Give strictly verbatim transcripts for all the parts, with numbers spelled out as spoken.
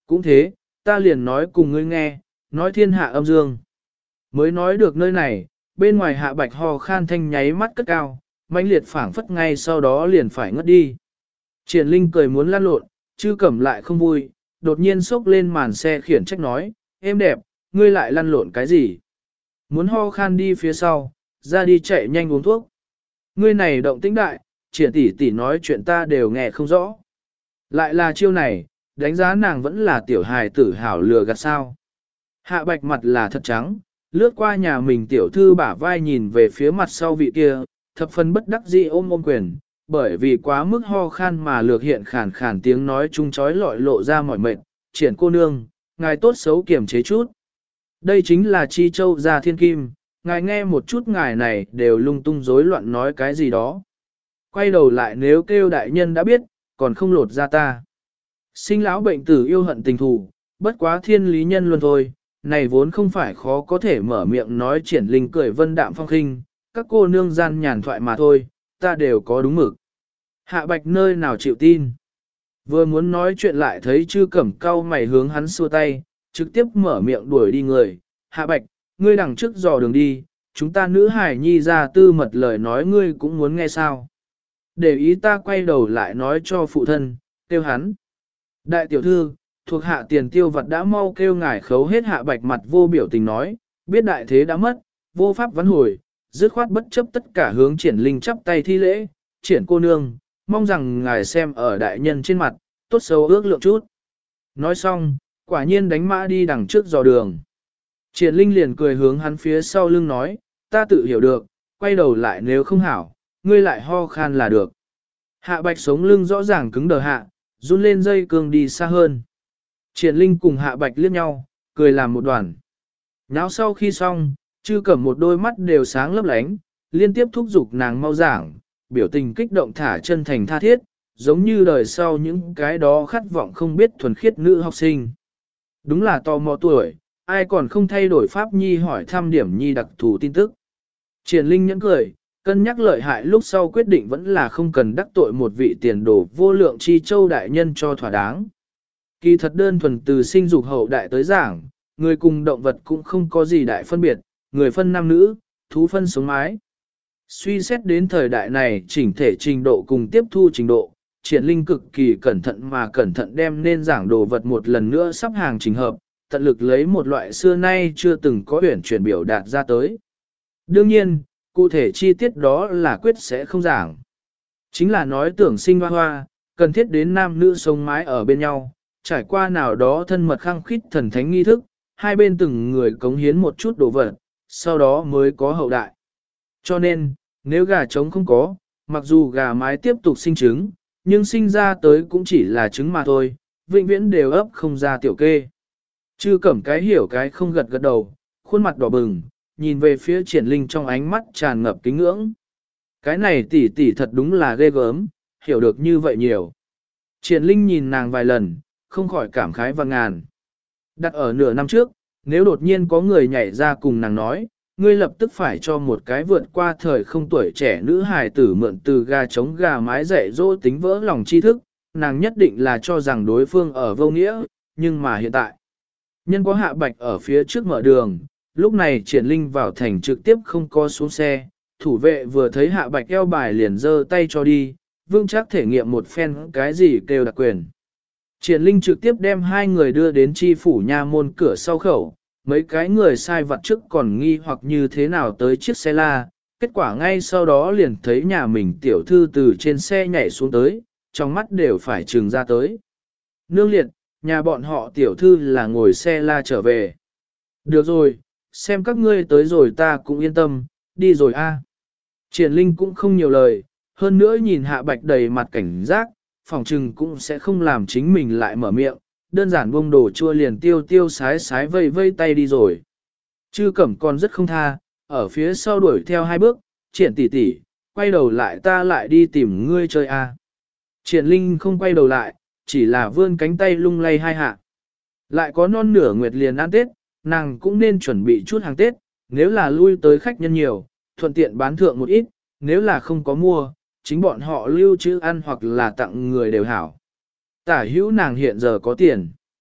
Cũng thế, ta liền nói cùng ngươi nghe, nói thiên hạ âm dương. Mới nói được nơi này, bên ngoài Hạ Bạch ho khan thanh nháy mắt cất cao, mãnh liệt phảng phất ngay sau đó liền phải ngất đi. Triển Linh cười muốn lăn lộn, Chư Cẩm lại không vui, đột nhiên xốc lên màn xe khiển trách nói, em đẹp, ngươi lại lăn lộn cái gì? Muốn ho khan đi phía sau, ra đi chạy nhanh uống thuốc. Ngươi này động tĩnh đại, Triển tỷ tỷ nói chuyện ta đều nghe không rõ. Lại là chiêu này, đánh giá nàng vẫn là tiểu hài tử hảo lừa gạt sao. Hạ Bạch mặt là thật trắng, lướt qua nhà mình tiểu thư bả vai nhìn về phía mặt sau vị kia, thập phần bất đắc dĩ ôm ôm quyền, bởi vì quá mức ho khan mà lược hiện khàn khàn tiếng nói chung chói lọi lộ ra mỏi mệt, Triển cô nương, ngài tốt xấu kiềm chế chút. Đây chính là chi châu gia thiên kim, ngài nghe một chút ngài này đều lung tung rối loạn nói cái gì đó. Quay đầu lại nếu kêu đại nhân đã biết, còn không lột ra ta. Sinh lão bệnh tử yêu hận tình thù, bất quá thiên lý nhân luôn thôi, này vốn không phải khó có thể mở miệng nói. Triển Linh cười vân đạm phong khinh, các cô nương gian nhàn thoại mà thôi, ta đều có đúng mực. Hạ Bạch nơi nào chịu tin. Vừa muốn nói chuyện lại thấy Chư Cẩm cau mày hướng hắn xua tay, trực tiếp mở miệng đuổi đi người. Hạ Bạch, ngươi đằng trước dò đường đi, chúng ta nữ hải nhi ra tư mật lời nói ngươi cũng muốn nghe sao. Để ý ta quay đầu lại nói cho phụ thân, kêu hắn. Đại tiểu thư, thuộc hạ tiền tiêu vật đã mau kêu ngải khấu hết. Hạ Bạch mặt vô biểu tình nói, biết đại thế đã mất, vô pháp vãn hồi, dứt khoát bất chấp tất cả hướng Triển Linh chắp tay thi lễ. Triển cô nương, mong rằng ngài xem ở đại nhân trên mặt, tốt xấu ước lượng chút. Nói xong, quả nhiên đánh mã đi đằng trước dò đường. Triển Linh liền cười hướng hắn phía sau lưng nói, ta tự hiểu được, quay đầu lại nếu không hảo, ngươi lại ho khan là được. Hạ Bạch sống lưng rõ ràng cứng đờ hạ, run lên dây cương đi xa hơn. Triển Linh cùng Hạ Bạch liếc nhau, cười làm một đoàn. Náo sau khi xong, Chư Cẩm một đôi mắt đều sáng lấp lánh, liên tiếp thúc giục nàng mau giảng, biểu tình kích động thả chân thành tha thiết, giống như đời sau những cái đó khát vọng không biết thuần khiết nữ học sinh. Đúng là tò mò tuổi, ai còn không thay đổi pháp nhi hỏi thăm điểm nhi đặc thù tin tức. Triển Linh nhẫn cười, cân nhắc lợi hại lúc sau quyết định vẫn là không cần đắc tội một vị tiền đồ vô lượng chi châu đại nhân cho thỏa đáng. Kỳ thật đơn thuần từ sinh dục hậu đại tới giảng, người cùng động vật cũng không có gì đại phân biệt, người phân nam nữ, thú phân sống mái. Suy xét đến thời đại này chỉnh thể trình độ cùng tiếp thu trình độ, Triển Linh cực kỳ cẩn thận mà cẩn thận đem nên giảng đồ vật một lần nữa sắp hàng trình hợp, tận lực lấy một loại xưa nay chưa từng có huyển chuyển biểu đạt ra tới. Đương nhiên, cụ thể chi tiết đó là quyết sẽ không giảng. Chính là nói tưởng sinh hoa hoa, cần thiết đến nam nữ sống mái ở bên nhau, trải qua nào đó thân mật khăng khít thần thánh nghi thức, hai bên từng người cống hiến một chút đồ vật, sau đó mới có hậu đại. Cho nên, nếu gà trống không có, mặc dù gà mái tiếp tục sinh trứng, nhưng sinh ra tới cũng chỉ là trứng mà thôi, vĩnh viễn đều ấp không ra tiểu kê. Chư Cẩm cái hiểu cái không gật gật đầu, khuôn mặt đỏ bừng, nhìn về phía Triển Linh trong ánh mắt tràn ngập kính ngưỡng. Cái này tỷ tỷ thật đúng là ghê gớm, hiểu được như vậy nhiều. Triển Linh nhìn nàng vài lần, không khỏi cảm khái và ngàn. Đặt ở nửa năm trước, nếu đột nhiên có người nhảy ra cùng nàng nói, ngươi lập tức phải cho một cái vượt qua thời không tuổi trẻ nữ hài tử mượn từ gà trống gà mái dạy dỗ tính vỡ lòng tri thức, nàng nhất định là cho rằng đối phương ở vô nghĩa, nhưng mà hiện tại, nhân có Hạ Bạch ở phía trước mở đường, lúc này Triển Linh vào thành trực tiếp không có xuống xe, thủ vệ vừa thấy Hạ Bạch eo bài liền giơ tay cho đi, vương chắc thể nghiệm một phen cái gì kêu đặc quyền. Triển Linh trực tiếp đem hai người đưa đến chi phủ nha môn cửa sau khẩu, mấy cái người sai vặt trước còn nghi hoặc như thế nào tới chiếc xe la, kết quả ngay sau đó liền thấy nhà mình tiểu thư từ trên xe nhảy xuống tới, trong mắt đều phải trừng ra tới. Nương liệt, nhà bọn họ tiểu thư là ngồi xe la trở về. Được rồi, xem các ngươi tới rồi ta cũng yên tâm, đi rồi a. Triển Linh cũng không nhiều lời, hơn nữa nhìn Hạ Bạch đầy mặt cảnh giác, phòng trừng cũng sẽ không làm chính mình lại mở miệng, đơn giản buông đồ chua liền tiêu tiêu sái sái vây vây tay đi rồi. Chư Cẩm còn rất không tha, ở phía sau đuổi theo hai bước, Triển tỷ tỷ, quay đầu lại ta lại đi tìm ngươi chơi a. Triển Linh không quay đầu lại, chỉ là vươn cánh tay lung lay hai hạ. Lại có non nửa nguyệt liền ăn Tết, nàng cũng nên chuẩn bị chút hàng Tết, nếu là lui tới khách nhân nhiều, thuận tiện bán thượng một ít, nếu là không có mua, chính bọn họ lưu trữ ăn hoặc là tặng người đều hảo. Tả hữu nàng hiện giờ có tiền.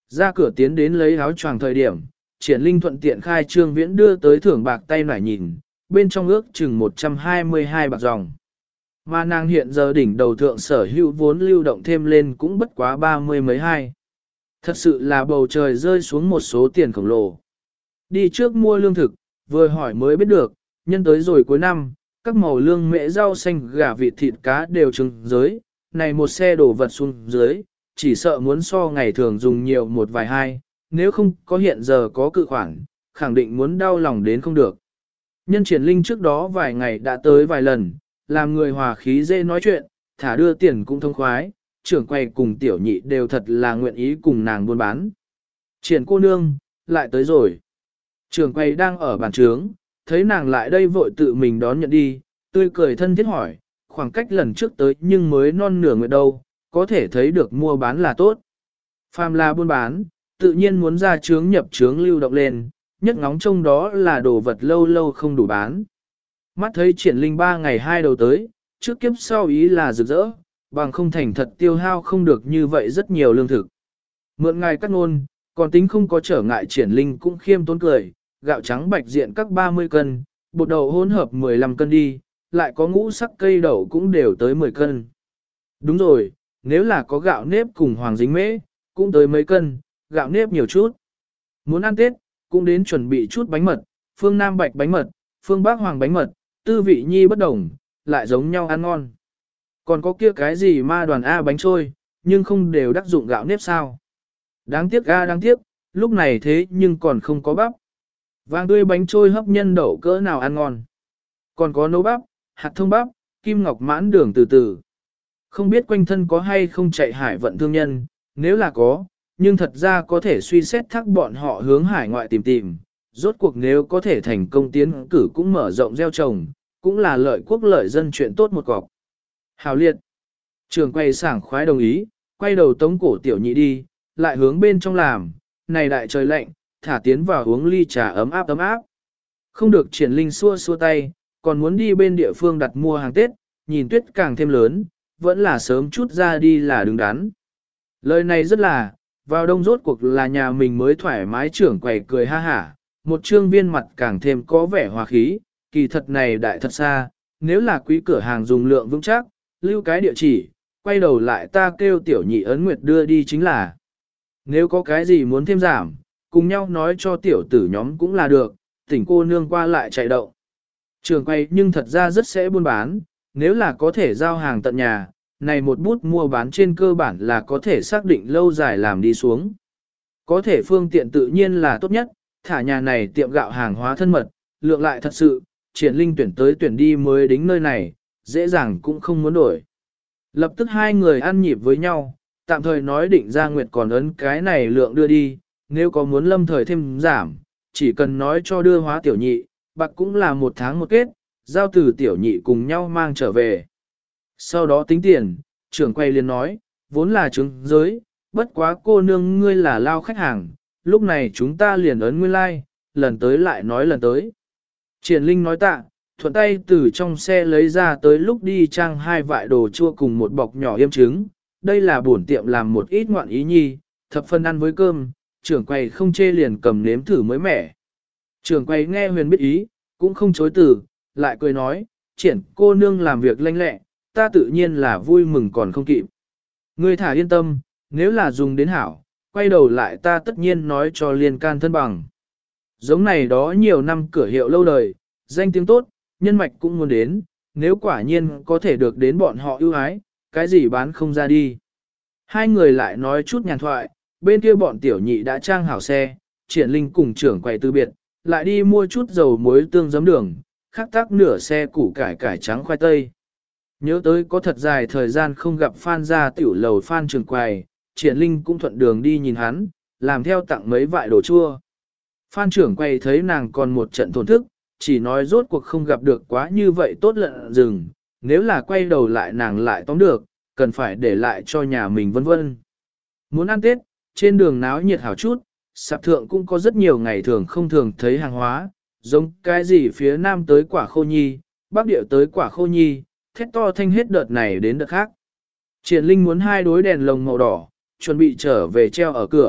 Ra cửa tiến đến lấy áo choàng thời điểm, Triển Linh thuận tiện khai trương viễn đưa tới thưởng bạc tay nải nhìn, bên trong ước chừng một trăm hai mươi hai bạc dòng. Mà nàng hiện giờ đỉnh đầu thượng sở hữu vốn lưu động thêm lên cũng bất quá ba mươi mấy hai. Thật sự là bầu trời rơi xuống một số tiền khổng lồ. Đi trước mua lương thực, vừa hỏi mới biết được, nhân tới rồi cuối năm, các màu lương mễ rau xanh gà vịt thịt cá đều trừng giới, này một xe đổ vật xuống dưới, chỉ sợ muốn so ngày thường dùng nhiều một vài hai, nếu không có hiện giờ có cự khoản, khẳng định muốn đau lòng đến không được. Nhân Triển Linh trước đó vài ngày đã tới vài lần, làm người hòa khí dễ nói chuyện, thả đưa tiền cũng thông khoái, trưởng quầy cùng tiểu nhị đều thật là nguyện ý cùng nàng buôn bán. Triển cô nương, lại tới rồi. Trưởng quầy đang ở bàn trướng, thấy nàng lại đây vội tự mình đón nhận đi, tươi cười thân thiết hỏi, khoảng cách lần trước tới nhưng mới non nửa nguyện đâu, có thể thấy được mua bán là tốt. Phàm là buôn bán, tự nhiên muốn ra trướng nhập trướng lưu động lên, nhất ngóng trông đó là đồ vật lâu lâu không đủ bán. Mắt thấy Triển Linh ba ngày hai đầu tới, trước kiếp sau ý là rực rỡ, bằng không thành thật tiêu hao không được như vậy rất nhiều lương thực. Mượn ngài cắt ngôn, còn tính không có trở ngại Triển Linh cũng khiêm tốn cười, gạo trắng bạch diện các ba mươi cân, bột đậu hỗn hợp mười lăm cân đi, lại có ngũ sắc cây đậu cũng đều tới mười cân. Đúng rồi, nếu là có gạo nếp cùng hoàng dính mễ, cũng tới mấy cân, gạo nếp nhiều chút. Muốn ăn Tết, cũng đến chuẩn bị chút bánh mật, phương Nam bạch bánh mật, phương Bắc hoàng bánh mật, tư vị nhi bất đồng, lại giống nhau ăn ngon. Còn có kia cái gì ma đoàn A bánh trôi, nhưng không đều đắc dụng gạo nếp sao. Đáng tiếc A đáng tiếc, lúc này thế nhưng còn không có bắp. Vàng tươi bánh trôi hấp nhân đậu cỡ nào ăn ngon. Còn có nấu bắp, hạt thông bắp, kim ngọc mãn đường từ từ. Không biết quanh thân có hay không chạy hải vận thương nhân, nếu là có, nhưng thật ra có thể suy xét thác bọn họ hướng hải ngoại tìm tìm. Rốt cuộc nếu có thể thành công tiến cử cũng mở rộng gieo trồng, cũng là lợi quốc lợi dân chuyện tốt một cọc. Hào liệt. Trường quay sảng khoái đồng ý, quay đầu tống cổ tiểu nhị đi, lại hướng bên trong làm, này đại trời lạnh, thả tiến vào uống ly trà ấm áp ấm áp. Không được Triển Linh xua xua tay, còn muốn đi bên địa phương đặt mua hàng Tết, nhìn tuyết càng thêm lớn, vẫn là sớm chút ra đi là đứng đắn. Lời này rất là, vào đông rốt cuộc là nhà mình mới thoải mái trưởng quầy cười ha hả, một trương viên mặt càng thêm có vẻ hòa khí, kỳ thật này đại thật xa, nếu là quý cửa hàng dùng lượng vững chắc, lưu cái địa chỉ, quay đầu lại ta kêu tiểu nhị ấn nguyệt đưa đi chính là. Nếu có cái gì muốn thêm giảm, cùng nhau nói cho tiểu tử nhóm cũng là được, tỉnh cô nương qua lại chạy động. Trường quay nhưng thật ra rất sẽ buôn bán, nếu là có thể giao hàng tận nhà, này một bút mua bán trên cơ bản là có thể xác định lâu dài làm đi xuống. Có thể phương tiện tự nhiên là tốt nhất, thả nhà này tiệm gạo hàng hóa thân mật, lượng lại thật sự, Triển Linh tuyển tới tuyển đi mới đính nơi này, dễ dàng cũng không muốn đổi. Lập tức hai người ăn nhịp với nhau, tạm thời nói định ra nguyệt còn ấn cái này lượng đưa đi, nếu có muốn lâm thời thêm giảm, chỉ cần nói cho đưa hóa tiểu nhị, bạc cũng là một tháng một kết, giao từ tiểu nhị cùng nhau mang trở về. Sau đó tính tiền, trưởng quay liền nói, vốn là chứng giới, bất quá cô nương ngươi là lao khách hàng, lúc này chúng ta liền ấn nguyên lai, like, lần tới lại nói lần tới. Triển Linh nói tạ, thuận tay từ trong xe lấy ra tới lúc đi trang hai vại đồ chua cùng một bọc nhỏ yêm trứng, đây là bổn tiệm làm một ít ngoạn ý nhi, thập phân ăn với cơm, trưởng quầy không chê liền cầm nếm thử mới mẻ. Trưởng quầy nghe huyền biết ý, cũng không chối từ, lại cười nói, Triển cô nương làm việc lanh lẹ, ta tự nhiên là vui mừng còn không kịp. Ngươi thả yên tâm, nếu là dùng đến hảo, quay đầu lại ta tất nhiên nói cho liên can thân bằng. Giống này đó nhiều năm cửa hiệu lâu đời, danh tiếng tốt, nhân mạch cũng muốn đến, nếu quả nhiên có thể được đến bọn họ ưu ái, cái gì bán không ra đi. Hai người lại nói chút nhàn thoại, bên kia bọn tiểu nhị đã trang hảo xe, Triển Linh cùng trưởng quầy từ biệt, lại đi mua chút dầu muối tương giấm đường, khắc tác nửa xe củ cải cải trắng khoai tây. Nhớ tới có thật dài thời gian không gặp Phan ra tiểu lầu Phan trưởng quầy, Triển Linh cũng thuận đường đi nhìn hắn, làm theo tặng mấy vại đồ chua. Phan trưởng quầy thấy nàng còn một trận thổn thức, chỉ nói rốt cuộc không gặp được quá như vậy tốt lợn rừng, nếu là quay đầu lại nàng lại tóm được, cần phải để lại cho nhà mình vân vân. Muốn ăn Tết, trên đường náo nhiệt hảo chút, sạp thượng cũng có rất nhiều ngày thường không thường thấy hàng hóa, giống cái gì phía nam tới quả khô nhi, bắc địa tới quả khô nhi, thét to thanh hết đợt này đến đợt khác. Triển Linh muốn hai đối đèn lồng màu đỏ, chuẩn bị trở về treo ở cửa,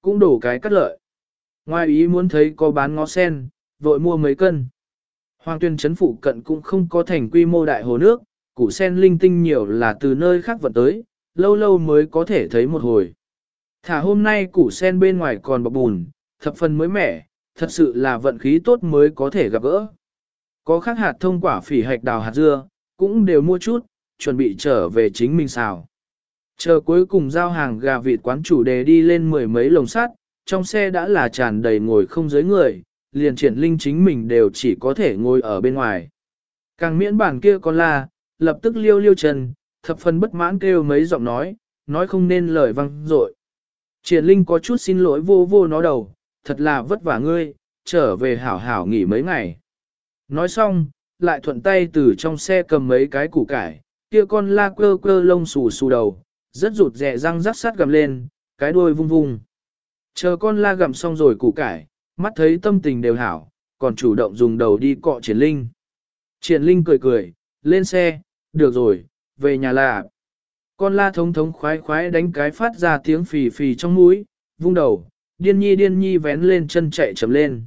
cũng đổ cái cắt lợi. Ngoài ý muốn thấy có bán ngó sen, vội mua mấy cân. Hoàng tuyên trấn phụ cận cũng không có thành quy mô đại hồ nước, củ sen linh tinh nhiều là từ nơi khác vận tới, lâu lâu mới có thể thấy một hồi. Thả hôm nay củ sen bên ngoài còn bọc bùn, thập phần mới mẻ, thật sự là vận khí tốt mới có thể gặp gỡ. Có khác hạt thông quả phỉ hạch đào hạt dưa, cũng đều mua chút, chuẩn bị trở về chính mình xào. Chờ cuối cùng giao hàng gà vịt quán chủ đề đi lên mười mấy lồng sắt, trong xe đã là tràn đầy ngồi không dưới người, liền triển linh chính mình đều chỉ có thể ngồi ở bên ngoài. Càng miễn bản kia con la, lập tức liêu liêu chân, thập phần bất mãn kêu mấy giọng nói, nói không nên lời văng dội. Triển linh có chút xin lỗi vô vô nó đầu, thật là vất vả ngươi, trở về hảo hảo nghỉ mấy ngày. Nói xong, lại thuận tay từ trong xe cầm mấy cái củ cải, kia con la quơ quơ lông xù xù đầu, rất rụt rẹ răng rắc sát gầm lên, cái đuôi vung vung. Chờ con la gặm xong rồi củ cải, mắt thấy tâm tình đều hảo, còn chủ động dùng đầu đi cọ triển linh. Triển linh cười cười, lên xe, được rồi, về nhà là. Con la thống thống khoái khoái đánh cái phát ra tiếng phì phì trong mũi, vung đầu, điên nhi điên nhi vén lên chân chạy chậm lên.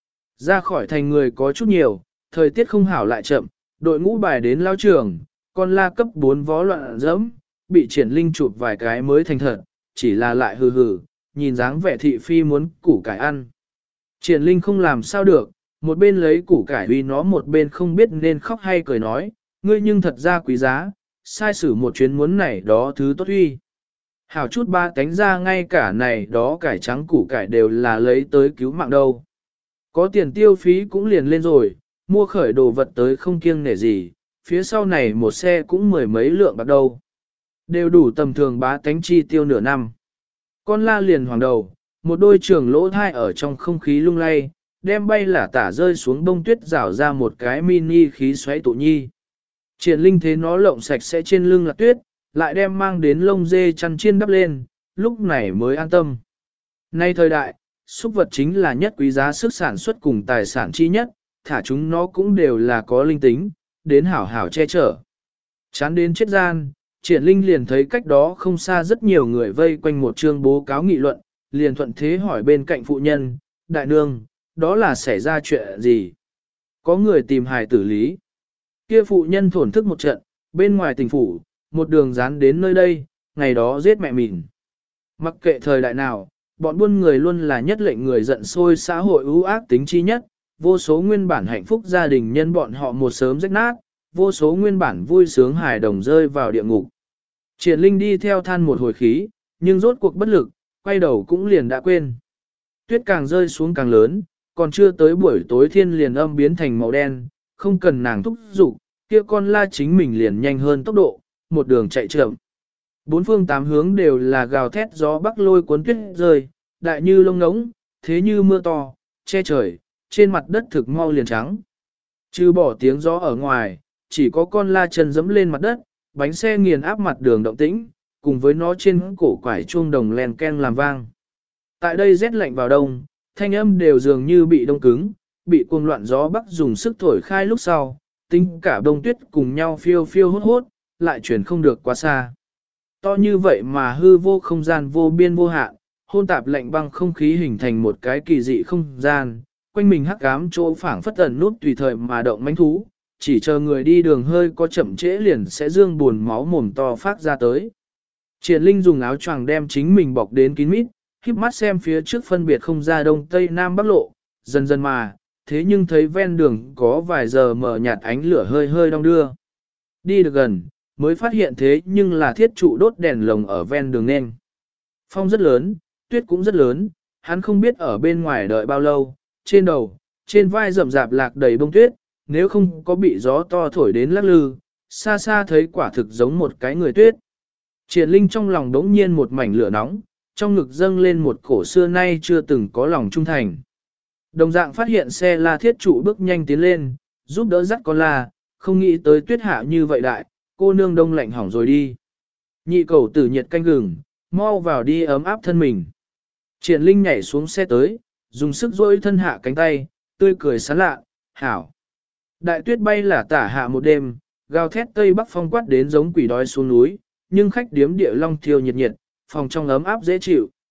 Ra khỏi thành người có chút nhiều, thời tiết không hảo lại chậm, đội ngũ bài đến lao trường, con la cấp bốn vó loạn dẫm, bị triển linh chụp vài cái mới thành thật, chỉ là lại hừ hừ, nhìn dáng vẻ thị phi muốn củ cải ăn. Triển linh không làm sao được, một bên lấy củ cải uy nó một bên không biết nên khóc hay cười nói, ngươi nhưng thật ra quý giá, sai sử một chuyến muốn này đó thứ tốt uy. Hảo chút ba cánh ra ngay cả này đó cải trắng củ cải đều là lấy tới cứu mạng đâu. Có tiền tiêu phí cũng liền lên rồi, mua khởi đồ vật tới không kiêng nể gì, phía sau này một xe cũng mười mấy lượng bạc đâu. Đều đủ tầm thường bá tánh chi tiêu nửa năm. Con la liền hoàng đầu, một đôi trường lỗ thai ở trong không khí lung lay, đem bay là tả rơi xuống bông tuyết rảo ra một cái mini khí xoáy tụ nhi. Triển linh thế nó lộng sạch sẽ trên lưng là tuyết, lại đem mang đến lông dê chăn chiên đắp lên, lúc này mới an tâm. Nay thời đại, súc vật chính là nhất quý giá sức sản xuất cùng tài sản chi nhất, thả chúng nó cũng đều là có linh tính, đến hảo hảo che chở. Chán đến chết gian, triển linh liền thấy cách đó không xa rất nhiều người vây quanh một chương bố cáo nghị luận, liền thuận thế hỏi bên cạnh phụ nhân, đại nương, đó là xảy ra chuyện gì? Có người tìm hài tử lý. Kia phụ nhân thổn thức một trận, bên ngoài tỉnh phủ, một đường dán đến nơi đây, ngày đó giết mẹ mình. Mặc kệ thời đại nào, bọn buôn người luôn là nhất lệnh người giận sôi xã hội ưu ác tính chi nhất, vô số nguyên bản hạnh phúc gia đình nhân bọn họ một sớm rách nát, vô số nguyên bản vui sướng hài đồng rơi vào địa ngục. Triển linh đi theo than một hồi khí, nhưng rốt cuộc bất lực, quay đầu cũng liền đã quên. Tuyết càng rơi xuống càng lớn, còn chưa tới buổi tối thiên liền âm biến thành màu đen, không cần nàng thúc giục, kia con la chính mình liền nhanh hơn tốc độ, một đường chạy chậm. Bốn phương tám hướng đều là gào thét gió bắc lôi cuốn tuyết rơi, đại như lông ngỗng, thế như mưa to, che trời, trên mặt đất thực mau liền trắng. Trừ bỏ tiếng gió ở ngoài, chỉ có con la chân dẫm lên mặt đất, bánh xe nghiền áp mặt đường động tĩnh, cùng với nó trên cổ quải chuông đồng len ken làm vang. Tại đây rét lạnh vào đông, thanh âm đều dường như bị đông cứng, bị cuồng loạn gió bắc dùng sức thổi khai lúc sau, tính cả đông tuyết cùng nhau phiêu phiêu hốt hốt, lại chuyển không được quá xa. To như vậy mà hư vô không gian vô biên vô hạn, hôn tạp lạnh băng không khí hình thành một cái kỳ dị không gian, quanh mình hắc ám chỗ phảng phất ẩn nút tùy thời mà động mãnh thú, chỉ chờ người đi đường hơi có chậm trễ liền sẽ dương buồn máu mồm to phát ra tới. Triển Linh dùng áo choàng đem chính mình bọc đến kín mít, khép mắt xem phía trước phân biệt không ra đông tây nam bắc lộ, dần dần mà, thế nhưng thấy ven đường có vài giờ mở nhạt ánh lửa hơi hơi đong đưa. Đi được gần, mới phát hiện thế nhưng là thiết trụ đốt đèn lồng ở ven đường nên. Phong rất lớn, tuyết cũng rất lớn, hắn không biết ở bên ngoài đợi bao lâu, trên đầu, trên vai rậm rạp lạc đầy bông tuyết, nếu không có bị gió to thổi đến lắc lư, xa xa thấy quả thực giống một cái người tuyết. Triển Linh trong lòng đống nhiên một mảnh lửa nóng, trong ngực dâng lên một cổ xưa nay chưa từng có lòng trung thành. Đồng dạng phát hiện xe la thiết trụ bước nhanh tiến lên, giúp đỡ dắt con la, không nghĩ tới tuyết hạ như vậy đại, cô nương đông lạnh hỏng rồi đi. Nhị cầu tử nhiệt canh gừng, mau vào đi ấm áp thân mình. Triển Linh nhảy xuống xe tới, dùng sức dỗi thân hạ cánh tay, tươi cười sán lạ, hảo. Đại tuyết bay là tả hạ một đêm, gào thét tây bắc phong quát đến giống quỷ đói xuống núi, nhưng khách điếm địa long thiêu nhiệt nhiệt, phòng trong ấm áp dễ chịu,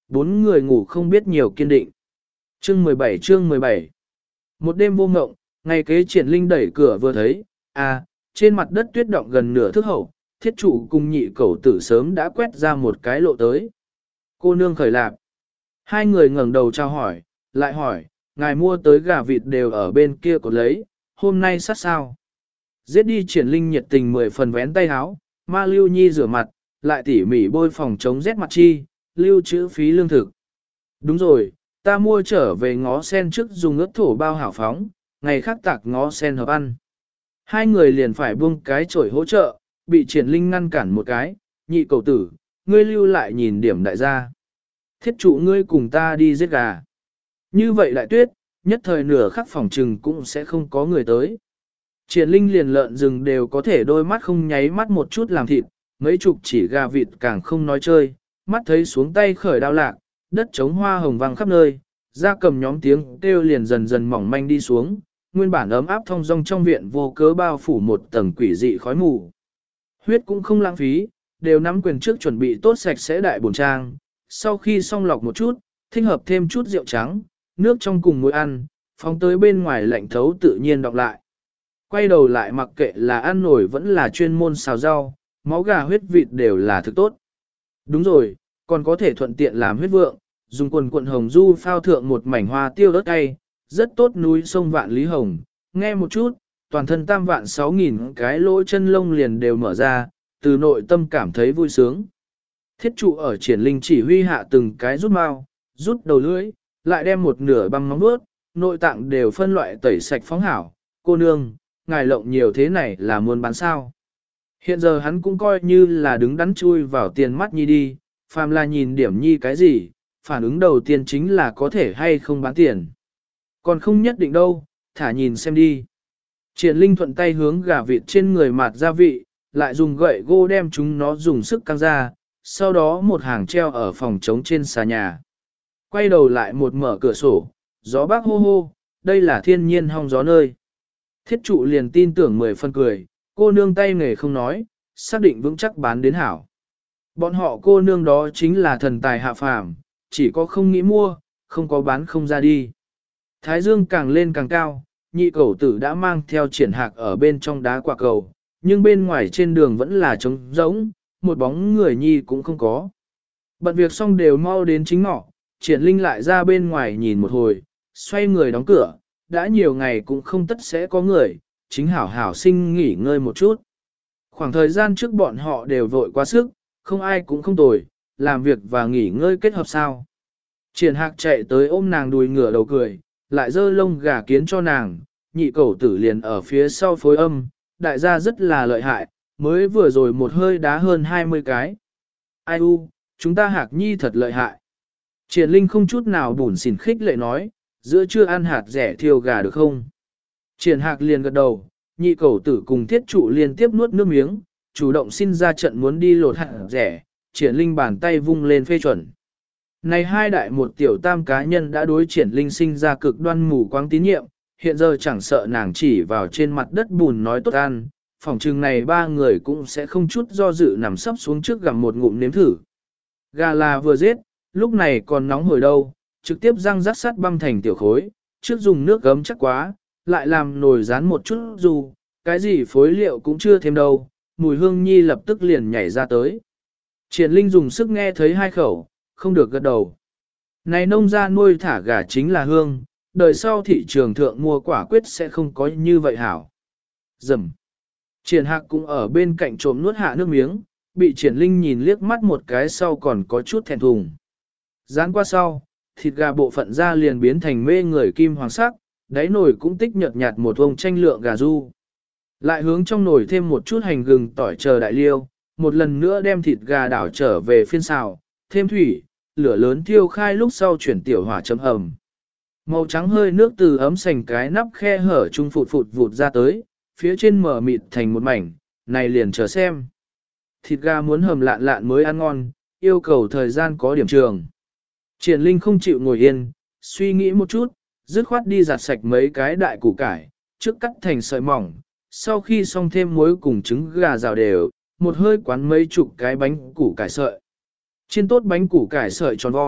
bốn người ngủ không biết nhiều kiên định. Chương mười bảy chương mười bảy Một đêm vô ngộng, ngày kế Triển Linh đẩy cửa vừa thấy, à, trên mặt đất tuyết động gần nửa thước hậu, thiết trụ cùng nhị cẩu tử sớm đã quét ra một cái lộ tới. Cô nương khởi lạp. Hai người ngẩng đầu trao hỏi, lại hỏi, ngài mua tới gà vịt đều ở bên kia có lấy, hôm nay sát sao. Giết đi Triển Linh nhiệt tình mười phần vén tay háo, ma lưu nhi rửa mặt, lại tỉ mỉ bôi phòng chống rét mặt chi, lưu trữ phí lương thực. Đúng rồi, ta mua trở về ngó sen trước dùng ướt thổ bao hảo phóng, ngày khác tạc ngó sen hợp ăn. Hai người liền phải buông cái chổi hỗ trợ, bị Triển Linh ngăn cản một cái, nhị cầu tử, ngươi lưu lại nhìn điểm đại gia. Thiết trụ ngươi cùng ta đi giết gà. Như vậy đại tuyết, nhất thời nửa khắc phòng trừng cũng sẽ không có người tới. Triển Linh liền lợn rừng đều có thể đôi mắt không nháy mắt một chút làm thịt, mấy chục chỉ gà vịt càng không nói chơi, mắt thấy xuống tay khởi đao lạc, đất trống hoa hồng vàng khắp nơi, ra cầm nhóm tiếng kêu liền dần dần mỏng manh đi xuống, nguyên bản ấm áp thông dong trong viện vô cớ bao phủ một tầng quỷ dị khói mù. Huyết cũng không lãng phí, đều nắm quyền trước chuẩn bị tốt sạch sẽ đại bồn trang, sau khi xong lọc một chút, thích hợp thêm chút rượu trắng, nước trong cùng muối ăn, phóng tới bên ngoài lạnh thấu tự nhiên đọng lại. Quay đầu lại mặc kệ là ăn nổi vẫn là chuyên môn xào rau, máu gà huyết vịt đều là thực tốt. Đúng rồi, còn có thể thuận tiện làm huyết vượng, dùng quần cuộn hồng du phao thượng một mảnh hoa tiêu ớt cay, rất tốt núi sông vạn lý hồng. Nghe một chút, toàn thân tam vạn sáu nghìn cái lỗ chân lông liền đều mở ra, từ nội tâm cảm thấy vui sướng. Thiết trụ ở Triển Linh chỉ huy hạ từng cái rút mau, rút đầu lưỡi, lại đem một nửa băng móng vuốt, nội tạng đều phân loại tẩy sạch phóng hảo. Cô nương, ngài lộng nhiều thế này là muốn bán sao? Hiện giờ hắn cũng coi như là đứng đắn chui vào tiền mắt nhi đi, phàm là nhìn điểm nhi cái gì, phản ứng đầu tiên chính là có thể hay không bán tiền. Còn không nhất định đâu, thả nhìn xem đi. Triển Linh thuận tay hướng gà vịt trên người mạt gia vị, lại dùng gậy gỗ đem chúng nó dùng sức căng ra, sau đó một hàng treo ở phòng trống trên xà nhà. Quay đầu lại một mở cửa sổ, gió bác hô hô, đây là thiên nhiên hong gió nơi. Thiết trụ liền tin tưởng mười phân cười, cô nương tay nghề không nói, xác định vững chắc bán đến hảo. Bọn họ cô nương đó chính là thần tài hạ phàm, chỉ có không nghĩ mua, không có bán không ra đi. Thái dương càng lên càng cao, nhị cầu tử đã mang theo Triển Hạc ở bên trong đá quả cầu, nhưng bên ngoài trên đường vẫn là trống rỗng, một bóng người nhi cũng không có. Bận việc xong đều mau đến chính ngọ, Triển Linh lại ra bên ngoài nhìn một hồi, xoay người đóng cửa, đã nhiều ngày cũng không tất sẽ có người, chính hảo hảo sinh nghỉ ngơi một chút. Khoảng thời gian trước bọn họ đều vội quá sức, không ai cũng không tồi, làm việc và nghỉ ngơi kết hợp sao. Triển Hạc chạy tới ôm nàng đùi ngửa đầu cười, lại dơ lông gà kiến cho nàng, nhị cầu tử liền ở phía sau phối âm, đại gia rất là lợi hại, mới vừa rồi một hơi đá hơn hai mươi cái. Ai u, chúng ta Hạc nhi thật lợi hại. Triển Linh không chút nào bủn xỉn khích lệ nói, giữa trưa ăn hạt rẻ thiêu gà được không? Triển Hạc liền gật đầu, nhị cầu tử cùng thiết trụ liên tiếp nuốt nước miếng, chủ động xin ra trận muốn đi lột hạt rẻ, Triển Linh bàn tay vung lên phê chuẩn. Này hai đại một tiểu tam cá nhân đã đối Triển Linh sinh ra cực đoan mù quáng tín nhiệm, hiện giờ chẳng sợ nàng chỉ vào trên mặt đất bùn nói tốt ăn, phòng trừng này ba người cũng sẽ không chút do dự nằm sấp xuống trước gặm một ngụm nếm thử. Gà là vừa giết, lúc này còn nóng hổi đâu, trực tiếp răng rắc sắt băm thành tiểu khối, trước dùng nước gấm chắc quá, lại làm nồi rán một chút dù, cái gì phối liệu cũng chưa thêm đâu, mùi hương nhi lập tức liền nhảy ra tới. Triển Linh dùng sức nghe thấy hai khẩu, không được gật đầu. Này nông gia nuôi thả gà chính là hương, đời sau thị trường thượng mua quả quyết sẽ không có như vậy hảo. Dầm. Triển Hạc cũng ở bên cạnh trộm nuốt hạ nước miếng, bị Triển Linh nhìn liếc mắt một cái sau còn có chút thẹn thùng. Dán qua sau, thịt gà bộ phận da liền biến thành mê người kim hoàng sắc, đáy nồi cũng tích nhợt nhạt một vông tranh lượng gà ru. Lại hướng trong nồi thêm một chút hành gừng tỏi chờ đại liêu, một lần nữa đem thịt gà đảo trở về phiên xào, thêm thủy, lửa lớn thiêu khai lúc sau chuyển tiểu hỏa chấm hầm. Màu trắng hơi nước từ ấm sành cái nắp khe hở trung phụt phụt vụt ra tới, phía trên mở mịt thành một mảnh, này liền chờ xem. Thịt gà muốn hầm lạn lạn mới ăn ngon, yêu cầu thời gian có điểm trường. Triển Linh không chịu ngồi yên, suy nghĩ một chút, dứt khoát đi giặt sạch mấy cái đại củ cải, trước cắt thành sợi mỏng, sau khi xong thêm muối cùng trứng gà rào đều, một hơi quán mấy chục cái bánh củ cải sợi. Chiên tốt bánh củ cải sợi tròn vo,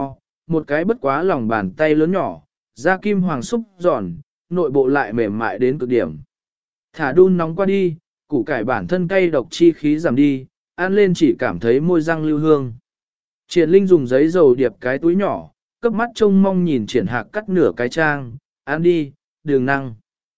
một cái bất quá lòng bàn tay lớn nhỏ, da kim hoàng xúc giòn, nội bộ lại mềm mại đến cực điểm. Thả đun nóng qua đi, củ cải bản thân cay độc chi khí giảm đi, ăn lên chỉ cảm thấy môi răng lưu hương. Triển Linh dùng giấy dầu điệp cái túi nhỏ, cấp mắt trông mong nhìn Triển Hạc cắt nửa cái trang, ăn đi, đường năng.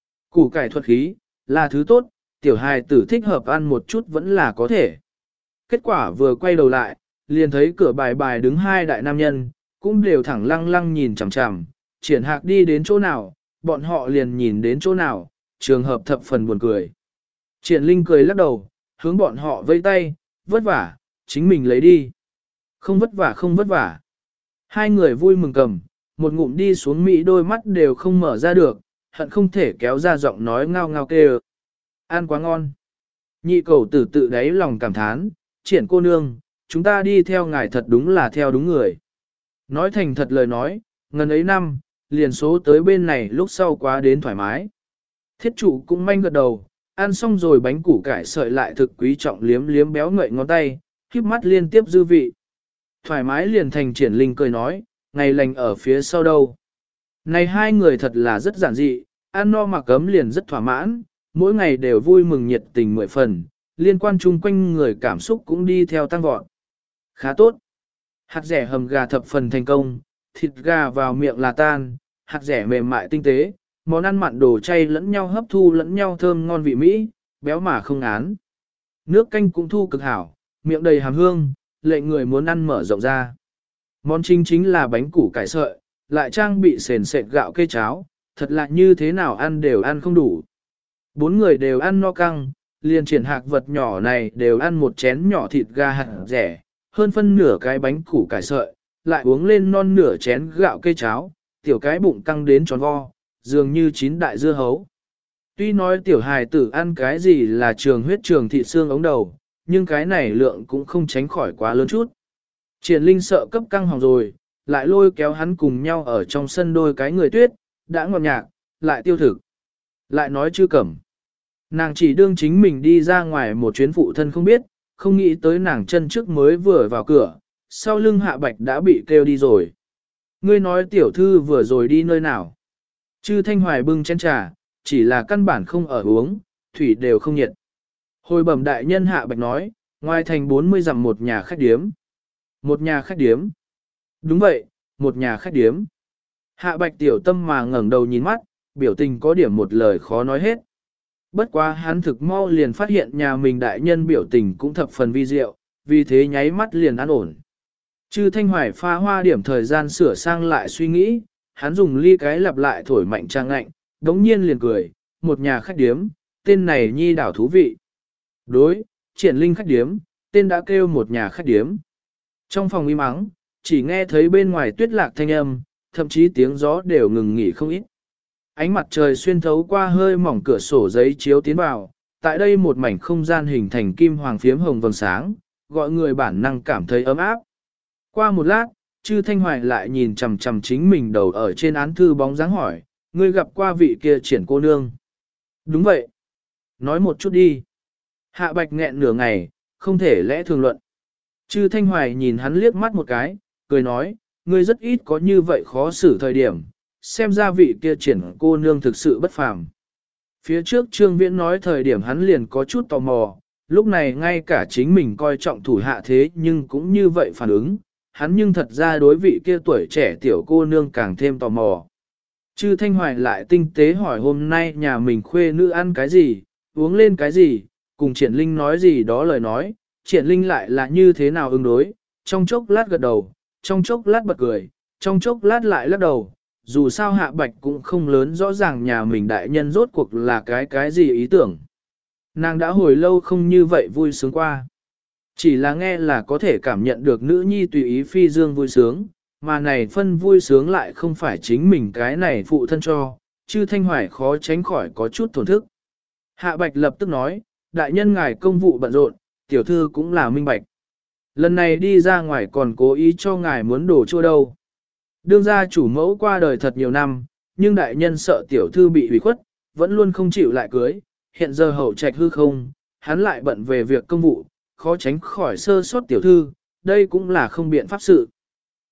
Củ cải thuật khí, là thứ tốt, tiểu hài tử thích hợp ăn một chút vẫn là có thể. Kết quả vừa quay đầu lại, liền thấy cửa bài bài đứng hai đại nam nhân, cũng đều thẳng lăng lăng nhìn chằm chằm, Triển Hạc đi đến chỗ nào, bọn họ liền nhìn đến chỗ nào, trường hợp thập phần buồn cười. Triển Linh cười lắc đầu, hướng bọn họ vây tay, vất vả, chính mình lấy đi. Không vất vả không vất vả. Hai người vui mừng cầm, một ngụm đi xuống Mỹ đôi mắt đều không mở ra được, hận không thể kéo ra giọng nói ngao ngao kêu. Ăn quá ngon. Nhị cầu tử tự đáy lòng cảm thán, Triển cô nương, chúng ta đi theo ngài thật đúng là theo đúng người. Nói thành thật lời nói, ngần ấy năm, liền số tới bên này lúc sau quá đến thoải mái. Thiết trụ cũng manh gật đầu, ăn xong rồi bánh củ cải sợi lại thực quý trọng liếm liếm béo ngậy ngón tay, khiếp mắt liên tiếp dư vị. Thoải mái liền thành Triển Linh cười nói, ngày lành ở phía sau đâu. Này hai người thật là rất giản dị, ăn no mặc ấm liền rất thỏa mãn, mỗi ngày đều vui mừng nhiệt tình mười phần, liên quan chung quanh người cảm xúc cũng đi theo tăng vọt. Khá tốt. Hạt rẻ hầm gà thập phần thành công, thịt gà vào miệng là tan, hạt rẻ mềm mại tinh tế, món ăn mặn đồ chay lẫn nhau hấp thu lẫn nhau thơm ngon vị mỹ, béo mà không án. Nước canh cũng thu cực hảo, miệng đầy hàm hương, lệnh người muốn ăn mở rộng ra. Món chính chính là bánh củ cải sợi, lại trang bị sền sệt gạo cây cháo, thật là như thế nào ăn đều ăn không đủ. Bốn người đều ăn no căng, liền Triển Hạc vật nhỏ này đều ăn một chén nhỏ thịt gà hạt rẻ, hơn phân nửa cái bánh củ cải sợi, lại uống lên non nửa chén gạo cây cháo, tiểu cái bụng căng đến tròn vo, dường như chín đại dưa hấu. Tuy nói tiểu hài tử ăn cái gì là trường huyết trường thịt xương ống đầu, nhưng cái này lượng cũng không tránh khỏi quá lớn chút. Triển Linh sợ cấp căng hỏng rồi, lại lôi kéo hắn cùng nhau ở trong sân đôi cái người tuyết, đã ngọt nhạc, lại tiêu thực. Lại nói chưa cẩm. Nàng chỉ đương chính mình đi ra ngoài một chuyến phụ thân không biết, không nghĩ tới nàng chân trước mới vừa vào cửa, sau lưng Hạ Bạch đã bị kêu đi rồi. Ngươi nói tiểu thư vừa rồi đi nơi nào? Chư Thanh Hoài bưng chén trà, chỉ là căn bản không ở uống, thủy đều không nhiệt. Hồi bẩm đại nhân Hạ Bạch nói, ngoài thành bốn mươi dặm một nhà khách điếm. Một nhà khách điếm. Đúng vậy, một nhà khách điếm. Hạ Bạch tiểu tâm mà ngẩng đầu nhìn mắt, biểu tình có điểm một lời khó nói hết. Bất quá hắn thực mau liền phát hiện nhà mình đại nhân biểu tình cũng thập phần vi diệu, vì thế nháy mắt liền an ổn. Chư Thanh Hoài pha hoa điểm thời gian sửa sang lại suy nghĩ, hắn dùng ly cái lặp lại thổi mạnh trang ngạnh, đống nhiên liền cười, một nhà khách điếm, tên này nhi đảo thú vị. Đối, Triển Linh khách điếm, tên đã kêu một nhà khách điếm. Trong phòng im ắng, chỉ nghe thấy bên ngoài tuyết lạc thanh âm, thậm chí tiếng gió đều ngừng nghỉ không ít. Ánh mặt trời xuyên thấu qua hơi mỏng cửa sổ giấy chiếu tiến vào, tại đây một mảnh không gian hình thành kim hoàng phiếm hồng vầng sáng, gọi người bản năng cảm thấy ấm áp. Qua một lát, Chư Thanh Hoài lại nhìn chằm chằm chính mình đầu ở trên án thư bóng dáng hỏi, ngươi gặp qua vị kia Triển cô nương. Đúng vậy. Nói một chút đi. Hạ Bạch nghẹn nửa ngày, không thể lẽ thường luận. Chư Thanh Hoài nhìn hắn liếc mắt một cái, cười nói, ngươi rất ít có như vậy khó xử thời điểm, xem ra vị kia Triển cô nương thực sự bất phàm. Phía trước Trương Viễn nói thời điểm hắn liền có chút tò mò, lúc này ngay cả chính mình coi trọng thủ hạ thế nhưng cũng như vậy phản ứng, hắn nhưng thật ra đối vị kia tuổi trẻ tiểu cô nương càng thêm tò mò. Chư Thanh Hoài lại tinh tế hỏi hôm nay nhà mình khuê nữ ăn cái gì, uống lên cái gì, cùng Triển Linh nói gì đó lời nói, Triển Linh lại là như thế nào ứng đối, trong chốc lát gật đầu, trong chốc lát bật cười, trong chốc lát lại lắc đầu, dù sao Hạ Bạch cũng không lớn rõ ràng nhà mình đại nhân rốt cuộc là cái cái gì ý tưởng. Nàng đã hồi lâu không như vậy vui sướng qua. Chỉ là nghe là có thể cảm nhận được nữ nhi tùy ý phi dương vui sướng, mà này phân vui sướng lại không phải chính mình cái này phụ thân cho, Chư Thanh Hoài khó tránh khỏi có chút thổn thức. Hạ Bạch lập tức nói, đại nhân ngài công vụ bận rộn, tiểu thư cũng là minh bạch. Lần này đi ra ngoài còn cố ý cho ngài muốn đổ chua đâu. Đương gia chủ mẫu qua đời thật nhiều năm, nhưng đại nhân sợ tiểu thư bị hủy khuất, vẫn luôn không chịu lại cưới, hiện giờ hậu trạch hư không, hắn lại bận về việc công vụ, khó tránh khỏi sơ sót tiểu thư, đây cũng là không biện pháp sự.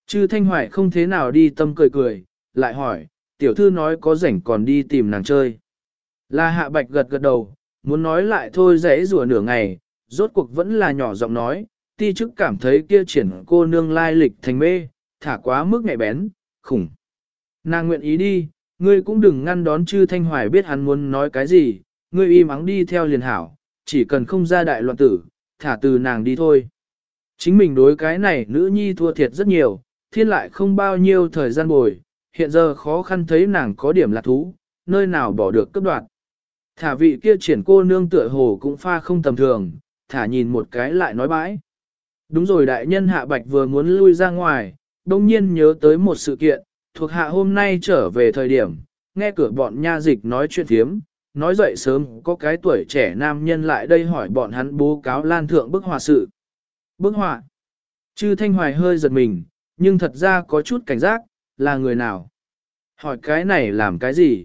Chư Thanh Hoài không thế nào đi tâm cười cười, lại hỏi, tiểu thư nói có rảnh còn đi tìm nàng chơi. Là Hạ Bạch gật gật đầu, muốn nói lại thôi dễ rùa nửa ngày, rốt cuộc vẫn là nhỏ giọng nói, ti chức cảm thấy kia triển cô nương lai lịch thành mê, thả quá mức nhạy bén, khủng. Nàng nguyện ý đi, ngươi cũng đừng ngăn đón Chư Thanh Hoài biết hắn muốn nói cái gì, ngươi im ắng đi theo liền hảo, chỉ cần không ra đại loạn tử, thả từ nàng đi thôi. Chính mình đối cái này nữ nhi thua thiệt rất nhiều, thiên lại không bao nhiêu thời gian bồi, hiện giờ khó khăn thấy nàng có điểm lạc thú, nơi nào bỏ được cấp đoạt. Thả vị kia triển cô nương tựa hồ cũng pha không tầm thường, thả nhìn một cái lại nói bãi. Đúng rồi, đại nhân Hạ Bạch vừa muốn lui ra ngoài, đông nhiên nhớ tới một sự kiện, thuộc hạ hôm nay trở về thời điểm, nghe cửa bọn nha dịch nói chuyện thiếm, nói dậy sớm có cái tuổi trẻ nam nhân lại đây hỏi bọn hắn bố cáo lan thượng bức họa sự. Bức họa. Chư Thanh Hoài hơi giật mình, nhưng thật ra có chút cảnh giác, là người nào? Hỏi cái này làm cái gì?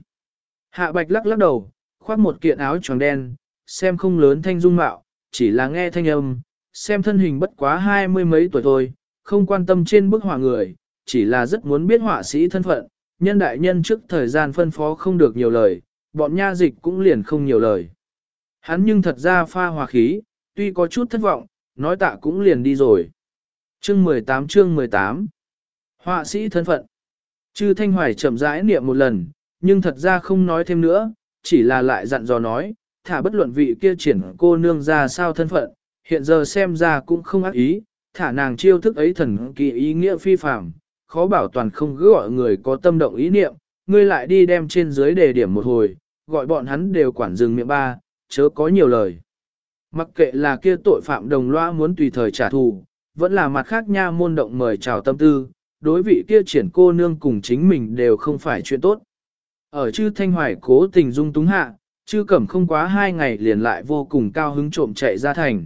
Hạ Bạch lắc lắc đầu, khoác một kiện áo tròn đen, xem không lớn thanh dung mạo, chỉ là nghe thanh âm, xem thân hình bất quá hai mươi mấy tuổi thôi, không quan tâm trên bức họa người, chỉ là rất muốn biết họa sĩ thân phận, nhân đại nhân trước thời gian phân phó không được nhiều lời, bọn nha dịch cũng liền không nhiều lời. Hắn nhưng thật ra pha hòa khí, tuy có chút thất vọng, nói tạ cũng liền đi rồi. Chương mười tám chương mười tám Họa sĩ thân phận. Chư Thanh Hoài chậm rãi niệm một lần, nhưng thật ra không nói thêm nữa, chỉ là lại dặn dò nói, thả bất luận vị kia triển cô nương ra sao thân phận, hiện giờ xem ra cũng không ác ý, thả nàng chiêu thức ấy thần kỳ ý nghĩa phi phàm, khó bảo toàn không cứ gọi người có tâm động ý niệm, ngươi lại đi đem trên dưới đề điểm một hồi, gọi bọn hắn đều quản dừng miệng ba, chớ có nhiều lời. Mặc kệ là kia tội phạm đồng loa muốn tùy thời trả thù, vẫn là mặt khác nha môn động mời chào tâm tư, đối vị kia triển cô nương cùng chính mình đều không phải chuyện tốt. Ở chư Thanh Hoài cố tình dung túng hạ, chư Cẩm không quá hai ngày liền lại vô cùng cao hứng trộm chạy ra thành.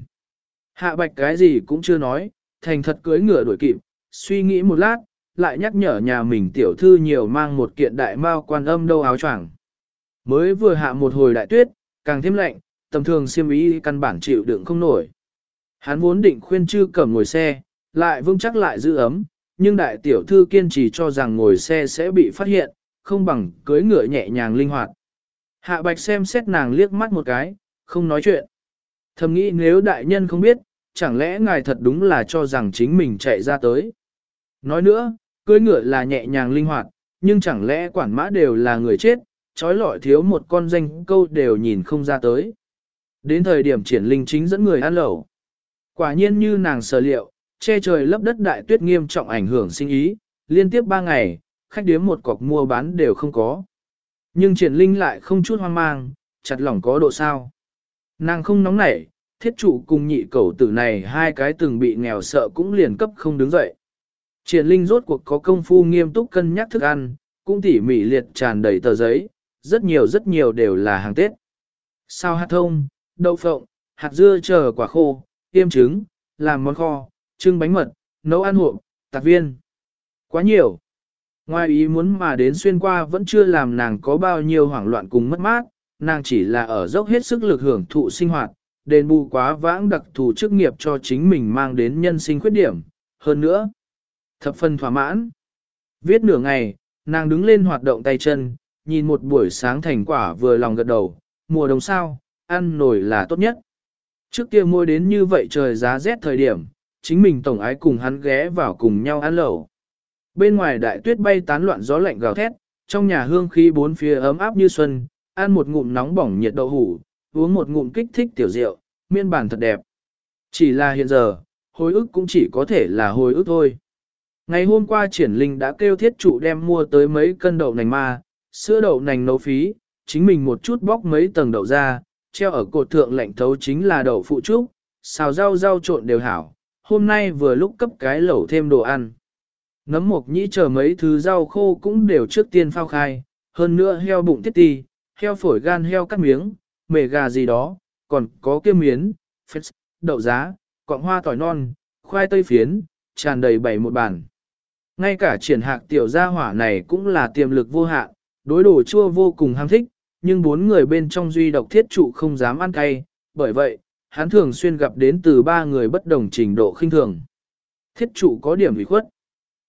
Hạ Bạch cái gì cũng chưa nói, thành thật cưỡi ngựa đuổi kịp, suy nghĩ một lát, lại nhắc nhở nhà mình tiểu thư nhiều mang một kiện đại mao quan âm đâu áo choàng. Mới vừa hạ một hồi đại tuyết, càng thêm lạnh, tầm thường xiêm y căn bản chịu đựng không nổi. Hắn vốn định khuyên chư Cẩm ngồi xe, lại vững chắc lại giữ ấm, nhưng đại tiểu thư kiên trì cho rằng ngồi xe sẽ bị phát hiện, không bằng cưỡi ngựa nhẹ nhàng linh hoạt. Hạ Bạch xem xét nàng liếc mắt một cái, không nói chuyện. Thầm nghĩ nếu đại nhân không biết, chẳng lẽ ngài thật đúng là cho rằng chính mình chạy ra tới. Nói nữa, cưỡi ngựa là nhẹ nhàng linh hoạt, nhưng chẳng lẽ quản mã đều là người chết, trói lọi thiếu một con danh câu đều nhìn không ra tới. Đến thời điểm triển linh chính dẫn người ăn lẩu. Quả nhiên như nàng sở liệu, che trời lấp đất đại tuyết nghiêm trọng ảnh hưởng sinh ý, liên tiếp ba ngày, khách điếm một cọc mua bán đều không có. Nhưng triển linh lại không chút hoang mang, chặt lỏng có độ sao. Nàng không nóng nảy, thiết trụ cùng nhị cẩu tử này hai cái từng bị nghèo sợ cũng liền cấp không đứng dậy. Triển linh rốt cuộc có công phu nghiêm túc cân nhắc thức ăn, cũng tỉ mỉ liệt tràn đầy tờ giấy, rất nhiều rất nhiều đều là hàng Tết. Sao hạt thông, đậu phộng, hạt dưa chờ quả khô, tiêm trứng, làm món kho, trưng bánh mật, nấu ăn hộp, tạc viên. Quá nhiều. Ngoài ý muốn mà đến xuyên qua vẫn chưa làm nàng có bao nhiêu hoảng loạn cùng mất mát, nàng chỉ là ở dốc hết sức lực hưởng thụ sinh hoạt, đền bù quá vãng đặc thù chức nghiệp cho chính mình mang đến nhân sinh khuyết điểm. Hơn nữa, thập phần thỏa mãn. Viết nửa ngày, nàng đứng lên hoạt động tay chân, nhìn một buổi sáng thành quả vừa lòng gật đầu, mùa đông sao, ăn nổi là tốt nhất. Trước kia mua đến như vậy trời giá rét thời điểm, chính mình tổng ái cùng hắn ghé vào cùng nhau ăn lẩu. Bên ngoài đại tuyết bay tán loạn gió lạnh gào thét, trong nhà hương khí bốn phía ấm áp như xuân, ăn một ngụm nóng bỏng nhiệt đậu hủ, uống một ngụm kích thích tiểu rượu, miên bản thật đẹp. Chỉ là hiện giờ, hồi ức cũng chỉ có thể là hồi ức thôi. Ngày hôm qua triển linh đã kêu thiết trụ đem mua tới mấy cân đậu nành ma, sữa đậu nành nấu phí, chính mình một chút bóc mấy tầng đậu ra, treo ở cột thượng lạnh thấu chính là đậu phụ trúc, xào rau rau trộn đều hảo, hôm nay vừa lúc cấp cái lẩu thêm đồ ăn. Nấm mộc nhĩ chờ mấy thứ rau khô cũng đều trước tiên phao khai, hơn nữa heo bụng tiết ti, heo phổi gan heo cắt miếng, mề gà gì đó, còn có kia miến, phết, đậu giá, cọng hoa tỏi non, khoai tây phiến, tràn đầy bảy một bàn. Ngay cả triển hạc tiểu gia hỏa này cũng là tiềm lực vô hạn, đối đồ chua vô cùng ham thích, nhưng bốn người bên trong duy độc thiết trụ không dám ăn cay, bởi vậy, hắn thường xuyên gặp đến từ ba người bất đồng trình độ khinh thường. Thiết trụ có điểm ủy khuất.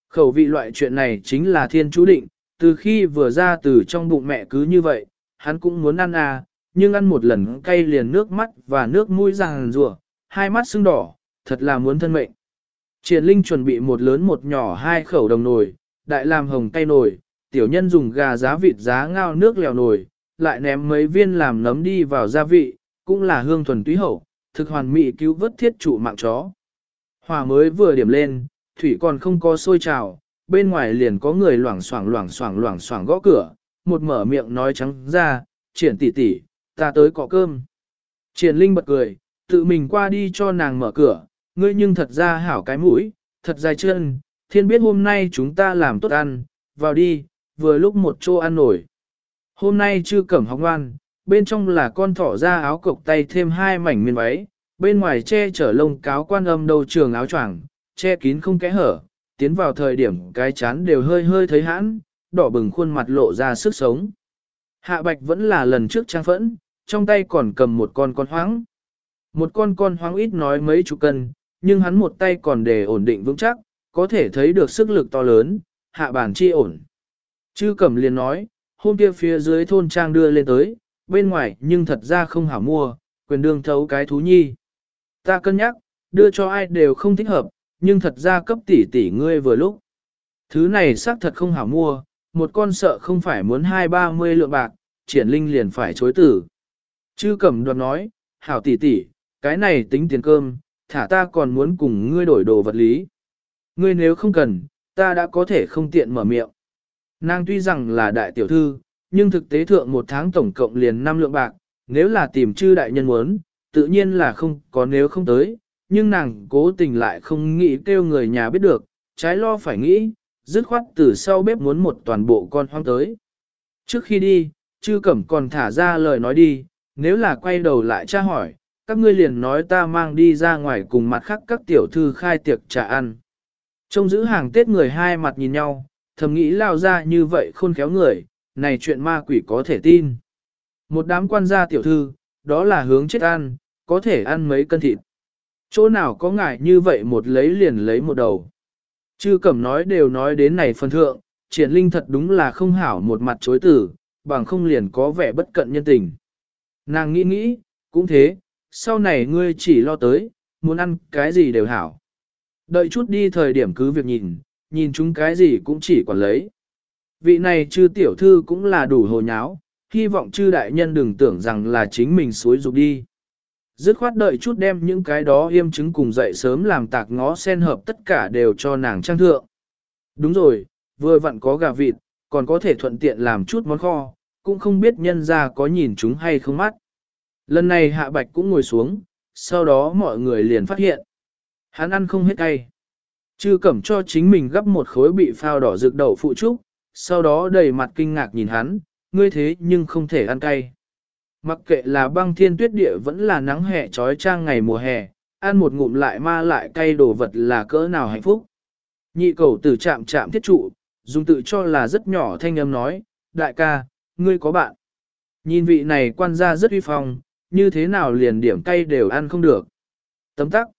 Khẩu vị loại chuyện này chính là thiên chú định, từ khi vừa ra từ trong bụng mẹ cứ như vậy, hắn cũng muốn ăn à, nhưng ăn một lần cay liền nước mắt và nước mũi ràng rùa, hai mắt sưng đỏ, thật là muốn thân mệnh. Triển Linh chuẩn bị một lớn một nhỏ hai khẩu đồng nồi, đại làm hồng cay nồi, tiểu nhân dùng gà giá vịt giá ngao nước lèo nồi, lại ném mấy viên làm nấm đi vào gia vị, cũng là hương thuần túy hậu, thực hoàn mỹ cứu vớt thiết trụ mạng chó. Hỏa mới vừa điểm lên, thủy còn không có sôi trào, bên ngoài liền có người loảng xoảng loảng xoảng loảng xoảng gõ cửa, một mở miệng nói trắng ra, Triển tỷ tỷ, ta tới cọ cơm. Triển Linh bật cười, tự mình qua đi cho nàng mở cửa, ngươi nhưng thật ra hảo cái mũi, thật dài chân, thiên biết hôm nay chúng ta làm tốt ăn, vào đi, vừa lúc một chỗ ăn nổi. Hôm nay chưa cẩm học ngoan, bên trong là con thỏ da áo cộc tay thêm hai mảnh miên váy, bên ngoài che chở lông cáo quan âm đầu trường áo choàng, che kín không kẽ hở, tiến vào thời điểm cái chán đều hơi hơi thấy hãn, đỏ bừng khuôn mặt lộ ra sức sống. Hạ Bạch vẫn là lần trước trang phẫn, trong tay còn cầm một con con hoáng. Một con con hoáng ít nói mấy chục cân, nhưng hắn một tay còn để ổn định vững chắc, có thể thấy được sức lực to lớn, hạ bản chi ổn. Chư Cẩm liền nói, hôm kia phía dưới thôn trang đưa lên tới, bên ngoài nhưng thật ra không hảo mua, quyền đương thấu cái thú nhi. Ta cân nhắc, đưa cho ai đều không thích hợp, nhưng thật ra cấp tỷ tỷ ngươi vừa lúc. Thứ này xác thật không hảo mua, một con sợ không phải muốn hai ba mươi lượng bạc, Triển Linh liền phải chối tử. Chư Cẩm đoạt nói, hảo tỷ tỷ, cái này tính tiền cơm, thả ta còn muốn cùng ngươi đổi đồ vật lý. Ngươi nếu không cần, ta đã có thể không tiện mở miệng. Nàng tuy rằng là đại tiểu thư, nhưng thực tế thượng một tháng tổng cộng liền năm lượng bạc, nếu là tìm chư đại nhân muốn, tự nhiên là không có nếu không tới, nhưng nàng cố tình lại không nghĩ kêu người nhà biết được, trái lo phải nghĩ, dứt khoát từ sau bếp muốn một toàn bộ con hoang tới. Trước khi đi, chư Cẩm còn thả ra lời nói đi, nếu là quay đầu lại tra hỏi, các ngươi liền nói ta mang đi ra ngoài cùng mặt khác các tiểu thư khai tiệc trà ăn. Trông giữ hàng Tết người hai mặt nhìn nhau, thầm nghĩ lao ra như vậy khôn khéo người, này chuyện ma quỷ có thể tin. Một đám quan gia tiểu thư, đó là hướng chết ăn, có thể ăn mấy cân thịt. Chỗ nào có ngại như vậy một lấy liền lấy một đầu. Chư Cẩm nói đều nói đến này phần thượng, Triển Linh thật đúng là không hảo một mặt chối tử, bằng không liền có vẻ bất cận nhân tình. Nàng nghĩ nghĩ, cũng thế, sau này ngươi chỉ lo tới, muốn ăn cái gì đều hảo. Đợi chút đi thời điểm cứ việc nhìn, nhìn chúng cái gì cũng chỉ quản lấy. Vị này chư tiểu thư cũng là đủ hồ nháo, hy vọng chư đại nhân đừng tưởng rằng là chính mình xối dục đi. Dứt khoát đợi chút đem những cái đó yêm chứng cùng dậy sớm làm tạc ngó sen hợp tất cả đều cho nàng trang thượng. Đúng rồi, vừa vặn có gà vịt, còn có thể thuận tiện làm chút món kho, cũng không biết nhân ra có nhìn chúng hay không mắt. Lần này Hạ Bạch cũng ngồi xuống, sau đó mọi người liền phát hiện. Hắn ăn không hết cay. Chư Cẩm cho chính mình gấp một khối bị phao đỏ rực đậu phụ trúc, sau đó đầy mặt kinh ngạc nhìn hắn, ngươi thế nhưng không thể ăn cay. Mặc kệ là băng thiên tuyết địa vẫn là nắng hè trói trang ngày mùa hè, ăn một ngụm lại ma lại cay đồ vật là cỡ nào hạnh phúc. Nhị cầu tử chạm chạm thiết trụ, dùng tự cho là rất nhỏ thanh âm nói, đại ca, ngươi có bạn. Nhìn vị này quan gia rất uy phong, như thế nào liền điểm cay đều ăn không được. Tấm tắc.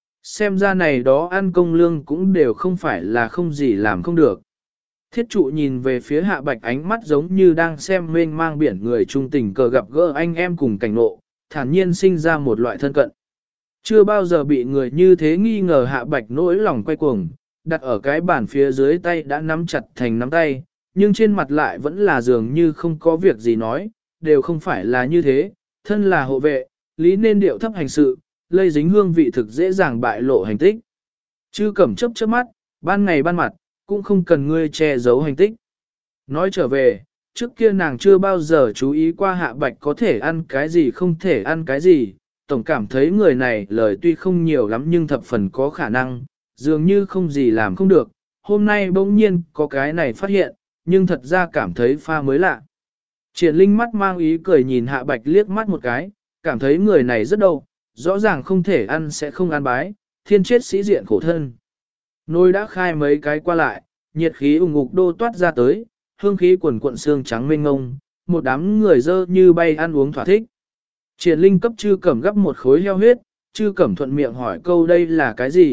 Xem ra này đó ăn công lương cũng đều không phải là không gì làm không được. Thiết trụ nhìn về phía Hạ Bạch ánh mắt giống như đang xem mênh mang biển người trung tình cờ gặp gỡ anh em cùng cảnh ngộ, thản nhiên sinh ra một loại thân cận. Chưa bao giờ bị người như thế nghi ngờ Hạ Bạch nỗi lòng quay cuồng, đặt ở cái bàn phía dưới tay đã nắm chặt thành nắm tay, nhưng trên mặt lại vẫn là dường như không có việc gì nói, đều không phải là như thế, thân là hộ vệ, lý nên điệu thấp hành sự, lây dính hương vị thực dễ dàng bại lộ hành tích. Chư Cẩm chớp chớp mắt, ban ngày ban mặt, cũng không cần ngươi che giấu hành tích. Nói trở về, trước kia nàng chưa bao giờ chú ý qua Hạ Bạch có thể ăn cái gì không thể ăn cái gì, tổng cảm thấy người này lời tuy không nhiều lắm nhưng thập phần có khả năng, dường như không gì làm không được, hôm nay bỗng nhiên có cái này phát hiện, nhưng thật ra cảm thấy pha mới lạ. Triển Linh mắt mang ý cười nhìn Hạ Bạch liếc mắt một cái, cảm thấy người này rất đâu, rõ ràng không thể ăn sẽ không ăn bái, thiên chết sĩ diện khổ thân. Nồi đã khai mấy cái qua lại, nhiệt khí ủng ngục đô toát ra tới, hương khí quần cuộn xương trắng mênh ngông, một đám người dơ như bay ăn uống thỏa thích. Triển Linh cấp Chư Cẩm gấp một khối heo huyết, Chư Cẩm thuận miệng hỏi câu đây là cái gì,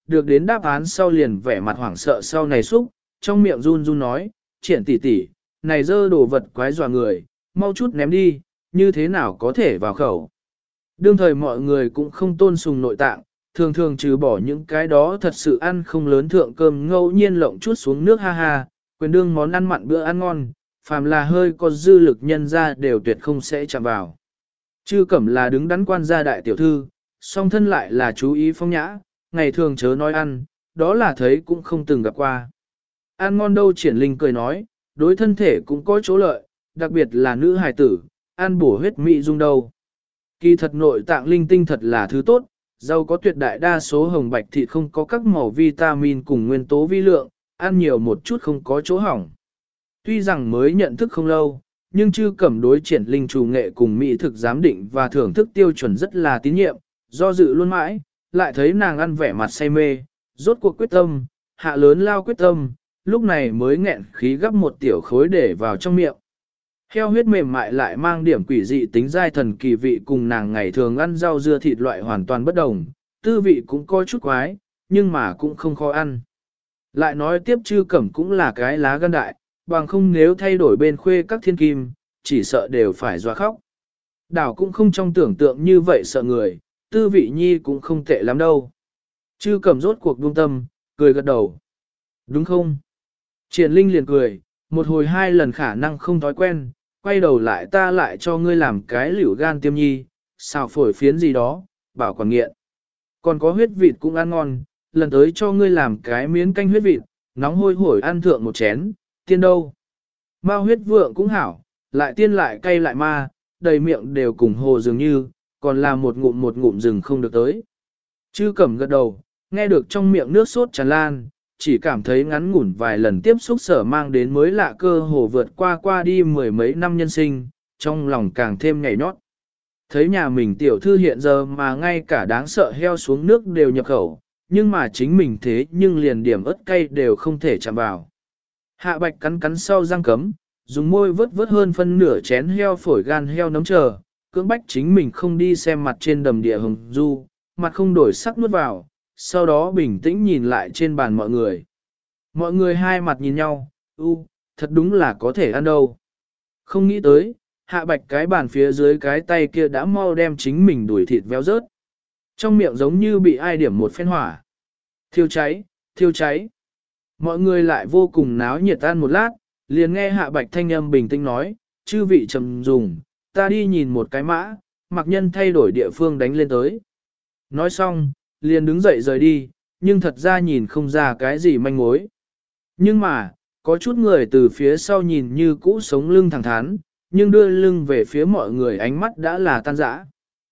được đến đáp án sau liền vẻ mặt hoảng sợ sau này xúc, trong miệng run run nói, triển tỷ tỷ, này dơ đồ vật quái dọa người, mau chút ném đi, như thế nào có thể vào khẩu. Đương thời mọi người cũng không tôn sùng nội tạng, thường thường trừ bỏ những cái đó thật sự ăn không lớn thượng cơm ngẫu nhiên lộng chút xuống nước ha ha, quyền đương món ăn mặn bữa ăn ngon, phàm là hơi có dư lực nhân ra đều tuyệt không sẽ chạm vào. Chư Cẩm là đứng đắn quan gia đại tiểu thư, song thân lại là chú ý phong nhã, ngày thường chớ nói ăn, đó là thấy cũng không từng gặp qua. Ăn ngon đâu Triển Linh cười nói, đối thân thể cũng có chỗ lợi, đặc biệt là nữ hài tử, ăn bổ huyết mỹ dung đâu. Kỳ thật nội tạng linh tinh thật là thứ tốt, rau có tuyệt đại đa số hồng bạch thịt không có các màu vitamin cùng nguyên tố vi lượng, ăn nhiều một chút không có chỗ hỏng. Tuy rằng mới nhận thức không lâu, nhưng Chư Cẩm đối Triển Linh chủ nghệ cùng mỹ thực giám định và thưởng thức tiêu chuẩn rất là tín nhiệm, do dự luôn mãi, lại thấy nàng ăn vẻ mặt say mê, rốt cuộc quyết tâm, hạ lớn lao quyết tâm, lúc này mới nghẹn khí gấp một tiểu khối để vào trong miệng. Heo huyết mềm mại lại mang điểm quỷ dị tính giai thần kỳ vị cùng nàng ngày thường ăn rau dưa thịt loại hoàn toàn bất đồng, tư vị cũng có chút quái, nhưng mà cũng không khó ăn. Lại nói tiếp Chư Cẩm cũng là cái lá gan đại, bằng không nếu thay đổi bên khuê các thiên kim, chỉ sợ đều phải doa khóc. Đảo cũng không trong tưởng tượng như vậy sợ người, tư vị nhi cũng không tệ lắm đâu. Chư Cẩm rốt cuộc buông tâm, cười gật đầu. Đúng không? Triển Linh liền cười, một hồi hai lần khả năng không thói quen, quay đầu lại ta lại cho ngươi làm cái liễu gan tiêm nhi, xào phổi phiến gì đó, bảo quản nghiện. Còn có huyết vịt cũng ăn ngon, lần tới cho ngươi làm cái miếng canh huyết vịt, nóng hôi hổi ăn thượng một chén, tiên đâu. Ma huyết vượng cũng hảo, lại tiên lại cay lại ma, đầy miệng đều cùng hồ dường như, còn là một ngụm một ngụm rừng không được tới. Chư Cẩm gật đầu, nghe được trong miệng nước sốt tràn lan, chỉ cảm thấy ngắn ngủn vài lần tiếp xúc sở mang đến mới lạ cơ hồ vượt qua qua đi mười mấy năm nhân sinh, trong lòng càng thêm nhảy nhót. Thấy nhà mình tiểu thư hiện giờ mà ngay cả đáng sợ heo xuống nước đều nhập khẩu, nhưng mà chính mình thế nhưng liền điểm ớt cay đều không thể chạm vào. Hạ Bạch cắn cắn sau răng cấm, dùng môi vớt vớt hơn phân nửa chén heo phổi gan heo nấm chờ, cưỡng bách chính mình không đi xem mặt trên đầm địa hồng du, mặt không đổi sắc nuốt vào, sau đó bình tĩnh nhìn lại trên bàn mọi người. Mọi người hai mặt nhìn nhau, u, thật đúng là có thể ăn đâu. Không nghĩ tới, Hạ Bạch cái bàn phía dưới cái tay kia đã mau đem chính mình đuổi thịt véo rớt. Trong miệng giống như bị ai điểm một phen hỏa. Thiêu cháy, thiêu cháy. Mọi người lại vô cùng náo nhiệt ăn một lát, liền nghe Hạ Bạch thanh âm bình tĩnh nói, chư vị trầm dùng, ta đi nhìn một cái mã, mặc nhân thay đổi địa phương đánh lên tới. Nói xong, liền đứng dậy rời đi, nhưng thật ra nhìn không ra cái gì manh mối. Nhưng mà, có chút người từ phía sau nhìn như cũ sống lưng thẳng thắn, nhưng đưa lưng về phía mọi người ánh mắt đã là tan rã.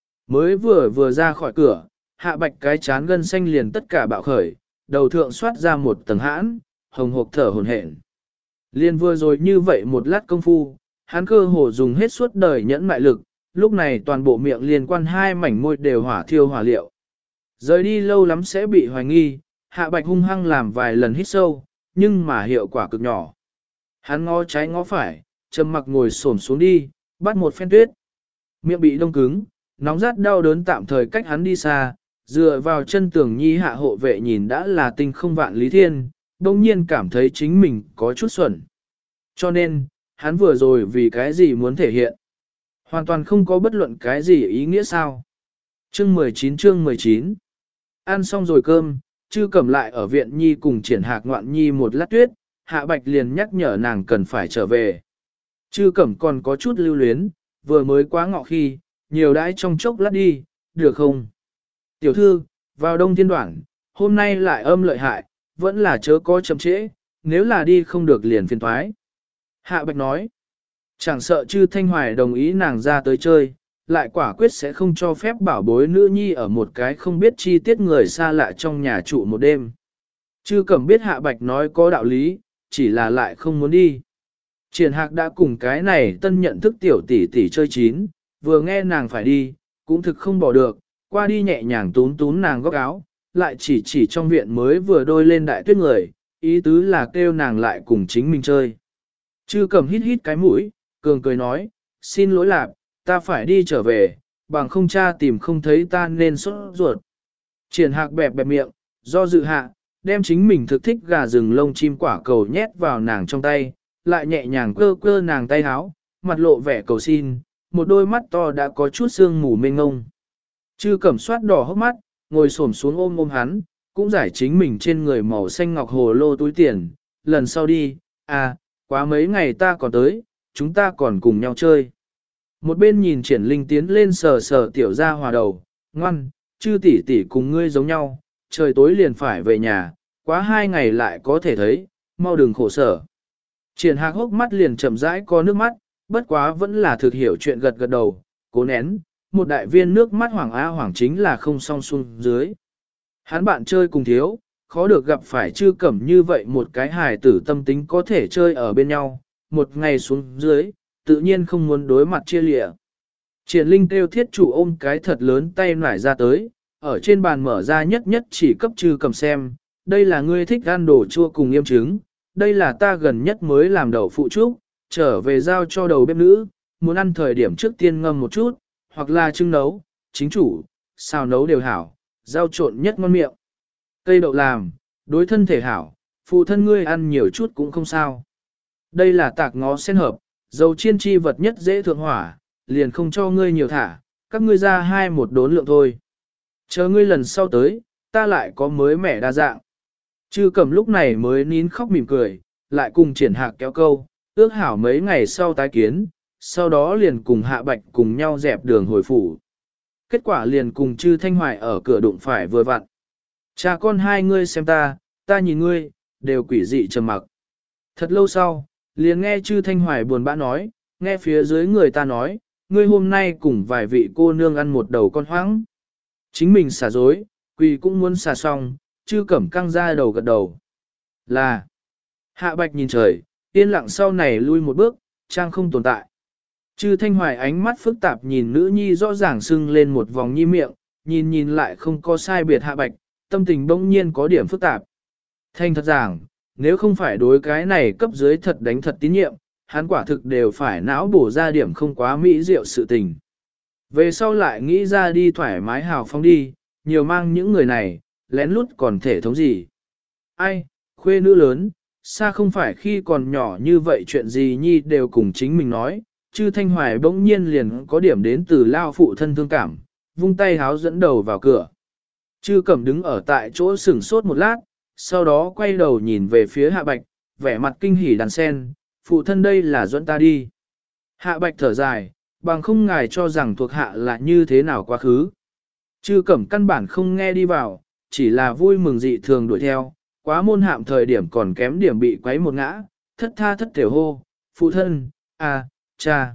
Mới vừa vừa ra khỏi cửa, Hạ Bạch cái chán gân xanh liền tất cả bạo khởi, đầu thượng xoát ra một tầng hãn, hồng hộc thở hổn hển. Liên vừa rồi như vậy một lát công phu, hắn cơ hồ dùng hết suốt đời nhẫn mại lực, lúc này toàn bộ miệng liên quan hai mảnh môi đều hỏa thiêu hỏa liệu. Rời đi lâu lắm sẽ bị hoài nghi, Hạ Bạch hung hăng làm vài lần hít sâu, nhưng mà hiệu quả cực nhỏ. Hắn ngó trái ngó phải, trầm mặc ngồi xổm xuống đi, bắt một phen tuyết. Miệng bị đông cứng, nóng rát đau đớn tạm thời cách hắn đi xa, dựa vào chân tường nhi hạ hộ vệ nhìn đã là tinh không vạn lý thiên, đông nhiên cảm thấy chính mình có chút xuẩn. Cho nên, hắn vừa rồi vì cái gì muốn thể hiện. Hoàn toàn không có bất luận cái gì ý nghĩa sao. Chương mười chín chương mười chín Ăn xong rồi cơm, Chư Cẩm lại ở viện nhi cùng Triển Hạc ngoạn nhi một lát tuyết, Hạ Bạch liền nhắc nhở nàng cần phải trở về. Chư Cẩm còn có chút lưu luyến, vừa mới quá ngọ khi, nhiều đãi trong chốc lát đi, được không? Tiểu thư, vào đông thiên đoạn, hôm nay lại âm lợi hại, vẫn là chớ có chậm trễ, nếu là đi không được liền phiền thoái. Hạ Bạch nói, chẳng sợ Chư Thanh Hoài đồng ý nàng ra tới chơi, lại quả quyết sẽ không cho phép bảo bối nữ nhi ở một cái không biết chi tiết người xa lạ trong nhà trụ một đêm. Chư Cẩm biết Hạ Bạch nói có đạo lý, chỉ là lại không muốn đi. Triển Hạc đã cùng cái này tân nhận thức tiểu tỷ tỷ chơi chín, vừa nghe nàng phải đi, cũng thực không bỏ được, qua đi nhẹ nhàng tún tún nàng góc áo, lại chỉ chỉ trong viện mới vừa đôi lên đại tuyết người, ý tứ là kêu nàng lại cùng chính mình chơi. Chư Cẩm hít hít cái mũi, cường cười nói, xin lỗi lạc, ta phải đi trở về, bằng không cha tìm không thấy ta nên sốt ruột. Triển Hạc bẹp bẹp miệng, Do dự hạ, đem chính mình thực thích gà rừng lông chim quả cầu nhét vào nàng trong tay, lại nhẹ nhàng cơ cơ nàng tay háo, mặt lộ vẻ cầu xin, một đôi mắt to đã có chút sương mù mênh ngông. Chư Cẩm soát đỏ hốc mắt, ngồi xổm xuống ôm ôm hắn, cũng giải chính mình trên người màu xanh ngọc hồ lô túi tiền, lần sau đi, à, quá mấy ngày ta còn tới, chúng ta còn cùng nhau chơi. Một bên nhìn Triển Linh tiến lên sờ sờ tiểu ra hòa đầu, ngoan, chư tỷ tỷ cùng ngươi giống nhau, trời tối liền phải về nhà, quá hai ngày lại có thể thấy, mau đừng khổ sở. Triển Hạc hốc mắt liền chậm rãi có nước mắt, bất quá vẫn là thực hiểu chuyện gật gật đầu, cố nén, một đại viên nước mắt hoàng á hoàng chính là không song xuống dưới. Hắn bạn chơi cùng thiếu, khó được gặp phải Chư Cẩm như vậy một cái hài tử tâm tính có thể chơi ở bên nhau, một ngày xuống dưới, tự nhiên không muốn đối mặt chia lịa. Triển Linh kêu thiết chủ ôm cái thật lớn tay nải ra tới, ở trên bàn mở ra nhất nhất chỉ cấp Chư Cẩm xem, đây là ngươi thích ăn đồ chua cùng yêm trứng, đây là ta gần nhất mới làm đậu phụ trúc, trở về giao cho đầu bếp nữ, muốn ăn thời điểm trước tiên ngâm một chút, hoặc là trưng nấu, chính chủ, xào nấu đều hảo, rau trộn nhất ngon miệng. Cây đậu làm, đối thân thể hảo, phụ thân ngươi ăn nhiều chút cũng không sao. Đây là tạc ngó sen hợp, dầu chiên chi vật nhất dễ thượng hỏa, liền không cho ngươi nhiều thả, các ngươi ra hai một đốn lượng thôi. Chờ ngươi lần sau tới, ta lại có mới mẻ đa dạng. Chư Cẩm lúc này mới nín khóc mỉm cười, lại cùng Triển Hạc kéo câu, ước hảo mấy ngày sau tái kiến, sau đó liền cùng Hạ Bạch cùng nhau dẹp đường hồi phủ. Kết quả liền cùng Chư Thanh Hoài ở cửa đụng phải vừa vặn. Cha con hai ngươi xem ta, ta nhìn ngươi, đều quỷ dị trầm mặc. Thật lâu sau, liền nghe Chư Thanh Hoài buồn bã nói, nghe phía dưới người ta nói, ngươi hôm nay cùng vài vị cô nương ăn một đầu con hoáng. Chính mình xả dối, quỳ cũng muốn xả xong, Chư Cẩm căng ra đầu gật đầu. Là, Hạ Bạch nhìn trời, yên lặng sau này lui một bước, trang không tồn tại. Chư Thanh Hoài ánh mắt phức tạp nhìn nữ nhi rõ ràng sưng lên một vòng nhi miệng, nhìn nhìn lại không có sai biệt Hạ Bạch, tâm tình bỗng nhiên có điểm phức tạp. Thanh thật giảng, nếu không phải đối cái này cấp dưới thật đánh thật tín nhiệm, hắn quả thực đều phải não bổ ra điểm không quá mỹ diệu sự tình. Về sau lại nghĩ ra đi thoải mái hào phóng đi, nhiều mang những người này, lén lút còn thể thống gì. Ai, khuê nữ lớn, xa không phải khi còn nhỏ như vậy chuyện gì nhi đều cùng chính mình nói, Chư Thanh Hoài bỗng nhiên liền có điểm đến từ lao phụ thân thương cảm, vung tay háo dẫn đầu vào cửa. Chư Cẩm đứng ở tại chỗ sửng sốt một lát, sau đó quay đầu nhìn về phía Hạ Bạch, vẻ mặt kinh hỉ đàn sen, phụ thân đây là dẫn ta đi. Hạ Bạch thở dài, bằng không ngài cho rằng thuộc hạ là như thế nào quá khứ. Chư Cẩm căn bản không nghe đi vào, chỉ là vui mừng dị thường đuổi theo, quá môn hạm thời điểm còn kém điểm bị quấy một ngã, thất tha thất thể hô, phụ thân, à, cha.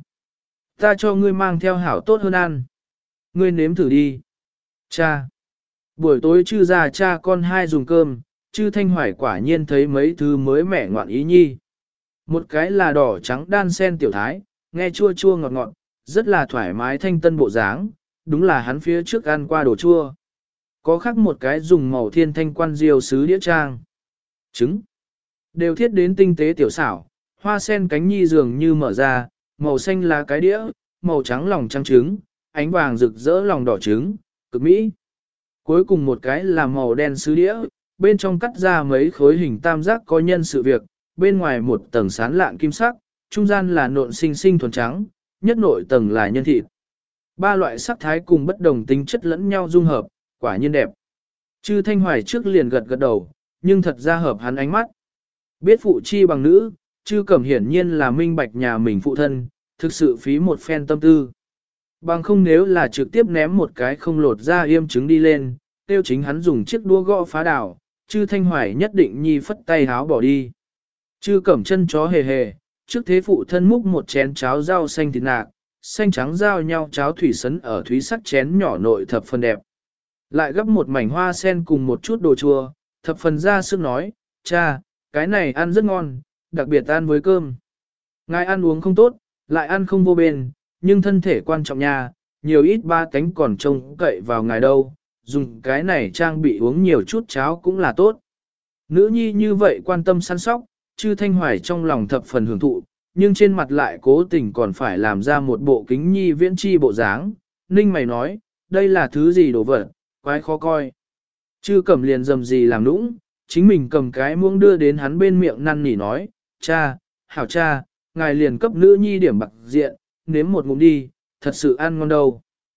Ta cho ngươi mang theo hảo tốt hơn ăn. Ngươi nếm thử đi. Cha. Buổi tối Chư ra cha con hai dùng cơm, Chư Thanh Hoài quả nhiên thấy mấy thứ mới mẻ ngoạn ý nhi. Một cái là đỏ trắng đan sen tiểu thái, nghe chua chua ngọt ngọt, rất là thoải mái thanh tân bộ dáng, đúng là hắn phía trước ăn qua đồ chua. Có khác một cái dùng màu thiên thanh quan diều sứ đĩa trang. Trứng. Đều thiết đến tinh tế tiểu xảo, hoa sen cánh nhi dường như mở ra, màu xanh là cái đĩa, màu trắng lòng trắng trứng, ánh vàng rực rỡ lòng đỏ trứng, cực mỹ. Cuối cùng một cái là màu đen sứ đĩa, bên trong cắt ra mấy khối hình tam giác có nhân sự việc, bên ngoài một tầng sán lạn kim sắc, trung gian là nộn xinh xinh thuần trắng, nhất nội tầng là nhân thịt. Ba loại sắc thái cùng bất đồng tính chất lẫn nhau dung hợp, quả nhiên đẹp. Chư Thanh Hoài trước liền gật gật đầu, nhưng thật ra hợp hắn ánh mắt. Biết phụ chi bằng nữ, Chư Cẩm hiển nhiên là minh bạch nhà mình phụ thân, thực sự phí một phen tâm tư. Bằng không nếu là trực tiếp ném một cái không lột ra yêm trứng đi lên, tiêu chính hắn dùng chiếc đũa gõ phá đảo, Chư Thanh Hoài nhất định nhi phất tay háo bỏ đi. Chư Cẩm chân chó hề hề, trước thế phụ thân múc một chén cháo rau xanh thịt nạc, xanh trắng giao nhau cháo thủy sấn ở thúy sắc chén nhỏ nội thập phần đẹp. Lại gấp một mảnh hoa sen cùng một chút đồ chua, thập phần ra sức nói, cha, cái này ăn rất ngon, đặc biệt ăn với cơm. Ngài ăn uống không tốt, lại ăn không vô bền, nhưng thân thể quan trọng nha, nhiều ít ba cánh còn trông cậy vào ngài đâu, dùng cái này trang bị uống nhiều chút cháo cũng là tốt. Nữ nhi như vậy quan tâm săn sóc, Chư Thanh Hoài trong lòng thập phần hưởng thụ, nhưng trên mặt lại cố tình còn phải làm ra một bộ kính nhi viễn chi bộ dáng. Ninh mày nói, đây là thứ gì đồ vật, quái khó coi. Chư Cẩm liền dầm gì làm nũng, chính mình cầm cái muỗng đưa đến hắn bên miệng năn nỉ nói, cha, hảo cha, ngài liền cấp nữ nhi điểm bạc diện, nếm một ngụm đi, thật sự ăn ngon đâu.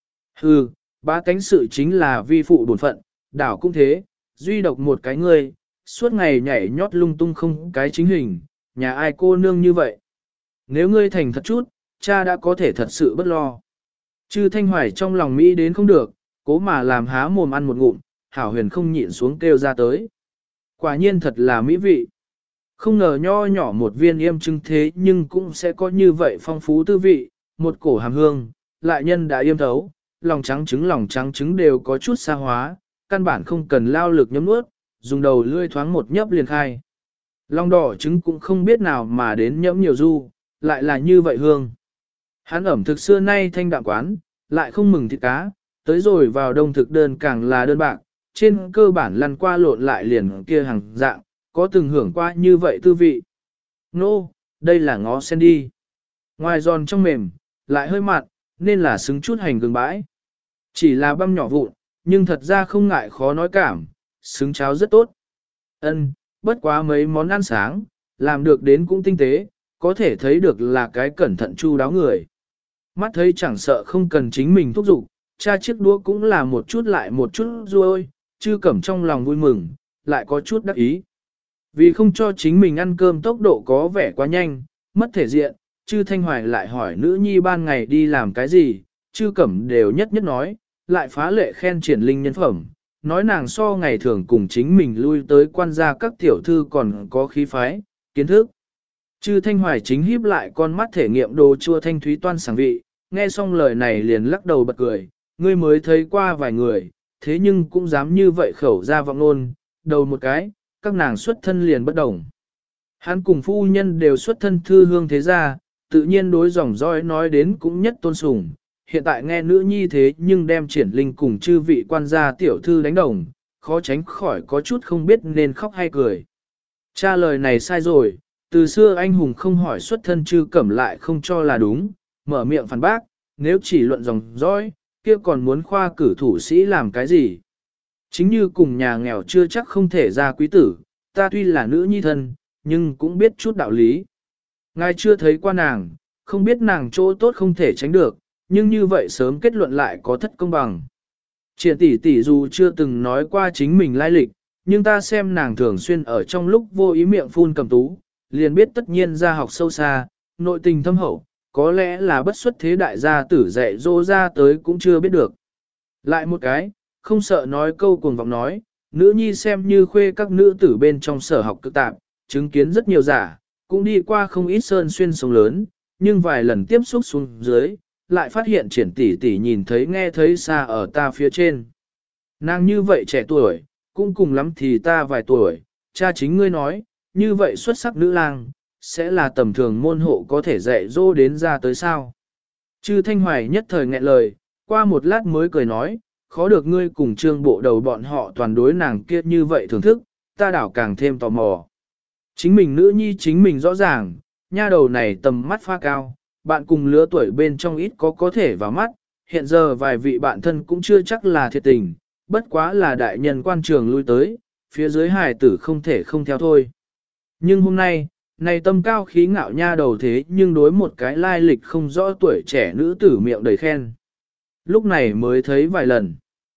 Hừ, ba cánh sự chính là vi phụ bổn phận, đảo cũng thế, duy độc một cái ngươi, suốt ngày nhảy nhót lung tung không cái chính hình, nhà ai cô nương như vậy. Nếu ngươi thành thật chút, cha đã có thể thật sự bất lo. Chư Thanh Hoài trong lòng Mỹ đến không được, cố mà làm há mồm ăn một ngụm, hảo huyền không nhịn xuống kêu ra tới. Quả nhiên thật là mỹ vị. Không ngờ nho nhỏ một viên yêm trưng thế nhưng cũng sẽ có như vậy phong phú tư vị, một cổ hàm hương, lại nhân đã yêm thấu, lòng trắng trứng lòng trắng trứng đều có chút xa hóa, căn bản không cần lao lực nhấm nuốt, dùng đầu lươi thoáng một nhấp liền khai. Lòng đỏ trứng cũng không biết nào mà đến nhẫm nhiều du, lại là như vậy hương. Hắn ẩm thực xưa nay thanh đạm quán, lại không mừng thịt cá, tới rồi vào đông thực đơn càng là đơn bạc, trên cơ bản lăn qua lộn lại liền kia hàng dạng, có từng hưởng qua như vậy tư vị. Nô, no, đây là ngó sen đi. Ngoài giòn trong mềm, lại hơi mặn, nên là xứng chút hành gừng bãi. Chỉ là băm nhỏ vụn, nhưng thật ra không ngại khó nói cảm, xứng cháo rất tốt. Ân, bất quá mấy món ăn sáng, làm được đến cũng tinh tế, có thể thấy được là cái cẩn thận chu đáo người. Mắt thấy chẳng sợ không cần chính mình thúc giục, cha chiếc đũa cũng là một chút lại một chút ruôi, Chư Cẩm trong lòng vui mừng, lại có chút đắc ý. Vì không cho chính mình ăn cơm tốc độ có vẻ quá nhanh, mất thể diện, Chư Thanh Hoài lại hỏi nữ nhi ban ngày đi làm cái gì, Chư Cẩm đều nhất nhất nói, lại phá lệ khen triển linh nhân phẩm, nói nàng so ngày thường cùng chính mình lui tới quan gia các tiểu thư còn có khí phái, kiến thức. Chư Thanh Hoài chính híp lại con mắt thể nghiệm đồ chua thanh thúy toan sảng vị, nghe xong lời này liền lắc đầu bật cười, ngươi mới thấy qua vài người, thế nhưng cũng dám như vậy khẩu ra vọng ngôn, đầu một cái, các nàng xuất thân liền bất đồng. Hắn cùng phu nhân đều xuất thân thư hương thế gia, tự nhiên đối dòng dõi nói đến cũng nhất tôn sùng. Hiện tại nghe nữ nhi thế nhưng đem triển linh cùng chư vị quan gia tiểu thư đánh đồng, khó tránh khỏi có chút không biết nên khóc hay cười. Cha lời này sai rồi, từ xưa anh hùng không hỏi xuất thân Chư Cẩm lại không cho là đúng, mở miệng phản bác, nếu chỉ luận dòng dõi, kia còn muốn khoa cử thủ sĩ làm cái gì? Chính như cùng nhà nghèo chưa chắc không thể ra quý tử, ta tuy là nữ nhi thân, nhưng cũng biết chút đạo lý. Ngài chưa thấy qua nàng, không biết nàng chỗ tốt không thể tránh được, nhưng như vậy sớm kết luận lại có thất công bằng. Triển tỷ tỷ dù chưa từng nói qua chính mình lai lịch, nhưng ta xem nàng thường xuyên ở trong lúc vô ý miệng phun cầm tú, liền biết tất nhiên ra học sâu xa, nội tình thâm hậu, có lẽ là bất xuất thế đại gia tử dạy dỗ ra tới cũng chưa biết được. Lại một cái, không sợ nói câu cuồng vọng nói, nữ nhi xem như khuê các nữ tử bên trong sở học cực tạp, chứng kiến rất nhiều giả, cũng đi qua không ít sơn xuyên sông lớn, nhưng vài lần tiếp xúc xuống dưới, lại phát hiện triển tỷ tỷ nhìn thấy nghe thấy xa ở ta phía trên. Nàng như vậy trẻ tuổi, cũng cùng lắm thì ta vài tuổi, cha chính ngươi nói, như vậy xuất sắc nữ lang, sẽ là tầm thường môn hộ có thể dạy dỗ đến ra tới sao. Chư Thanh Hoài nhất thời nghẹn lời, qua một lát mới cười nói, khó được ngươi cùng trương bộ đầu bọn họ toàn đối nàng kia như vậy thưởng thức, ta đảo càng thêm tò mò. Chính mình nữ nhi chính mình rõ ràng, nha đầu này tầm mắt pha cao, bạn cùng lứa tuổi bên trong ít có có thể vào mắt, hiện giờ vài vị bạn thân cũng chưa chắc là thiệt tình, bất quá là đại nhân quan trường lui tới, phía dưới hài tử không thể không theo thôi. Nhưng hôm nay, này tâm cao khí ngạo nha đầu thế nhưng đối một cái lai lịch không rõ tuổi trẻ nữ tử miệng đầy khen. Lúc này mới thấy vài lần.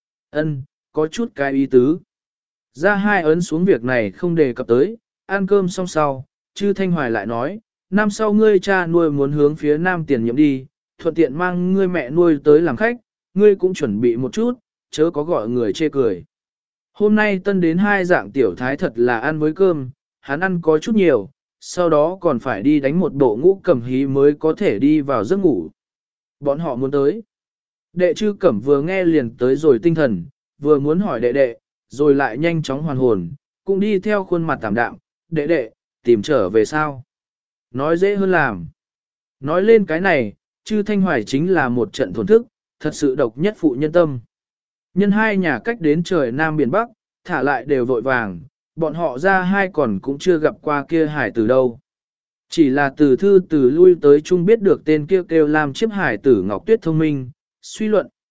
Ân, có chút cái ý tứ. Ra hai ấn xuống việc này không đề cập tới, ăn cơm xong sau, Chư Thanh Hoài lại nói, năm sau ngươi cha nuôi muốn hướng phía nam tiền nhiệm đi, thuận tiện mang ngươi mẹ nuôi tới làm khách, ngươi cũng chuẩn bị một chút, chớ có gọi người chê cười. Hôm nay tân đến hai dạng tiểu thái thật là ăn với cơm, hắn ăn có chút nhiều, sau đó còn phải đi đánh một bộ ngũ cẩm hí mới có thể đi vào giấc ngủ. Bọn họ muốn tới. Đệ Chư Cẩm vừa nghe liền tới rồi tinh thần, vừa muốn hỏi đệ đệ, rồi lại nhanh chóng hoàn hồn, cũng đi theo khuôn mặt tạm đạm, đệ đệ, tìm trở về sao. Nói dễ hơn làm. Nói lên cái này, Chư Thanh Hoài chính là một trận thổn thức, thật sự độc nhất phụ nhân tâm. Nhân hai nhà cách đến trời Nam Biển Bắc, thả lại đều vội vàng, bọn họ ra hai còn cũng chưa gặp qua kia hải tử đâu. Chỉ là từ thư từ lui tới chung biết được tên kia kêu, kêu làm chiếc hải tử Ngọc Tuyết thông minh, suy luận,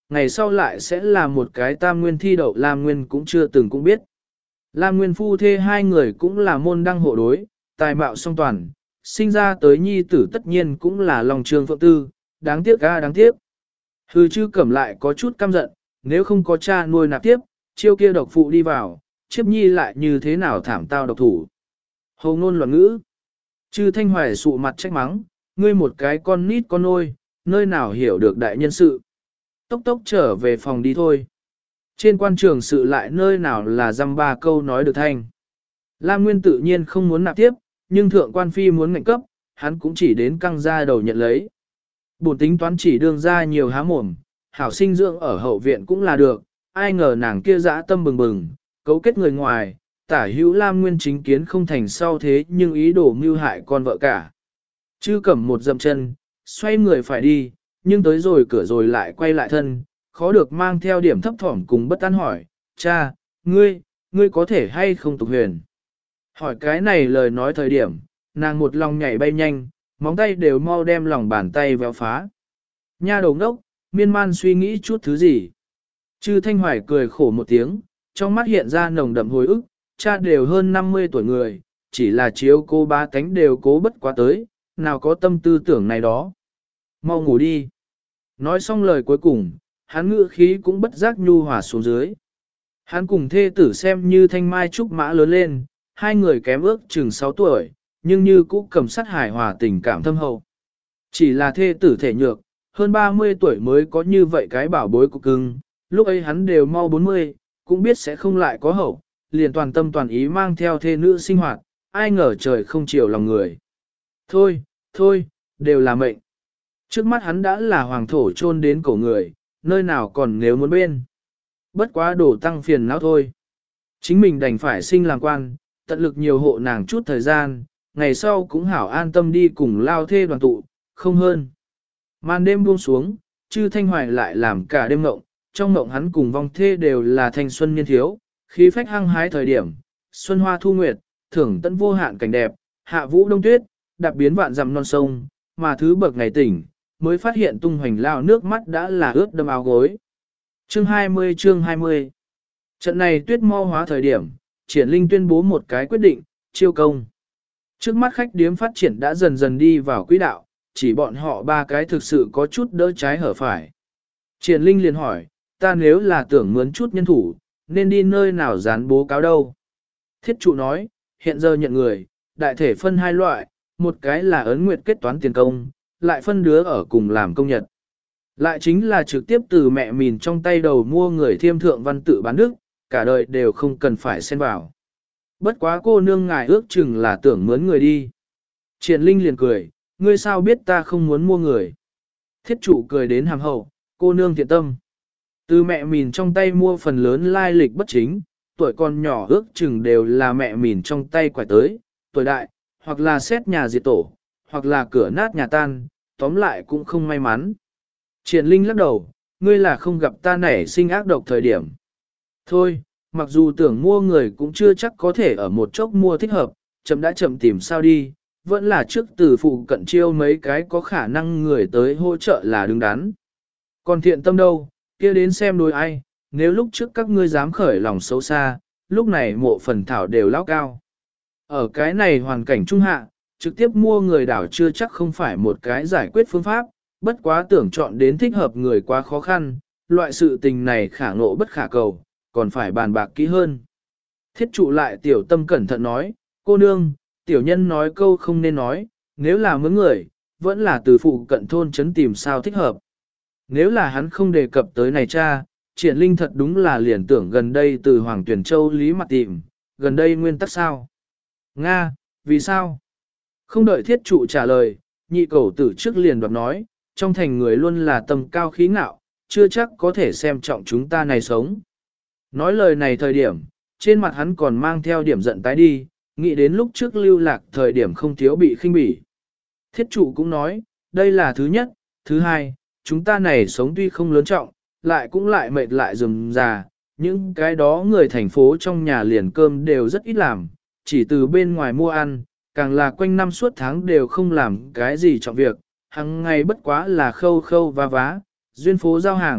ngày sau lại sẽ là một cái tam nguyên thi đậu Lam Nguyên cũng chưa từng cũng biết. Lam Nguyên phu thê hai người cũng là môn đăng hộ đối, tài mạo song toàn, sinh ra tới nhi tử tất nhiên cũng là lòng trường phượng tư, đáng tiếc ga đáng tiếc. Hư chư cẩm lại có chút căm giận, nếu không có cha nuôi nạp tiếp, chiêu kia độc phụ đi vào, chiếp nhi lại như thế nào thảm tao độc thủ. Hầu ngôn loạn ngữ. Chư thanh hoài sụ mặt trách mắng, ngươi một cái con nít con nôi, nơi nào hiểu được đại nhân sự. Tốc tốc trở về phòng đi thôi. Trên quan trường sự lại nơi nào là dăm ba câu nói được thanh. Lam Nguyên tự nhiên không muốn nạp tiếp, nhưng thượng quan phi muốn ngạnh cấp, hắn cũng chỉ đến căng ra đầu nhận lấy. Bổn tính toán chỉ đương ra nhiều há mồm, hảo sinh dưỡng ở hậu viện cũng là được, ai ngờ nàng kia dã tâm bừng bừng, cấu kết người ngoài, tả hữu Lam Nguyên chính kiến không thành sau thế nhưng ý đồ mưu hại con vợ cả. Chư cẩm một dậm chân, xoay người phải đi, nhưng tới rồi cửa rồi lại quay lại thân, khó được mang theo điểm thấp thỏm cùng bất an hỏi, cha, ngươi, ngươi có thể hay không tục huyền? Hỏi cái này lời nói thời điểm, nàng một lòng nhảy bay nhanh, móng tay đều mau đem lòng bàn tay véo phá. Nha đầu ngốc, miên man suy nghĩ chút thứ gì? Chư Thanh Hoài cười khổ một tiếng, trong mắt hiện ra nồng đậm hồi ức, cha đều hơn năm mươi tuổi người, chỉ là chiếu cô ba cánh đều cố bất quá tới, nào có tâm tư tưởng này đó. Mau ngủ đi. Nói xong lời cuối cùng, hắn ngữ khí cũng bất giác nhu hòa xuống dưới. Hắn cùng thê tử xem như thanh mai trúc mã lớn lên, hai người kém ước chừng sáu tuổi, nhưng như cũ cầm sát hài hòa tình cảm thâm hậu. Chỉ là thê tử thể nhược, hơn ba mươi tuổi mới có như vậy cái bảo bối của cưng, lúc ấy hắn đều mau bốn mươi, cũng biết sẽ không lại có hậu, liền toàn tâm toàn ý mang theo thê nữ sinh hoạt, ai ngờ trời không chiều lòng người. Thôi, thôi, đều là mệnh. Trước mắt hắn đã là hoàng thổ chôn đến cổ người, nơi nào còn nếu muốn bên. Bất quá đổ tăng phiền não thôi. Chính mình đành phải sinh làm quan, tận lực nhiều hộ nàng chút thời gian, ngày sau cũng hảo an tâm đi cùng lao thê đoàn tụ, không hơn. Màn đêm buông xuống, chư Thanh Hoài lại làm cả đêm ngộng, trong ngộng hắn cùng vong thê đều là thanh xuân niên thiếu, khí phách hăng hái thời điểm, xuân hoa thu nguyệt, thưởng tận vô hạn cảnh đẹp, hạ vũ đông tuyết, đạp biến vạn dặm non sông, mà thứ bậc ngày tỉnh, mới phát hiện tung hoành lao nước mắt đã là ướt đâm áo gối. Chương hai mươi chương hai mươi Trận này tuyết mau hóa thời điểm, Triển Linh tuyên bố một cái quyết định, chiêu công. Trước mắt khách điếm phát triển đã dần dần đi vào quỹ đạo, chỉ bọn họ ba cái thực sự có chút đỡ trái hở phải. Triển Linh liền hỏi, ta nếu là tưởng mướn chút nhân thủ, nên đi nơi nào dán bố cáo đâu? Thiết trụ nói, hiện giờ nhận người, đại thể phân hai loại, một cái là ấn nguyệt kết toán tiền công, lại phân đứa ở cùng làm công nhật. Lại chính là trực tiếp từ mẹ mìn trong tay đầu mua người thiêm thượng văn tự bán đức, cả đời đều không cần phải xen vào. Bất quá cô nương ngài ước chừng là tưởng mướn người đi. Triển Linh liền cười, ngươi sao biết ta không muốn mua người. Thiết trụ cười đến hàm hậu, cô nương thiện tâm. Từ mẹ mìn trong tay mua phần lớn lai lịch bất chính, tuổi còn nhỏ ước chừng đều là mẹ mìn trong tay quải tới, tuổi đại, hoặc là xét nhà diệt tổ, hoặc là cửa nát nhà tan, tóm lại cũng không may mắn. Triển Linh lắc đầu, ngươi là không gặp ta nảy sinh ác độc thời điểm. Thôi, mặc dù tưởng mua người cũng chưa chắc có thể ở một chốc mua thích hợp, chậm đã chậm tìm sao đi, vẫn là trước từ phụ cận chiêu mấy cái có khả năng người tới hỗ trợ là đứng đắn. Còn thiện tâm đâu, kia đến xem đối ai, nếu lúc trước các ngươi dám khởi lòng xấu xa, lúc này mộ phần thảo đều lao cao. Ở cái này hoàn cảnh trung hạ, trực tiếp mua người đảo chưa chắc không phải một cái giải quyết phương pháp, bất quá tưởng chọn đến thích hợp người quá khó khăn, loại sự tình này khả ngộ bất khả cầu, còn phải bàn bạc kỹ hơn. Thiết trụ lại tiểu tâm cẩn thận nói, cô nương, tiểu nhân nói câu không nên nói, nếu là mướn người, vẫn là từ phụ cận thôn chấn tìm sao thích hợp. Nếu là hắn không đề cập tới này cha, Triển Linh thật đúng là liền tưởng gần đây từ Hoàng Tuyển Châu Lý mặt tìm, gần đây nguyên tắc sao? Nga, vì sao? Không đợi thiết trụ trả lời, nhị cầu tử trước liền đoạt nói, trong thành người luôn là tầm cao khí ngạo, chưa chắc có thể xem trọng chúng ta này sống. Nói lời này thời điểm, trên mặt hắn còn mang theo điểm giận tái đi, nghĩ đến lúc trước lưu lạc thời điểm không thiếu bị khinh bỉ. Thiết trụ cũng nói, đây là thứ nhất, thứ hai, chúng ta này sống tuy không lớn trọng, lại cũng lại mệt lại rườm rà, những cái đó người thành phố trong nhà liền cơm đều rất ít làm, chỉ từ bên ngoài mua ăn, càng là quanh năm suốt tháng đều không làm cái gì trọng việc, hằng ngày bất quá là khâu khâu va vá, duyên phố giao hàng,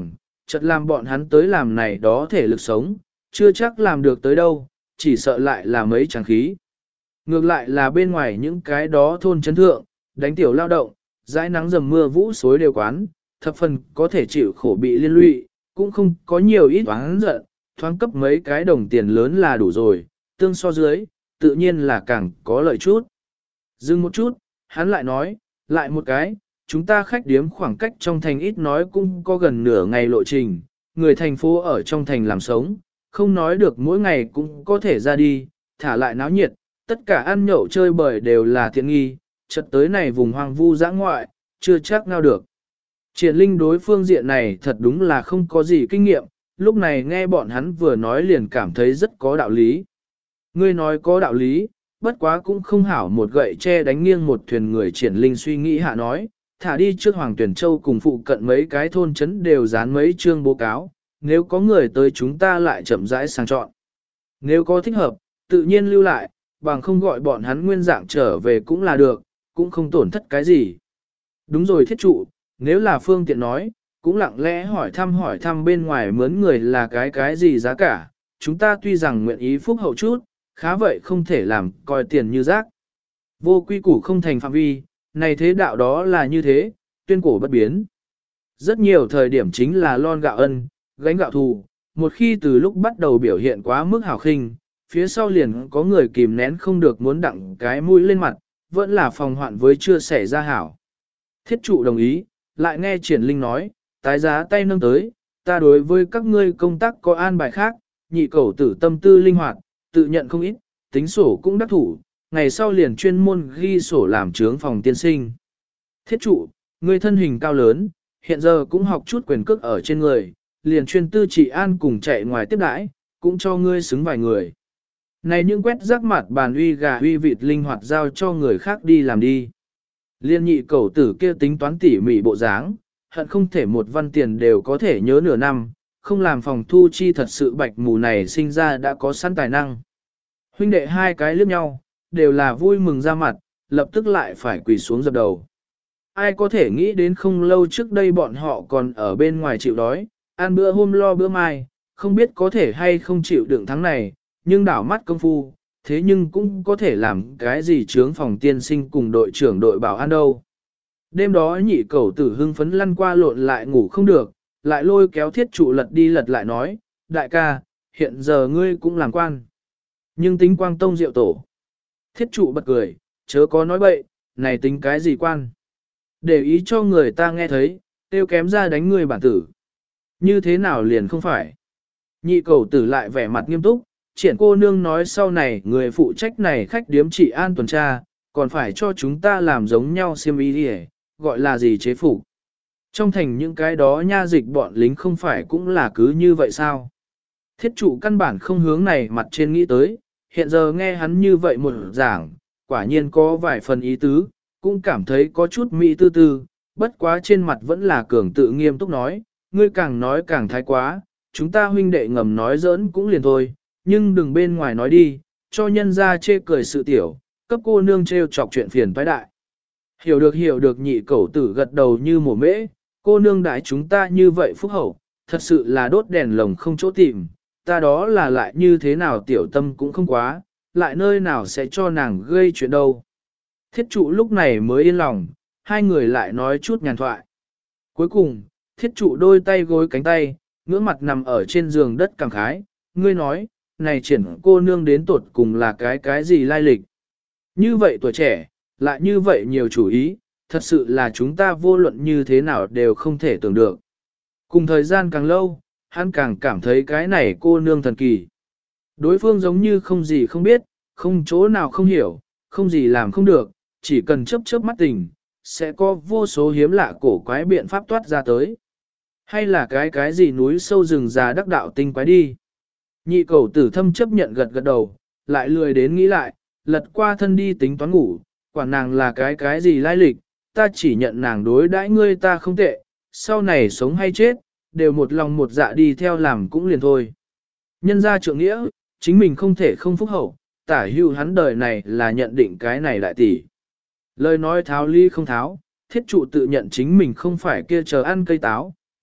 Chợt làm bọn hắn tới làm này đó thể lực sống, chưa chắc làm được tới đâu, chỉ sợ lại là mấy tràng khí. Ngược lại là bên ngoài những cái đó thôn chấn thượng, đánh tiểu lao động, dãi nắng dầm mưa vũ xối đều quán, thập phần có thể chịu khổ bị liên lụy, cũng không có nhiều ít oán giận, thoáng cấp mấy cái đồng tiền lớn là đủ rồi, tương so dưới, tự nhiên là càng có lợi chút. Dừng một chút, hắn lại nói, lại một cái, chúng ta khách điếm khoảng cách trong thành ít nói cũng có gần nửa ngày lộ trình, người thành phố ở trong thành làm sống, không nói được mỗi ngày cũng có thể ra đi, thả lại náo nhiệt, tất cả ăn nhậu chơi bời đều là thiện nghi, chợt tới này vùng hoang vu dã ngoại, chưa chắc nào được. Triển Linh đối phương diện này thật đúng là không có gì kinh nghiệm, lúc này nghe bọn hắn vừa nói liền cảm thấy rất có đạo lý. Ngươi nói có đạo lý, bất quá cũng không hảo một gậy che đánh nghiêng một thuyền người. Triển Linh suy nghĩ hạ nói, thả đi trước Hoàng Tuyển Châu cùng phụ cận mấy cái thôn trấn đều dán mấy chương báo cáo, nếu có người tới chúng ta lại chậm rãi sang chọn. Nếu có thích hợp, tự nhiên lưu lại, bằng không gọi bọn hắn nguyên dạng trở về cũng là được, cũng không tổn thất cái gì. Đúng rồi thiết trụ, nếu là phương tiện nói, cũng lặng lẽ hỏi thăm hỏi thăm bên ngoài mướn người là cái cái gì giá cả, chúng ta tuy rằng nguyện ý phúc hậu chút, khá vậy không thể làm coi tiền như rác. Vô quy củ không thành phạm vi, này thế đạo đó là như thế, tuyên cổ bất biến. Rất nhiều thời điểm chính là lon gạo ân, gánh gạo thù, một khi từ lúc bắt đầu biểu hiện quá mức hào khinh, phía sau liền có người kìm nén không được muốn đặng cái mũi lên mặt, vẫn là phòng hoạn với chưa xảy ra hảo. Thiết trụ đồng ý, lại nghe Triển Linh nói, tái giá tay nâng tới, ta đối với các ngươi công tác có an bài khác, nhị cẩu tử tâm tư linh hoạt, tự nhận không ít, tính sổ cũng đắc thủ, ngày sau liền chuyên môn ghi sổ làm trướng phòng tiên sinh. Thiết trụ, ngươi thân hình cao lớn, hiện giờ cũng học chút quyền cước ở trên người, liền chuyên tư trị an cùng chạy ngoài tiếp đãi, cũng cho ngươi xứng vài người. Này những quét rác mặt bàn uy gà uy vịt linh hoạt giao cho người khác đi làm đi. Liên nhị cẩu tử kia tính toán tỉ mỉ bộ dáng, hận không thể một văn tiền đều có thể nhớ nửa năm, không làm phòng thu chi thật sự bạch mù này sinh ra đã có sẵn tài năng. Huynh đệ hai cái liếc nhau, đều là vui mừng ra mặt, lập tức lại phải quỳ xuống dập đầu. Ai có thể nghĩ đến không lâu trước đây bọn họ còn ở bên ngoài chịu đói, ăn bữa hôm lo bữa mai, không biết có thể hay không chịu đựng tháng này, nhưng đảo mắt công phu, thế nhưng cũng có thể làm cái gì chướng phòng tiên sinh cùng đội trưởng đội bảo an đâu. Đêm đó nhị cẩu tử hưng phấn lăn qua lộn lại ngủ không được, lại lôi kéo thiết trụ lật đi lật lại nói, đại ca, hiện giờ ngươi cũng làm quan. Nhưng tính quang tông diệu tổ. Thiết trụ bật cười, chớ có nói bậy, này tính cái gì quan. Để ý cho người ta nghe thấy, tiêu kém ra đánh người bản tử. Như thế nào liền không phải. Nhị cẩu tử lại vẻ mặt nghiêm túc, Triển cô nương nói sau này người phụ trách này khách điếm trị an tuần tra, còn phải cho chúng ta làm giống nhau xiêm y đi, gọi là gì chế phục. Trong thành những cái đó nha dịch bọn lính không phải cũng là cứ như vậy sao? Thiết trụ căn bản không hướng này mặt trên nghĩ tới, hiện giờ nghe hắn như vậy một giảng, quả nhiên có vài phần ý tứ, cũng cảm thấy có chút mỹ tư tư, bất quá trên mặt vẫn là cường tự nghiêm túc nói, ngươi càng nói càng thái quá, chúng ta huynh đệ ngầm nói giỡn cũng liền thôi, nhưng đừng bên ngoài nói đi, cho nhân ra chê cười sự tiểu, cấp cô nương trêu chọc chuyện phiền toái đại. Hiểu được hiểu được nhị cẩu tử gật đầu như mổ mễ, cô nương đại chúng ta như vậy phúc hậu, thật sự là đốt đèn lồng không chỗ tìm, ta đó là lại như thế nào tiểu tâm cũng không quá, lại nơi nào sẽ cho nàng gây chuyện đâu. Thiết trụ lúc này mới yên lòng, hai người lại nói chút nhàn thoại. Cuối cùng, thiết trụ đôi tay gối cánh tay, ngưỡng mặt nằm ở trên giường đất cảm khái, ngươi nói, này triển cô nương đến tột cùng là cái cái gì lai lịch. Như vậy tuổi trẻ, lại như vậy nhiều chủ ý, thật sự là chúng ta vô luận như thế nào đều không thể tưởng được. Cùng thời gian càng lâu, hắn càng cảm thấy cái này cô nương thần kỳ. Đối phương giống như không gì không biết, không chỗ nào không hiểu, không gì làm không được, chỉ cần chớp chớp mắt tình, sẽ có vô số hiếm lạ cổ quái biện pháp toát ra tới. Hay là cái cái gì núi sâu rừng già đắc đạo tinh quái đi. Nhị cầu tử thâm chấp nhận gật gật đầu, lại lười đến nghĩ lại, lật qua thân đi tính toán ngủ, quả nàng là cái cái gì lai lịch, ta chỉ nhận nàng đối đãi ngươi ta không tệ, sau này sống hay chết, đều một lòng một dạ đi theo làm cũng liền thôi. Nhân ra trượng nghĩa, chính mình không thể không phúc hậu, tả hưu hắn đời này là nhận định cái này đại tỷ. Lời nói tháo ly không tháo, thiết trụ tự nhận chính mình không phải kia chờ ăn cây táo,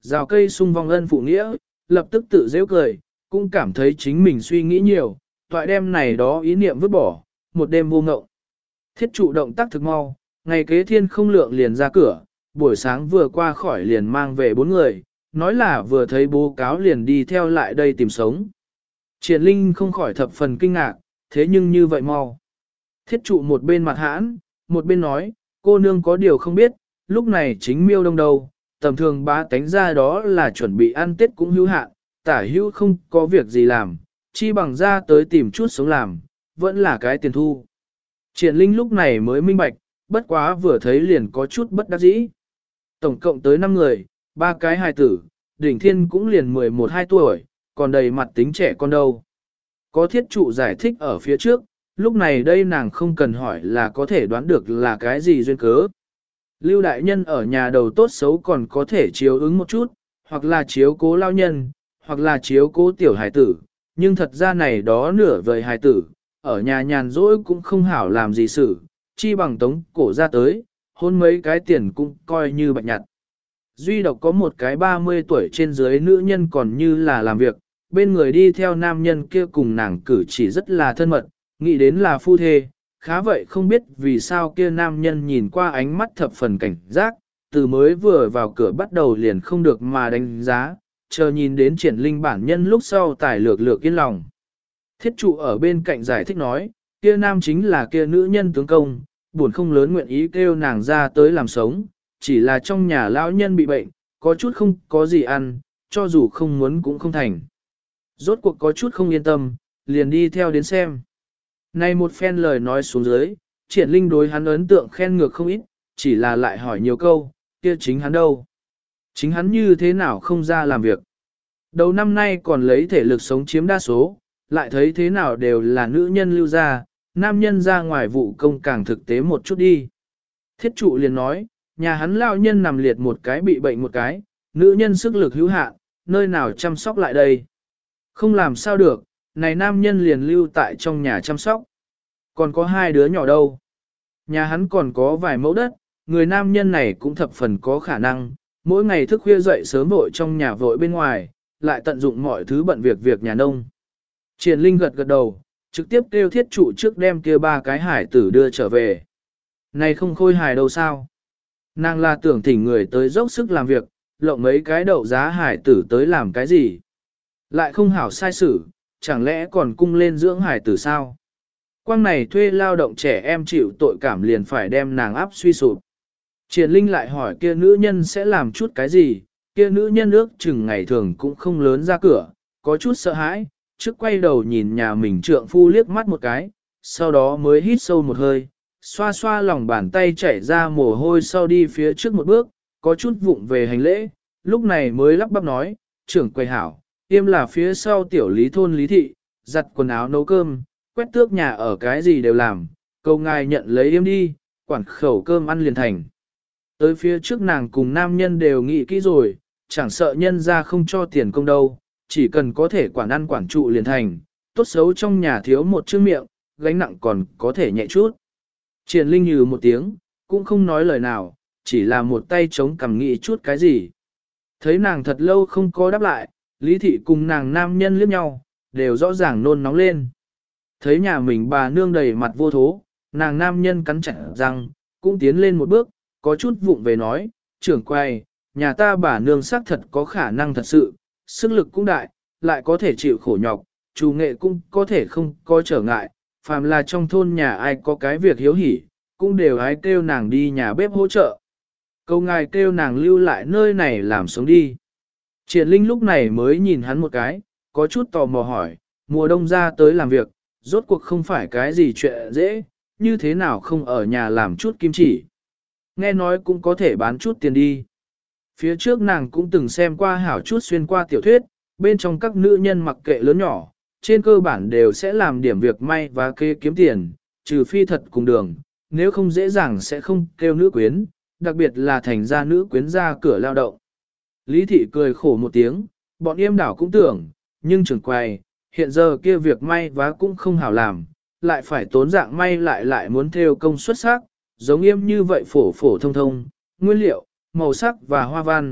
rào cây sung vong ân phụ nghĩa, lập tức tự dễ cười, cũng cảm thấy chính mình suy nghĩ nhiều, toại đem này đó ý niệm vứt bỏ, một đêm vô ngộng. Thiết trụ động tác thực mau, ngày kế thiên không lượng liền ra cửa, buổi sáng vừa qua khỏi liền mang về bốn người, nói là vừa thấy bố cáo liền đi theo lại đây tìm sống. Triển Linh không khỏi thập phần kinh ngạc, thế nhưng như vậy mau. Thiết trụ một bên mặt hãn, một bên nói, cô nương có điều không biết, lúc này chính miêu đông đầu, tầm thường bá tánh ra đó là chuẩn bị ăn tết cũng hữu hạn, tả hữu không có việc gì làm, chi bằng ra tới tìm chút sống làm, vẫn là cái tiền thu. Triển Linh lúc này mới minh bạch, bất quá vừa thấy liền có chút bất đắc dĩ. Tổng cộng tới năm người, ba cái hài tử, đỉnh thiên cũng liền mười một hai tuổi, còn đầy mặt tính trẻ con đâu. Có thiết trụ giải thích ở phía trước, lúc này đây nàng không cần hỏi là có thể đoán được là cái gì duyên cớ. Lưu đại nhân ở nhà đầu tốt xấu còn có thể chiếu ứng một chút, hoặc là chiếu cố lao nhân, hoặc là chiếu cố tiểu hài tử, nhưng thật ra này đó nửa vời hài tử, ở nhà nhàn rỗi cũng không hảo làm gì xử, chi bằng tống cổ ra tới, hôn mấy cái tiền cũng coi như bạch nhặt. Duy độc có một cái ba mươi tuổi trên dưới nữ nhân còn như là làm việc, bên người đi theo nam nhân kia cùng nàng cử chỉ rất là thân mật, nghĩ đến là phu thê, khá vậy không biết vì sao kia nam nhân nhìn qua ánh mắt thập phần cảnh giác, từ mới vừa vào cửa bắt đầu liền không được mà đánh giá, chờ nhìn đến triển linh bản nhân lúc sau tài lược lược yên lòng. Thiết trụ ở bên cạnh giải thích nói, kia nam chính là kia nữ nhân tướng công, buồn không lớn nguyện ý kêu nàng ra tới làm sống, chỉ là trong nhà lão nhân bị bệnh, có chút không có gì ăn, cho dù không muốn cũng không thành. Rốt cuộc có chút không yên tâm, liền đi theo đến xem. Này một phen lời nói xuống dưới, triển linh đối hắn ấn tượng khen ngược không ít, chỉ là lại hỏi nhiều câu, kia chính hắn đâu? Chính hắn như thế nào không ra làm việc? Đầu năm nay còn lấy thể lực sống chiếm đa số, lại thấy thế nào đều là nữ nhân lưu ra, nam nhân ra ngoài vụ công càng thực tế một chút đi. Thiết trụ liền nói, nhà hắn lao nhân nằm liệt một cái bị bệnh một cái, nữ nhân sức lực hữu hạn, nơi nào chăm sóc lại đây. Không làm sao được, này nam nhân liền lưu tại trong nhà chăm sóc. Còn có hai đứa nhỏ đâu. Nhà hắn còn có vài mẫu đất, người nam nhân này cũng thập phần có khả năng, mỗi ngày thức khuya dậy sớm vội trong nhà vội bên ngoài, lại tận dụng mọi thứ bận việc việc nhà nông. Triển Linh gật gật đầu, trực tiếp kêu thiết trụ trước đem kia ba cái hải tử đưa trở về. Này không khôi hài đâu sao? Nàng là tưởng thỉnh người tới dốc sức làm việc, lộng mấy cái đậu giá hải tử tới làm cái gì? Lại không hảo sai xử, chẳng lẽ còn cung lên dưỡng hải tử sao? Quang này thuê lao động trẻ em chịu tội cảm liền phải đem nàng áp suy sụp. Triển Linh lại hỏi kia nữ nhân sẽ làm chút cái gì, kia nữ nhân ước chừng ngày thường cũng không lớn ra cửa, có chút sợ hãi, trước quay đầu nhìn nhà mình trượng phu liếc mắt một cái, sau đó mới hít sâu một hơi, xoa xoa lòng bàn tay chảy ra mồ hôi sau đi phía trước một bước, có chút vụng về hành lễ, lúc này mới lắp bắp nói, trưởng quầy hảo, tiêm là phía sau tiểu lý thôn lý thị, giặt quần áo nấu cơm, quét tước nhà ở cái gì đều làm, cầu ngài nhận lấy yêm đi, quản khẩu cơm ăn liền thành. Tới phía trước nàng cùng nam nhân đều nghĩ kỹ rồi, chẳng sợ nhân ra không cho tiền công đâu, chỉ cần có thể quản ăn quản trụ liền thành, tốt xấu trong nhà thiếu một chữ miệng, gánh nặng còn có thể nhẹ chút. Triển Linh nhừ một tiếng, cũng không nói lời nào, chỉ là một tay chống cằm nghĩ chút cái gì. Thấy nàng thật lâu không có đáp lại, Lý Thị cùng nàng nam nhân liếc nhau, đều rõ ràng nôn nóng lên. Thấy nhà mình bà nương đầy mặt vô thố, nàng nam nhân cắn chặt răng, cũng tiến lên một bước, có chút vụng về nói, trưởng quay, nhà ta bà nương xác thật có khả năng thật sự, sức lực cũng đại, lại có thể chịu khổ nhọc, chủ nghệ cũng có thể không có trở ngại, phàm là trong thôn nhà ai có cái việc hiếu hỉ, cũng đều ái kêu nàng đi nhà bếp hỗ trợ. Câu ngài kêu nàng lưu lại nơi này làm sống đi. Triển Linh lúc này mới nhìn hắn một cái, có chút tò mò hỏi, mùa đông ra tới làm việc, rốt cuộc không phải cái gì chuyện dễ, như thế nào không ở nhà làm chút kim chỉ. Nghe nói cũng có thể bán chút tiền đi. Phía trước nàng cũng từng xem qua hảo chút xuyên qua tiểu thuyết, bên trong các nữ nhân mặc kệ lớn nhỏ, trên cơ bản đều sẽ làm điểm việc may và kê kiếm tiền, trừ phi thật cùng đường, nếu không dễ dàng sẽ không kêu nữ quyến, đặc biệt là thành ra nữ quyến ra cửa lao động. Lý thị cười khổ một tiếng, bọn yêm đảo cũng tưởng, nhưng trưởng quầy, hiện giờ kia việc may vá cũng không hảo làm, lại phải tốn dạng may lại lại muốn theo công xuất sắc, giống yêm như vậy phổ phổ thông thông, nguyên liệu, màu sắc và hoa văn,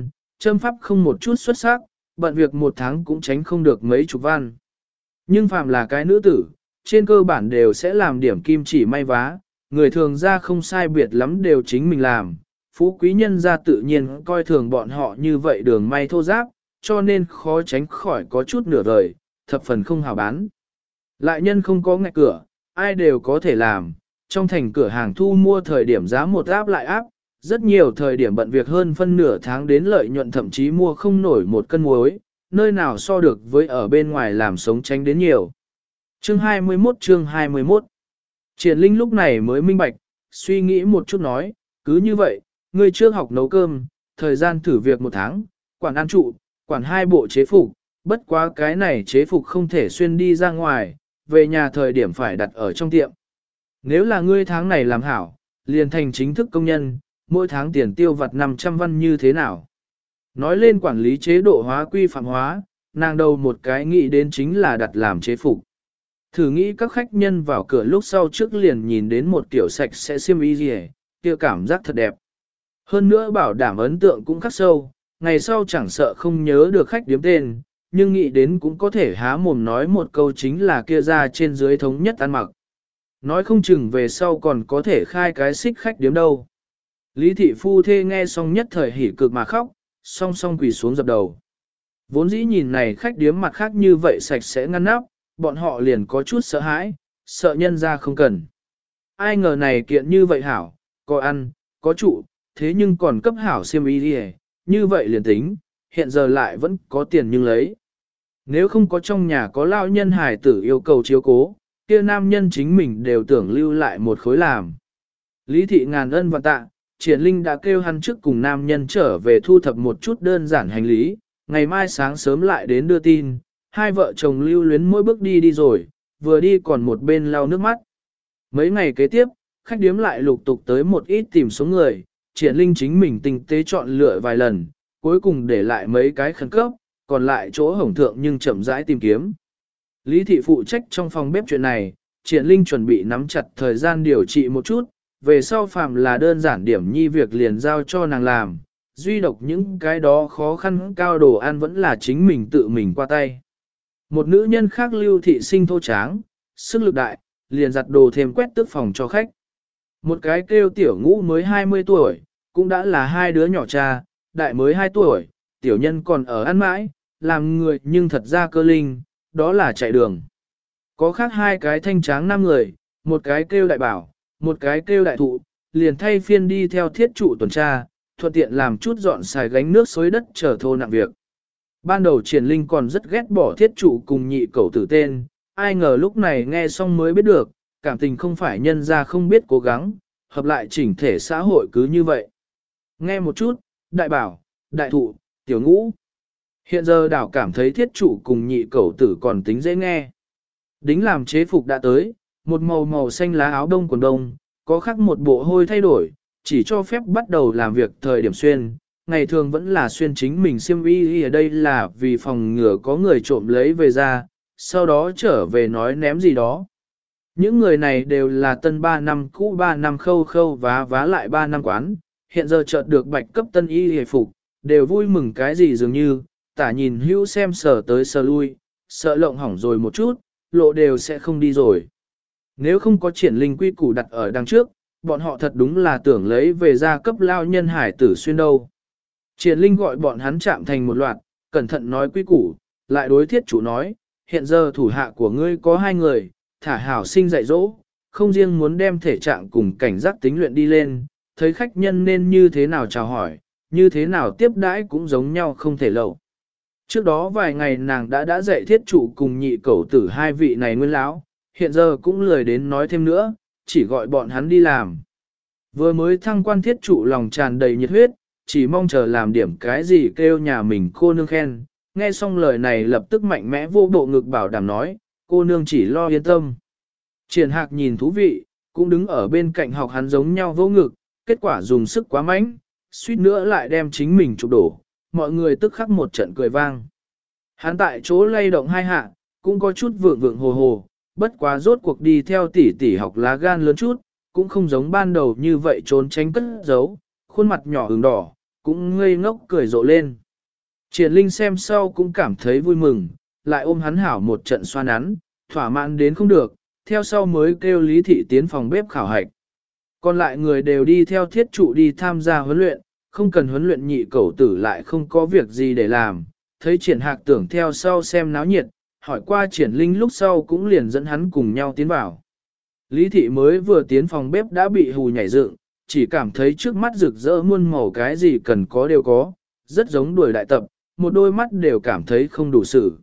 Châm pháp không một chút xuất sắc, bận việc một tháng cũng tránh không được mấy chục văn. Nhưng phàm là cái nữ tử, trên cơ bản đều sẽ làm điểm kim chỉ may vá, người thường ra không sai biệt lắm đều chính mình làm. Phú quý nhân ra tự nhiên coi thường bọn họ như vậy đường may thô giáp, cho nên khó tránh khỏi có chút nửa vời, thập phần không hào bán. Lại nhân không có ngạch cửa, ai đều có thể làm, trong thành cửa hàng thu mua thời điểm giá một áp lại áp, rất nhiều thời điểm bận việc hơn phân nửa tháng đến lợi nhuận thậm chí mua không nổi một cân muối, nơi nào so được với ở bên ngoài làm sống tránh đến nhiều. Chương hai mươi mốt chương hai mươi mốt Triển Linh lúc này mới minh bạch, suy nghĩ một chút nói, cứ như vậy, ngươi trước học nấu cơm, thời gian thử việc một tháng, quản ăn trụ, quản hai bộ chế phục, bất quá cái này chế phục không thể xuyên đi ra ngoài, về nhà thời điểm phải đặt ở trong tiệm. Nếu là ngươi tháng này làm hảo, liền thành chính thức công nhân, mỗi tháng tiền tiêu vặt năm trăm văn như thế nào. Nói lên quản lý chế độ hóa quy phạm hóa, nàng đầu một cái nghĩ đến chính là đặt làm chế phục. Thử nghĩ các khách nhân vào cửa lúc sau trước liền nhìn đến một kiểu sạch sẽ xiêm y gì, kia cảm giác thật đẹp. Hơn nữa bảo đảm ấn tượng cũng khắc sâu, ngày sau chẳng sợ không nhớ được khách điếm tên, nhưng nghĩ đến cũng có thể há mồm nói một câu chính là kia ra trên dưới thống nhất ăn mặc. Nói không chừng về sau còn có thể khai cái xích khách điếm đâu. Lý thị phu thê nghe xong nhất thời hỉ cực mà khóc, song song quỳ xuống dập đầu. Vốn dĩ nhìn này khách điếm mặt khác như vậy sạch sẽ ngăn nắp, bọn họ liền có chút sợ hãi, sợ nhân ra không cần. Ai ngờ này kiện như vậy hảo, có ăn, có trụ, thế nhưng còn cấp hảo xiêm y đi, như vậy liền tính, hiện giờ lại vẫn có tiền nhưng lấy. Nếu không có trong nhà có lao nhân hài tử yêu cầu chiếu cố, kia nam nhân chính mình đều tưởng lưu lại một khối làm. Lý thị ngàn ân và tạ, Triển Linh đã kêu hắn trước cùng nam nhân trở về thu thập một chút đơn giản hành lý, ngày mai sáng sớm lại đến đưa tin, hai vợ chồng lưu luyến mỗi bước đi đi rồi, vừa đi còn một bên lau nước mắt. Mấy ngày kế tiếp, khách điếm lại lục tục tới một ít tìm số người, Triển Linh chính mình tinh tế chọn lựa vài lần, cuối cùng để lại mấy cái khẩn cấp, còn lại chỗ hổng thượng nhưng chậm rãi tìm kiếm. Lý thị phụ trách trong phòng bếp chuyện này, Triển Linh chuẩn bị nắm chặt thời gian điều trị một chút, về sau phàm là đơn giản điểm nhi việc liền giao cho nàng làm, duy độc những cái đó khó khăn cao đồ ăn vẫn là chính mình tự mình qua tay. Một nữ nhân khác Lưu thị sinh thô tráng, sức lực đại, liền giặt đồ thêm quét tước phòng cho khách. Một cái kêu tiểu ngũ mới hai mươi tuổi, cũng đã là hai đứa nhỏ cha, đại mới hai tuổi, tiểu nhân còn ở ăn mãi, làm người nhưng thật ra cơ linh, đó là chạy đường. Có khác hai cái thanh tráng năm người, một cái kêu đại bảo, một cái kêu đại thụ, liền thay phiên đi theo thiết trụ tuần tra, thuận tiện làm chút dọn xài gánh nước xối đất trở thô nặng việc. Ban đầu Triển Linh còn rất ghét bỏ thiết trụ cùng nhị cẩu tử tên, ai ngờ lúc này nghe xong mới biết được, cảm tình không phải nhân ra không biết cố gắng, hợp lại chỉnh thể xã hội cứ như vậy. Nghe một chút, đại bảo, đại thụ, tiểu ngũ. Hiện giờ đảo cảm thấy thiết trụ cùng nhị cẩu tử còn tính dễ nghe. Đính làm chế phục đã tới, một màu màu xanh lá áo đông quần đông, có khắc một bộ hôi thay đổi, chỉ cho phép bắt đầu làm việc thời điểm xuyên. Ngày thường vẫn là xuyên chính mình xiêm y ở đây là vì phòng ngừa có người trộm lấy về ra, sau đó trở về nói ném gì đó. Những người này đều là tân ba năm cũ ba năm khâu khâu vá vá lại ba năm quán, hiện giờ chợt được bạch cấp tân y hề phục, đều vui mừng cái gì dường như, tả nhìn hữu xem sờ tới sờ lui, sợ lộng hỏng rồi một chút, lộ đều sẽ không đi rồi. Nếu không có Triển Linh quy củ đặt ở đằng trước, bọn họ thật đúng là tưởng lấy về ra cấp lao nhân hải tử xuyên đâu. Triển Linh gọi bọn hắn chạm thành một loạt, cẩn thận nói quy củ, lại đối thiết chủ nói, hiện giờ thủ hạ của ngươi có hai người, thả hảo sinh dạy dỗ, không riêng muốn đem thể trạng cùng cảnh giác tính luyện đi lên, thấy khách nhân nên như thế nào chào hỏi, như thế nào tiếp đãi cũng giống nhau không thể lậu. Trước đó vài ngày nàng đã đã dạy thiết chủ cùng nhị cẩu tử hai vị này nguyên lão, hiện giờ cũng lười đến nói thêm nữa, chỉ gọi bọn hắn đi làm. Vừa mới thăng quan thiết trụ lòng tràn đầy nhiệt huyết, chỉ mong chờ làm điểm cái gì kêu nhà mình cô nương khen, nghe xong lời này lập tức mạnh mẽ vô bộ ngực bảo đảm nói, cô nương chỉ lo yên tâm. Triển Hạc nhìn thú vị, cũng đứng ở bên cạnh học hắn giống nhau vô ngực, kết quả dùng sức quá mạnh, suýt nữa lại đem chính mình chụp đổ, mọi người tức khắc một trận cười vang. Hắn tại chỗ lay động hai hạ, cũng có chút vượng vượng hồ hồ, bất quá rốt cuộc đi theo tỷ tỷ học lá gan lớn chút, cũng không giống ban đầu như vậy trốn tránh cất giấu, khuôn mặt nhỏ ửng đỏ, cũng ngây ngốc cười rộ lên. Triển Linh xem sau cũng cảm thấy vui mừng, lại ôm hắn hảo một trận xoa nắn, thỏa mãn đến không được, theo sau mới kêu Lý Thị tiến phòng bếp khảo hạch. Còn lại người đều đi theo thiết trụ đi tham gia huấn luyện, không cần huấn luyện nhị cẩu tử lại không có việc gì để làm, thấy Triển Hạc tưởng theo sau xem náo nhiệt, hỏi qua Triển Linh lúc sau cũng liền dẫn hắn cùng nhau tiến vào. Lý Thị mới vừa tiến phòng bếp đã bị hù nhảy dựng, chỉ cảm thấy trước mắt rực rỡ muôn màu, cái gì cần có đều có, rất giống đuổi đại tập, một đôi mắt đều cảm thấy không đủ xử.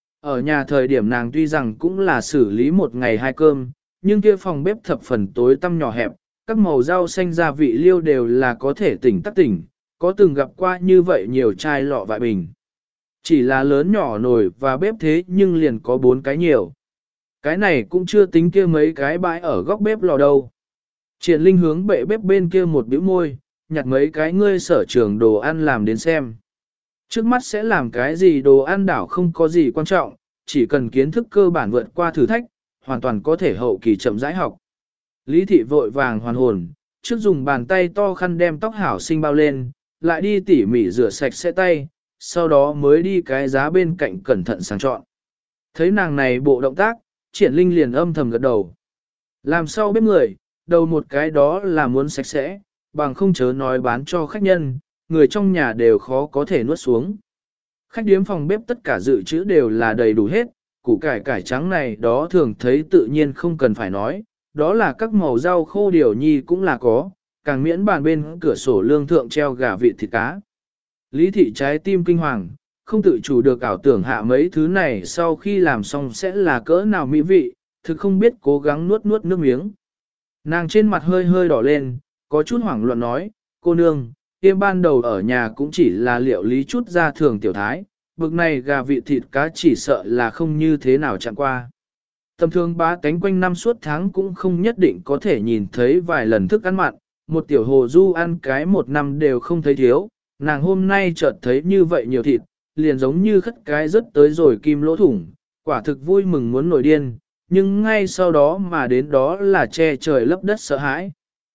Ở nhà thời điểm nàng tuy rằng cũng là xử lý một ngày hai cơm, nhưng kia phòng bếp thập phần tối tăm nhỏ hẹp, các màu rau xanh gia vị liêu đều là có thể tỉnh tắc tỉnh, có từng gặp qua như vậy nhiều chai lọ vại bình. Chỉ là lớn nhỏ nồi và bếp thế nhưng liền có bốn cái nhiều. Cái này cũng chưa tính kia mấy cái bãi ở góc bếp lò đâu. Triển Linh hướng bệ bếp bên kia một bĩu môi, nhặt mấy cái ngươi sở trường đồ ăn làm đến xem. Trước mắt sẽ làm cái gì đồ ăn đảo không có gì quan trọng, chỉ cần kiến thức cơ bản vượt qua thử thách, hoàn toàn có thể hậu kỳ chậm rãi học. Lý Thị vội vàng hoàn hồn, trước dùng bàn tay to khăn đem tóc hảo sinh bao lên, lại đi tỉ mỉ rửa sạch sẽ tay, sau đó mới đi cái giá bên cạnh cẩn thận sàng chọn. Thấy nàng này bộ động tác, Triển Linh liền âm thầm gật đầu. Làm sau bếp người, đầu một cái đó là muốn sạch sẽ, bằng không chớ nói bán cho khách nhân, người trong nhà đều khó có thể nuốt xuống. Khách điếm phòng bếp tất cả dự trữ đều là đầy đủ hết, củ cải cải trắng này đó thường thấy tự nhiên không cần phải nói, đó là các màu rau khô điều nhi cũng là có, càng miễn bàn bên cửa sổ lương thượng treo gà vịt thịt cá. Lý Thị trái tim kinh hoàng, không tự chủ được ảo tưởng hạ mấy thứ này sau khi làm xong sẽ là cỡ nào mỹ vị, thực không biết cố gắng nuốt nuốt nước miếng. Nàng trên mặt hơi hơi đỏ lên, có chút hoảng loạn nói, cô nương, tiêm ban đầu ở nhà cũng chỉ là liệu lý chút ra thường tiểu thái, bực này gà vịt thịt cá chỉ sợ là không như thế nào chẳng qua. Tầm thường bá tánh quanh năm suốt tháng cũng không nhất định có thể nhìn thấy vài lần thức ăn mặn, một tiểu hồ du ăn cái một năm đều không thấy thiếu, nàng hôm nay chợt thấy như vậy nhiều thịt, liền giống như khất cái rớt tới rồi kim lỗ thủng, quả thực vui mừng muốn nổi điên, nhưng ngay sau đó mà đến đó là che trời lấp đất sợ hãi.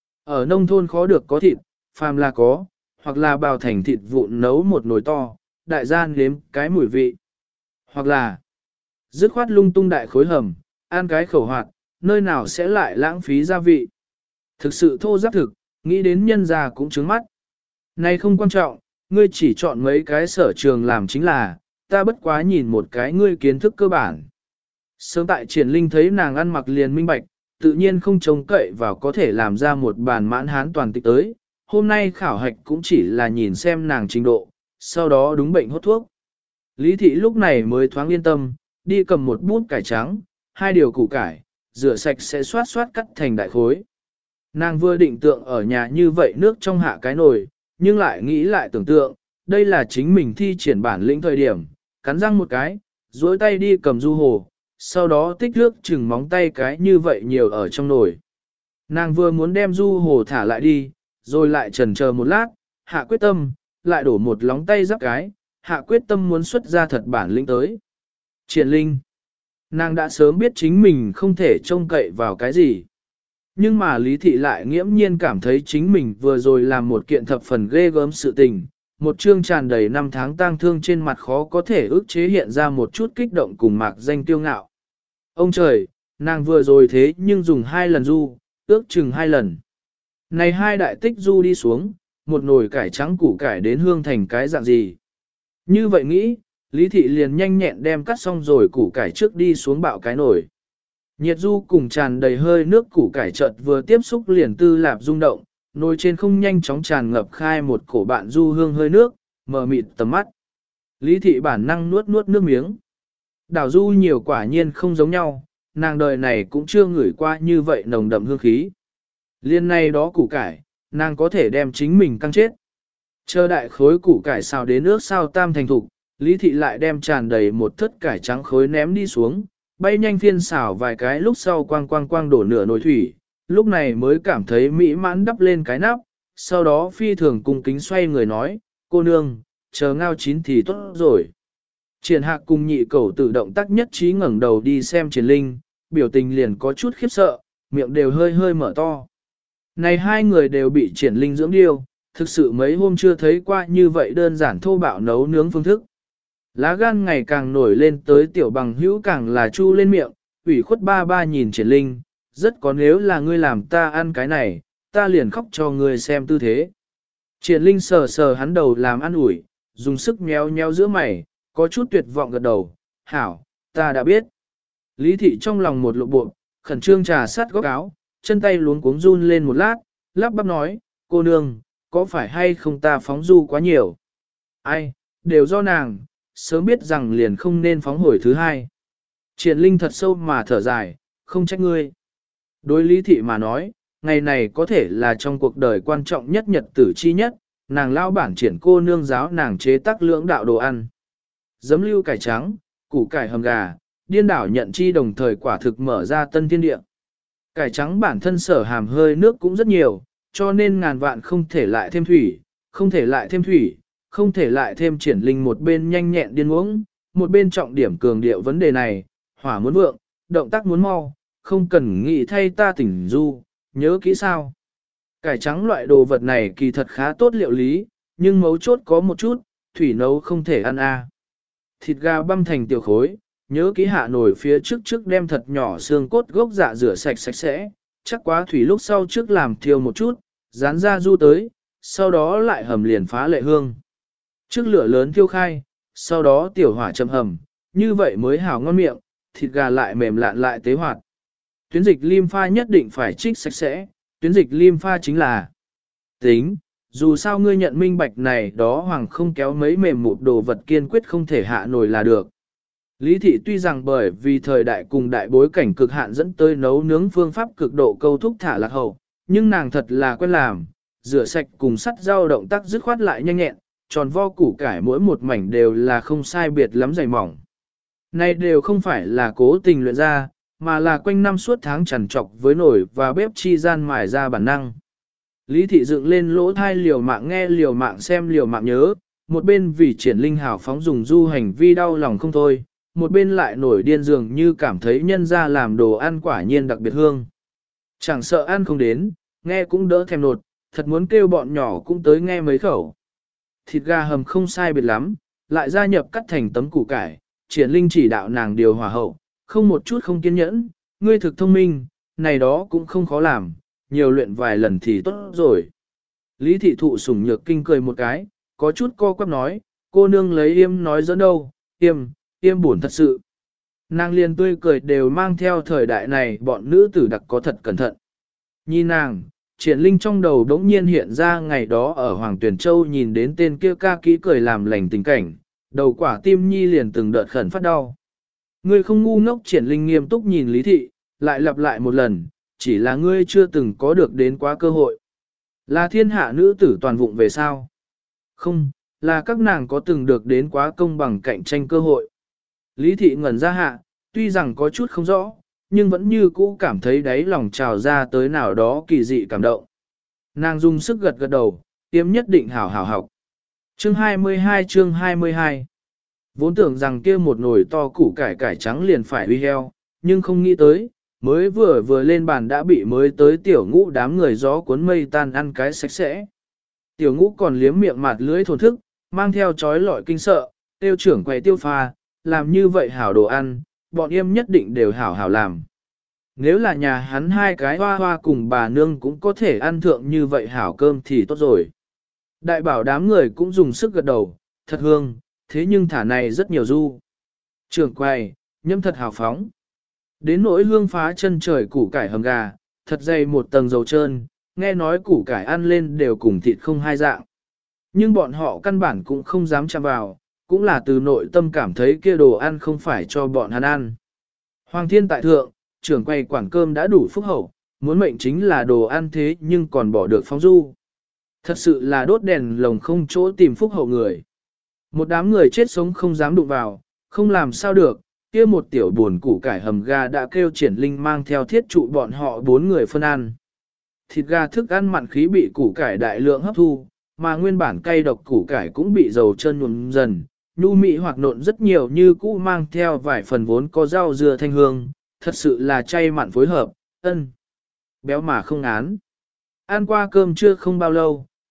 Ở nông thôn khó được có thịt, phàm là có, hoặc là bào thành thịt vụn nấu một nồi to, đại gian nếm cái mùi vị. Hoặc là dứt khoát lung tung đại khối hầm, ăn cái khẩu hoạt, nơi nào sẽ lại lãng phí gia vị. Thực sự thô giáp thực, nghĩ đến nhân già cũng trướng mắt. Này không quan trọng, ngươi chỉ chọn mấy cái sở trường làm chính là, ta bất quá nhìn một cái ngươi kiến thức cơ bản. Sớm tại Triển Linh thấy nàng ăn mặc liền minh bạch, tự nhiên không trông cậy vào có thể làm ra một bàn mãn hán toàn tịch tới. Hôm nay khảo hạch cũng chỉ là nhìn xem nàng trình độ, sau đó đúng bệnh hốt thuốc. Lý Thị lúc này mới thoáng yên tâm, đi cầm một bút cải trắng, hai điều củ cải, rửa sạch sẽ xoát xoát cắt thành đại khối. Nàng vừa định tượng ở nhà như vậy nước trong hạ cái nồi, nhưng lại nghĩ lại tưởng tượng, đây là chính mình thi triển bản lĩnh thời điểm, cắn răng một cái, duỗi tay đi cầm du hồ, sau đó tích nước chừng móng tay cái như vậy nhiều ở trong nồi. Nàng vừa muốn đem du hồ thả lại đi, rồi lại chần chờ một lát, hạ quyết tâm, lại đổ một lóng tay giáp cái, hạ quyết tâm muốn xuất ra thật bản lĩnh tới. Triển Linh, nàng đã sớm biết chính mình không thể trông cậy vào cái gì. Nhưng mà Lý Thị lại nghiễm nhiên cảm thấy chính mình vừa rồi làm một kiện thập phần ghê gớm sự tình, một chương tràn đầy năm tháng tang thương trên mặt khó có thể ức chế hiện ra một chút kích động cùng mạc danh tiêu ngạo. Ông trời, nàng vừa rồi thế nhưng dùng hai lần du, ước chừng hai lần. Này hai đại tích du đi xuống, một nồi cải trắng củ cải đến hương thành cái dạng gì. Như vậy nghĩ, Lý Thị liền nhanh nhẹn đem cắt xong rồi củ cải trước đi xuống bạo cái nồi. Nhiệt du cùng tràn đầy hơi nước củ cải chợt vừa tiếp xúc liền tư lạp rung động, nồi trên không nhanh chóng tràn ngập khai một cổ bạn du hương hơi nước, mờ mịt tầm mắt. Lý Thị bản năng nuốt nuốt nước miếng. Đảo du nhiều quả nhiên không giống nhau, nàng đời này cũng chưa ngửi qua như vậy nồng đậm hương khí. Liên này đó củ cải, nàng có thể đem chính mình căng chết. Chờ đại khối củ cải xào đến nước sao tam thành thục, Lý Thị lại đem tràn đầy một thất cải trắng khối ném đi xuống, bay nhanh phiên xào vài cái lúc sau quang quang quang đổ nửa nồi thủy, lúc này mới cảm thấy mỹ mãn đắp lên cái nắp, sau đó phi thường cung kính xoay người nói, cô nương, chờ ngao chín thì tốt rồi. Triển Hạc cùng nhị cẩu tự động tác nhất trí ngẩng đầu đi xem Triển Linh, biểu tình liền có chút khiếp sợ, miệng đều hơi hơi mở to. Này hai người đều bị Triển Linh dưỡng điêu, thực sự mấy hôm chưa thấy qua như vậy đơn giản thô bạo nấu nướng phương thức. Lá gan ngày càng nổi lên tới tiểu bằng hữu càng là chu lên miệng, ủy khuất ba ba nhìn Triển Linh, rất có nếu là ngươi làm ta ăn cái này, ta liền khóc cho ngươi xem tư thế. Triển Linh sờ sờ hắn đầu làm ăn ủi, dùng sức nhéo nhéo giữa mày, có chút tuyệt vọng gật đầu, hảo, ta đã biết. Lý thị trong lòng một lộ bộ, khẩn trương trà sát góc áo, chân tay luống cuống run lên một lát, lắp bắp nói, cô nương, có phải hay không ta phóng du quá nhiều? Ai, đều do nàng, sớm biết rằng liền không nên phóng hồi thứ hai. Triển Linh thật sâu mà thở dài, không trách ngươi. Đối lý thị mà nói, ngày này có thể là trong cuộc đời quan trọng nhất nhật tử chi nhất, nàng lao bản triển cô nương giáo nàng chế tác lưỡng đạo đồ ăn. Giấm lưu cải trắng, củ cải hầm gà, điên đảo nhận chi đồng thời quả thực mở ra tân thiên địa. Cải trắng bản thân sở hàm hơi nước cũng rất nhiều, cho nên ngàn vạn không thể lại thêm thủy, không thể lại thêm thủy, không thể lại thêm Triển Linh một bên nhanh nhẹn điên uống, một bên trọng điểm cường điệu vấn đề này, hỏa muốn vượng, động tác muốn mau, không cần nghĩ thay ta tỉnh du, nhớ kỹ sao. Cải trắng loại đồ vật này kỳ thật khá tốt liệu lý, nhưng mấu chốt có một chút, thủy nấu không thể ăn a. Thịt gà băm thành tiểu khối, nhớ kỹ hạ nồi phía trước trước đem thật nhỏ xương cốt gốc dạ rửa sạch sạch sẽ, chắc quá thủy lúc sau trước làm thiêu một chút, dán ra du tới, sau đó lại hầm liền phá lệ hương. Trước lửa lớn thiêu khai, sau đó tiểu hỏa chậm hầm, như vậy mới hảo ngon miệng, thịt gà lại mềm lạn lại tế hoạt. Tuyến dịch lim pha nhất định phải trích sạch sẽ, tuyến dịch lim pha chính là tính, dù sao ngươi nhận minh bạch này đó hoàng không kéo mấy mềm một đồ vật kiên quyết không thể hạ nổi là được. Lý thị tuy rằng bởi vì thời đại cùng đại bối cảnh cực hạn dẫn tới nấu nướng phương pháp cực độ câu thúc thả lạc hậu, nhưng nàng thật là quen làm, rửa sạch cùng sắt rau động tác dứt khoát lại nhanh nhẹn, tròn vo củ cải mỗi một mảnh đều là không sai biệt lắm dày mỏng. Này đều không phải là cố tình luyện ra, mà là quanh năm suốt tháng chằn trọc với nồi và bếp chi gian mài ra bản năng. Lý thị dựng lên lỗ thai liều mạng nghe liều mạng xem liều mạng nhớ, một bên vì Triển Linh hào phóng dùng du hành vi đau lòng không thôi, một bên lại nổi điên dường như cảm thấy nhân ra làm đồ ăn quả nhiên đặc biệt hương. Chẳng sợ ăn không đến, nghe cũng đỡ thèm nột, thật muốn kêu bọn nhỏ cũng tới nghe mấy khẩu. Thịt gà hầm không sai biệt lắm, lại gia nhập cắt thành tấm củ cải, Triển Linh chỉ đạo nàng điều hòa hậu, không một chút không kiên nhẫn, ngươi thực thông minh, này đó cũng không khó làm, nhiều luyện vài lần thì tốt rồi. Lý thị thụ sủng nhược kinh cười một cái, có chút co quắp nói, cô nương lấy yêm nói dẫn đâu, yêm, yêm buồn thật sự. Nàng liền tươi cười đều mang theo thời đại này bọn nữ tử đặc có thật cẩn thận. Nhìn nàng, Triển Linh trong đầu đống nhiên hiện ra ngày đó ở Hoàng Tuyền Châu nhìn đến tên kia ca kỹ cười làm lành tình cảnh, đầu quả tim nhi liền từng đợt khẩn phát đau. Ngươi không ngu ngốc, Triển Linh nghiêm túc nhìn Lý thị, lại lặp lại một lần, chỉ là ngươi chưa từng có được đến quá cơ hội. Là thiên hạ nữ tử toàn vụng về sao? Không, là các nàng có từng được đến quá công bằng cạnh tranh cơ hội. Lý thị ngẩn ra hạ, tuy rằng có chút không rõ, nhưng vẫn như cũ cảm thấy đáy lòng trào ra tới nào đó kỳ dị cảm động. Nàng dùng sức gật gật đầu, tiêm nhất định hảo hảo học. Chương hai mươi hai chương hai mươi hai. Vốn tưởng rằng kia một nồi to củ cải cải trắng liền phải uy heo, nhưng không nghĩ tới, mới vừa vừa lên bàn đã bị mới tới tiểu ngũ đám người gió cuốn mây tan ăn cái sạch sẽ. Tiểu ngũ còn liếm miệng mặt lưỡi thổn thức, mang theo chói lọi kinh sợ, tiêu trưởng quầy tiêu pha, làm như vậy hảo đồ ăn, bọn em nhất định đều hảo hảo làm. Nếu là nhà hắn hai cái hoa hoa cùng bà nương cũng có thể ăn thượng như vậy hảo cơm thì tốt rồi. Đại bảo đám người cũng dùng sức gật đầu, thật hương, thế nhưng thả này rất nhiều du. Trưởng quầy, nhâm thật hào phóng. Đến nỗi hương phá chân trời củ cải hầm gà, thật dày một tầng dầu trơn, nghe nói củ cải ăn lên đều cùng thịt không hai dạng. Nhưng bọn họ căn bản cũng không dám chạm vào, cũng là từ nội tâm cảm thấy kia đồ ăn không phải cho bọn hắn ăn. Hoàng thiên tại thượng, trưởng quầy quản cơm đã đủ phúc hậu, muốn mệnh chính là đồ ăn thế nhưng còn bỏ được phóng du. Thật sự là đốt đèn lồng không chỗ tìm phúc hậu người. Một đám người chết sống không dám đụng vào, không làm sao được, kia một tiểu buồn củ cải hầm gà đã kêu Triển Linh mang theo thiết trụ bọn họ bốn người phân ăn. Thịt gà thức ăn mặn khí bị củ cải đại lượng hấp thu, mà nguyên bản cay độc củ cải cũng bị dầu chân nhuộm dần, nhu mị hoặc nộn rất nhiều như cũ mang theo vài phần vốn có rau dưa thanh hương, thật sự là chay mặn phối hợp, ân. Béo mà không án. Ăn qua cơm trưa không bao lâu,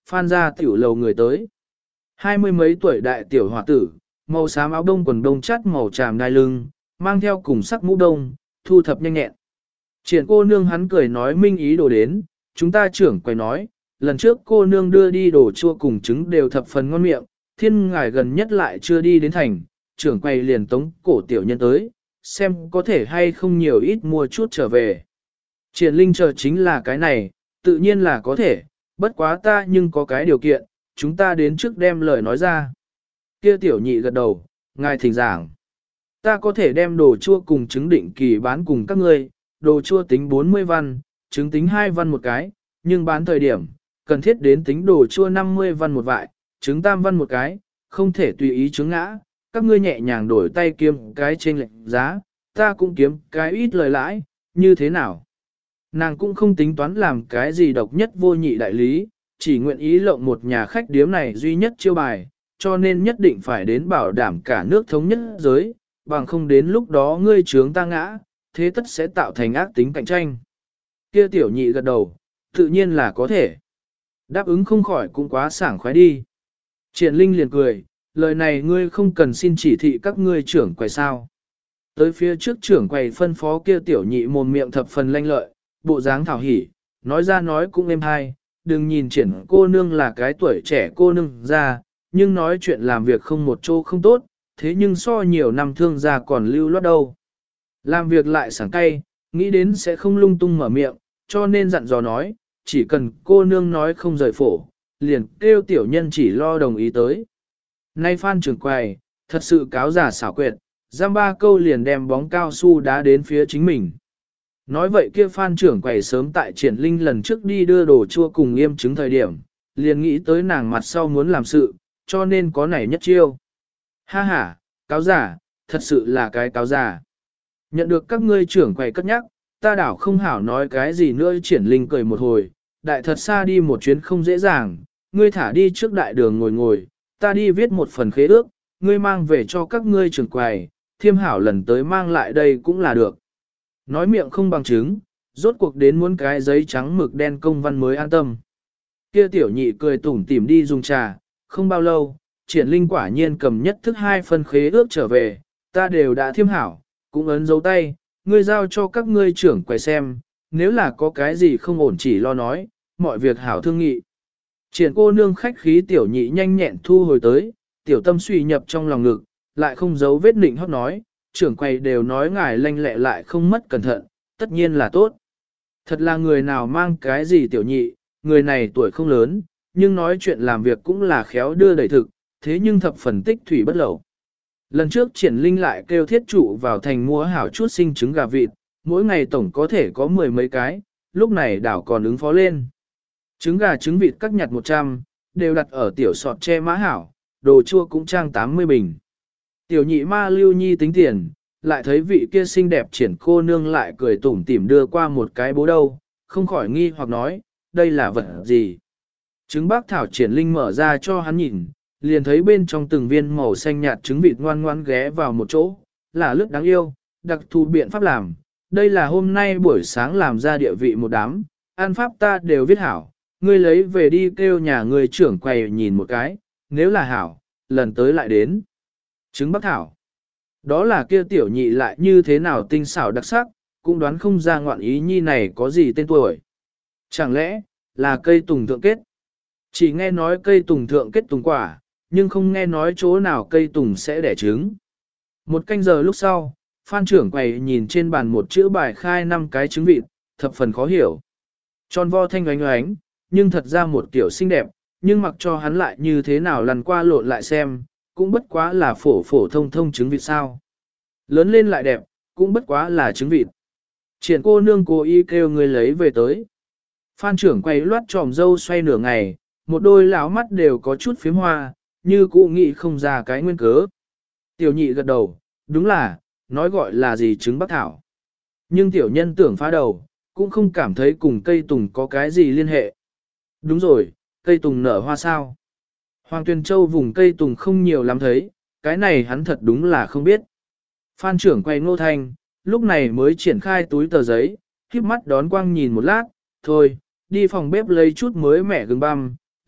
Phan ra tiểu lầu người tới. Hai mươi mấy tuổi đại tiểu hòa tử, màu xám áo đông quần đông chắt màu tràm đai lưng, mang theo cùng sắc mũ đông, thu thập nhanh nhẹn. Triển cô nương hắn cười nói minh ý đồ đến, chúng ta trưởng quầy nói, lần trước cô nương đưa đi đồ chua cùng trứng đều thập phần ngon miệng, thiên ngài gần nhất lại chưa đi đến thành, trưởng quầy liền tống cổ tiểu nhân tới, xem có thể hay không nhiều ít mua chút trở về. Triển linh chờ chính là cái này, tự nhiên là có thể, bất quá ta nhưng có cái điều kiện, chúng ta đến trước đem lời nói ra. Kia tiểu nhị gật đầu, ngài thỉnh giảng. Ta có thể đem đồ chua cùng trứng định kỳ bán cùng các ngươi, đồ chua tính bốn mươi văn, trứng tính hai văn một cái, nhưng bán thời điểm, cần thiết đến tính đồ chua năm mươi văn một vại, trứng tam văn một cái, không thể tùy ý trứng ngã, các ngươi nhẹ nhàng đổi tay kiếm cái trên lệnh giá, ta cũng kiếm cái ít lời lãi, như thế nào? Nàng cũng không tính toán làm cái gì độc nhất vô nhị đại lý, chỉ nguyện ý lộng một nhà khách điếm này duy nhất chiêu bài, cho nên nhất định phải đến bảo đảm cả nước thống nhất giới, bằng không đến lúc đó ngươi trướng ta ngã, thế tất sẽ tạo thành ác tính cạnh tranh. Kia tiểu nhị gật đầu, tự nhiên là có thể. Đáp ứng không khỏi cũng quá sảng khoái đi. Triển Linh liền cười, lời này ngươi không cần xin chỉ thị các ngươi trưởng quầy sao. Tới phía trước trưởng quầy phân phó kia tiểu nhị mồm miệng thập phần lanh lợi, bộ dáng thảo hỉ, nói ra nói cũng êm hay, đừng nhìn triển cô nương là cái tuổi trẻ cô nương ra, nhưng nói chuyện làm việc không một chỗ không tốt, thế nhưng so nhiều năm thương gia còn lưu loát đâu. Làm việc lại sảng cay, nghĩ đến sẽ không lung tung mở miệng, cho nên dặn dò nói, chỉ cần cô nương nói không rời phổ, liền kêu tiểu nhân chỉ lo đồng ý tới. Nay Phan trưởng quầy, thật sự cáo giả xảo quyệt, giam ba câu liền đem bóng cao su đá đến phía chính mình. Nói vậy kia Phan trưởng quầy sớm tại Triển Linh lần trước đi đưa đồ chua cùng yêm chứng thời điểm, liền nghĩ tới nàng mặt sau muốn làm sự, cho nên có nảy nhất chiêu. Ha ha, cáo giả, thật sự là cái cáo giả. Nhận được các ngươi trưởng quầy cất nhắc, ta đảo không hảo nói cái gì nữa. Triển Linh cười một hồi, đại thật xa đi một chuyến không dễ dàng, ngươi thả đi trước đại đường ngồi ngồi, ta đi viết một phần khế ước, ngươi mang về cho các ngươi trưởng quầy, thiêm hảo lần tới mang lại đây cũng là được. Nói miệng không bằng chứng, rốt cuộc đến muốn cái giấy trắng mực đen công văn mới an tâm. Kia tiểu nhị cười tủm tỉm đi dùng trà, không bao lâu, Triển Linh quả nhiên cầm nhất thức hai phân khế ước trở về, ta đều đã thiêm hảo, cũng ấn dấu tay, ngươi giao cho các ngươi trưởng quầy xem, nếu là có cái gì không ổn chỉ lo nói, mọi việc hảo thương nghị. Triển cô nương khách khí tiểu nhị nhanh nhẹn thu hồi tới, tiểu tâm suy nhập trong lòng ngực, lại không giấu vết định hót nói, trưởng quầy đều nói ngài lanh lẹ lại không mất cẩn thận, tất nhiên là tốt. Thật là người nào mang cái gì tiểu nhị, người này tuổi không lớn, nhưng nói chuyện làm việc cũng là khéo đưa đẩy thực, thế nhưng thập phần tích thủy bất lẩu. Lần trước Triển Linh lại kêu thiết trụ vào thành mua hảo chút sinh trứng gà vịt, mỗi ngày tổng có thể có mười mấy cái, lúc này đảo còn ứng phó lên. Trứng gà trứng vịt cắt nhặt một trăm, đều đặt ở tiểu sọt che mã hảo, đồ chua cũng trang tám mươi bình. Tiểu nhị ma lưu nhi tính tiền, lại thấy vị kia xinh đẹp Triển cô nương lại cười tủm tỉm đưa qua một cái bố đâu, không khỏi nghi hoặc nói, đây là vật gì. Trứng bác thảo Triển Linh mở ra cho hắn nhìn, liền thấy bên trong từng viên màu xanh nhạt trứng vịt ngoan ngoan ghé vào một chỗ, là lướt đáng yêu, đặc thù biện pháp làm. Đây là hôm nay buổi sáng làm ra địa vị một đám, ăn pháp ta đều viết hảo, ngươi lấy về đi kêu nhà ngươi trưởng quầy nhìn một cái, nếu là hảo, lần tới lại đến. Trứng bắc thảo. Đó là kia tiểu nhị lại như thế nào tinh xảo đặc sắc, cũng đoán không ra ngoạn ý nhi này có gì tên tuổi. Chẳng lẽ, là cây tùng thượng kết? Chỉ nghe nói cây tùng thượng kết tùng quả, nhưng không nghe nói chỗ nào cây tùng sẽ đẻ trứng. Một canh giờ lúc sau, Phan trưởng quầy nhìn trên bàn một chữ bài khai năm cái trứng vịt, thập phần khó hiểu. Tròn vo thanh oánh oánh, nhưng thật ra một kiểu xinh đẹp, nhưng mặc cho hắn lại như thế nào lần qua lộn lại xem, cũng bất quá là phổ phổ thông thông trứng vịt sao. Lớn lên lại đẹp, cũng bất quá là trứng vịt. Triển cô nương cố ý kêu người lấy về tới. Phan trưởng quầy loát tròm dâu xoay nửa ngày, một đôi lão mắt đều có chút phím hoa, như cụ nghĩ không ra cái nguyên cớ. Tiểu nhị gật đầu, đúng là, nói gọi là gì trứng bắc thảo. Nhưng tiểu nhân tưởng phá đầu, cũng không cảm thấy cùng cây tùng có cái gì liên hệ. Đúng rồi, cây tùng nở hoa sao. Hoàng Tuyền Châu vùng cây tùng không nhiều lắm thấy, cái này hắn thật đúng là không biết. Phan trưởng quay Ngô Thanh, lúc này mới triển khai túi tờ giấy, khiếp mắt đón quang nhìn một lát, thôi, đi phòng bếp lấy chút mới mẻ gừng băm,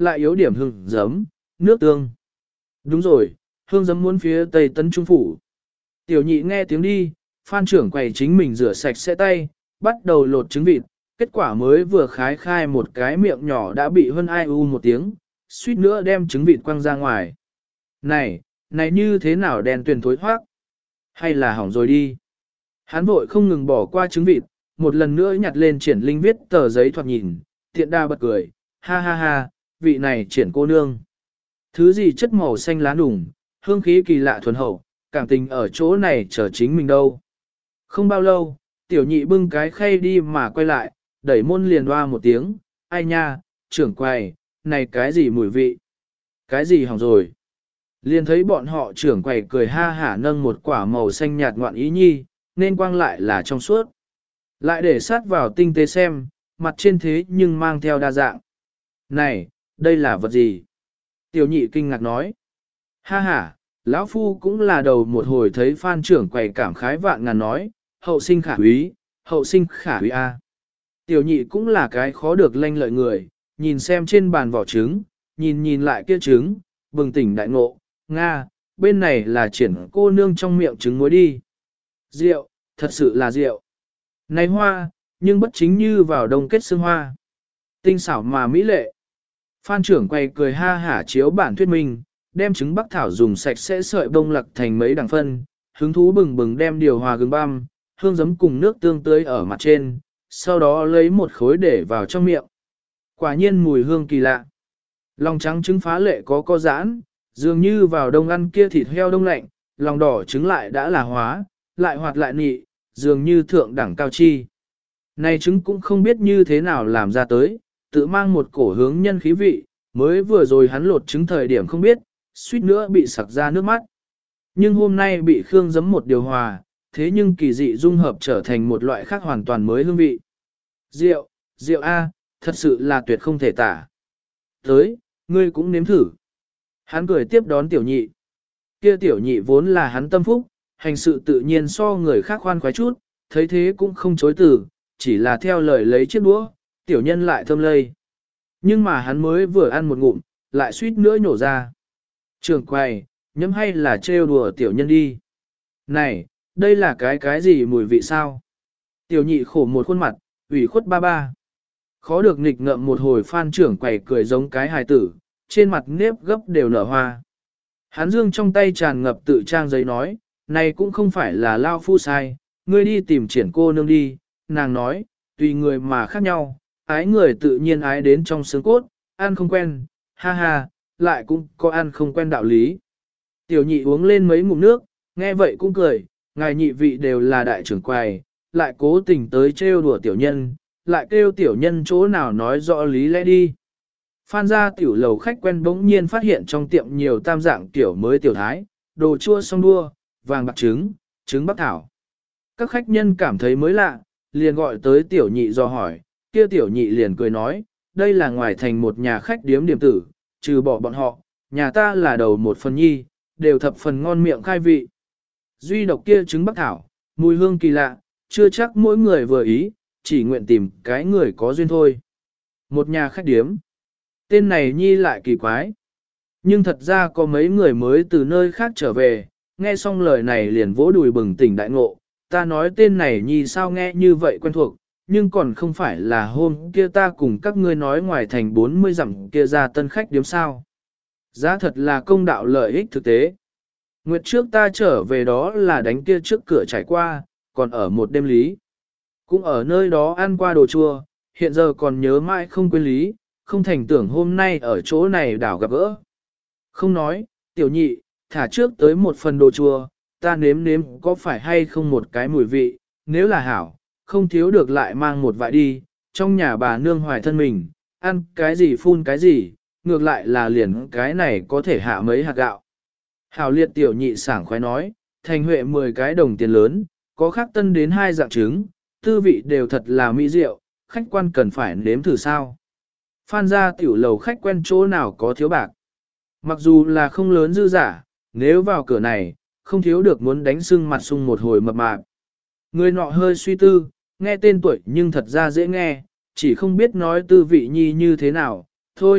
lại yếu điểm hương giấm, nước tương. Đúng rồi, hương giấm muốn phía tây tấn trung phủ. Tiểu nhị nghe tiếng đi, Phan trưởng quầy chính mình rửa sạch sẽ tay, bắt đầu lột trứng vịt, kết quả mới vừa khái khai một cái miệng nhỏ đã bị hơn ai u một tiếng, suýt nữa đem trứng vịt quăng ra ngoài. Này, này như thế nào đèn tuyền thối thoát? Hay là hỏng rồi đi? Hắn vội không ngừng bỏ qua trứng vịt, một lần nữa nhặt lên triển linh viết tờ giấy thoạt nhìn, tiện đa bật cười, ha ha ha, vị này triển cô nương. Thứ gì chất màu xanh lá đủng, hương khí kỳ lạ thuần hậu, cảm tình ở chỗ này chờ chính mình đâu. Không bao lâu, tiểu nhị bưng cái khay đi mà quay lại, đẩy môn liền hoa một tiếng, ai nha, trưởng quầy, này cái gì mùi vị? Cái gì hỏng rồi? Liền thấy bọn họ trưởng quầy cười ha hả nâng một quả màu xanh nhạt ngoạn ý nhi, nên quang lại là trong suốt. Lại để sát vào tinh tế xem, mặt trên thế nhưng mang theo đa dạng. Này, đây là vật gì? Tiểu nhị kinh ngạc nói. Ha ha, lão phu cũng là đầu một hồi thấy Phan trưởng quầy cảm khái vạn ngàn nói, hậu sinh khả úy, hậu sinh khả úy a. Tiểu nhị cũng là cái khó được lanh lợi người, nhìn xem trên bàn vỏ trứng, nhìn nhìn lại kia trứng, bừng tỉnh đại ngộ, Nga, bên này là triển cô nương trong miệng trứng muối đi. Rượu, thật sự là rượu. Này hoa, nhưng bất chính như vào đông kết xương hoa. Tinh xảo mà mỹ lệ. Phan trưởng quay cười ha hả chiếu bản thuyết minh, đem trứng bắc thảo dùng sạch sẽ sợi bông lặc thành mấy đằng phân, hứng thú bừng bừng đem điều hòa gừng băm, hương giấm cùng nước tương tươi ở mặt trên, sau đó lấy một khối để vào trong miệng. Quả nhiên mùi hương kỳ lạ. Lòng trắng trứng phá lệ có co giãn, dường như vào đông ăn kia thịt heo đông lạnh, lòng đỏ trứng lại đã là hóa, lại hoạt lại nị, dường như thượng đẳng cao chi. Này trứng cũng không biết như thế nào làm ra tới, tự mang một cổ hướng nhân khí vị, mới vừa rồi hắn lột trứng thời điểm không biết, suýt nữa bị sặc ra nước mắt. Nhưng hôm nay bị Khương giấm một điều hòa, thế nhưng kỳ dị dung hợp trở thành một loại khác hoàn toàn mới hương vị. Rượu, rượu A, thật sự là tuyệt không thể tả. Tới, ngươi cũng nếm thử. Hắn cười tiếp đón tiểu nhị. Kia tiểu nhị vốn là hắn tâm phúc, hành sự tự nhiên so người khác khoan khoái chút, thấy thế cũng không chối từ, chỉ là theo lời lấy chiếc đũa, tiểu nhân lại thơm lây. Nhưng mà hắn mới vừa ăn một ngụm, lại suýt nữa nhổ ra. Trường quầy, nhấm hay là trêu đùa tiểu nhân đi. Này, đây là cái cái gì mùi vị sao? Tiểu nhị khổ một khuôn mặt, ủy khuất ba ba. Khó được nghịch ngợm một hồi Phan trưởng quầy cười giống cái hài tử, trên mặt nếp gấp đều nở hoa. Hắn dương trong tay tràn ngập tự trang giấy nói, này cũng không phải là lao phu sai, ngươi đi tìm triển cô nương đi, nàng nói, tùy người mà khác nhau, ái người tự nhiên ái đến trong xương cốt, ăn không quen, ha ha, lại cũng có ăn không quen đạo lý. Tiểu nhị uống lên mấy ngụm nước, nghe vậy cũng cười, ngài nhị vị đều là đại trưởng quầy, lại cố tình tới trêu đùa tiểu nhân, lại kêu tiểu nhân chỗ nào nói rõ lý lẽ đi. Phan ra tiểu lầu khách quen bỗng nhiên phát hiện trong tiệm nhiều tam dạng tiểu mới tiểu thái, đồ chua song đua, vàng bạc trứng, trứng bắc thảo. Các khách nhân cảm thấy mới lạ, liền gọi tới tiểu nhị do hỏi, kia tiểu nhị liền cười nói, đây là ngoài thành một nhà khách điếm điểm tử, trừ bỏ bọn họ, nhà ta là đầu một phần nhi, đều thập phần ngon miệng khai vị. Duy độc kia trứng bắc thảo, mùi hương kỳ lạ, chưa chắc mỗi người vừa ý, chỉ nguyện tìm cái người có duyên thôi. Một nhà khách điếm. Tên này nhi lại kỳ quái. Nhưng thật ra có mấy người mới từ nơi khác trở về, nghe xong lời này liền vỗ đùi bừng tỉnh đại ngộ. Ta nói tên này nhi sao nghe như vậy quen thuộc, nhưng còn không phải là hôm kia ta cùng các ngươi nói ngoài thành bốn mươi dặm kia ra tân khách điếm sao. Giá thật là công đạo lợi ích thực tế. Nguyệt trước ta trở về đó là đánh kia trước cửa trải qua, còn ở một đêm lý. Cũng ở nơi đó ăn qua đồ chua, hiện giờ còn nhớ mãi không quên lý, không thành tưởng hôm nay ở chỗ này đảo gặp gỡ. Không nói, tiểu nhị, thả trước tới một phần đồ chua, ta nếm nếm có phải hay không một cái mùi vị, nếu là hảo, không thiếu được lại mang một vại đi, trong nhà bà nương hoài thân mình, ăn cái gì phun cái gì, ngược lại là liền cái này có thể hạ mấy hạt gạo. Hảo liệt tiểu nhị sảng khoái nói, thành huệ mười cái đồng tiền lớn, có khác tân đến hai dạng trứng, tư vị đều thật là mỹ diệu, khách quan cần phải nếm thử sao. Phan ra tiểu lầu khách quen chỗ nào có thiếu bạc. Mặc dù là không lớn dư giả, nếu vào cửa này, không thiếu được muốn đánh sưng mặt sung một hồi mập mạp. Người nọ hơi suy tư, nghe tên tuổi nhưng thật ra dễ nghe, chỉ không biết nói tư vị nhi như thế nào, thôi,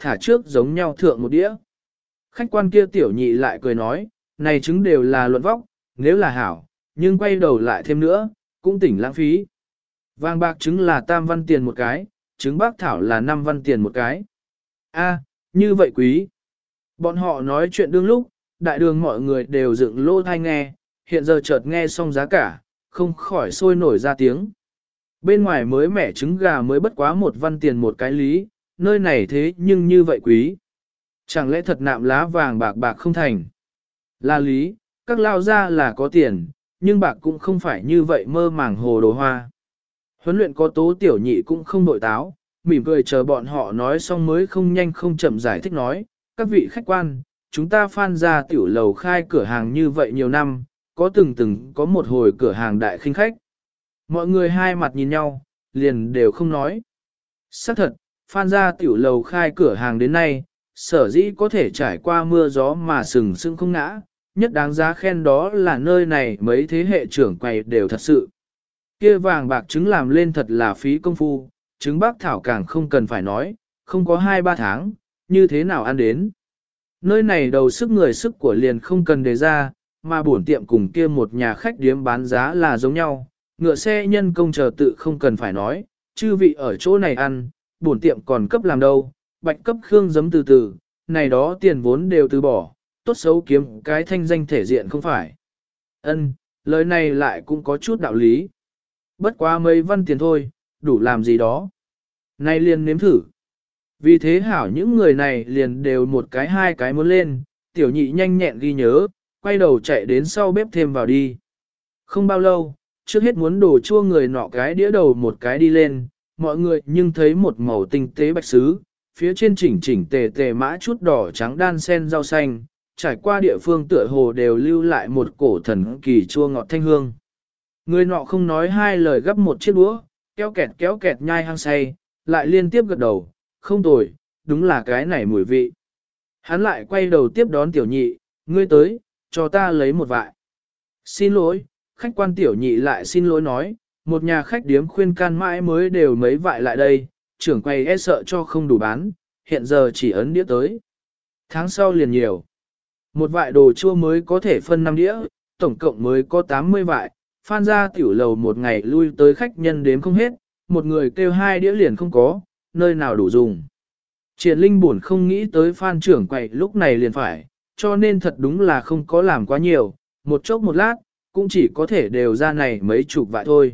thả trước giống nhau thượng một đĩa. Khách quan kia tiểu nhị lại cười nói, này trứng đều là luận vóc, nếu là hảo, nhưng quay đầu lại thêm nữa, cũng tỉnh lãng phí. Vàng bạc trứng là tam văn tiền một cái, trứng bác thảo là năm văn tiền một cái. A, như vậy quý. Bọn họ nói chuyện đương lúc, đại đường mọi người đều dựng lô thai nghe, hiện giờ chợt nghe xong giá cả, không khỏi sôi nổi ra tiếng. Bên ngoài mới mẻ trứng gà mới bất quá một văn tiền một cái lý, nơi này thế nhưng như vậy quý. Chẳng lẽ thật nạm lá vàng bạc bạc không thành? Là lý, các lao ra là có tiền, nhưng bạc cũng không phải như vậy mơ màng hồ đồ hoa. Huấn luyện có tố tiểu nhị cũng không nội táo, mỉm cười chờ bọn họ nói xong mới không nhanh không chậm giải thích nói, các vị khách quan, chúng ta Phan ra tiểu lầu khai cửa hàng như vậy nhiều năm, có từng từng có một hồi cửa hàng đại khinh khách. Mọi người hai mặt nhìn nhau, liền đều không nói. Xác thật, Phan ra tiểu lầu khai cửa hàng đến nay, sở dĩ có thể trải qua mưa gió mà sừng sững không ngã, nhất đáng giá khen đó là nơi này mấy thế hệ trưởng quầy đều thật sự. Kia vàng bạc trứng làm lên thật là phí công phu, trứng bác thảo càng không cần phải nói, không có hai ba tháng, như thế nào ăn đến. Nơi này đầu sức người sức của liền không cần đề ra, mà bổn tiệm cùng kia một nhà khách điếm bán giá là giống nhau, ngựa xe nhân công chờ tự không cần phải nói, chư vị ở chỗ này ăn, bổn tiệm còn cấp làm đâu, bạch cấp khương giấm từ từ, này đó tiền vốn đều từ bỏ, tốt xấu kiếm cái thanh danh thể diện không phải. Ân, lời này lại cũng có chút đạo lý. Bất quá mấy văn tiền thôi, đủ làm gì đó. Nay liền nếm thử. Vì thế hảo những người này liền đều một cái hai cái muốn lên, tiểu nhị nhanh nhẹn ghi nhớ, quay đầu chạy đến sau bếp thêm vào đi. Không bao lâu, trước hết muốn đổ chua người nọ cái đĩa đầu một cái đi lên, mọi người nhưng thấy một màu tinh tế bạch sứ, phía trên chỉnh chỉnh tề tề mã chút đỏ trắng đan sen rau xanh, trải qua địa phương tựa hồ đều lưu lại một cổ thần kỳ chua ngọt thanh hương. Người nọ không nói hai lời gấp một chiếc đũa, kéo kẹt kéo kẹt nhai hăng say, lại liên tiếp gật đầu, không tồi, đúng là cái này mùi vị. Hắn lại quay đầu tiếp đón tiểu nhị, ngươi tới, cho ta lấy một vại. Xin lỗi, khách quan tiểu nhị lại xin lỗi nói, một nhà khách điếm khuyên can mãi mới đều mấy vại lại đây, trưởng quầy e sợ cho không đủ bán, hiện giờ chỉ ấn đĩa tới. Tháng sau liền nhiều. Một vại đồ chua mới có thể phân năm đĩa, tổng cộng mới có tám mươi vại, Phan ra tiểu lầu một ngày lui tới khách nhân đếm không hết, một người kêu hai đĩa liền không có, nơi nào đủ dùng. Triển Linh buồn không nghĩ tới Phan trưởng quầy lúc này liền phải, cho nên thật đúng là không có làm quá nhiều, một chốc một lát, cũng chỉ có thể đều ra này mấy chục vại thôi.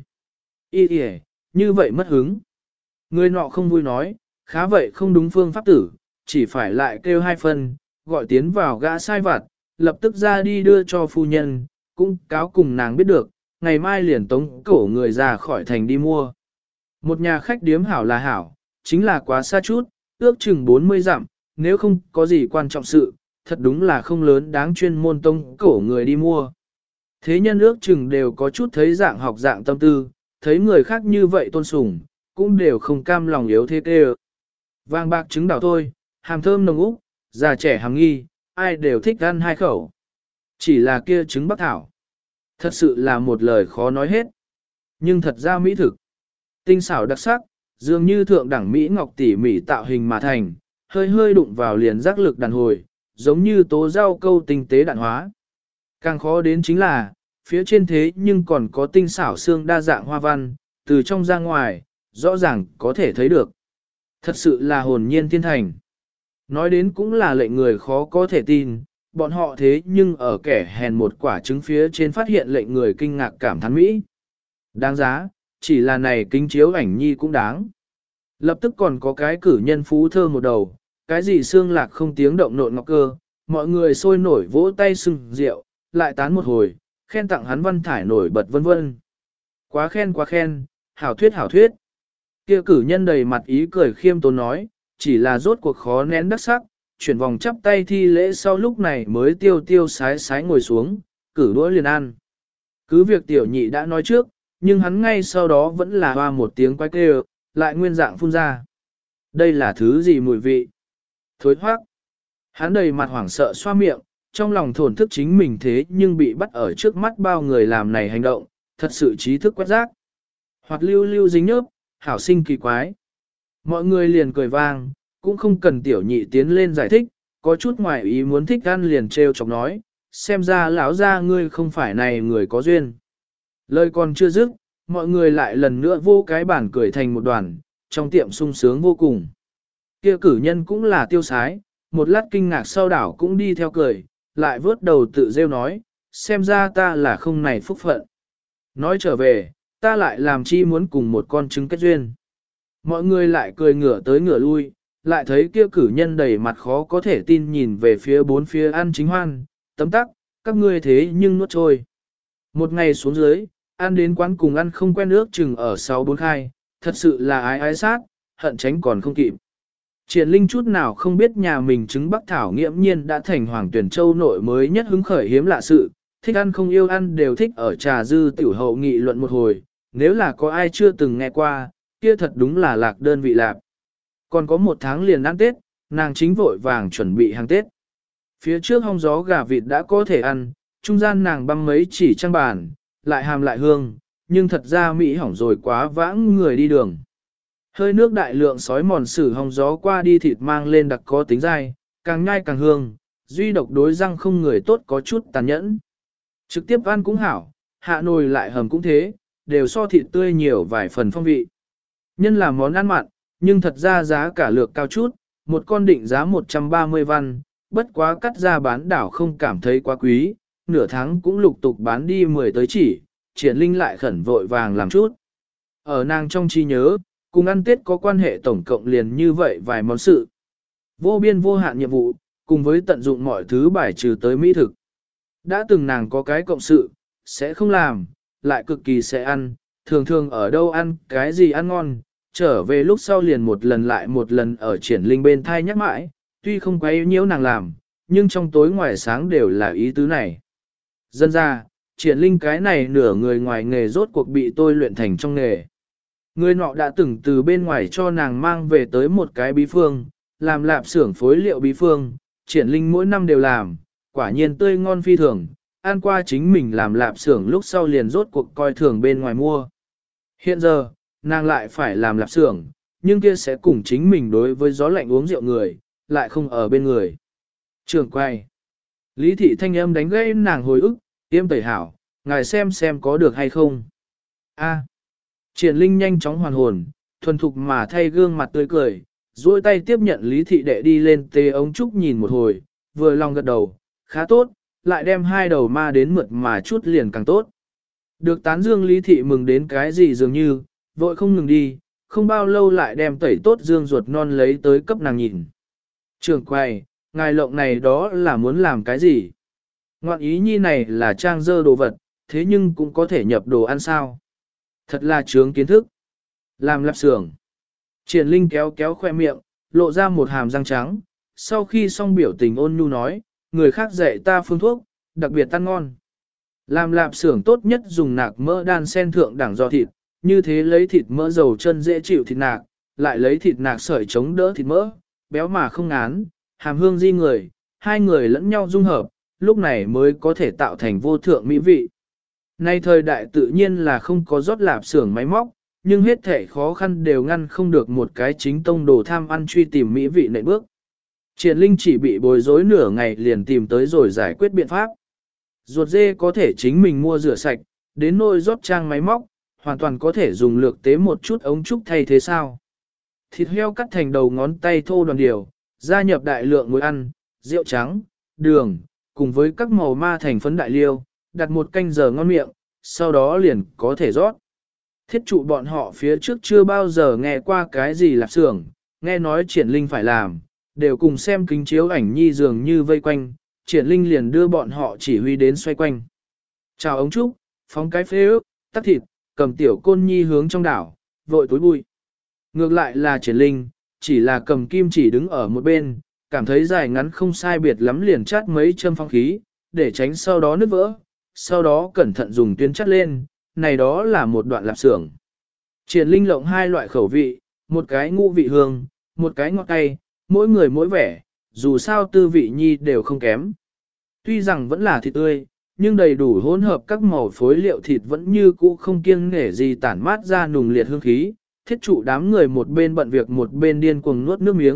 Ý kìa, như vậy mất hứng. Người nọ không vui nói, khá vậy không đúng phương pháp tử, chỉ phải lại kêu hai phần, gọi tiến vào gã sai vặt, lập tức ra đi đưa cho phu nhân, cũng cáo cùng nàng biết được, ngày mai liền tống cổ người ra khỏi thành đi mua. Một nhà khách điếm hảo là hảo, chính là quá xa chút, ước chừng bốn mươi dặm, nếu không có gì quan trọng sự, thật đúng là không lớn đáng chuyên môn tống cổ người đi mua. Thế nhân ước chừng đều có chút thấy dạng học dạng tâm tư, thấy người khác như vậy tôn sùng, cũng đều không cam lòng yếu thế tê. Vàng bạc trứng đảo thôi, hàm thơm nồng úc, già trẻ hàm nghi, ai đều thích ăn hai khẩu. Chỉ là kia trứng bắc thảo. Thật sự là một lời khó nói hết. Nhưng thật ra mỹ thực. Tinh xảo đặc sắc, dường như thượng đẳng Mỹ ngọc tỉ mỉ tạo hình mà thành, hơi hơi đụng vào liền giác lực đàn hồi, giống như tố rau câu tinh tế đạn hóa. Càng khó đến chính là, phía trên thế nhưng còn có tinh xảo xương đa dạng hoa văn, từ trong ra ngoài, rõ ràng có thể thấy được. Thật sự là hồn nhiên thiên thành. Nói đến cũng là lệnh người khó có thể tin, bọn họ thế nhưng ở kẻ hèn một quả trứng phía trên phát hiện lệnh người kinh ngạc cảm thán Mỹ. Đáng giá, chỉ là này kính chiếu ảnh nhi cũng đáng. Lập tức còn có cái cử nhân phú thơ một đầu, cái gì xương lạc không tiếng động nộn ngọc cơ, mọi người sôi nổi vỗ tay sưng rượu, lại tán một hồi, khen tặng hắn văn thải nổi bật vân vân. Quá khen quá khen, hảo thuyết hảo thuyết. Kia cử nhân đầy mặt ý cười khiêm tốn nói, chỉ là rốt cuộc khó nén đắc sắc, chuyển vòng chắp tay thi lễ sau lúc này mới tiêu tiêu sái sái ngồi xuống, cử đũa liền ăn. Cứ việc tiểu nhị đã nói trước, nhưng hắn ngay sau đó vẫn là hoa một tiếng quái kêu, lại nguyên dạng phun ra. Đây là thứ gì mùi vị? Thối thoát. Hắn đầy mặt hoảng sợ xoa miệng, trong lòng thổn thức chính mình thế nhưng bị bắt ở trước mắt bao người làm này hành động, thật sự trí thức quét rác. Hoặc lưu lưu dính nhớp, hảo sinh kỳ quái. Mọi người liền cười vang, cũng không cần tiểu nhị tiến lên giải thích, có chút ngoài ý muốn thích ăn liền trêu chọc nói, xem ra lão gia ngươi không phải này người có duyên. Lời còn chưa dứt, mọi người lại lần nữa vô cái bản cười thành một đoàn, trong tiệm sung sướng vô cùng. Kia cử nhân cũng là tiêu sái, một lát kinh ngạc sau đảo cũng đi theo cười, lại vớt đầu tự rêu nói, xem ra ta là không này phúc phận. Nói trở về, ta lại làm chi muốn cùng một con trứng kết duyên. Mọi người lại cười ngửa tới ngửa lui, lại thấy kia cử nhân đầy mặt khó có thể tin nhìn về phía bốn phía ăn chính hoan, tấm tắc, các ngươi thế nhưng nuốt trôi. Một ngày xuống dưới, ăn đến quán cùng ăn không quen ước chừng ở sáu bốn khai, thật sự là ái ái sát, hận tránh còn không kịp. Triển Linh chút nào không biết nhà mình trứng Bắc Thảo nghiễm nhiên đã thành Hoàng Tuyển Châu nội mới nhất hứng khởi hiếm lạ sự, thích ăn không yêu ăn đều thích ở trà dư tiểu hậu nghị luận một hồi, nếu là có ai chưa từng nghe qua, kia thật đúng là lạc đơn vị lạc. Còn có một tháng liền ăn Tết, nàng chính vội vàng chuẩn bị hàng Tết. Phía trước hong gió gà vịt đã có thể ăn, trung gian nàng băm mấy chỉ trang bàn, lại hàm lại hương, nhưng thật ra Mỹ hỏng rồi quá vãng người đi đường. Hơi nước đại lượng sói mòn sử hong gió qua đi thịt mang lên đặc có tính dai, càng nhai càng hương, duy độc đối răng không người tốt có chút tàn nhẫn. Trực tiếp ăn cũng hảo, hạ nồi lại hầm cũng thế, đều so thịt tươi nhiều vài phần phong vị. Nhân là món ăn mặn, nhưng thật ra giá cả lược cao chút, một con định giá một trăm ba mươi văn, bất quá cắt ra bán đảo không cảm thấy quá quý, nửa tháng cũng lục tục bán đi mười tới chỉ, Triển Linh lại khẩn vội vàng làm chút. Ở nàng trong trí nhớ, cùng ăn Tết có quan hệ tổng cộng liền như vậy vài món sự. Vô biên vô hạn nhiệm vụ, cùng với tận dụng mọi thứ bài trừ tới mỹ thực. Đã từng nàng có cái cộng sự, sẽ không làm, lại cực kỳ sẽ ăn, thường thường ở đâu ăn cái gì ăn ngon, trở về lúc sau liền một lần lại một lần ở Triển Linh bên thai nhắc mãi, tuy không quấy nhiễu nàng làm, nhưng trong tối ngoài sáng đều là ý tứ này. Dân ra, Triển Linh cái này nửa người ngoài nghề rốt cuộc bị tôi luyện thành trong nghề. Người nọ đã từng từ bên ngoài cho nàng mang về tới một cái bí phương, làm lạp xưởng phối liệu bí phương, Triển Linh mỗi năm đều làm, quả nhiên tươi ngon phi thường, ăn qua chính mình làm lạp xưởng lúc sau liền rốt cuộc coi thường bên ngoài mua. Hiện giờ, nàng lại phải làm lạp xưởng, nhưng kia sẽ cùng chính mình đối với gió lạnh uống rượu người, lại không ở bên người. Trường quay. Lý thị thanh âm đánh gây nàng hồi ức, tiêm tẩy hảo, ngài xem xem có được hay không. A. Triển Linh nhanh chóng hoàn hồn, thuần thục mà thay gương mặt tươi cười, duỗi tay tiếp nhận Lý thị đệ đi lên tê ống trúc nhìn một hồi, vừa lòng gật đầu, khá tốt, lại đem hai đầu ma đến mượt mà chút liền càng tốt. Được tán dương Lý thị mừng đến cái gì dường như, vội không ngừng đi, không bao lâu lại đem tẩy tốt dương ruột non lấy tới cấp nàng nhìn. Trường quay, ngài lộng này đó là muốn làm cái gì? Ngoạn ý nhi này là trang dơ đồ vật, thế nhưng cũng có thể nhập đồ ăn sao? Thật là trướng kiến thức. Làm lạp xưởng. Triển Linh kéo kéo khoe miệng, lộ ra một hàm răng trắng, sau khi xong biểu tình ôn nhu nói, người khác dạy ta phương thuốc, đặc biệt ăn ngon. Làm lạp xưởng tốt nhất dùng nạc mỡ đan sen thượng đẳng do thịt, như thế lấy thịt mỡ dầu chân dễ chịu thịt nạc, lại lấy thịt nạc sợi chống đỡ thịt mỡ, béo mà không ngán, hàm hương di người, hai người lẫn nhau dung hợp, lúc này mới có thể tạo thành vô thượng mỹ vị. Nay thời đại tự nhiên là không có rót lạp xưởng máy móc, nhưng hết thể khó khăn đều ngăn không được một cái chính tông đồ tham ăn truy tìm mỹ vị nệ bước. Triển Linh chỉ bị bối rối nửa ngày liền tìm tới rồi giải quyết biện pháp. Ruột dê có thể chính mình mua rửa sạch, đến nôi rót trang máy móc, hoàn toàn có thể dùng lược tế một chút ống trúc thay thế sao. Thịt heo cắt thành đầu ngón tay thô đoàn điều, gia nhập đại lượng muối ăn, rượu trắng, đường, cùng với các màu ma thành phấn đại liêu, đặt một canh giờ ngon miệng, sau đó liền có thể rót. Thiết trụ bọn họ phía trước chưa bao giờ nghe qua cái gì lạp xưởng, nghe nói Triển Linh phải làm, đều cùng xem kính chiếu ảnh nhi dường như vây quanh, Triển Linh liền đưa bọn họ chỉ huy đến xoay quanh. Chào ống trúc, phóng cái phê ước, tắt thịt, cầm tiểu côn nhi hướng trong đảo, vội túi bụi. Ngược lại là Triển Linh, chỉ là cầm kim chỉ đứng ở một bên, cảm thấy dài ngắn không sai biệt lắm liền chát mấy châm phong khí, để tránh sau đó nứt vỡ, sau đó cẩn thận dùng tuyến chắt lên, này đó là một đoạn lạp xưởng. Triển Linh lộng hai loại khẩu vị, một cái ngũ vị hương, một cái ngọt cay, mỗi người mỗi vẻ, dù sao tư vị nhi đều không kém. Tuy rằng vẫn là thịt tươi, nhưng đầy đủ hỗn hợp các màu phối liệu thịt vẫn như cũ không kiêng nể gì tản mát ra nùng liệt hương khí. Thiết trụ đám người một bên bận việc một bên điên cuồng nuốt nước miếng,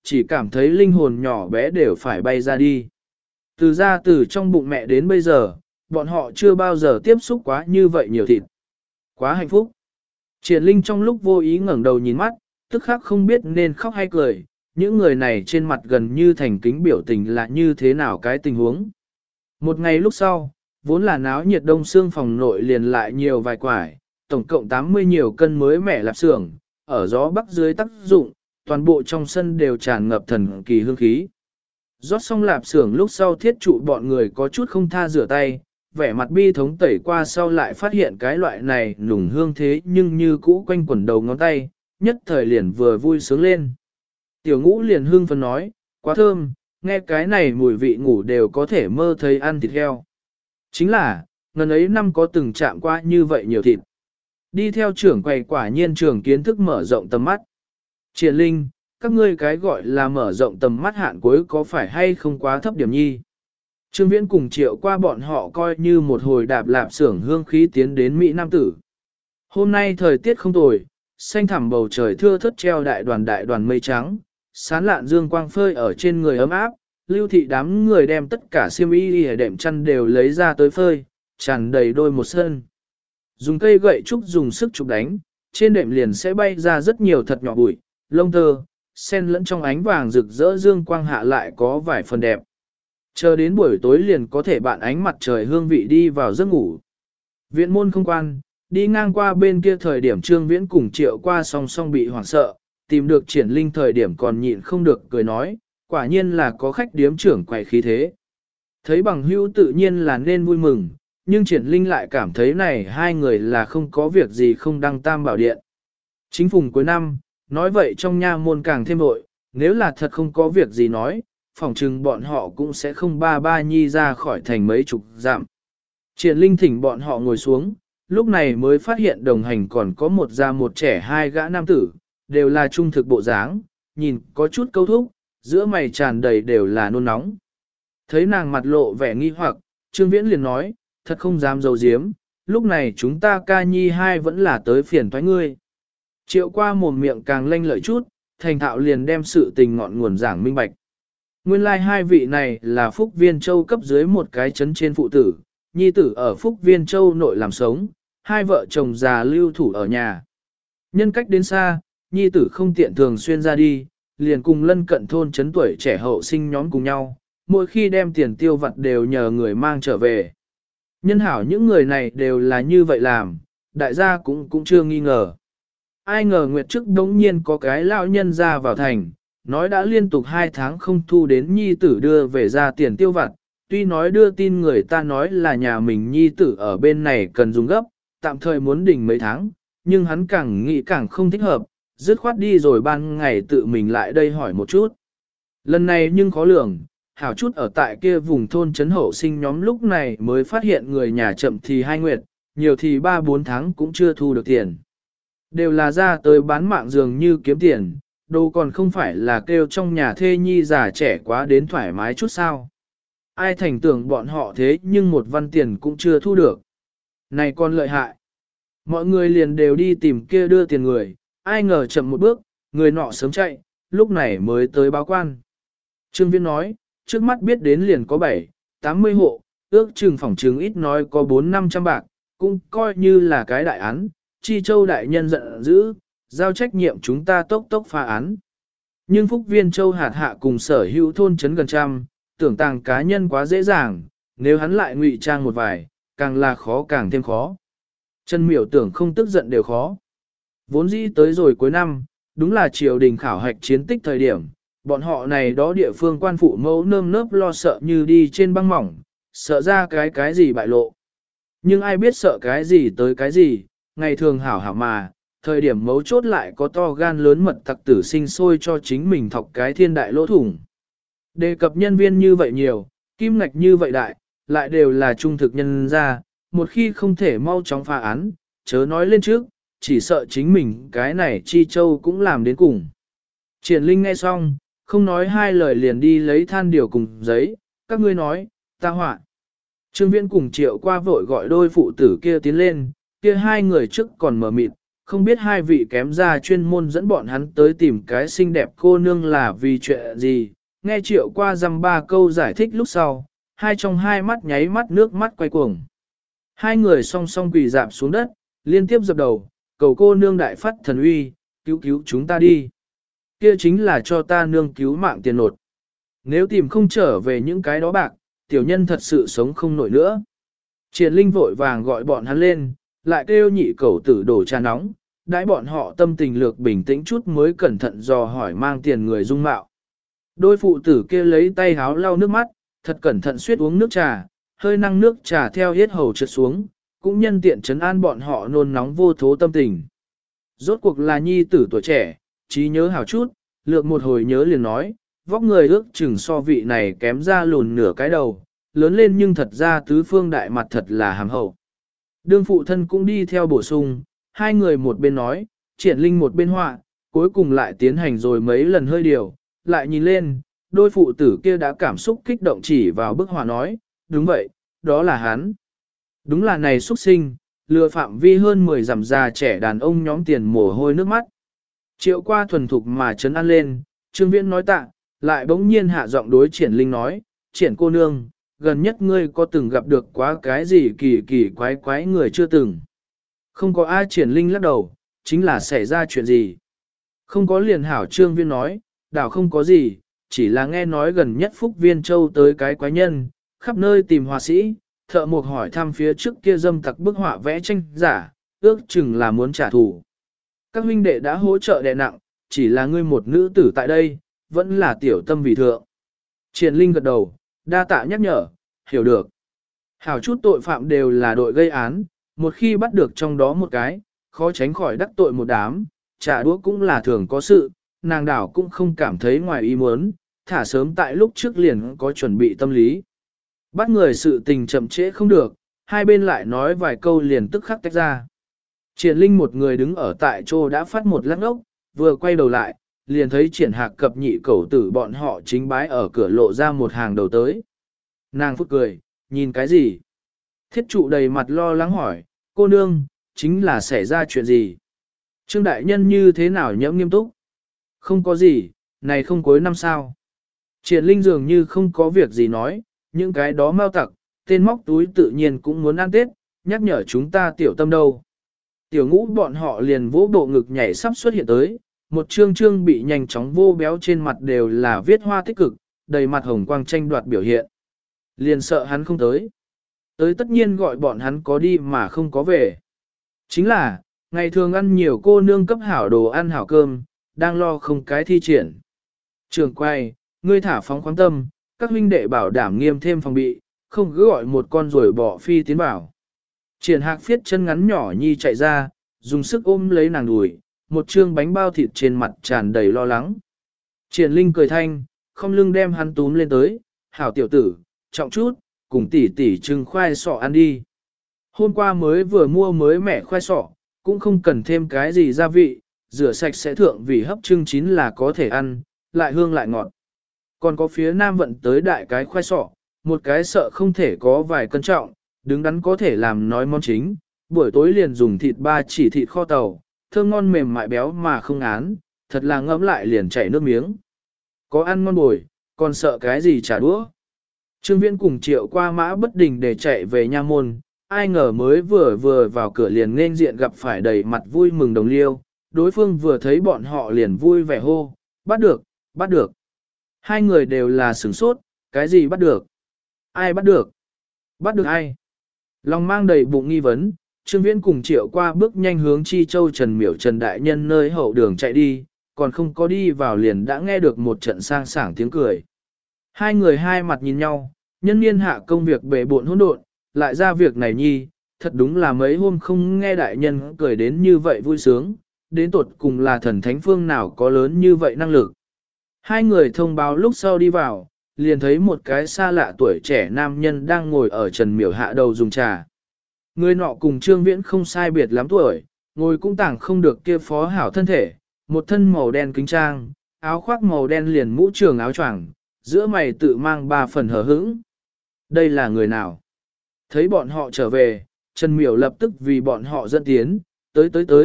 chỉ cảm thấy linh hồn nhỏ bé đều phải bay ra đi. Từ ra từ trong bụng mẹ đến bây giờ, bọn họ chưa bao giờ tiếp xúc quá như vậy nhiều thịt. Quá hạnh phúc. Triển Linh trong lúc vô ý ngẩng đầu nhìn mắt, tức khắc không biết nên khóc hay cười, những người này trên mặt gần như thành kính biểu tình là như thế nào cái tình huống. Một ngày lúc sau, vốn là náo nhiệt đông xương phòng nội liền lại nhiều vài quải, tổng cộng tám mươi nhiều cân mới mẻ lạp xưởng, ở gió bắc dưới tác dụng, toàn bộ trong sân đều tràn ngập thần kỳ hương khí. Rót xong lạp xưởng lúc sau thiết trụ bọn người có chút không tha rửa tay, vẻ mặt bi thống tẩy qua sau lại phát hiện cái loại này nùng hương thế nhưng như cũ quanh quẩn đầu ngón tay, nhất thời liền vừa vui sướng lên. Tiểu ngũ liền hương phấn nói, quá thơm, nghe cái này mùi vị ngủ đều có thể mơ thấy ăn thịt heo. Chính là, ngần ấy năm có từng chạm qua như vậy nhiều thịt. Đi theo trưởng quầy quả nhiên trường kiến thức mở rộng tầm mắt. Triển Linh, các ngươi cái gọi là mở rộng tầm mắt hạn cuối có phải hay không quá thấp điểm nhi. Trương Viễn cùng Triệu qua bọn họ coi như một hồi đạp lạp xưởng hương khí tiến đến Mỹ Nam Tử. Hôm nay thời tiết không tồi, xanh thẳm bầu trời thưa thớt treo đại đoàn đại đoàn mây trắng, sán lạn dương quang phơi ở trên người ấm áp, lưu thị đám người đem tất cả xiêm y đi đệm chăn đều lấy ra tới phơi, tràn đầy đôi một sân. Dùng cây gậy trúc dùng sức chụp đánh, trên đệm liền sẽ bay ra rất nhiều thật nhỏ bụi, lông tơ, sen lẫn trong ánh vàng rực rỡ dương quang hạ lại có vài phần đẹp. Chờ đến buổi tối liền có thể bạn ánh mặt trời hương vị đi vào giấc ngủ. Viện môn không quan, đi ngang qua bên kia thời điểm Trương Viễn cùng Triệu qua song song bị hoảng sợ, tìm được Triển Linh thời điểm còn nhịn không được cười nói, quả nhiên là có khách điếm trưởng quầy khí thế. Thấy bằng hữu tự nhiên là nên vui mừng, nhưng Triển Linh lại cảm thấy này hai người là không có việc gì không đăng tam bảo điện. Chính phùng cuối năm, nói vậy trong nha môn càng thêm vội, nếu là thật không có việc gì nói, phỏng chừng bọn họ cũng sẽ không ba ba nhi ra khỏi thành mấy chục dặm. Triển Linh thỉnh bọn họ ngồi xuống, lúc này mới phát hiện đồng hành còn có một già một trẻ hai gã nam tử, đều là trung thực bộ dáng, nhìn có chút câu thúc, giữa mày tràn đầy đều là nôn nóng. Thấy nàng mặt lộ vẻ nghi hoặc, Trương Viễn liền nói, thật không dám dầu diếm, lúc này chúng ta ca nhi hai vẫn là tới phiền toái ngươi. Triệu qua mồm miệng càng lanh lợi chút, thành thạo liền đem sự tình ngọn nguồn giảng minh bạch. Nguyên lai like hai vị này là Phúc Viên Châu cấp dưới một cái chấn trên phụ tử, nhi tử ở Phúc Viên Châu nội làm sống, hai vợ chồng già lưu thủ ở nhà. Nhân cách đến xa, nhi tử không tiện thường xuyên ra đi, liền cùng lân cận thôn chấn tuổi trẻ hậu sinh nhóm cùng nhau, mỗi khi đem tiền tiêu vặt đều nhờ người mang trở về. Nhân hảo những người này đều là như vậy làm, đại gia cũng cũng chưa nghi ngờ. Ai ngờ Nguyệt trước đống nhiên có cái lão nhân ra vào thành, nói đã liên tục hai tháng không thu đến nhi tử đưa về ra tiền tiêu vặt, tuy nói đưa tin người ta nói là nhà mình nhi tử ở bên này cần dùng gấp, tạm thời muốn đỉnh mấy tháng, nhưng hắn càng nghĩ càng không thích hợp, dứt khoát đi rồi ban ngày tự mình lại đây hỏi một chút. Lần này nhưng khó lường, hảo chút ở tại kia vùng thôn trấn hậu sinh nhóm lúc này mới phát hiện người nhà chậm thì hai nguyệt, nhiều thì ba bốn tháng cũng chưa thu được tiền. Đều là ra tới bán mạng dường như kiếm tiền, đâu còn không phải là kêu trong nhà thê nhi già trẻ quá đến thoải mái chút sao. Ai thành tưởng bọn họ thế nhưng một văn tiền cũng chưa thu được. Này còn lợi hại. Mọi người liền đều đi tìm kia đưa tiền người, ai ngờ chậm một bước, người nọ sớm chạy, lúc này mới tới báo quan. Trương Viễn nói, trước mắt biết đến liền có bảy, tám mươi hộ, ước chừng phòng trừng ít nói có bốn năm trăm bạc, cũng coi như là cái đại án, Chi Châu đại nhân giận dữ, giao trách nhiệm chúng ta tốc tốc phá án. Nhưng Phúc Viên Châu hạt hạ cùng sở hữu thôn trấn gần trăm, tưởng tàng cá nhân quá dễ dàng, nếu hắn lại ngụy trang một vài, càng là khó càng thêm khó. Trần Miểu tưởng không tức giận đều khó. Vốn dĩ tới rồi cuối năm, đúng là triều đình khảo hạch chiến tích thời điểm, bọn họ này đó địa phương quan phụ mẫu nơm nớp lo sợ như đi trên băng mỏng, sợ ra cái cái gì bại lộ. Nhưng ai biết sợ cái gì tới cái gì, ngày thường hảo hảo mà, thời điểm mấu chốt lại có to gan lớn mật tặc tử sinh sôi cho chính mình thọc cái thiên đại lỗ thủng. Đề cập nhân viên như vậy nhiều, kim ngạch như vậy đại, lại đều là trung thực nhân ra, một khi không thể mau chóng phá án, chớ nói lên trước, chỉ sợ chính mình cái này Chi Châu cũng làm đến cùng. Triển Linh nghe xong, không nói hai lời liền đi lấy than điều cùng giấy, các ngươi nói, ta họa. Trương Viễn cùng Triệu qua vội gọi đôi phụ tử kia tiến lên, kia hai người trước còn mở mịt, không biết hai vị kém ra chuyên môn dẫn bọn hắn tới tìm cái xinh đẹp cô nương là vì chuyện gì, nghe Triệu qua dăm ba câu giải thích lúc sau, hai trong hai mắt nháy mắt nước mắt quay cuồng. Hai người song song quỳ dạp xuống đất, liên tiếp dập đầu, cầu cô nương đại phát thần uy, cứu cứu chúng ta đi. Kia chính là cho ta nương cứu mạng tiền nột. Nếu tìm không trở về những cái đó bạc, tiểu nhân thật sự sống không nổi nữa. Triển Linh vội vàng gọi bọn hắn lên, lại kêu nhị cẩu tử đổ trà nóng, đãi bọn họ tâm tình lược bình tĩnh chút mới cẩn thận dò hỏi mang tiền người dung mạo. Đôi phụ tử kia lấy tay háo lau nước mắt, thật cẩn thận suýt uống nước trà, hơi năng nước trà theo hết hầu trượt xuống, cũng nhân tiện trấn an bọn họ nôn nóng vô thố tâm tình. Rốt cuộc là nhi tử tuổi trẻ, trí nhớ hảo chút, lược một hồi nhớ liền nói, vóc người ước chừng so vị này kém ra lùn nửa cái đầu, lớn lên nhưng thật ra tứ phương đại mặt thật là hàm hậu. Đương phụ thân cũng đi theo bổ sung, hai người một bên nói, Triển Linh một bên họa, cuối cùng lại tiến hành rồi mấy lần hơi điều, lại nhìn lên, đôi phụ tử kia đã cảm xúc kích động chỉ vào bức họa nói, đúng vậy, đó là hắn. Đúng là này xuất sinh, lừa phạm vi hơn mười dặm già trẻ đàn ông nhóm tiền mồ hôi nước mắt. Triệu qua thuần thục mà trấn an lên, Trương Viễn nói tạ, lại bỗng nhiên hạ giọng đối Triển Linh nói, Triển cô nương, gần nhất ngươi có từng gặp được quá cái gì kỳ kỳ quái quái người chưa từng. Không có ai. Triển Linh lắc đầu, chính là xảy ra chuyện gì. Không có liền hảo. Trương Viễn nói, đảo không có gì, chỉ là nghe nói gần nhất Phúc Viên Châu tới cái quái nhân, khắp nơi tìm họa sĩ, thợ mộc hỏi thăm phía trước kia dâm tặc bức họa vẽ tranh giả, ước chừng là muốn trả thù. Các huynh đệ đã hỗ trợ đè nặng, chỉ là ngươi một nữ tử tại đây, vẫn là tiểu tâm vì thượng. Triển Linh gật đầu, đa tạ nhắc nhở, hiểu được. Hảo chút tội phạm đều là đội gây án, một khi bắt được trong đó một cái, khó tránh khỏi đắc tội một đám, trả đũa cũng là thường có sự, nàng đảo cũng không cảm thấy ngoài ý muốn, thả sớm tại lúc trước liền có chuẩn bị tâm lý. Bắt người sự tình chậm trễ không được, hai bên lại nói vài câu liền tức khắc tách ra. Triển Linh một người đứng ở tại chỗ đã phát một lát ốc, vừa quay đầu lại, liền thấy Triển Hạc cập nhị cẩu tử bọn họ chính bái ở cửa lộ ra một hàng đầu tới. Nàng phút cười, nhìn cái gì? Thiết trụ đầy mặt lo lắng hỏi, cô nương, chính là xảy ra chuyện gì? Trương đại nhân như thế nào nhẫm nghiêm túc? Không có gì, này không cuối năm sao. Triển Linh dường như không có việc gì nói, những cái đó mau tặc, tên móc túi tự nhiên cũng muốn ăn Tết, nhắc nhở chúng ta tiểu tâm đâu. Tiểu ngũ bọn họ liền vỗ bộ ngực nhảy sắp xuất hiện tới, một trương trương bị nhanh chóng vô béo trên mặt đều là viết hoa tích cực, đầy mặt hồng quang tranh đoạt biểu hiện. Liền sợ hắn không tới. Tới tất nhiên gọi bọn hắn có đi mà không có về. Chính là, ngày thường ăn nhiều cô nương cấp hảo đồ ăn hảo cơm, đang lo không cái thi triển. Trường quay, ngươi thả phóng khoáng tâm, các huynh đệ bảo đảm nghiêm thêm phòng bị, không cứ gọi một con rồi bỏ phi tiến vào. Triển Hạc phiết chân ngắn nhỏ nhi chạy ra, dùng sức ôm lấy nàng đùi, một trương bánh bao thịt trên mặt tràn đầy lo lắng. Triển Linh cười thanh, không lưng đem hắn túm lên tới, hảo tiểu tử, trọng chút, cùng tỷ tỷ trưng khoai sọ ăn đi. Hôm qua mới vừa mua mới mẻ khoai sọ, cũng không cần thêm cái gì gia vị, rửa sạch sẽ thượng vì hấp trưng chín là có thể ăn, lại hương lại ngọt. Còn có phía nam vận tới đại cái khoai sọ, một cái sợ không thể có vài cân trọng, đứng đắn có thể làm nói món chính, buổi tối liền dùng thịt ba chỉ thịt kho tàu, thơm ngon mềm mại béo mà không án, thật là ngẫm lại liền chảy nước miếng. Có ăn ngon bồi, còn sợ cái gì trả đũa. Trương Viễn cùng Triệu qua mã bất đình để chạy về nha môn, ai ngờ mới vừa vừa vào cửa liền nên diện gặp phải đầy mặt vui mừng đồng liêu, đối phương vừa thấy bọn họ liền vui vẻ hô, bắt được, bắt được. Hai người đều là sửng sốt, cái gì bắt được? Ai bắt được? Bắt được ai? Lòng mang đầy bụng nghi vấn, Trương Viễn cùng Triệu qua bước nhanh hướng Chi Châu Trần Miểu Trần Đại Nhân nơi hậu đường chạy đi, còn không có đi vào liền đã nghe được một trận sang sảng tiếng cười. Hai người hai mặt nhìn nhau, nhân niên hạ công việc bể bộn hỗn độn, lại ra việc này nhi, thật đúng là mấy hôm không nghe đại nhân cười đến như vậy vui sướng, đến tột cùng là thần thánh phương nào có lớn như vậy năng lực. Hai người thông báo lúc sau đi vào, liền thấy một cái xa lạ tuổi trẻ nam nhân đang ngồi ở Trần Miểu hạ đầu dùng trà. Người nọ cùng Trương Viễn không sai biệt lắm tuổi, ngồi cũng tảng không được kia phó hảo thân thể, một thân màu đen kính trang, áo khoác màu đen liền mũ trường áo choàng, giữa mày tự mang ba phần hờ hững. Đây là người nào? Thấy bọn họ trở về, Trần Miểu lập tức vì bọn họ dẫn tiến, tới tới tới,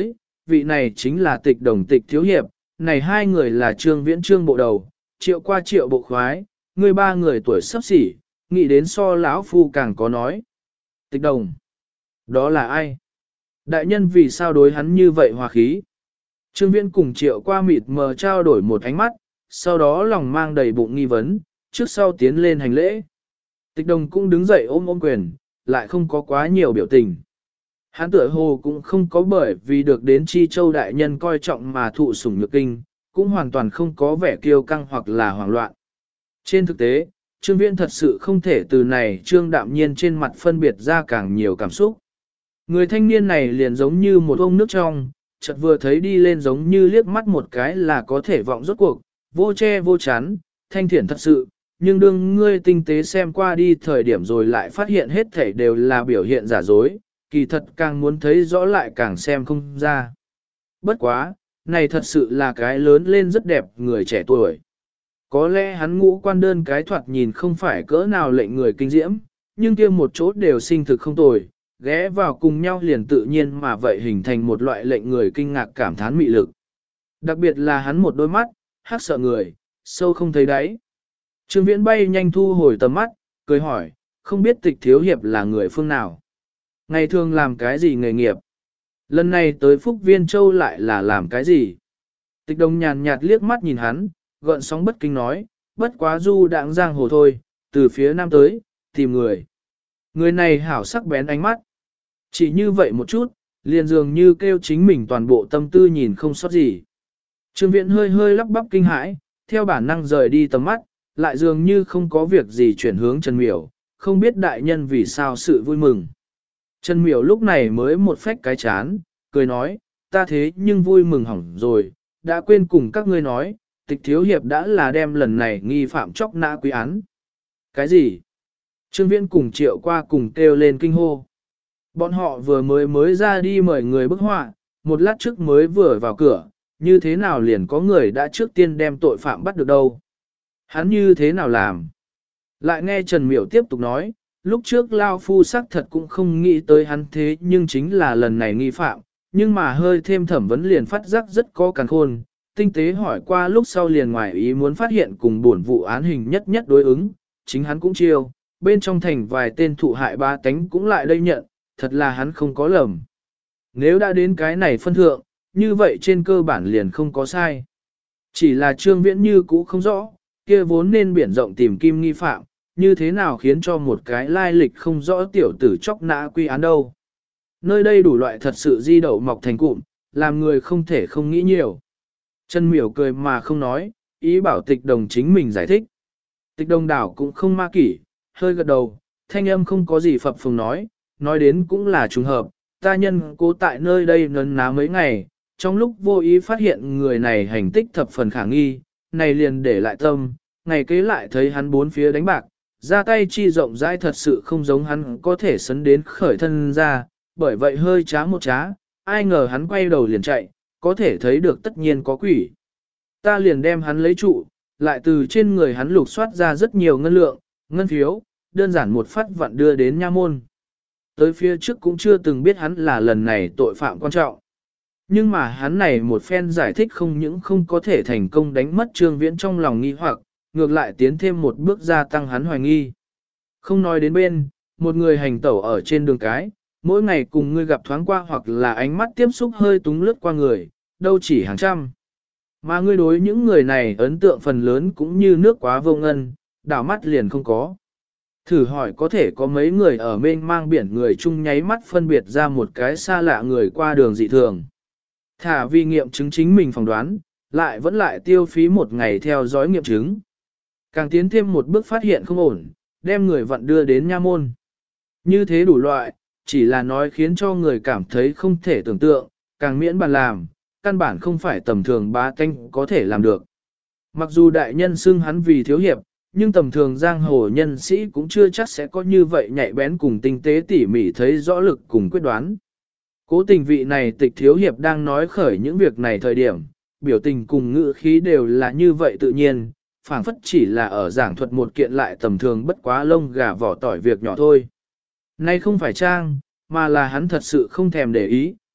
vị này chính là tịch đồng tịch thiếu hiệp, này hai người là trương viễn trương bộ đầu, triệu qua triệu bộ khoái, người ba người tuổi sắp xỉ, nghĩ đến so lão phu càng có nói. Tịch đồng, đó là ai? Đại nhân vì sao đối hắn như vậy hòa khí? Trương viễn cùng triệu qua mịt mờ trao đổi một ánh mắt, sau đó lòng mang đầy bụng nghi vấn, trước sau tiến lên hành lễ. Tịch đồng cũng đứng dậy ôm ôm quyền, lại không có quá nhiều biểu tình. Hắn tựa hồ cũng không có bởi vì được đến Chi Châu đại nhân coi trọng mà thụ sủng nhược kinh, cũng hoàn toàn không có vẻ kiêu căng hoặc là hoảng loạn. Trên thực tế, Trương Viễn thật sự không thể từ này Trương Đạm Nhiên trên mặt phân biệt ra càng nhiều cảm xúc. Người thanh niên này liền giống như một ông nước trong, chợt vừa thấy đi lên giống như liếc mắt một cái là có thể vọng rốt cuộc, vô che vô chắn, thanh thiện thật sự, nhưng đương ngươi tinh tế xem qua đi thời điểm rồi lại phát hiện hết thảy đều là biểu hiện giả dối, kỳ thật càng muốn thấy rõ lại càng xem không ra. Bất quá, này thật sự là cái lớn lên rất đẹp người trẻ tuổi. Có lẽ hắn ngũ quan đơn cái thoạt nhìn không phải cỡ nào lệnh người kinh diễm, nhưng kia một chỗ đều sinh thực không tồi, ghé vào cùng nhau liền tự nhiên mà vậy hình thành một loại lệnh người kinh ngạc cảm thán mị lực. Đặc biệt là hắn một đôi mắt, hắc sợ người, sâu không thấy đáy. Trương Viễn bay nhanh thu hồi tầm mắt, cười hỏi, không biết tịch thiếu hiệp là người phương nào? Ngày thường làm cái gì nghề nghiệp? Lần này tới Phúc Viên Châu lại là làm cái gì? Tịch đồng nhàn nhạt liếc mắt nhìn hắn, gợn sóng bất kinh nói, bất quá du đãng giang hồ thôi, từ phía nam tới, tìm người. Người này hảo sắc bén ánh mắt. Chỉ như vậy một chút, liền dường như kêu chính mình toàn bộ tâm tư nhìn không sót gì. Trương Viễn hơi hơi lắp bắp kinh hãi, theo bản năng rời đi tầm mắt, lại dường như không có việc gì chuyển hướng Trần Miểu, không biết đại nhân vì sao sự vui mừng. Trần Miểu lúc này mới một phách cái chán, cười nói, ta thế nhưng vui mừng hỏng rồi, đã quên cùng các ngươi nói, tịch thiếu hiệp đã là đem lần này nghi phạm chóc nã quý án. Cái gì? Trương Viễn cùng triệu qua cùng kêu lên kinh hô. Bọn họ vừa mới mới ra đi mời người bức họa, một lát trước mới vừa vào cửa, như thế nào liền có người đã trước tiên đem tội phạm bắt được đâu. Hắn như thế nào làm? Lại nghe Trần Miểu tiếp tục nói, lúc trước Lao Phu xác thật cũng không nghĩ tới hắn thế nhưng chính là lần này nghi phạm, nhưng mà hơi thêm thẩm vấn liền phát giác rất có càn khôn, tinh tế hỏi qua lúc sau liền ngoài ý muốn phát hiện cùng buồn vụ án hình nhất nhất đối ứng, chính hắn cũng chiêu, bên trong thành vài tên thụ hại ba tánh cũng lại đây nhận, thật là hắn không có lầm. Nếu đã đến cái này phân thượng, như vậy trên cơ bản liền không có sai. Chỉ là Trương Viễn như cũ không rõ, kia vốn nên biển rộng tìm kim nghi phạm, như thế nào khiến cho một cái lai lịch không rõ tiểu tử chóc nã quy án đâu. Nơi đây đủ loại thật sự di đậu mọc thành cụm, làm người không thể không nghĩ nhiều. Trần Miểu cười mà không nói, ý bảo tịch đồng chính mình giải thích. Tịch đồng đảo cũng không ma kỷ, hơi gật đầu, thanh âm không có gì phập phồng nói, nói đến cũng là trùng hợp, ta nhân cố tại nơi đây nấn ná mấy ngày, trong lúc vô ý phát hiện người này hành tích thập phần khả nghi, này liền để lại tâm, ngày kế lại thấy hắn bốn phía đánh bạc, ra tay chi rộng rãi thật sự không giống hắn có thể sấn đến khởi thân ra, bởi vậy hơi trá một trá, ai ngờ hắn quay đầu liền chạy, có thể thấy được tất nhiên có quỷ. Ta liền đem hắn lấy trụ, lại từ trên người hắn lục soát ra rất nhiều ngân lượng, ngân phiếu, đơn giản một phát vặn đưa đến nha môn. Tới phía trước cũng chưa từng biết hắn là lần này tội phạm quan trọng. Nhưng mà hắn này một phen giải thích không những không có thể thành công đánh mất Trương Viễn trong lòng nghi hoặc, ngược lại tiến thêm một bước gia tăng hắn hoài nghi. Không nói đến bên, một người hành tẩu ở trên đường cái, mỗi ngày cùng ngươi gặp thoáng qua hoặc là ánh mắt tiếp xúc hơi túng lướt qua người, đâu chỉ hàng trăm. Mà ngươi đối những người này ấn tượng phần lớn cũng như nước quá vô ngân, đảo mắt liền không có. Thử hỏi có thể có mấy người ở mênh mang biển người chung nháy mắt phân biệt ra một cái xa lạ người qua đường dị thường. Thả vì nghiệm chứng chính mình phỏng đoán, lại vẫn lại tiêu phí một ngày theo dõi nghiệm chứng. Càng tiến thêm một bước phát hiện không ổn, đem người vận đưa đến nha môn. Như thế đủ loại, chỉ là nói khiến cho người cảm thấy không thể tưởng tượng, càng miễn bàn làm, căn bản không phải tầm thường bá tánh có thể làm được. Mặc dù đại nhân xưng hắn vì thiếu hiệp, nhưng tầm thường giang hồ nhân sĩ cũng chưa chắc sẽ có như vậy nhạy bén cùng tinh tế tỉ mỉ thấy rõ lực cùng quyết đoán. Cố tình vị này tịch thiếu hiệp đang nói khởi những việc này thời điểm, biểu tình cùng ngữ khí đều là như vậy tự nhiên, phảng phất chỉ là ở giảng thuật một kiện lại tầm thường bất quá lông gà vỏ tỏi việc nhỏ thôi. Nay không phải trang, mà là hắn thật sự không thèm để ý,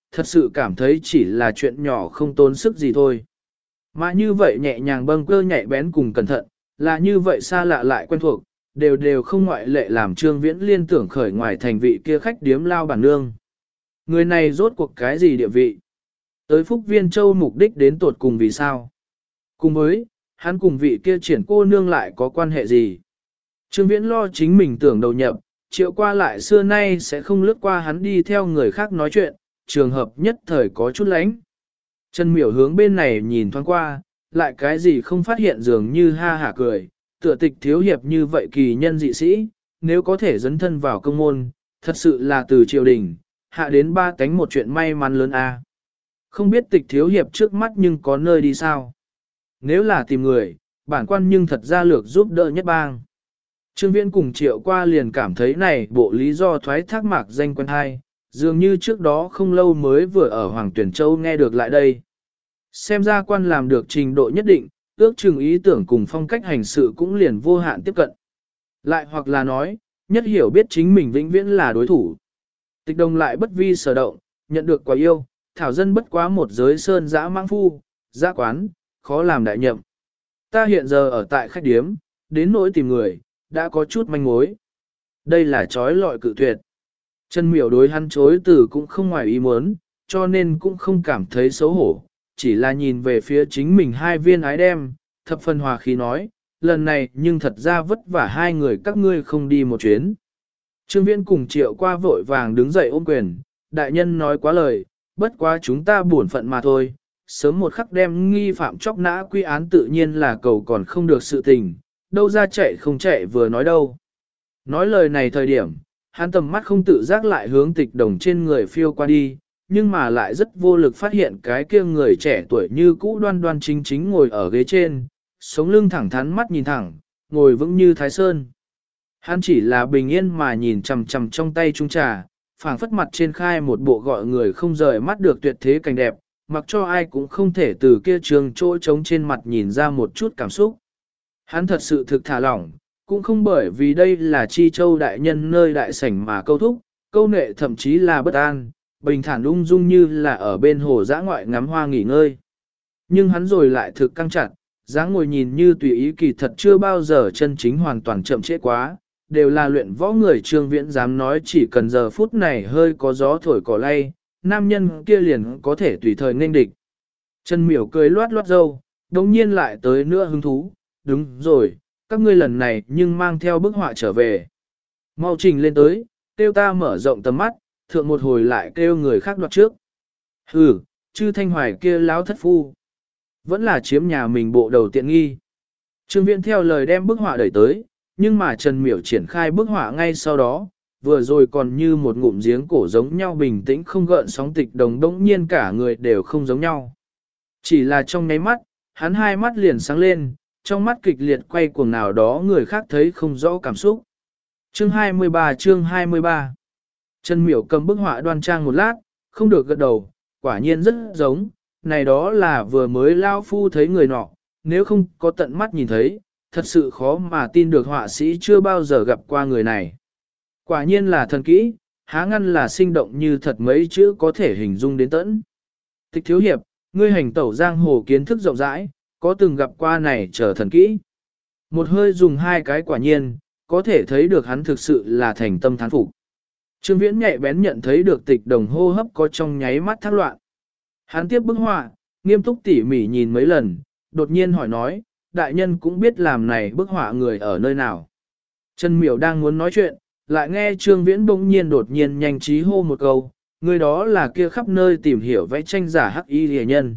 thật sự cảm thấy chỉ là chuyện nhỏ không tốn sức gì thôi. Mà như vậy nhẹ nhàng bâng cơ nhạy bén cùng cẩn thận, là như vậy xa lạ lại quen thuộc, đều đều không ngoại lệ làm Trương Viễn liên tưởng khởi ngoài thành vị kia khách điếm lao bản nương. Người này rốt cuộc cái gì địa vị? Tới Phúc Viên Châu mục đích đến tột cùng vì sao? Cùng với, hắn cùng vị kia triển cô nương lại có quan hệ gì? Trương Viễn lo chính mình tưởng đầu nhập, triệu qua lại xưa nay sẽ không lướt qua hắn đi theo người khác nói chuyện, trường hợp nhất thời có chút lánh. Trần Miểu hướng bên này nhìn thoáng qua, lại cái gì không phát hiện dường như ha hả cười, tựa tịch thiếu hiệp như vậy kỳ nhân dị sĩ, nếu có thể dấn thân vào công môn, thật sự là từ triều đình, hạ đến ba cánh một chuyện may mắn lớn a. Không biết tịch thiếu hiệp trước mắt nhưng có nơi đi sao? Nếu là tìm người, bản quan nhưng thật ra lược giúp đỡ nhất bang. Trương Viễn cùng triệu qua liền cảm thấy này bộ lý do thoái thác mạc danh quen hay, dường như trước đó không lâu mới vừa ở Hoàng Tuyển Châu nghe được lại đây. Xem ra quan làm được trình độ nhất định, ước chừng ý tưởng cùng phong cách hành sự cũng liền vô hạn tiếp cận. Lại hoặc là nói, nhất hiểu biết chính mình vĩnh viễn là đối thủ. Tịch đồng lại bất vi sở động, nhận được quả yêu, thảo dân bất quá một giới sơn dã mang phu, dã quán, khó làm đại nhậm. Ta hiện giờ ở tại khách điếm, đến nỗi tìm người, đã có chút manh mối. Đây là trói lọi cự tuyệt. Trần Miểu đối hắn chối từ cũng không ngoài ý muốn, cho nên cũng không cảm thấy xấu hổ, chỉ là nhìn về phía chính mình hai viên ái đem, thập phần hòa khí nói, lần này nhưng thật ra vất vả hai người các ngươi không đi một chuyến. Trương Viễn cùng triệu qua vội vàng đứng dậy ôm quyền, đại nhân nói quá lời, bất quá chúng ta buồn phận mà thôi, sớm một khắc đem nghi phạm chóc nã quy án tự nhiên là cầu còn không được sự tình, đâu ra chạy không chạy vừa nói đâu. Nói lời này thời điểm, hắn tầm mắt không tự giác lại hướng tịch đồng trên người phiêu qua đi, nhưng mà lại rất vô lực phát hiện cái kia người trẻ tuổi như cũ đoan đoan chính chính ngồi ở ghế trên, sống lưng thẳng thắn mắt nhìn thẳng, ngồi vững như thái sơn. Hắn chỉ là bình yên mà nhìn chằm chằm trong tay chung trà, phảng phất mặt trên khai một bộ gọi người không rời mắt được tuyệt thế cảnh đẹp, mặc cho ai cũng không thể từ kia trường chỗ trống trên mặt nhìn ra một chút cảm xúc. Hắn thật sự thực thả lỏng, cũng không bởi vì đây là Chi Châu đại nhân nơi đại sảnh mà câu thúc, câu nệ thậm chí là bất an, bình thản ung dung như là ở bên hồ dã ngoại ngắm hoa nghỉ ngơi. Nhưng hắn rồi lại thực căng chặt, dáng ngồi nhìn như tùy ý kỳ thật chưa bao giờ chân chính hoàn toàn chậm trễ quá, đều là luyện võ người Trương Viễn dám nói chỉ cần giờ phút này hơi có gió thổi cỏ lay, nam nhân kia liền có thể tùy thời nên địch. Trần Miểu cười loát loát râu, đồng nhiên lại tới nữa hứng thú, đúng rồi, các ngươi lần này nhưng mang theo bức họa trở về. Mau trình lên tới, kêu ta mở rộng tầm mắt, thượng một hồi lại kêu người khác đoạt trước. Hừ, chư thanh hoài kia láo thất phu. Vẫn là chiếm nhà mình bộ đầu tiện nghi. Trương Viễn theo lời đem bức họa đẩy tới, nhưng mà Trần Miểu triển khai bức họa ngay sau đó, vừa rồi còn như một ngụm giếng cổ giống nhau bình tĩnh không gợn sóng tịch đồng đống nhiên cả người đều không giống nhau. Chỉ là trong nháy mắt, hắn hai mắt liền sáng lên, trong mắt kịch liệt quay cuồng nào đó người khác thấy không rõ cảm xúc. Chương hai mươi ba chương hai mươi ba Trần Miểu cầm bức họa đoan trang một lát, không được gật đầu, quả nhiên rất giống, này đó là vừa mới lao phu thấy người nọ, nếu không có tận mắt nhìn thấy, thật sự khó mà tin được họa sĩ chưa bao giờ gặp qua người này. Quả nhiên là thần kỹ, há ngăn là sinh động như thật mấy chữ có thể hình dung đến tận. Tịch thiếu hiệp, ngươi hành tẩu giang hồ kiến thức rộng rãi, có từng gặp qua này trở thần kỹ. Một hơi dùng hai cái quả nhiên, có thể thấy được hắn thực sự là thành tâm thán phục. Trương Viễn nhạy bén nhận thấy được tịch đồng hô hấp có trong nháy mắt thác loạn. Hắn tiếp bức họa, nghiêm túc tỉ mỉ nhìn mấy lần, đột nhiên hỏi nói, đại nhân cũng biết làm này bức họa người ở nơi nào. Trần Miểu đang muốn nói chuyện, lại nghe Trương Viễn bỗng nhiên đột nhiên nhanh trí hô một câu, người đó là kia khắp nơi tìm hiểu vẽ tranh giả hắc y rìa nhân.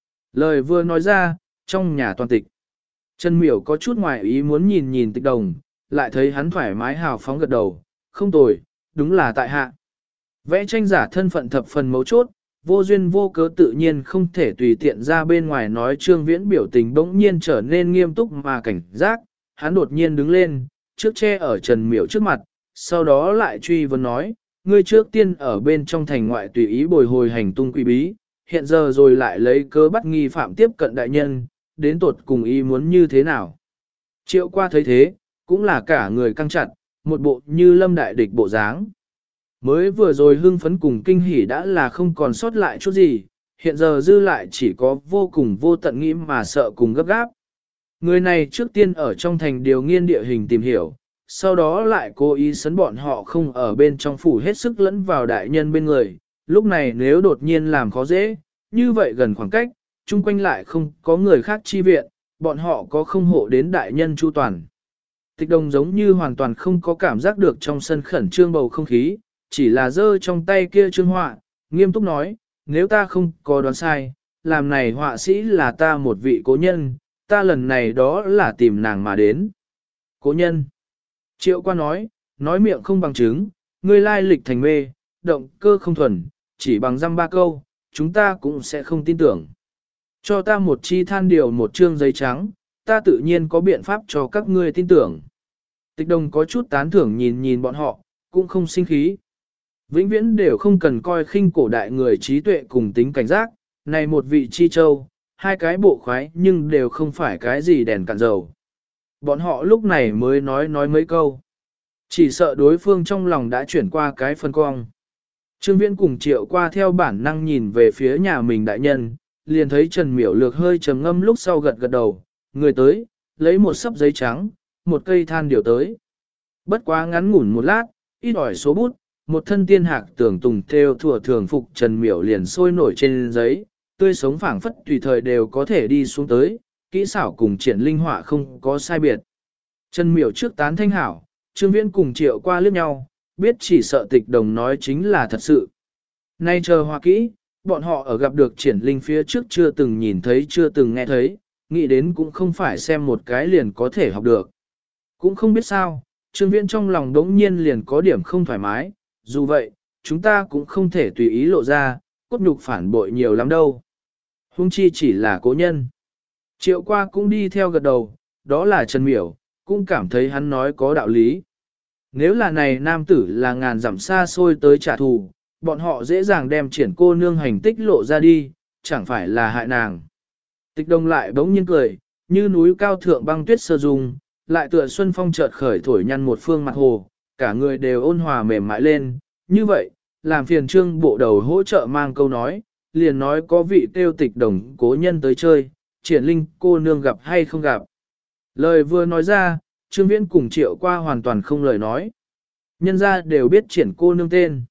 Lời vừa nói ra, trong nhà toàn tịch. Trần Miểu có chút ngoài ý muốn nhìn nhìn tịch đồng, lại thấy hắn thoải mái hào phóng gật đầu, không tồi, đúng là tại hạ. Vẽ tranh giả thân phận thập phần mấu chốt, vô duyên vô cớ tự nhiên không thể tùy tiện ra bên ngoài nói. Trương Viễn biểu tình bỗng nhiên trở nên nghiêm túc mà cảnh giác, hắn đột nhiên đứng lên, trước che ở Trần Miểu trước mặt, sau đó lại truy vấn nói, ngươi trước tiên ở bên trong thành ngoại tùy ý bồi hồi hành tung quỷ bí, hiện giờ rồi lại lấy cớ bắt nghi phạm tiếp cận đại nhân, đến tột cùng ý muốn như thế nào. Triệu qua thấy thế, cũng là cả người căng chặt, một bộ như lâm đại địch bộ dáng. Mới vừa rồi hưng phấn cùng kinh hỉ đã là không còn sót lại chút gì, hiện giờ dư lại chỉ có vô cùng vô tận nghĩ mà sợ cùng gấp gáp. Người này trước tiên ở trong thành điều nghiên địa hình tìm hiểu, sau đó lại cố ý sấn bọn họ không ở bên trong phủ hết sức lẫn vào đại nhân bên người, lúc này nếu đột nhiên làm khó dễ, như vậy gần khoảng cách, chung quanh lại không có người khác chi viện, bọn họ có không hộ đến đại nhân chu toàn. Tịch Đồng giống như hoàn toàn không có cảm giác được trong sân khẩn trương bầu không khí, chỉ là giơ trong tay kia trương họa, nghiêm túc nói, nếu ta không có đoán sai, làm này họa sĩ là ta một vị cố nhân, ta lần này đó là tìm nàng mà đến. Cố nhân. Triệu qua nói, nói miệng không bằng chứng, ngươi lai lịch thành mê, động cơ không thuần, chỉ bằng dăm ba câu, chúng ta cũng sẽ không tin tưởng. Cho ta một chi than điều một trương giấy trắng, ta tự nhiên có biện pháp cho các ngươi tin tưởng. Tịch Đồng có chút tán thưởng nhìn nhìn bọn họ, cũng không sinh khí. Vĩnh viễn đều không cần coi khinh cổ đại người trí tuệ cùng tính cảnh giác, này một vị chi châu, hai cái bộ khoái nhưng đều không phải cái gì đèn cạn dầu. Bọn họ lúc này mới nói nói mấy câu. Chỉ sợ đối phương trong lòng đã chuyển qua cái phân cong. Trương Viễn cùng Triệu qua theo bản năng nhìn về phía nhà mình đại nhân, liền thấy Trần Miểu Lược hơi trầm ngâm lúc sau gật gật đầu, người tới, lấy một sấp giấy trắng, một cây than điều tới. Bất quá ngắn ngủn một lát, ít ỏi số bút, một thân tiên hạc tưởng tùng theo thừa thường phục Trần Miểu liền sôi nổi trên giấy, tươi sống phảng phất tùy thời đều có thể đi xuống tới, kỹ xảo cùng triển linh họa không có sai biệt. Trần Miểu trước tán thanh hảo, Trương Viễn cùng Triệu qua liếc nhau, biết chỉ sợ Tịch Đồng nói chính là thật sự. Nay chờ họa kỹ, bọn họ ở gặp được triển linh phía trước chưa từng nhìn thấy chưa từng nghe thấy, nghĩ đến cũng không phải xem một cái liền có thể học được. Cũng không biết sao, Trương Viễn trong lòng đống nhiên liền có điểm không thoải mái, dù vậy, chúng ta cũng không thể tùy ý lộ ra, cốt nhục phản bội nhiều lắm đâu. Hung chi chỉ là cố nhân. Triệu qua cũng đi theo gật đầu, đó là Trần Miểu, cũng cảm thấy hắn nói có đạo lý. Nếu là này nam tử là ngàn dặm xa xôi tới trả thù, bọn họ dễ dàng đem triển cô nương hành tích lộ ra đi, chẳng phải là hại nàng. Tịch Đồng lại bỗng nhiên cười, như núi cao thượng băng tuyết sơ dung, lại tựa xuân phong chợt khởi thổi nhăn một phương mặt hồ, cả người đều ôn hòa mềm mại lên, như vậy, làm phiền Trương bộ đầu hỗ trợ mang câu nói, liền nói có vị tiêu Tịch Đồng cố nhân tới chơi, triển linh cô nương gặp hay không gặp. Lời vừa nói ra, Trương Viễn cùng Triệu qua hoàn toàn không lời nói. Nhân ra đều biết triển cô nương tên.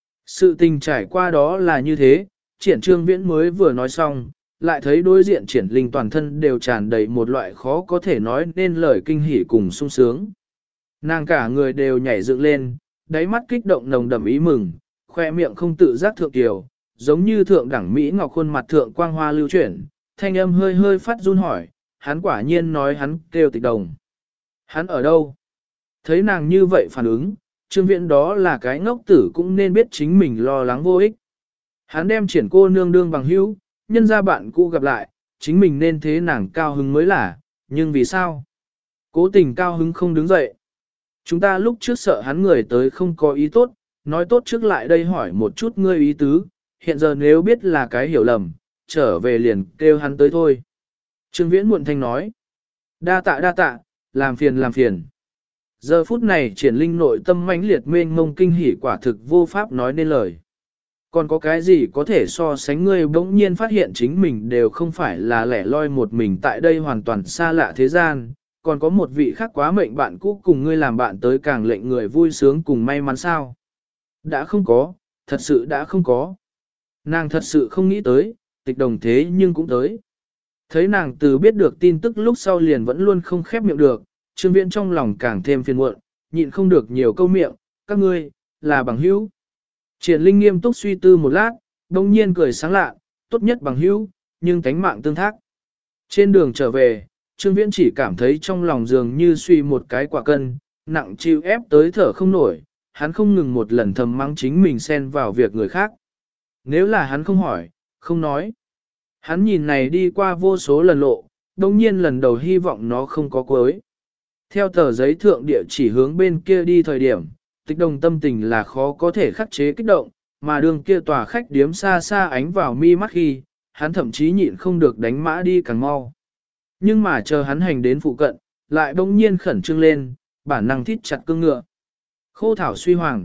Sự tình trải qua đó là như thế, triển Trương Viễn mới vừa nói xong, lại thấy đối diện triển linh toàn thân đều tràn đầy một loại khó có thể nói nên lời kinh hỉ cùng sung sướng. Nàng cả người đều nhảy dựng lên, đáy mắt kích động nồng đậm ý mừng, khoe miệng không tự giác thượng tiểu, giống như thượng đẳng Mỹ ngọc khuôn mặt thượng quang hoa lưu chuyển, thanh âm hơi hơi phát run hỏi, hắn quả nhiên nói hắn kêu Tịch Đồng. Hắn ở đâu? Thấy nàng như vậy phản ứng, Trương Viễn đó là cái ngốc tử cũng nên biết chính mình lo lắng vô ích. Hắn đem triển cô nương đương bằng hữu, nhân ra bạn cũ gặp lại, chính mình nên thế nàng cao hứng mới là, nhưng vì sao? Cố tình cao hứng không đứng dậy. Chúng ta lúc trước sợ hắn người tới không có ý tốt, nói tốt trước lại đây hỏi một chút ngươi ý tứ, hiện giờ nếu biết là cái hiểu lầm, trở về liền kêu hắn tới thôi. Trương Viễn muộn thanh nói, đa tạ đa tạ, làm phiền làm phiền. Giờ phút này triển linh nội tâm mãnh liệt mênh mông kinh hỉ quả thực vô pháp nói nên lời. Còn có cái gì có thể so sánh ngươi bỗng nhiên phát hiện chính mình đều không phải là lẻ loi một mình tại đây hoàn toàn xa lạ thế gian, còn có một vị khác quá mệnh bạn cũ cùng ngươi làm bạn tới càng lệnh người vui sướng cùng may mắn sao? Đã không có, thật sự đã không có. Nàng thật sự không nghĩ tới, Tịch Đồng thế nhưng cũng tới. Thấy nàng từ biết được tin tức lúc sau liền vẫn luôn không khép miệng được, Trương Viễn trong lòng càng thêm phiền muộn, nhịn không được nhiều câu miệng, các ngươi, là bằng hữu. Triển Linh nghiêm túc suy tư một lát, đông nhiên cười sáng lạ, tốt nhất bằng hữu, nhưng tánh mạng tương thác. Trên đường trở về, Trương Viễn chỉ cảm thấy trong lòng dường như suy một cái quả cân, nặng chịu ép tới thở không nổi, hắn không ngừng một lần thầm mắng chính mình xen vào việc người khác. Nếu là hắn không hỏi, không nói. Hắn nhìn này đi qua vô số lần lộ, đồng nhiên lần đầu hy vọng nó không có cuối. Theo tờ giấy thượng địa chỉ hướng bên kia đi thời điểm, Tịch Đồng tâm tình là khó có thể khắc chế kích động, mà đường kia tòa khách điếm xa xa ánh vào mi mắt khi, hắn thậm chí nhịn không được đánh mã đi càng mau. Nhưng mà chờ hắn hành đến phụ cận, lại bỗng nhiên khẩn trương lên, bản năng thít chặt cương ngựa. Khô thảo suy hoàng,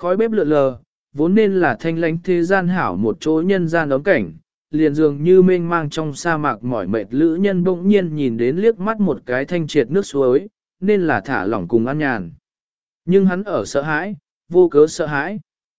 Khói bếp lượn lờ, vốn nên là thanh lánh thế gian hảo một chỗ nhân gian ấm cảnh, liền dường như mênh mang trong sa mạc mỏi mệt lữ nhân bỗng nhiên nhìn đến liếc mắt một cái thanh triệt nước suối, nên là thả lỏng cùng an nhàn. Nhưng hắn ở sợ hãi, vô cớ sợ hãi.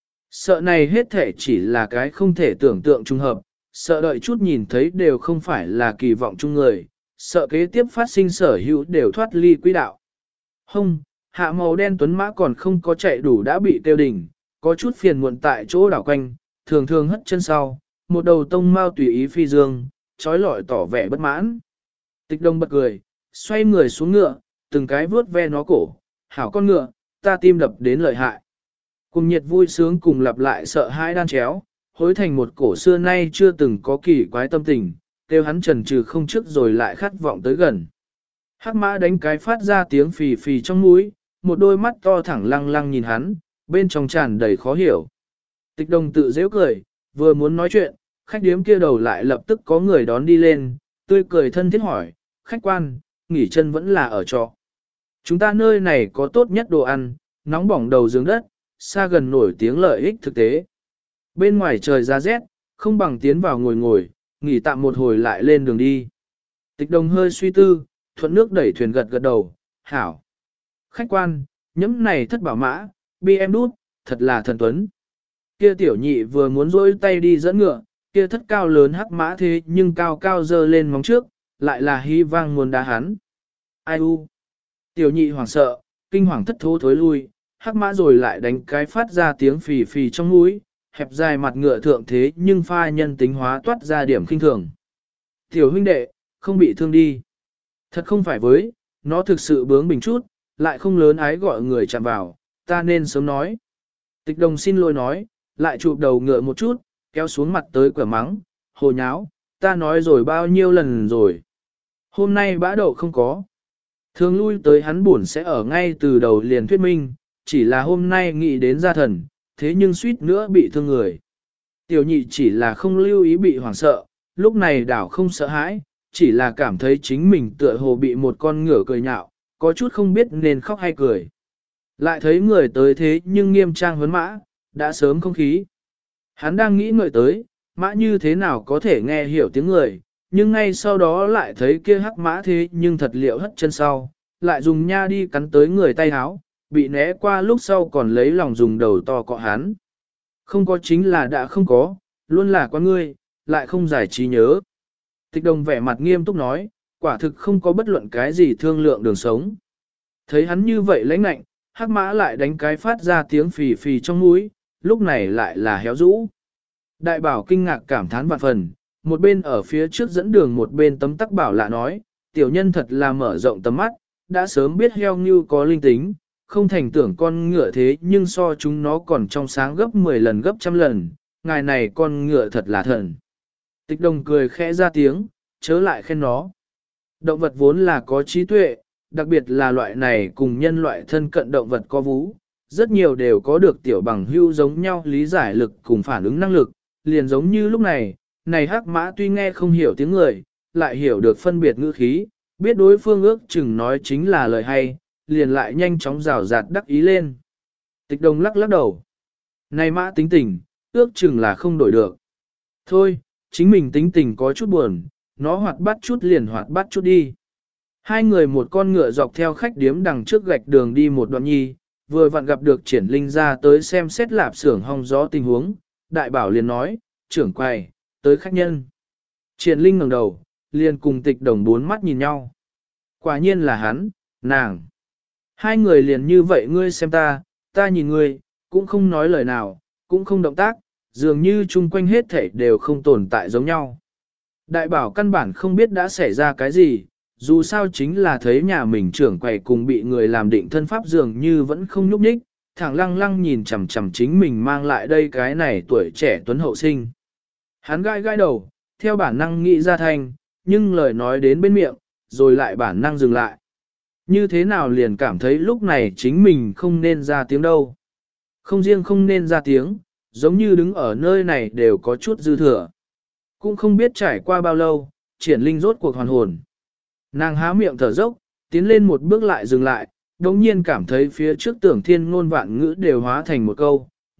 Sợ này hết thể chỉ là cái không thể tưởng tượng trùng hợp, sợ đợi chút nhìn thấy đều không phải là kỳ vọng chung người, sợ kế tiếp phát sinh sở hữu đều thoát ly quỹ đạo. Hông, hạ màu đen tuấn mã còn không có chạy đủ đã bị tiêu đỉnh, có chút phiền muộn tại chỗ đảo quanh, thường thường hất chân sau, một đầu tông mau tùy ý phi dương, trói lọi tỏ vẻ bất mãn. Tịch Đông bật cười, xoay người xuống ngựa, từng cái vuốt ve nó cổ, hảo con ngựa, ta tim đập đến lợi hại. Cùng nhiệt vui sướng cùng lặp lại sợ hãi đan chéo, hối thành một cổ xưa nay chưa từng có kỳ quái tâm tình, kêu hắn trần trừ không trước rồi lại khát vọng tới gần. Hắc mã đánh cái phát ra tiếng phì phì trong mũi, một đôi mắt to thẳng lăng lăng nhìn hắn, bên trong tràn đầy khó hiểu. Tịch Đông tự dễ cười, vừa muốn nói chuyện, khách điếm kia đầu lại lập tức có người đón đi lên, tươi cười thân thiết hỏi, khách quan, nghỉ chân vẫn là ở trọ. Chúng ta nơi này có tốt nhất đồ ăn, nóng bỏng đầu giường đất, xa gần nổi tiếng lợi ích thực tế. Bên ngoài trời ra rét, không bằng tiến vào ngồi ngồi, nghỉ tạm một hồi lại lên đường đi. Tịch Đồng hơi suy tư, thuận nước đẩy thuyền gật gật đầu, hảo. Khách quan, nhẫm này thất bảo mã, bi em đút, thật là thần tuấn. Kia tiểu nhị vừa muốn rỗi tay đi dẫn ngựa, kia thất cao lớn hắc mã thế nhưng cao cao dơ lên móng trước, lại là hy vang muốn đá hắn. Ai u? Tiểu nhị hoảng sợ, kinh hoàng thất thố thối lui, hắc mã rồi lại đánh cái phát ra tiếng phì phì trong mũi, hẹp dài mặt ngựa thượng thế nhưng pha nhân tính hóa toát ra điểm khinh thường. Tiểu huynh đệ, không bị thương đi. Thật không phải với, nó thực sự bướng bỉnh chút, lại không lớn ái gọi người chạm vào, ta nên sớm nói. Tịch Đồng xin lỗi nói, lại chụp đầu ngựa một chút, kéo xuống mặt tới quả mắng, hồ nháo, ta nói rồi bao nhiêu lần rồi. Hôm nay bã đậu không có. Thường lui tới hắn buồn sẽ ở ngay từ đầu liền thuyết minh, chỉ là hôm nay nghĩ đến gia thần, thế nhưng suýt nữa bị thương người. Tiểu nhị chỉ là không lưu ý bị hoảng sợ, lúc này đảo không sợ hãi, chỉ là cảm thấy chính mình tựa hồ bị một con ngựa cười nhạo, có chút không biết nên khóc hay cười. Lại thấy người tới thế nhưng nghiêm trang huấn mã, đã sớm không khí. Hắn đang nghĩ ngợi tới, mã như thế nào có thể nghe hiểu tiếng người, nhưng ngay sau đó lại thấy kia hắc mã thế nhưng thật liệu hất chân sau, lại dùng nha đi cắn tới người tay háo, bị né qua lúc sau còn lấy lòng dùng đầu to cọ hắn. Không có chính là đã không có, luôn là con ngươi, lại không giải trí nhớ. Tịch Đồng vẻ mặt nghiêm túc nói, quả thực không có bất luận cái gì thương lượng đường sống. Thấy hắn như vậy lãnh nạnh, hắc mã lại đánh cái phát ra tiếng phì phì trong mũi, lúc này lại là héo rũ. Đại bảo kinh ngạc cảm thán vạn phần, một bên ở phía trước dẫn đường một bên tấm tắc bảo lạ nói, tiểu nhân thật là mở rộng tầm mắt, đã sớm biết heo như có linh tính, không thành tưởng con ngựa thế nhưng so chúng nó còn trong sáng gấp mười lần gấp trăm lần, ngài này con ngựa thật là thần. Tịch Đồng cười khẽ ra tiếng, chớ lại khen nó. Động vật vốn là có trí tuệ, đặc biệt là loại này cùng nhân loại thân cận động vật có vú, rất nhiều đều có được tiểu bằng hưu giống nhau lý giải lực cùng phản ứng năng lực, liền giống như lúc này, này hắc mã tuy nghe không hiểu tiếng người, lại hiểu được phân biệt ngữ khí, biết đối phương ước chừng nói chính là lời hay, liền lại nhanh chóng rào rạt đắc ý lên. Tịch Đồng lắc lắc đầu. Này mã tính tình, ước chừng là không đổi được. Thôi, chính mình tính tình có chút buồn, nó hoạt bát chút liền hoạt bát chút đi. Hai người một con ngựa dọc theo khách điếm đằng trước gạch đường đi một đoạn nhi, vừa vặn gặp được triển linh ra tới xem xét lạp xưởng hong gió tình huống, đại bảo liền nói, trưởng quầy, tới khách nhân. Triển linh ngẩng đầu, liền cùng Tịch Đồng bốn mắt nhìn nhau. Quả nhiên là hắn, nàng. Hai người liền như vậy ngươi xem ta, ta nhìn ngươi, cũng không nói lời nào, cũng không động tác, dường như chung quanh hết thảy đều không tồn tại giống nhau. Đại bảo căn bản không biết đã xảy ra cái gì, dù sao chính là thấy nhà mình trưởng quầy cùng bị người làm định thân pháp dường như vẫn không nhúc nhích, thẳng lăng lăng nhìn chằm chằm chính mình mang lại đây cái này tuổi trẻ tuấn hậu sinh. Hắn gai gai đầu, theo bản năng nghĩ ra thành, nhưng lời nói đến bên miệng, rồi lại bản năng dừng lại. Như thế nào liền cảm thấy lúc này chính mình không nên ra tiếng đâu. Không riêng không nên ra tiếng, giống như đứng ở nơi này đều có chút dư thừa. Cũng không biết trải qua bao lâu, triển linh rốt cuộc hoàn hồn. Nàng há miệng thở dốc, tiến lên một bước lại dừng lại, đồng nhiên cảm thấy phía trước tưởng thiên ngôn vạn ngữ đều hóa thành một câu,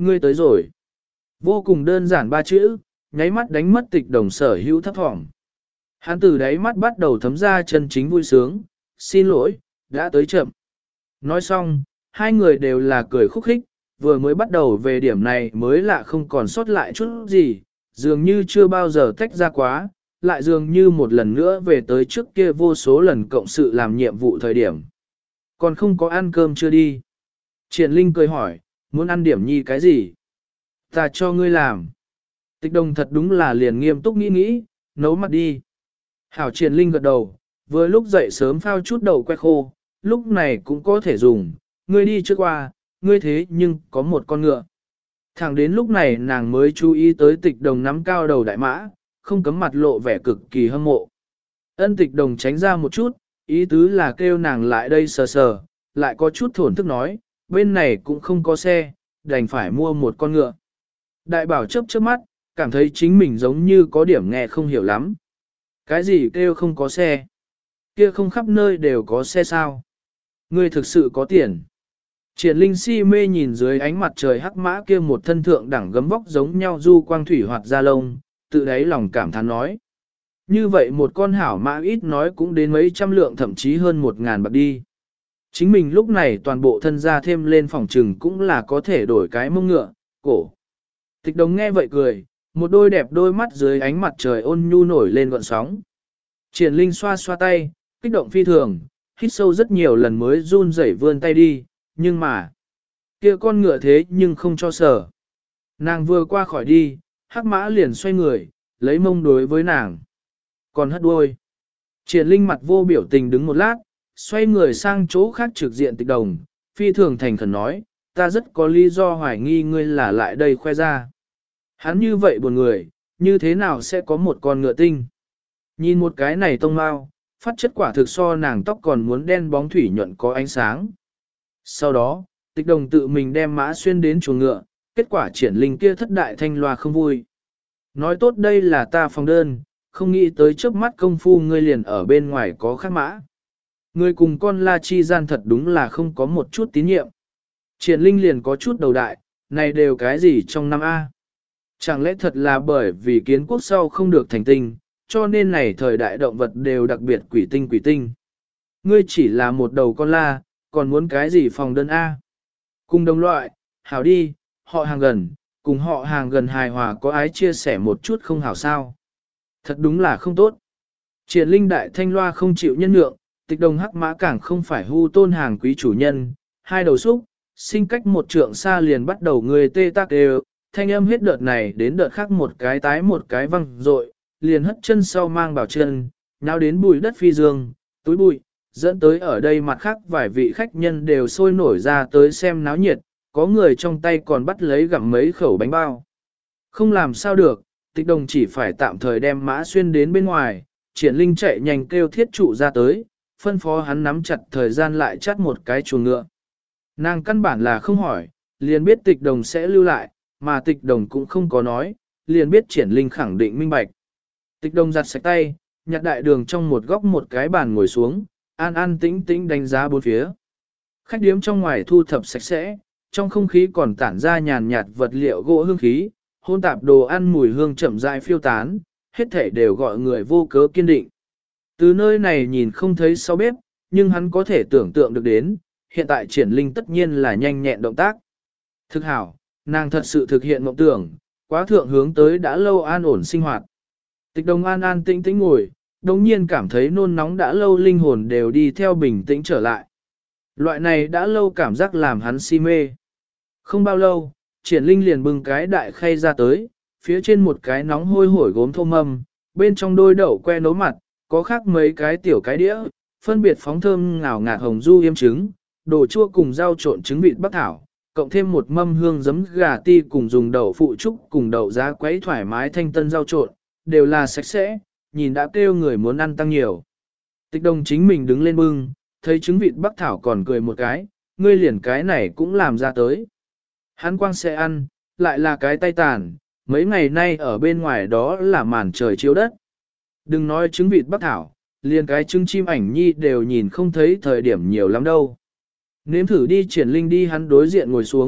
ngươi tới rồi. Vô cùng đơn giản ba chữ, nháy mắt đánh mất tịch đồng sở hữu thấp thỏm. Hắn từ đáy mắt bắt đầu thấm ra chân chính vui sướng, xin lỗi, đã tới chậm. Nói xong, hai người đều là cười khúc khích, vừa mới bắt đầu về điểm này mới lạ không còn sót lại chút gì, dường như chưa bao giờ tách ra quá, lại dường như một lần nữa về tới trước kia vô số lần cộng sự làm nhiệm vụ thời điểm. Còn không có ăn cơm chưa đi. Triển Linh cười hỏi, muốn ăn điểm nhi cái gì? Ta cho ngươi làm. Tịch đồng thật đúng là liền nghiêm túc nghĩ nghĩ, nấu mặt đi. Hảo Triển Linh gật đầu, vừa lúc dậy sớm phao chút đậu que khô, lúc này cũng có thể dùng, ngươi đi trước qua, ngươi thế nhưng có một con ngựa. Thẳng đến lúc này nàng mới chú ý tới tịch đồng nắm cao đầu đại mã, không cấm mặt lộ vẻ cực kỳ hâm mộ. Ân tịch đồng tránh ra một chút, ý tứ là kêu nàng lại đây sờ sờ, lại có chút thổn thức nói, bên này cũng không có xe, đành phải mua một con ngựa. Đại bảo chớp chớp mắt, cảm thấy chính mình giống như có điểm nghe không hiểu lắm. Cái gì kêu không có xe? Kia không khắp nơi đều có xe sao? Ngươi thực sự có tiền. Triển Linh si mê nhìn dưới ánh mặt trời hắc mã kia một thân thượng đẳng gấm vóc giống nhau du quang thủy hoạt ra lông, tự đáy lòng cảm thán nói. Như vậy một con hảo mã ít nói cũng đến mấy trăm lượng thậm chí hơn một ngàn bạc đi. Chính mình lúc này toàn bộ thân gia thêm lên phòng trừng cũng là có thể đổi cái mông ngựa, cổ. Tịch đồng nghe vậy cười, một đôi đẹp đôi mắt dưới ánh mặt trời ôn nhu nổi lên gọn sóng. Triển Linh xoa xoa tay, kích động phi thường, hít sâu rất nhiều lần mới run rẩy vươn tay đi, nhưng mà, kia con ngựa thế nhưng không cho sở. Nàng vừa qua khỏi đi, hắc mã liền xoay người, lấy mông đối với nàng. Còn hất đuôi. Triển Linh mặt vô biểu tình đứng một lát, xoay người sang chỗ khác trực diện tịch đồng, phi thường thành khẩn nói, ta rất có lý do hoài nghi ngươi là lại đây khoe ra. Hắn như vậy buồn người, như thế nào sẽ có một con ngựa tinh? Nhìn một cái này tông mau, phát chất quả thực so nàng tóc còn muốn đen bóng thủy nhuận có ánh sáng. Sau đó, tịch đồng tự mình đem mã xuyên đến chuồng ngựa, kết quả Triển Linh kia thất đại thanh loa không vui. Nói tốt đây là ta phòng đơn, không nghĩ tới trước mắt công phu ngươi liền ở bên ngoài có khác mã. Ngươi cùng con la chi gian thật đúng là không có một chút tín nhiệm. Triển Linh liền có chút đầu đại, này đều cái gì trong năm A. Chẳng lẽ thật là bởi vì kiến quốc sau không được thành tinh, cho nên này thời đại động vật đều đặc biệt quỷ tinh quỷ tinh. Ngươi chỉ là một đầu con la, còn muốn cái gì phòng đơn A. Cùng đồng loại, hảo đi, họ hàng gần, cùng họ hàng gần hài hòa có ái chia sẻ một chút không hảo sao. Thật đúng là không tốt. Triển Linh đại thanh loa không chịu nhân nhượng, tịch đồng hắc mã càng không phải hưu tôn hàng quý chủ nhân, hai đầu xúc, sinh cách một trượng xa liền bắt đầu người tê tác đều, thanh âm hết đợt này đến đợt khác một cái tái một cái văng rội, liền hất chân sau mang bảo chân, nào đến bụi đất phi dương, túi bụi, dẫn tới ở đây mặt khác vài vị khách nhân đều sôi nổi ra tới xem náo nhiệt, có người trong tay còn bắt lấy gặm mấy khẩu bánh bao. Không làm sao được, tịch đồng chỉ phải tạm thời đem mã xuyên đến bên ngoài, Triển Linh chạy nhanh kêu thiết trụ ra tới, phân phó hắn nắm chặt thời gian lại chắt một cái chuồng ngựa. Nàng căn bản là không hỏi, liền biết tịch đồng sẽ lưu lại, mà tịch đồng cũng không có nói, liền biết Triển Linh khẳng định minh bạch. Tịch đồng giặt sạch tay, nhặt đại đường trong một góc một cái bàn ngồi xuống, an an tĩnh tĩnh đánh giá bốn phía. Khách điếm trong ngoài thu thập sạch sẽ, trong không khí còn tản ra nhàn nhạt vật liệu gỗ hương khí, hôn tạp đồ ăn mùi hương chậm rãi phiêu tán, hết thể đều gọi người vô cớ kiên định. Từ nơi này nhìn không thấy sau bếp, nhưng hắn có thể tưởng tượng được đến, hiện tại Triển Linh tất nhiên là nhanh nhẹn động tác. Thực hảo, nàng thật sự thực hiện mộng tưởng, quá thượng hướng tới đã lâu an ổn sinh hoạt. Tịch đồng an an tĩnh tĩnh ngồi, đồng nhiên cảm thấy nôn nóng đã lâu linh hồn đều đi theo bình tĩnh trở lại. Loại này đã lâu cảm giác làm hắn si mê. Không bao lâu, Triển Linh liền bưng cái đại khay ra tới, phía trên một cái nóng hôi hổi gốm thô mâm, bên trong đôi đậu que nấu mặt, có khác mấy cái tiểu cái đĩa, phân biệt phóng thơm ngào ngạt hồng du yêm trứng, đồ chua cùng rau trộn trứng vịt bắc thảo, cộng thêm một mâm hương giấm gà ti cùng dùng đậu phụ trúc cùng đậu giá quấy thoải mái thanh tân rau trộn, đều là sạch sẽ, nhìn đã kêu người muốn ăn tăng nhiều. Tịch đồng chính mình đứng lên bưng, thấy trứng vịt bắc thảo còn cười một cái, ngươi liền cái này cũng làm ra tới. Hắn quang sẽ ăn, lại là cái tay tàn, mấy ngày nay ở bên ngoài đó là màn trời chiếu đất. Đừng nói trứng vịt bắc thảo, liền cái trứng chim ảnh nhi đều nhìn không thấy thời điểm nhiều lắm đâu. Nếm thử đi Triển Linh đi hắn đối diện ngồi xuống,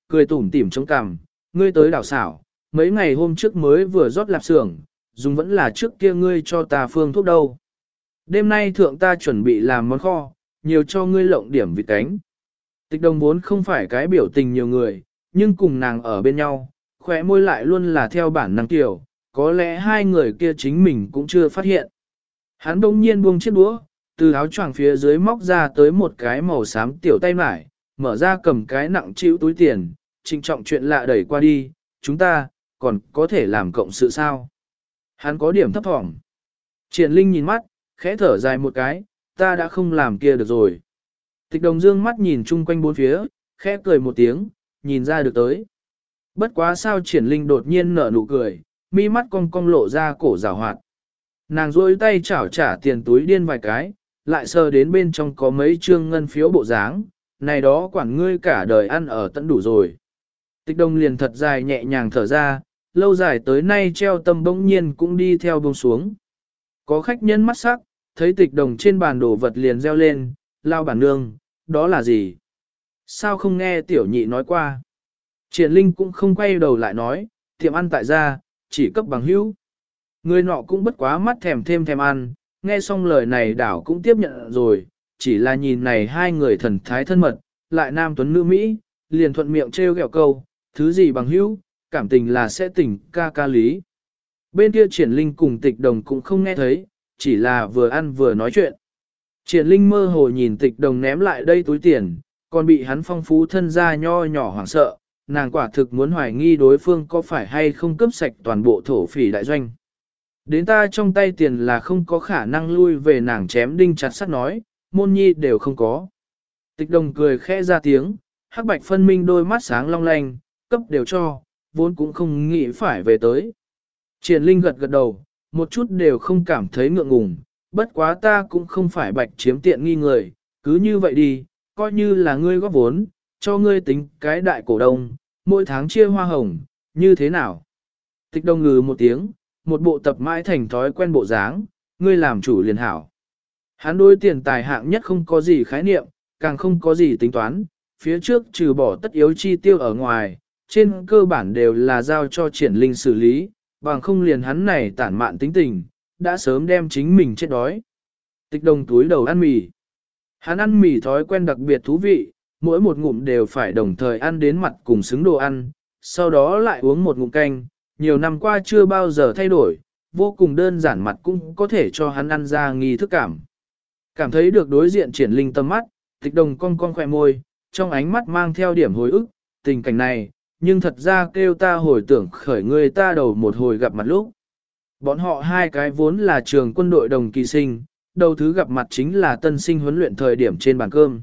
cười tủm tỉm chống cằm, ngươi tới đảo xảo, mấy ngày hôm trước mới vừa rót lạp xưởng, dùng vẫn là trước kia ngươi cho ta phương thuốc đâu. Đêm nay thượng ta chuẩn bị làm món kho, nhiều cho ngươi lộng điểm vịt cánh. Tịch đồng vốn không phải cái biểu tình nhiều người, nhưng cùng nàng ở bên nhau, khỏe môi lại luôn là theo bản năng tiểu, có lẽ hai người kia chính mình cũng chưa phát hiện. Hắn đông nhiên buông chiếc đũa, từ áo choàng phía dưới móc ra tới một cái màu xám tiểu tay mải, mở ra cầm cái nặng chịu túi tiền, trịnh trọng chuyện lạ đẩy qua đi, chúng ta, còn có thể làm cộng sự sao? Hắn có điểm thấp thỏm. Triển Linh nhìn mắt, khẽ thở dài một cái, ta đã không làm kia được rồi. Tịch đồng dương mắt nhìn chung quanh bốn phía, khẽ cười một tiếng, nhìn ra được tới. Bất quá sao Triển Linh đột nhiên nở nụ cười, mi mắt cong cong lộ ra cổ rào hoạt. Nàng rôi tay chảo trả tiền túi điên vài cái, lại sờ đến bên trong có mấy trương ngân phiếu bộ dáng, này đó quản ngươi cả đời ăn ở tận đủ rồi. Tịch đồng liền thật dài nhẹ nhàng thở ra, lâu dài tới nay treo tâm bỗng nhiên cũng đi theo bông xuống. Có khách nhân mắt sắc, thấy tịch đồng trên bàn đồ vật liền reo lên, lao bản nương, đó là gì? Sao không nghe tiểu nhị nói qua? Triển Linh cũng không quay đầu lại nói, tiệm ăn tại gia, chỉ cấp bằng hữu. Người nọ cũng bất quá mắt thèm thêm thèm ăn, nghe xong lời này đảo cũng tiếp nhận rồi, chỉ là nhìn này hai người thần thái thân mật, lại nam tuấn nữ Mỹ, liền thuận miệng trêu ghẹo câu, thứ gì bằng hữu, cảm tình là sẽ tỉnh ca ca lý. Bên kia Triển Linh cùng tịch đồng cũng không nghe thấy, chỉ là vừa ăn vừa nói chuyện. Triển Linh mơ hồ nhìn tịch đồng ném lại đây túi tiền, còn bị hắn phong phú thân ra nho nhỏ hoảng sợ, nàng quả thực muốn hoài nghi đối phương có phải hay không cướp sạch toàn bộ thổ phỉ đại doanh. Đến ta trong tay tiền là không có khả năng lui về, nàng chém đinh chặt sắt nói, môn nhi đều không có. Tịch đồng cười khẽ ra tiếng, hắc bạch phân minh đôi mắt sáng long lanh, cấp đều cho, vốn cũng không nghĩ phải về tới. Triển Linh gật gật đầu, một chút đều không cảm thấy ngượng ngùng, bất quá ta cũng không phải bạch chiếm tiện nghi người, cứ như vậy đi, coi như là ngươi góp vốn, cho ngươi tính cái đại cổ đông, mỗi tháng chia hoa hồng, như thế nào? Tịch đồng ngừ một tiếng, một bộ tập mãi thành thói quen bộ dáng, ngươi làm chủ liền hảo. Hắn đối tiền tài hạng nhất không có gì khái niệm, càng không có gì tính toán, phía trước trừ bỏ tất yếu chi tiêu ở ngoài, trên cơ bản đều là giao cho Triển Linh xử lý, bằng không liền hắn này tản mạn tính tình, đã sớm đem chính mình chết đói. Tịch đồng túi đầu ăn mì. Hắn ăn mì thói quen đặc biệt thú vị, mỗi một ngụm đều phải đồng thời ăn đến mặt cùng xứng đồ ăn, sau đó lại uống một ngụm canh, nhiều năm qua chưa bao giờ thay đổi, vô cùng đơn giản mặt cũng có thể cho hắn ăn ra nghi thức cảm. Cảm thấy được đối diện Triển Linh tâm mắt, tịch đồng cong cong khỏe môi, trong ánh mắt mang theo điểm hồi ức, tình cảnh này, nhưng thật ra kêu ta hồi tưởng khởi người ta đầu một hồi gặp mặt lúc. Bọn họ hai cái vốn là trường quân đội đồng kỳ sinh, đầu thứ gặp mặt chính là tân sinh huấn luyện thời điểm trên bàn cơm.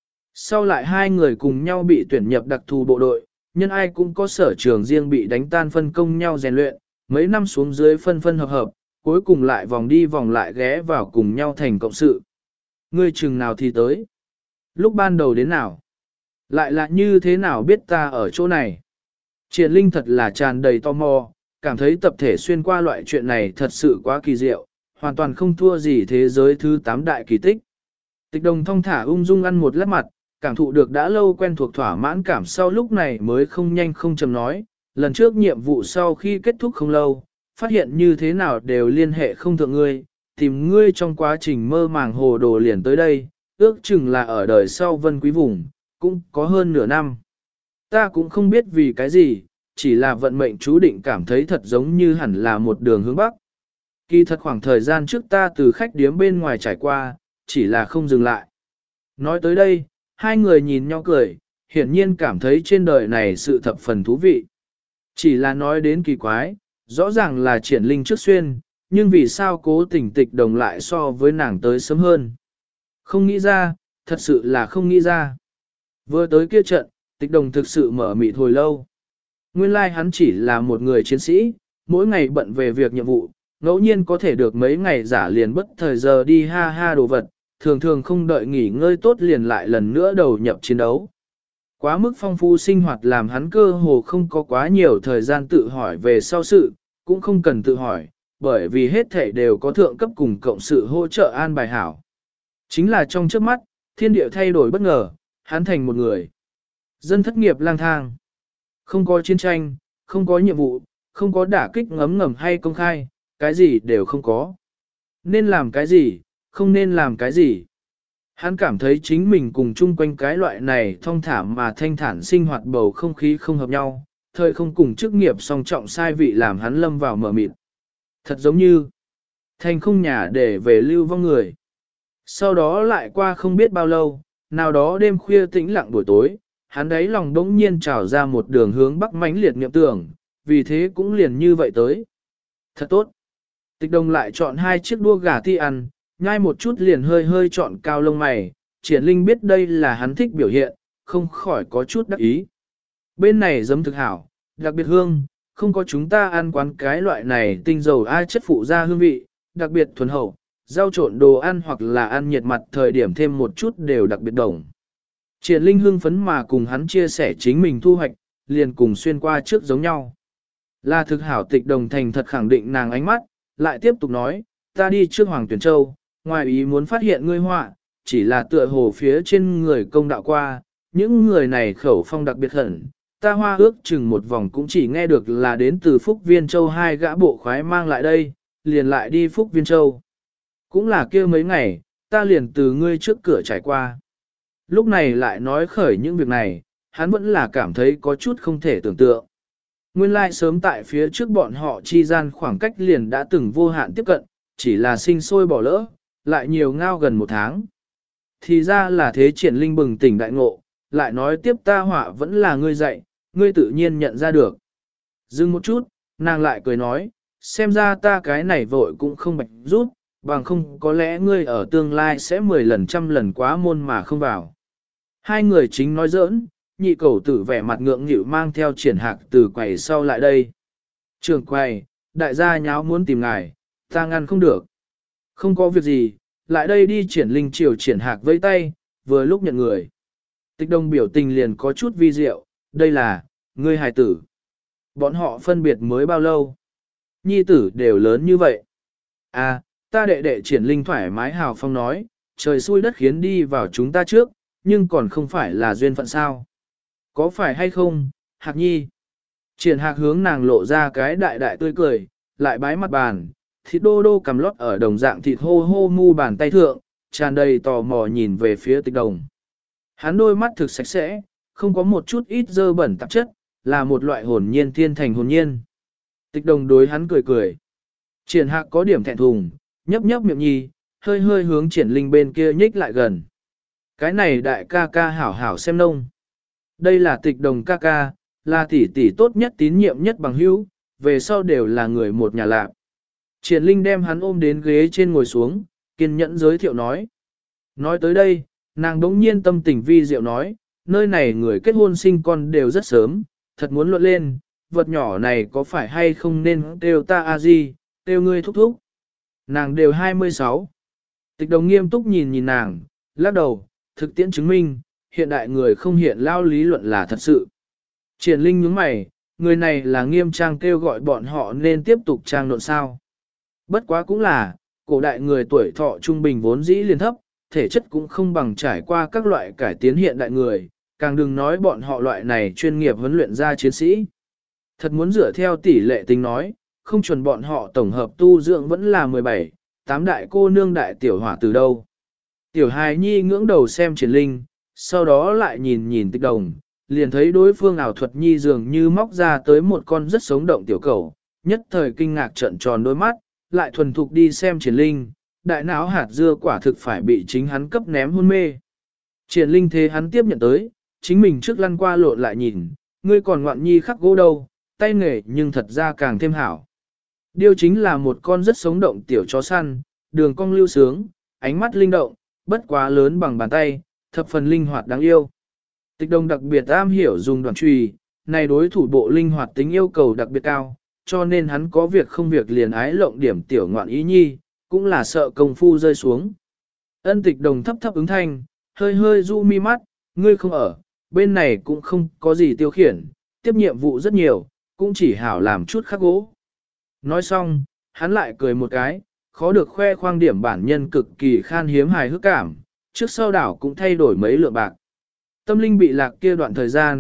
Sau lại hai người cùng nhau bị tuyển nhập đặc thù bộ đội, nhân ai cũng có sở trường riêng bị đánh tan phân công nhau rèn luyện, mấy năm xuống dưới phân phân hợp hợp, cuối cùng lại vòng đi vòng lại ghé vào cùng nhau thành cộng sự. Ngươi chừng nào thì tới? Lúc ban đầu đến nào? Lại là như thế nào biết ta ở chỗ này? Triển Linh thật là tràn đầy tò mò, cảm thấy tập thể xuyên qua loại chuyện này thật sự quá kỳ diệu, hoàn toàn không thua gì thế giới thứ tám đại kỳ tích. Tịch đồng thong thả ung dung ăn một lát mặt, cảm thụ được đã lâu quen thuộc thỏa mãn cảm sau lúc này mới không nhanh không chậm nói, lần trước nhiệm vụ sau khi kết thúc không lâu, phát hiện như thế nào đều liên hệ không thượng ngươi, tìm ngươi trong quá trình mơ màng hồ đồ liền tới đây, ước chừng là ở đời sau vân quý vùng, cũng có hơn nửa năm. Ta cũng không biết vì cái gì, chỉ là vận mệnh chú định cảm thấy thật giống như hẳn là một đường hướng bắc. Kỳ thật khoảng thời gian trước ta từ khách điếm bên ngoài trải qua, chỉ là không dừng lại. Nói tới đây, hai người nhìn nhau cười, hiển nhiên cảm thấy trên đời này sự thập phần thú vị. Chỉ là nói đến kỳ quái, rõ ràng là Triển Linh trước xuyên, nhưng vì sao cố tình tịch đồng lại so với nàng tới sớm hơn. Không nghĩ ra, thật sự là không nghĩ ra. Vừa tới kia trận, tịch đồng thực sự mở mịt hồi lâu. Nguyên lai like hắn chỉ là một người chiến sĩ, mỗi ngày bận về việc nhiệm vụ, ngẫu nhiên có thể được mấy ngày giả liền bất thời giờ đi ha ha đồ vật, thường thường không đợi nghỉ ngơi tốt liền lại lần nữa đầu nhập chiến đấu. Quá mức phong phú sinh hoạt làm hắn cơ hồ không có quá nhiều thời gian tự hỏi về sau sự, cũng không cần tự hỏi, bởi vì hết thể đều có thượng cấp cùng cộng sự hỗ trợ an bài hảo. Chính là trong trước mắt, thiên địa thay đổi bất ngờ, hắn thành một người. Dân thất nghiệp lang thang. Không có chiến tranh, không có nhiệm vụ, không có đả kích ngấm ngầm hay công khai, cái gì đều không có. Nên làm cái gì, không nên làm cái gì. Hắn cảm thấy chính mình cùng chung quanh cái loại này thong thả mà thanh thản sinh hoạt bầu không khí không hợp nhau, thời không cùng chức nghiệp song trọng sai vị làm hắn lâm vào mờ mịt. Thật giống như thành không nhà để về lưu vong người. Sau đó lại qua không biết bao lâu, nào đó đêm khuya tĩnh lặng buổi tối, hắn đấy lòng đống nhiên trào ra một đường hướng bắc mãnh liệt niệm tưởng, vì thế cũng liền như vậy tới. Thật tốt. Tịch Đồng lại chọn hai chiếc đua gà ti ăn, nhai một chút liền hơi hơi chọn cao lông mày, Triển Linh biết đây là hắn thích biểu hiện, không khỏi có chút đắc ý. Bên này giấm thực hảo, đặc biệt hương, không có chúng ta ăn quán cái loại này tinh dầu ai chất phụ ra hương vị, đặc biệt thuần hậu, rau trộn đồ ăn hoặc là ăn nhiệt mặt thời điểm thêm một chút đều đặc biệt đồng. Triển Linh hương phấn mà cùng hắn chia sẻ chính mình thu hoạch, liền cùng xuyên qua trước giống nhau. Là thực hảo. Tịch Đồng thành thật khẳng định nàng ánh mắt, lại tiếp tục nói, ta đi trước Hoàng Tuyển Châu, ngoài ý muốn phát hiện ngươi họa, chỉ là tựa hồ phía trên người công đạo qua, những người này khẩu phong đặc biệt hẳn, ta hoa ước chừng một vòng cũng chỉ nghe được là đến từ Phúc Viên Châu hai gã bộ khoái mang lại đây, liền lại đi Phúc Viên Châu. Cũng là kia mấy ngày, ta liền từ ngươi trước cửa trải qua. Lúc này lại nói khởi những việc này, hắn vẫn là cảm thấy có chút không thể tưởng tượng. Nguyên lai sớm tại phía trước bọn họ chi gian khoảng cách liền đã từng vô hạn tiếp cận, chỉ là sinh sôi bỏ lỡ, lại nhiều ngao gần một tháng. Thì ra là thế. Triển Linh bừng tỉnh đại ngộ, lại nói tiếp ta họa vẫn là ngươi dạy, ngươi tự nhiên nhận ra được. Dừng một chút, nàng lại cười nói, xem ra ta cái này vội cũng không bạch rút, bằng không có lẽ ngươi ở tương lai sẽ mười lần trăm lần quá môn mà không vào. Hai người chính nói giỡn, nhị cầu tử vẻ mặt ngượng nghịu mang theo Triển Hạc từ quầy sau lại đây. Trường quầy, đại gia nháo muốn tìm ngài, ta ngăn không được. Không có việc gì, lại đây đi. Triển Linh chiều Triển Hạc vẫy tay, vừa lúc nhận người. Tịch Đồng biểu tình liền có chút vi diệu, đây là, ngươi hài tử. Bọn họ phân biệt mới bao lâu? Nhi tử đều lớn như vậy. À, ta đệ đệ. Triển Linh thoải mái hào phong nói, trời xui đất khiến đi vào chúng ta trước, nhưng còn không phải là duyên phận sao. Có phải hay không, Hạc Nhi? Triển Hạc hướng nàng lộ ra cái đại đại tươi cười, lại bái mặt bàn, thịt đô đô cầm lót ở đồng dạng thịt hô hô mu bàn tay thượng, tràn đầy tò mò nhìn về phía Tịch Đồng. Hắn đôi mắt thực sạch sẽ, không có một chút ít dơ bẩn tạp chất, là một loại hồn nhiên thiên thành hồn nhiên. Tịch Đồng đối hắn cười cười. Triển Hạc có điểm thẹn thùng, nhấp nhấp miệng nhi, hơi hơi hướng Triển Linh bên kia nhích lại gần. Cái này đại ca ca hảo hảo xem nông. Đây là Tịch Đồng ca ca, là tỷ tỷ tốt nhất tín nhiệm nhất bằng hữu, về sau đều là người một nhà lạc. Triển Linh đem hắn ôm đến ghế trên ngồi xuống, kiên nhẫn giới thiệu nói. Nói tới đây, nàng đống nhiên tâm tình vi diệu nói, nơi này người kết hôn sinh con đều rất sớm, thật muốn luận lên, vật nhỏ này có phải hay không nên kêu ta a di, kêu ngươi thúc thúc. Nàng đều hai mươi sáu. Tịch Đồng nghiêm túc nhìn nhìn nàng, lắc đầu, thực tiễn chứng minh, hiện đại người không hiện lao lý luận là thật sự. Triển Linh nhướng mày, người này là nghiêm trang kêu gọi bọn họ nên tiếp tục trang nộn sao. Bất quá cũng là, cổ đại người tuổi thọ trung bình vốn dĩ liền thấp, thể chất cũng không bằng trải qua các loại cải tiến hiện đại người, càng đừng nói bọn họ loại này chuyên nghiệp huấn luyện ra chiến sĩ. Thật muốn dựa theo tỷ lệ tính nói, không chuẩn bọn họ tổng hợp tu dưỡng vẫn là mười bảy, tám đại cô nương đại tiểu hỏa từ đâu. Tiểu hài nhi ngưỡng đầu xem Triển Linh, sau đó lại nhìn nhìn Tịch Đồng, liền thấy đối phương ảo thuật nhi dường như móc ra tới một con rất sống động tiểu cầu, nhất thời kinh ngạc trợn tròn đôi mắt, lại thuần thục đi xem Triển Linh, đại não hạt dưa quả thực phải bị chính hắn cấp ném hôn mê. Triển Linh thế hắn tiếp nhận tới, chính mình trước lăn qua lộn lại nhìn, ngươi còn ngoạn nhi khắc gỗ đâu, tay nghề nhưng thật ra càng thêm hảo. Điều chính là một con rất sống động tiểu chó săn, đường cong lưu sướng, ánh mắt linh động, bất quá lớn bằng bàn tay, thập phần linh hoạt đáng yêu. Tịch Đồng đặc biệt am hiểu dùng đoạn chùy, này đối thủ bộ linh hoạt tính yêu cầu đặc biệt cao, cho nên hắn có việc không việc liền ái lộng điểm tiểu ngoạn ý nhi, cũng là sợ công phu rơi xuống. Ân Tịch Đồng thấp thấp ứng thanh, hơi hơi du mi mắt, ngươi không ở, bên này cũng không có gì tiêu khiển, tiếp nhiệm vụ rất nhiều, cũng chỉ hảo làm chút khắc gỗ. Nói xong, hắn lại cười một cái, khó được khoe khoang điểm bản nhân cực kỳ khan hiếm hài hước cảm, trước sau đảo cũng thay đổi mấy lượng bạc. Tâm linh bị lạc kia đoạn thời gian,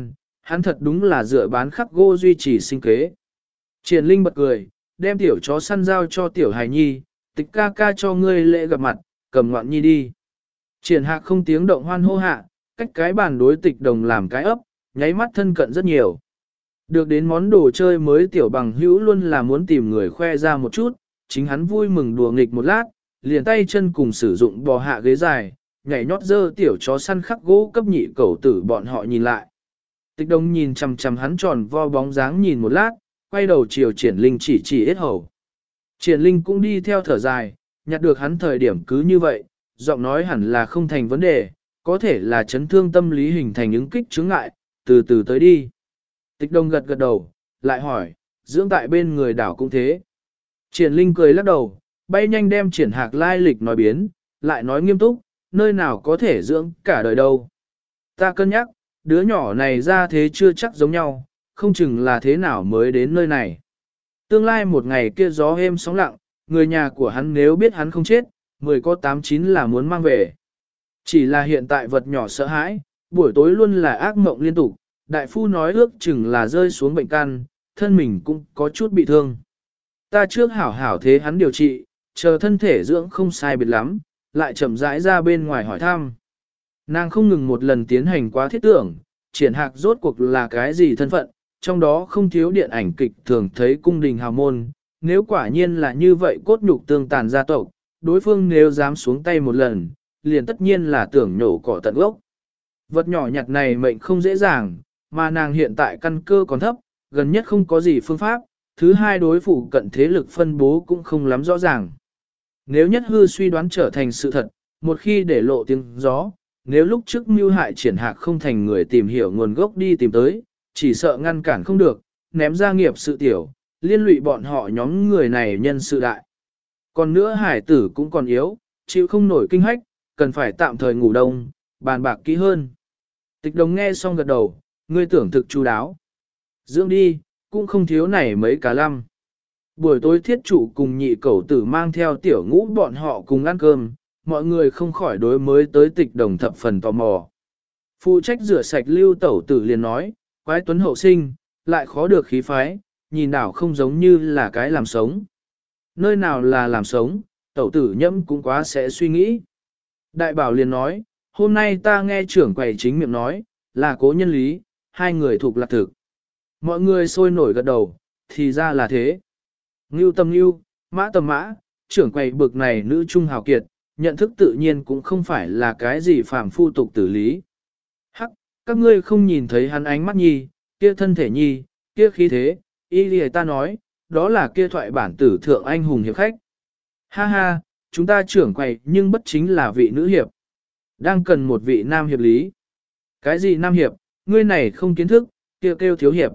hắn thật đúng là dựa bán khắc gỗ duy trì sinh kế. Triển Linh bật cười, đem tiểu chó săn giao cho tiểu hài nhi, tịch ca ca cho ngươi lễ gặp mặt, cầm ngoạn nhi đi. Triển Hạc không tiếng động hoan hô hạ, cách cái bàn đối tịch đồng làm cái ấp, nháy mắt thân cận rất nhiều. Được đến món đồ chơi mới tiểu bằng hữu luôn là muốn tìm người khoe ra một chút, chính hắn vui mừng đùa nghịch một lát, liền tay chân cùng sử dụng bò hạ ghế dài, nhảy nhót dơ tiểu chó săn khắc gỗ cấp nhị cẩu tử bọn họ nhìn lại. Tịch đồng nhìn chằm chằm hắn tròn vo bóng dáng nhìn một lát, quay đầu chiều Triển Linh chỉ chỉ ít hầu. Triển Linh cũng đi theo thở dài, nhặt được hắn thời điểm cứ như vậy, giọng nói hẳn là không thành vấn đề, có thể là chấn thương tâm lý hình thành ứng kích chứng ngại, từ từ tới đi. Tịch đồng gật gật đầu, lại hỏi, dưỡng tại bên người đảo cũng thế. Triển Linh cười lắc đầu, bay nhanh đem Triển Hạc lai lịch nói biến, lại nói nghiêm túc, nơi nào có thể dưỡng cả đời đâu. Ta cân nhắc, đứa nhỏ này ra thế chưa chắc giống nhau, không chừng là thế nào mới đến nơi này. Tương lai một ngày kia gió êm sóng lặng, người nhà của hắn nếu biết hắn không chết, mười có tám chín là muốn mang về. Chỉ là hiện tại vật nhỏ sợ hãi, buổi tối luôn là ác mộng liên tục, đại phu nói ước chừng là rơi xuống bệnh căn, thân mình cũng có chút bị thương. Ta trước hảo hảo thế hắn điều trị, chờ thân thể dưỡng không sai biệt lắm, lại chậm rãi ra bên ngoài hỏi thăm. Nàng không ngừng một lần tiến hành quá thiết tưởng, Triển Hạc rốt cuộc là cái gì thân phận, trong đó không thiếu điện ảnh kịch thường thấy cung đình hào môn, nếu quả nhiên là như vậy cốt nhục tương tàn gia tộc, đối phương nếu dám xuống tay một lần, liền tất nhiên là tưởng nhổ cỏ tận gốc. Vật nhỏ nhặt này mệnh không dễ dàng, mà nàng hiện tại căn cơ còn thấp, gần nhất không có gì phương pháp, thứ hai đối phụ cận thế lực phân bố cũng không lắm rõ ràng. Nếu nhất hư suy đoán trở thành sự thật, một khi để lộ tiếng gió, nếu lúc trước mưu hại Triển Hạc không thành người tìm hiểu nguồn gốc đi tìm tới, chỉ sợ ngăn cản không được, ném ra nghiệp sự tiểu, liên lụy bọn họ nhóm người này nhân sự đại. Còn nữa hải tử cũng còn yếu, chịu không nổi kinh hách, cần phải tạm thời ngủ đông, bàn bạc kỹ hơn. Tịch đồng nghe xong gật đầu, ngươi tưởng thực chú đáo. Dưỡng đi, cũng không thiếu này mấy cá lăm. Buổi tối thiết chủ cùng nhị cẩu tử mang theo tiểu ngũ bọn họ cùng ăn cơm, mọi người không khỏi đối mới tới tịch đồng thập phần tò mò. Phụ trách rửa sạch lưu tẩu tử liền nói, quái tuấn hậu sinh, lại khó được khí phái, nhìn đảo không giống như là cái làm sống. Nơi nào là làm sống, tẩu tử nhâm cũng quá sẽ suy nghĩ. Đại bảo liền nói, hôm nay ta nghe trưởng quầy chính miệng nói, là cố nhân lý, hai người thuộc lạc thực. Mọi người sôi nổi gật đầu, thì ra là thế. Ngưu tầm ngưu, mã tầm mã, trưởng quầy bực này nữ trung hào kiệt, nhận thức tự nhiên cũng không phải là cái gì phàm phu tục tử lý. Hắc, các ngươi không nhìn thấy hắn ánh mắt nhi, kia thân thể nhi, kia khí thế, y lìa ta nói, đó là kia thoại bản tử thượng anh hùng hiệp khách. Ha ha, chúng ta trưởng quầy nhưng bất chính là vị nữ hiệp. Đang cần một vị nam hiệp lý. Cái gì nam hiệp, ngươi này không kiến thức, kia kêu, kêu thiếu hiệp.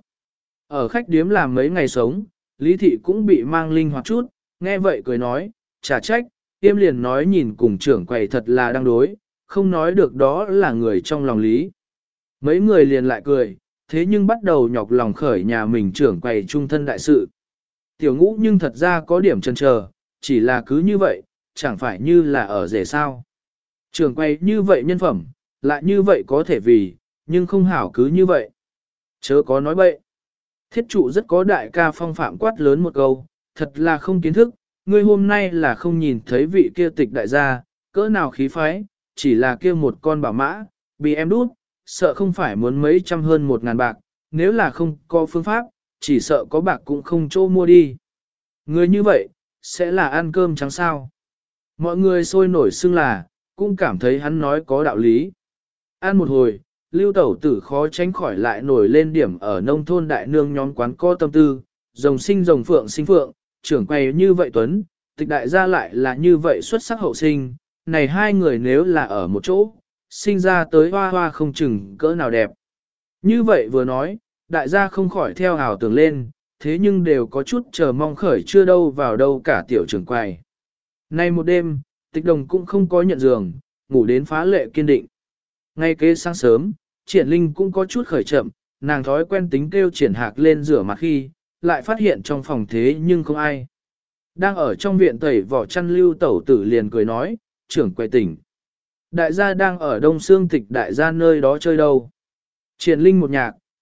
Ở khách điếm làm mấy ngày sống, Lý Thị cũng bị mang linh hoạt chút, nghe vậy cười nói, chả trách, tiêm liền nói nhìn cùng trưởng quầy thật là đang đối, không nói được đó là người trong lòng Lý. Mấy người liền lại cười, thế nhưng bắt đầu nhọc lòng khởi nhà mình trưởng quầy trung thân đại sự. Tiểu ngũ nhưng thật ra có điểm chần chờ, chỉ là cứ như vậy, chẳng phải như là ở rể sao. Trưởng quầy như vậy nhân phẩm, lại như vậy có thể vì, nhưng không hảo cứ như vậy. Chớ có nói bậy. Thiết trụ rất có đại ca phong phạm quát lớn một câu, thật là không kiến thức, ngươi hôm nay là không nhìn thấy vị kia tịch đại gia, cỡ nào khí phái, chỉ là kia một con bảo mã, bị em đút, sợ không phải muốn mấy trăm hơn một ngàn bạc, nếu là không có phương pháp, chỉ sợ có bạc cũng không chỗ mua đi. Người như vậy, sẽ là ăn cơm trắng sao. Mọi người sôi nổi xưng là, cũng cảm thấy hắn nói có đạo lý. Ăn một hồi, lưu tẩu tử khó tránh khỏi lại nổi lên điểm ở nông thôn đại nương nhóm quán co tâm tư, rồng sinh rồng phượng sinh phượng, trưởng quầy như vậy tuấn, tịch đại gia lại là như vậy xuất sắc hậu sinh, này hai người nếu là ở một chỗ, sinh ra tới hoa hoa không chừng cỡ nào đẹp. Như vậy vừa nói, đại gia không khỏi theo hào tưởng lên, thế nhưng đều có chút chờ mong khởi chưa đâu vào đâu cả tiểu trưởng quầy. Nay một đêm, tịch đồng cũng không có nhận giường, ngủ đến phá lệ kiên định. Ngay kế sáng sớm, Triển Linh cũng có chút khởi chậm, nàng thói quen tính kêu Triển Hạc lên rửa mặt khi, lại phát hiện trong phòng thế nhưng không ai. Đang ở trong viện tẩy vỏ chăn lưu tẩu tử liền cười nói, trưởng quầy tỉnh. Đại gia đang ở Đông Sương Tịch đại gia nơi đó chơi đâu. Triển Linh một nhạc,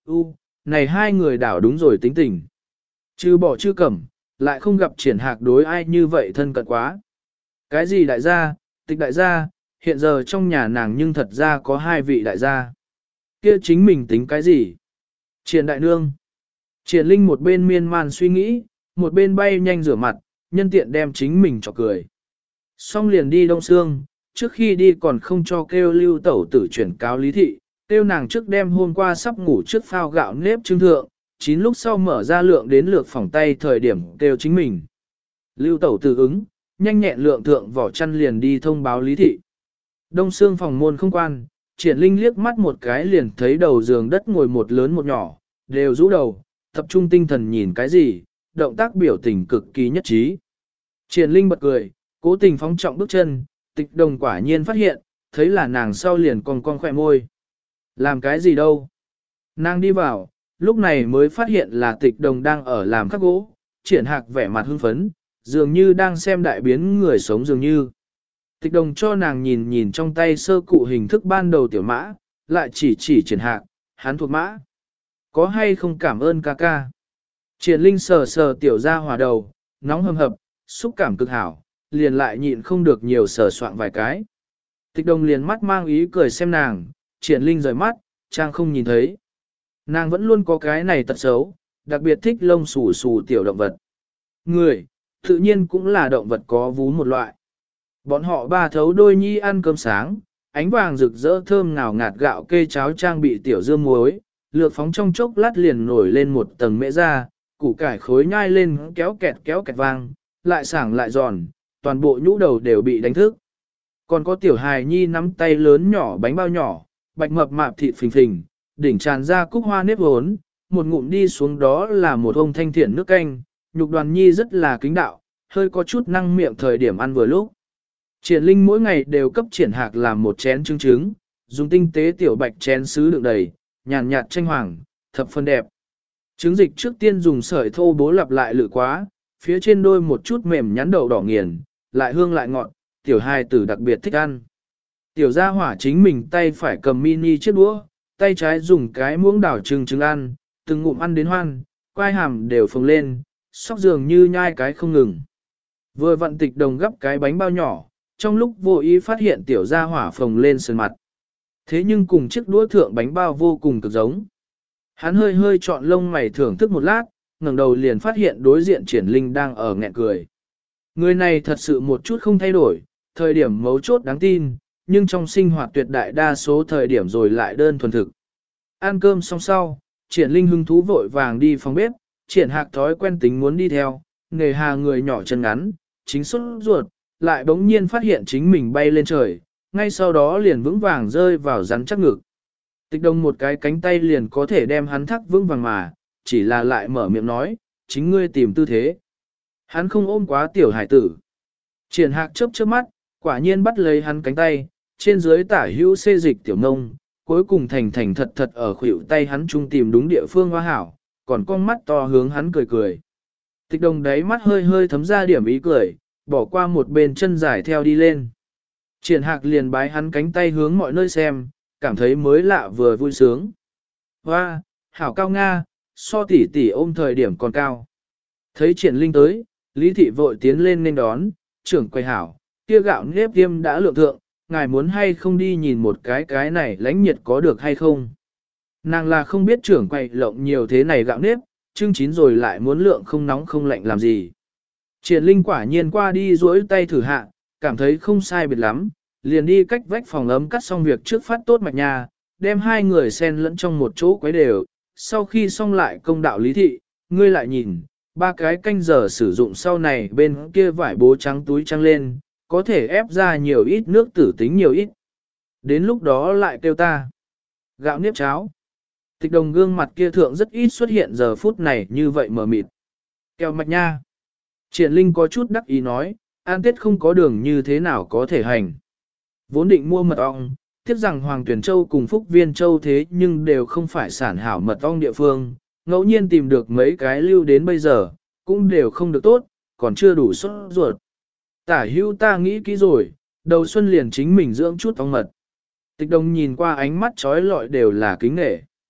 U, này hai người đảo đúng rồi tính tình. Chứ bỏ chư cẩm, lại không gặp triển hạc đối ai như vậy thân cận quá. Cái gì đại gia, tịch đại gia, hiện giờ trong nhà nàng nhưng thật ra có hai vị đại gia. Kia chính mình tính cái gì? Triển đại nương. Triển linh một bên miên man suy nghĩ, một bên bay nhanh rửa mặt, nhân tiện đem chính mình cho cười. Xong liền đi Đông Sương, trước khi đi còn không cho kêu lưu tẩu tử chuyển cáo lý thị, kêu nàng trước đem hôm qua sắp ngủ trước phao gạo nếp trưng thượng, chín lúc sau mở ra lượng đến lược phòng tay thời điểm kêu chính mình. Lưu tẩu tử ứng, nhanh nhẹn lượng thượng vỏ chăn liền đi thông báo lý thị. Đông Sương phòng môn không quan, triển linh liếc mắt một cái liền thấy đầu giường đất ngồi một lớn một nhỏ, đều rũ đầu, tập trung tinh thần nhìn cái gì, động tác biểu tình cực kỳ nhất trí. Triển linh bật cười, cố tình phóng trọng bước chân, tịch đồng quả nhiên phát hiện, thấy là nàng sau liền còn con khỏe môi. Làm cái gì đâu? Nàng đi vào, lúc này mới phát hiện là tịch đồng đang ở làm khắc gỗ, triển hạc vẻ mặt hưng phấn, dường như đang xem đại biến người sống dường như. Tịch đồng cho nàng nhìn nhìn trong tay sơ cụ hình thức ban đầu tiểu mã, lại chỉ chỉ triển hạc, hắn thuộc mã. Có hay không cảm ơn ca ca? Triển linh sờ sờ tiểu ra hòa đầu, nóng hầm hập, xúc cảm cực hảo, liền lại nhịn không được nhiều sờ soạn vài cái. Tịch đồng liền mắt mang ý cười xem nàng, triển linh rời mắt, trang không nhìn thấy. Nàng vẫn luôn có cái này tật xấu, đặc biệt thích lông xù xù tiểu động vật. Người, tự nhiên cũng là động vật có vú một loại. Bọn họ ba thấu đôi nhi ăn cơm sáng, ánh vàng rực rỡ thơm ngào ngạt gạo kê cháo trang bị tiểu dưa muối, lược phóng trong chốc lát liền nổi lên một tầng mễ ra, củ cải khối nhai lên kéo kẹt kéo kẹt vang, lại sảng lại giòn, toàn bộ nhũ đầu đều bị đánh thức. Còn có tiểu hài nhi nắm tay lớn nhỏ bánh bao nhỏ, bạch mập mạp thịt phình phình, đỉnh tràn ra cúc hoa nếp hốn, một ngụm đi xuống đó là một ông thanh thiện nước canh, nhục đoàn nhi rất là kính đạo, hơi có chút năng miệng thời điểm ăn vừa lúc. Triển linh mỗi ngày đều cấp triển hạc làm một chén trứng trứng, dùng tinh tế tiểu bạch chén sứ đựng đầy, nhàn nhạt tranh hoàng, thập phân đẹp. Trứng dịch trước tiên dùng sợi thô bố lặp lại lự quá, phía trên đôi một chút mềm nhắn đậu đỏ nghiền, lại hương lại ngọt, tiểu hài tử đặc biệt thích ăn. Tiểu gia hỏa chính mình tay phải cầm mini chiếc đũa, tay trái dùng cái muỗng đảo trứng trứng ăn, từng ngụm ăn đến hoan, quai hàm đều phồng lên, sóc dường như nhai cái không ngừng. Vừa vận tịch đồng gấp cái bánh bao nhỏ, trong lúc vô ý phát hiện tiểu gia hỏa phồng lên sườn mặt. Thế nhưng cùng chiếc đũa thượng bánh bao vô cùng cực giống. Hắn hơi hơi chọn lông mày thưởng thức một lát, ngẩng đầu liền phát hiện đối diện triển linh đang ở nghẹn cười. Người này thật sự một chút không thay đổi, thời điểm mấu chốt đáng tin, nhưng trong sinh hoạt tuyệt đại đa số thời điểm rồi lại đơn thuần thực. Ăn cơm xong sau, triển linh hứng thú vội vàng đi phòng bếp, triển hạc thói quen tính muốn đi theo, nghề hà người nhỏ chân ngắn, chính xuất ruột, lại bỗng nhiên phát hiện chính mình bay lên trời, ngay sau đó liền vững vàng rơi vào rắn chắc ngực. Tịch đồng một cái cánh tay liền có thể đem hắn thắt vững vàng mà, chỉ là lại mở miệng nói, chính ngươi tìm tư thế. Hắn không ôm quá tiểu hải tử. Triển hạc chớp chớp mắt, quả nhiên bắt lấy hắn cánh tay, trên dưới tả hữu xê dịch tiểu nông, cuối cùng thành thành thật thật ở khuỷu tay hắn trung tìm đúng địa phương hoa hảo, còn con mắt to hướng hắn cười cười. Tịch đồng đáy mắt hơi hơi thấm ra điểm ý cười, bỏ qua một bên chân dài theo đi lên. Triển hạc liền bái hắn cánh tay hướng mọi nơi xem, cảm thấy mới lạ vừa vui sướng. Hoa, hảo cao Nga, so tỷ tỷ ôm thời điểm còn cao. Thấy triển linh tới, Lý thị vội tiến lên nên đón, trưởng quầy hảo, kia gạo nếp tiêm đã lượng thượng, ngài muốn hay không đi nhìn một cái cái này lãnh nhiệt có được hay không. Nàng là không biết trưởng quầy lộng nhiều thế này gạo nếp, chưng chín rồi lại muốn lượng không nóng không lạnh làm gì. Triển linh quả nhiên qua đi duỗi tay thử hạ, cảm thấy không sai biệt lắm, liền đi cách vách phòng ấm cắt xong việc trước phát tốt mạch nhà, đem hai người xen lẫn trong một chỗ quấy đều, sau khi xong lại công đạo Lý thị, ngươi lại nhìn, ba cái canh giờ sử dụng sau này bên kia vải bố trắng túi trăng lên, có thể ép ra nhiều ít nước tử tính nhiều ít. Đến lúc đó lại kêu ta. Gạo nếp cháo. Tịch đồng gương mặt kia thượng rất ít xuất hiện giờ phút này như vậy mờ mịt. Kẹo mạch nha. Triển linh có chút đắc ý nói, an tết không có đường như thế nào có thể hành. Vốn định mua mật ong, tiếc rằng Hoàng Tuyển Châu cùng Phúc Viên Châu thế nhưng đều không phải sản hảo mật ong địa phương, ngẫu nhiên tìm được mấy cái lưu đến bây giờ, cũng đều không được tốt, còn chưa đủ sốt ruột. Tả hưu ta nghĩ kỹ rồi, đầu xuân liền chính mình dưỡng chút ong mật. Tịch đồng nhìn qua ánh mắt trói lọi đều là kính nghệ.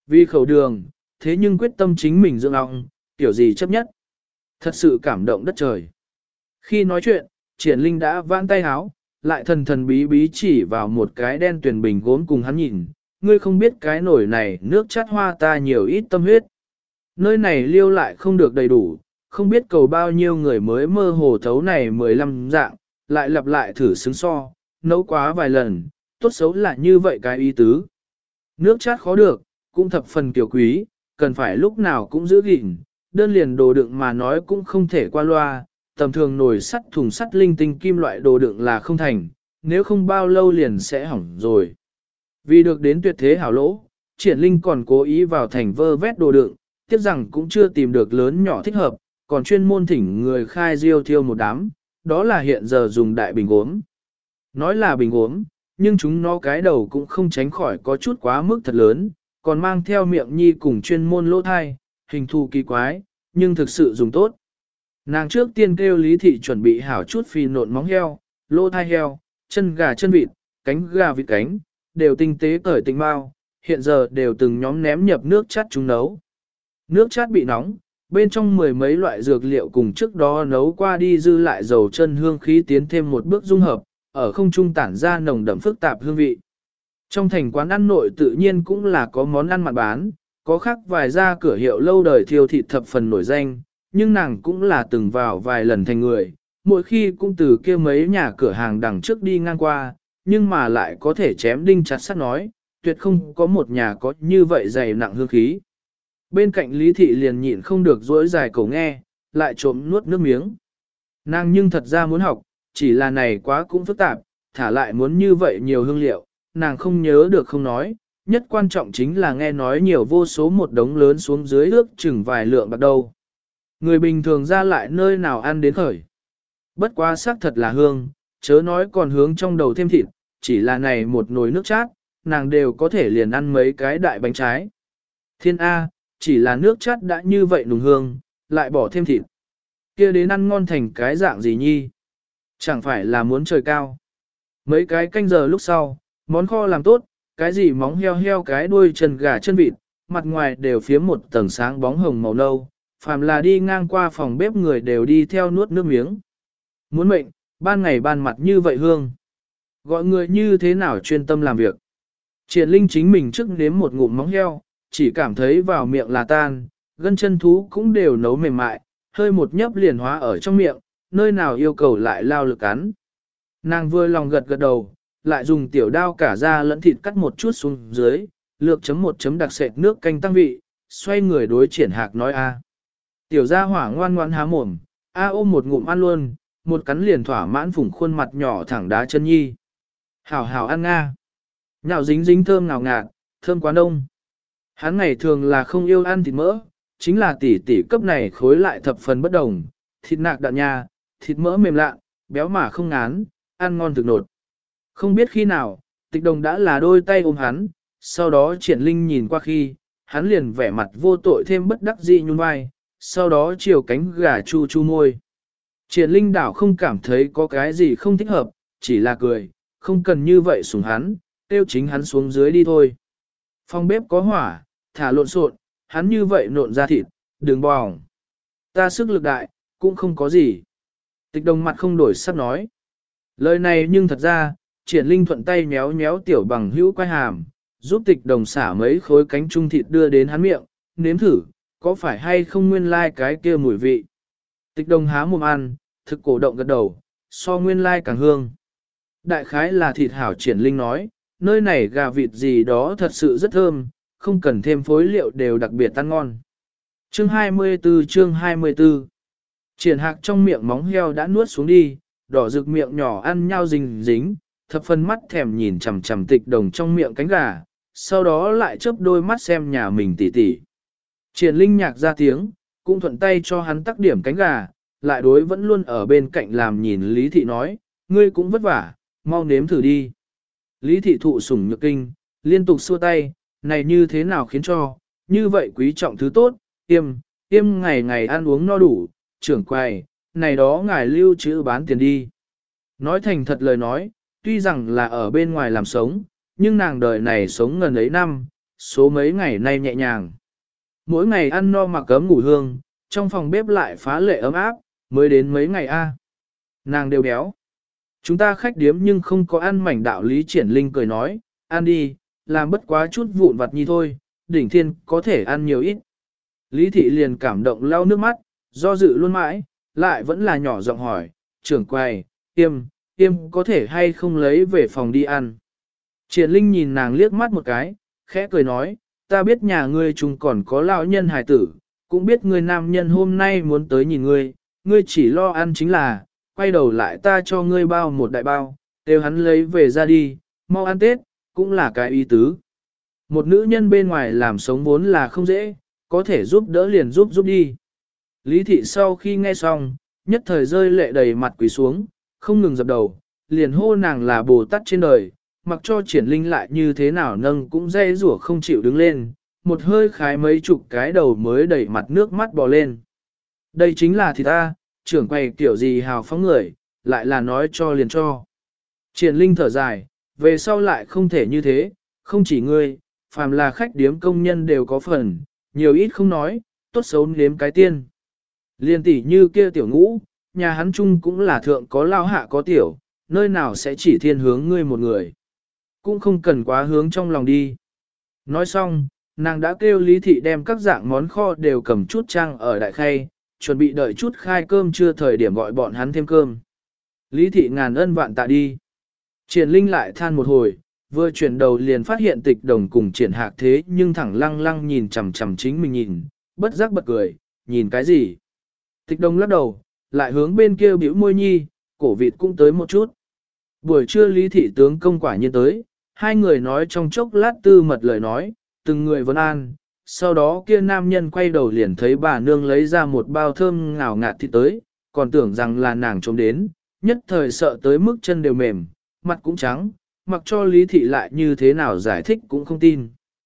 Vì khẩu đường, thế nhưng quyết tâm chính mình dưỡng ong, kiểu gì chấp nhất. Thật sự cảm động đất trời. Khi nói chuyện, triển linh đã vãn tay háo, lại thần thần bí bí chỉ vào một cái đen tuyền bình gốm cùng hắn nhìn. Ngươi không biết cái nổi này nước chát hoa ta nhiều ít tâm huyết. Nơi này liêu lại không được đầy đủ, không biết cầu bao nhiêu người mới mơ hồ thấu này mười lăm dạng, lại lặp lại thử xứng so, nấu quá vài lần, tốt xấu là như vậy cái ý tứ. Nước chát khó được, cũng thập phần kiều quý, cần phải lúc nào cũng giữ gìn, đơn liền đồ đựng mà nói cũng không thể qua loa, tầm thường nồi sắt thùng sắt linh tinh kim loại đồ đựng là không thành, nếu không bao lâu liền sẽ hỏng rồi. Vì được đến tuyệt thế hảo lỗ, triển linh còn cố ý vào thành vơ vét đồ đựng, tiếc rằng cũng chưa tìm được lớn nhỏ thích hợp, còn chuyên môn thỉnh người khai riêu thiêu một đám, đó là hiện giờ dùng đại bình gốm. Nói là bình gốm, nhưng chúng nó cái đầu cũng không tránh khỏi có chút quá mức thật lớn, còn mang theo miệng nhi cùng chuyên môn lỗ thai, hình thù kỳ quái, nhưng thực sự dùng tốt. Nàng trước tiên kêu Lý Thị chuẩn bị hảo chút phi nộn móng heo, lỗ thai heo, chân gà chân vịt, cánh gà vịt cánh, đều tinh tế cởi tinh bao, hiện giờ đều từng nhóm ném nhập nước chát chúng nấu. Nước chát bị nóng, bên trong mười mấy loại dược liệu cùng trước đó nấu qua đi dư lại dầu chân hương khí tiến thêm một bước dung hợp, ở không trung tản ra nồng đậm phức tạp hương vị. Trong thành quán ăn nội tự nhiên cũng là có món ăn mặn bán, có khác vài gia cửa hiệu lâu đời thiêu thịt thập phần nổi danh, nhưng nàng cũng là từng vào vài lần thành người, mỗi khi cũng từ kia mấy nhà cửa hàng đằng trước đi ngang qua, nhưng mà lại có thể chém đinh chặt sắt nói, tuyệt không có một nhà có như vậy dày nặng hương khí. Bên cạnh Lý Thị liền nhịn không được dỗi dài cổ nghe, lại trộm nuốt nước miếng. Nàng nhưng thật ra muốn học, chỉ là này quá cũng phức tạp, thả lại muốn như vậy nhiều hương liệu, nàng không nhớ được không nói, nhất quan trọng chính là nghe nói nhiều vô số một đống lớn xuống dưới ước chừng vài lượng bạc đâu. Người bình thường ra lại nơi nào ăn đến khởi. Bất quá xác thật là hương, chớ nói còn hướng trong đầu thêm thịt, chỉ là này một nồi nước chát, nàng đều có thể liền ăn mấy cái đại bánh trái. Thiên A, chỉ là nước chát đã như vậy nùng hương, lại bỏ thêm thịt. Kia đến ăn ngon thành cái dạng gì nhi? Chẳng phải là muốn trời cao. Mấy cái canh giờ lúc sau, món kho làm tốt, cái gì móng heo heo cái đuôi chân gà chân vịt, mặt ngoài đều phía một tầng sáng bóng hồng màu nâu, phàm là đi ngang qua phòng bếp người đều đi theo nuốt nước miếng. Muốn mệnh, ban ngày ban mặt như vậy hương. Gọi người như thế nào chuyên tâm làm việc. Triển Linh chính mình trước nếm một ngụm móng heo, chỉ cảm thấy vào miệng là tan, gân chân thú cũng đều nấu mềm mại, hơi một nhấp liền hóa ở trong miệng, nơi nào yêu cầu lại lao lực cắn. Nàng vừa lòng gật gật đầu, lại dùng tiểu đao cả da lẫn thịt cắt một chút xuống dưới, lược chấm một chấm đặc sệt nước canh tăng vị, xoay người đối Triển Hạc nói a. Tiểu gia hỏa ngoan ngoan há mồm, a ôm một ngụm ăn luôn, một cắn liền thỏa mãn phủng khuôn mặt nhỏ thẳng đá chân nhi. Hảo hảo ăn nga. Nhạo dính dính thơm ngào ngạt, thơm quá đông. Hắn ngày thường là không yêu ăn thịt mỡ, chính là tỷ tỷ cấp này khối lại thập phần bất đồng, thịt nạc đạn nha, thịt mỡ mềm lạ, béo mà không ngán, ăn ngon thực nột. Không biết khi nào, Tịch Đồng đã là đôi tay ôm hắn, sau đó Triển Linh nhìn qua khi, hắn liền vẻ mặt vô tội thêm bất đắc dĩ nhún vai, sau đó chiều cánh gà chu chu môi. Triển Linh đảo không cảm thấy có cái gì không thích hợp, chỉ là cười, không cần như vậy sủng hắn, tiêu chính hắn xuống dưới đi thôi. Phòng bếp có hỏa, thả lộn xộn, hắn như vậy nộn ra thịt, đừng bỏng. Ta sức lực đại, cũng không có gì. Tịch Đồng mặt không đổi sắc nói. Lời này nhưng thật ra, Triển Linh thuận tay méo méo tiểu bằng hữu quay hàm, giúp Tịch Đồng xả mấy khối cánh trung thịt đưa đến hắn miệng, nếm thử, có phải hay không nguyên lai like cái kia mùi vị. Tịch Đồng há mồm ăn, thực cổ động gật đầu, so nguyên lai like càng hương. Đại khái là thịt hảo. Triển Linh nói, nơi này gà vịt gì đó thật sự rất thơm, không cần thêm phối liệu đều đặc biệt ăn ngon. Chương hai mươi tư chương hai mươi tư Triển Hạc trong miệng móng heo đã nuốt xuống đi, đỏ rực miệng nhỏ ăn nhau dính dính, thập phân mắt thèm nhìn chằm chằm Tịch Đồng trong miệng cánh gà, sau đó lại chớp đôi mắt xem nhà mình tỉ tỉ. Triển Linh nhạc ra tiếng, cũng thuận tay cho hắn tắc điểm cánh gà, lại đối vẫn luôn ở bên cạnh làm nhìn Lý Thị nói, ngươi cũng vất vả, mau nếm thử đi. Lý Thị thụ sủng nhược kinh, liên tục xua tay, này như thế nào khiến cho, như vậy quý trọng thứ tốt, tiêm, tiêm ngày ngày ăn uống no đủ, trưởng quầy, này đó ngài lưu trữ bán tiền đi. Nói thành thật lời nói, tuy rằng là ở bên ngoài làm sống, nhưng nàng đời này sống ngần ấy năm, số mấy ngày nay nhẹ nhàng. Mỗi ngày ăn no mặc ấm ngủ hương, trong phòng bếp lại phá lệ ấm áp, mới đến mấy ngày a, nàng đều béo. Chúng ta khách điếm nhưng không có ăn mảnh đạo lý triển linh cười nói, ăn đi, làm bất quá chút vụn vặt nhi thôi, đỉnh thiên có thể ăn nhiều ít. Lý thị liền cảm động lau nước mắt, do dự luôn mãi, lại vẫn là nhỏ giọng hỏi, trưởng quầy, tiêm, tiêm có thể hay không lấy về phòng đi ăn. Triển linh nhìn nàng liếc mắt một cái, khẽ cười nói, ta biết nhà ngươi chung còn có lão nhân hài tử, cũng biết ngươi nam nhân hôm nay muốn tới nhìn ngươi, ngươi chỉ lo ăn chính là, quay đầu lại ta cho ngươi bao một đại bao, đều hắn lấy về ra đi, mau ăn Tết, cũng là cái ý tứ. Một nữ nhân bên ngoài làm sống vốn là không dễ, có thể giúp đỡ liền giúp giúp đi. Lý thị sau khi nghe xong, nhất thời rơi lệ đầy mặt quỳ xuống, không ngừng dập đầu, liền hô nàng là Bồ Tát trên đời, mặc cho triển linh lại như thế nào nâng cũng dây rủa không chịu đứng lên, một hơi khái mấy chục cái đầu mới đẩy mặt nước mắt bò lên. Đây chính là thì ta, trưởng quầy kiểu gì hào phóng người, lại là nói cho liền cho. Triển linh thở dài, về sau lại không thể như thế, không chỉ ngươi, phàm là khách điếm công nhân đều có phần, nhiều ít không nói, tốt xấu nếm cái tiên. Liên tỷ như kia tiểu ngũ, nhà hắn chung cũng là thượng có lao hạ có tiểu, nơi nào sẽ chỉ thiên hướng ngươi một người. Cũng không cần quá hướng trong lòng đi. Nói xong, nàng đã kêu Lý Thị đem các dạng món kho đều cầm chút trang ở đại khay, chuẩn bị đợi chút khai cơm chưa thời điểm gọi bọn hắn thêm cơm. Lý Thị ngàn ân vạn tạ đi. Triển Linh lại than một hồi, vừa chuyển đầu liền phát hiện Tịch Đồng cùng Triển Hạc thế nhưng thẳng lăng lăng nhìn chằm chằm chính mình nhìn, bất giác bật cười, nhìn cái gì? Tịch Đồng lắc đầu, lại hướng bên kia bĩu môi nhi, cổ vịt cũng tới một chút. Buổi trưa Lý Thị tướng công quả nhiên tới, hai người nói trong chốc lát tư mật lời nói, từng người vấn an, sau đó kia nam nhân quay đầu liền thấy bà nương lấy ra một bao thơm ngào ngạt thịt tới, còn tưởng rằng là nàng trông đến, nhất thời sợ tới mức chân đều mềm, mặt cũng trắng, mặc cho Lý Thị lại như thế nào giải thích cũng không tin.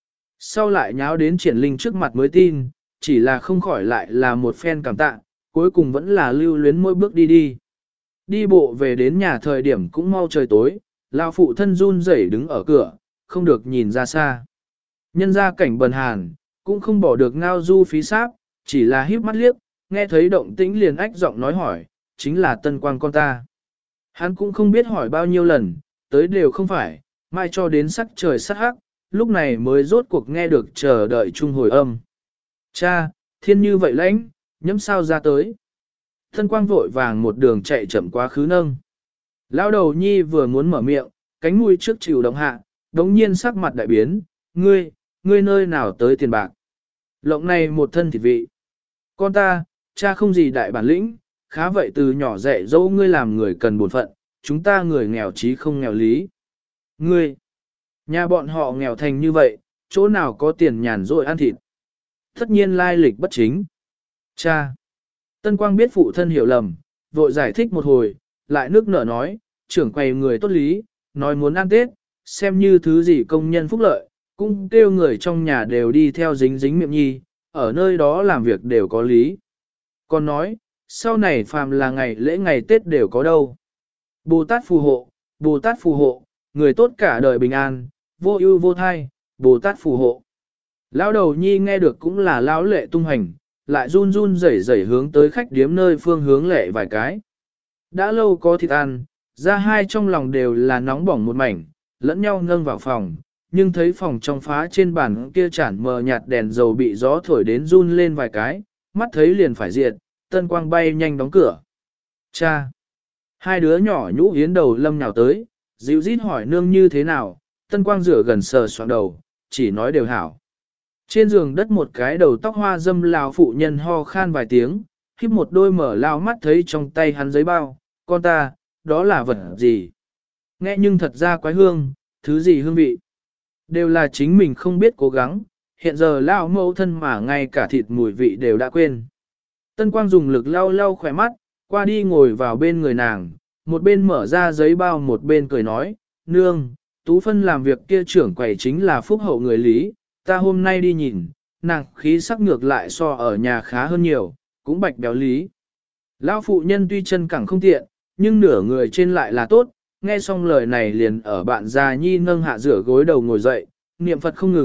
Sau lại nháo đến Triển Linh trước mặt mới tin, chỉ là không khỏi lại là một phen cảm tạ, cuối cùng vẫn là lưu luyến mỗi bước đi đi. Đi bộ về đến nhà thời điểm cũng mau trời tối, lão phụ thân run rẩy đứng ở cửa, không được nhìn ra xa. Nhân ra cảnh bần hàn, cũng không bỏ được ngao du phí sáp, chỉ là híp mắt liếc, nghe thấy động tĩnh liền ách giọng nói hỏi, chính là Tân Quang con ta. Hắn cũng không biết hỏi bao nhiêu lần, tới đều không phải, mai cho đến sắc trời sắc hắc, lúc này mới rốt cuộc nghe được chờ đợi chung hồi âm. Cha, thiên như vậy lãnh, nhẫm sao ra tới. Tân Quang vội vàng một đường chạy chậm quá khứ nâng. Lão đầu nhi vừa muốn mở miệng, cánh mũi trước chịu động hạ, đống nhiên sắc mặt đại biến, ngươi, ngươi nơi nào tới tiền bạc. Lộng này một thân thịt vị. Con ta, cha không gì đại bản lĩnh, khá vậy từ nhỏ dạy dỗ ngươi làm người cần bổn phận, chúng ta người nghèo chí không nghèo lý. Ngươi, nhà bọn họ nghèo thành như vậy, chỗ nào có tiền nhàn rỗi ăn thịt. Tất nhiên lai lịch bất chính. Cha. Tân Quang biết phụ thân hiểu lầm, vội giải thích một hồi, lại nước nở nói, trưởng quầy người tốt lý, nói muốn ăn Tết, xem như thứ gì công nhân phúc lợi, cũng kêu người trong nhà đều đi theo dính dính miệng nhi, ở nơi đó làm việc đều có lý. Còn nói, sau này phàm là ngày lễ ngày Tết đều có đâu. Bồ Tát phù hộ, Bồ Tát phù hộ, người tốt cả đời bình an, vô ưu vô thai, Bồ Tát phù hộ. Lão đầu nhi nghe được cũng là lão lệ tung hành, lại run run rẩy rẩy hướng tới khách điếm nơi phương hướng lệ vài cái. Đã lâu có thịt ăn, ra hai trong lòng đều là nóng bỏng một mảnh, lẫn nhau nâng vào phòng, nhưng thấy phòng trong phá trên bàn kia chản mờ nhạt đèn dầu bị gió thổi đến run lên vài cái, mắt thấy liền phải diệt, Tân Quang bay nhanh đóng cửa. Cha! Hai đứa nhỏ nhũ hiến đầu lâm nhào tới, dịu rít hỏi nương như thế nào, Tân Quang rửa gần sờ soạn đầu, chỉ nói đều hảo. Trên giường đất một cái đầu tóc hoa dâm lão phụ nhân ho khan vài tiếng, khiếp một đôi mở lao mắt thấy trong tay hắn giấy bao, con ta, đó là vật gì? Nghe nhưng thật ra quái hương, thứ gì hương vị? Đều là chính mình không biết cố gắng, hiện giờ lão mẫu thân mà ngay cả thịt mùi vị đều đã quên. Tân Quang dùng lực lau lau khỏe mắt, qua đi ngồi vào bên người nàng, một bên mở ra giấy bao một bên cười nói, nương, Tú Phân làm việc kia trưởng quầy chính là phúc hậu người Lý, ta hôm nay đi nhìn, nàng khí sắc ngược lại so ở nhà khá hơn nhiều, cũng bạch béo Lý. Lão phụ nhân tuy chân cẳng không tiện, nhưng nửa người trên lại là tốt, nghe xong lời này liền ở bạn già nhi nâng hạ rửa gối đầu ngồi dậy, niệm Phật không ngừng,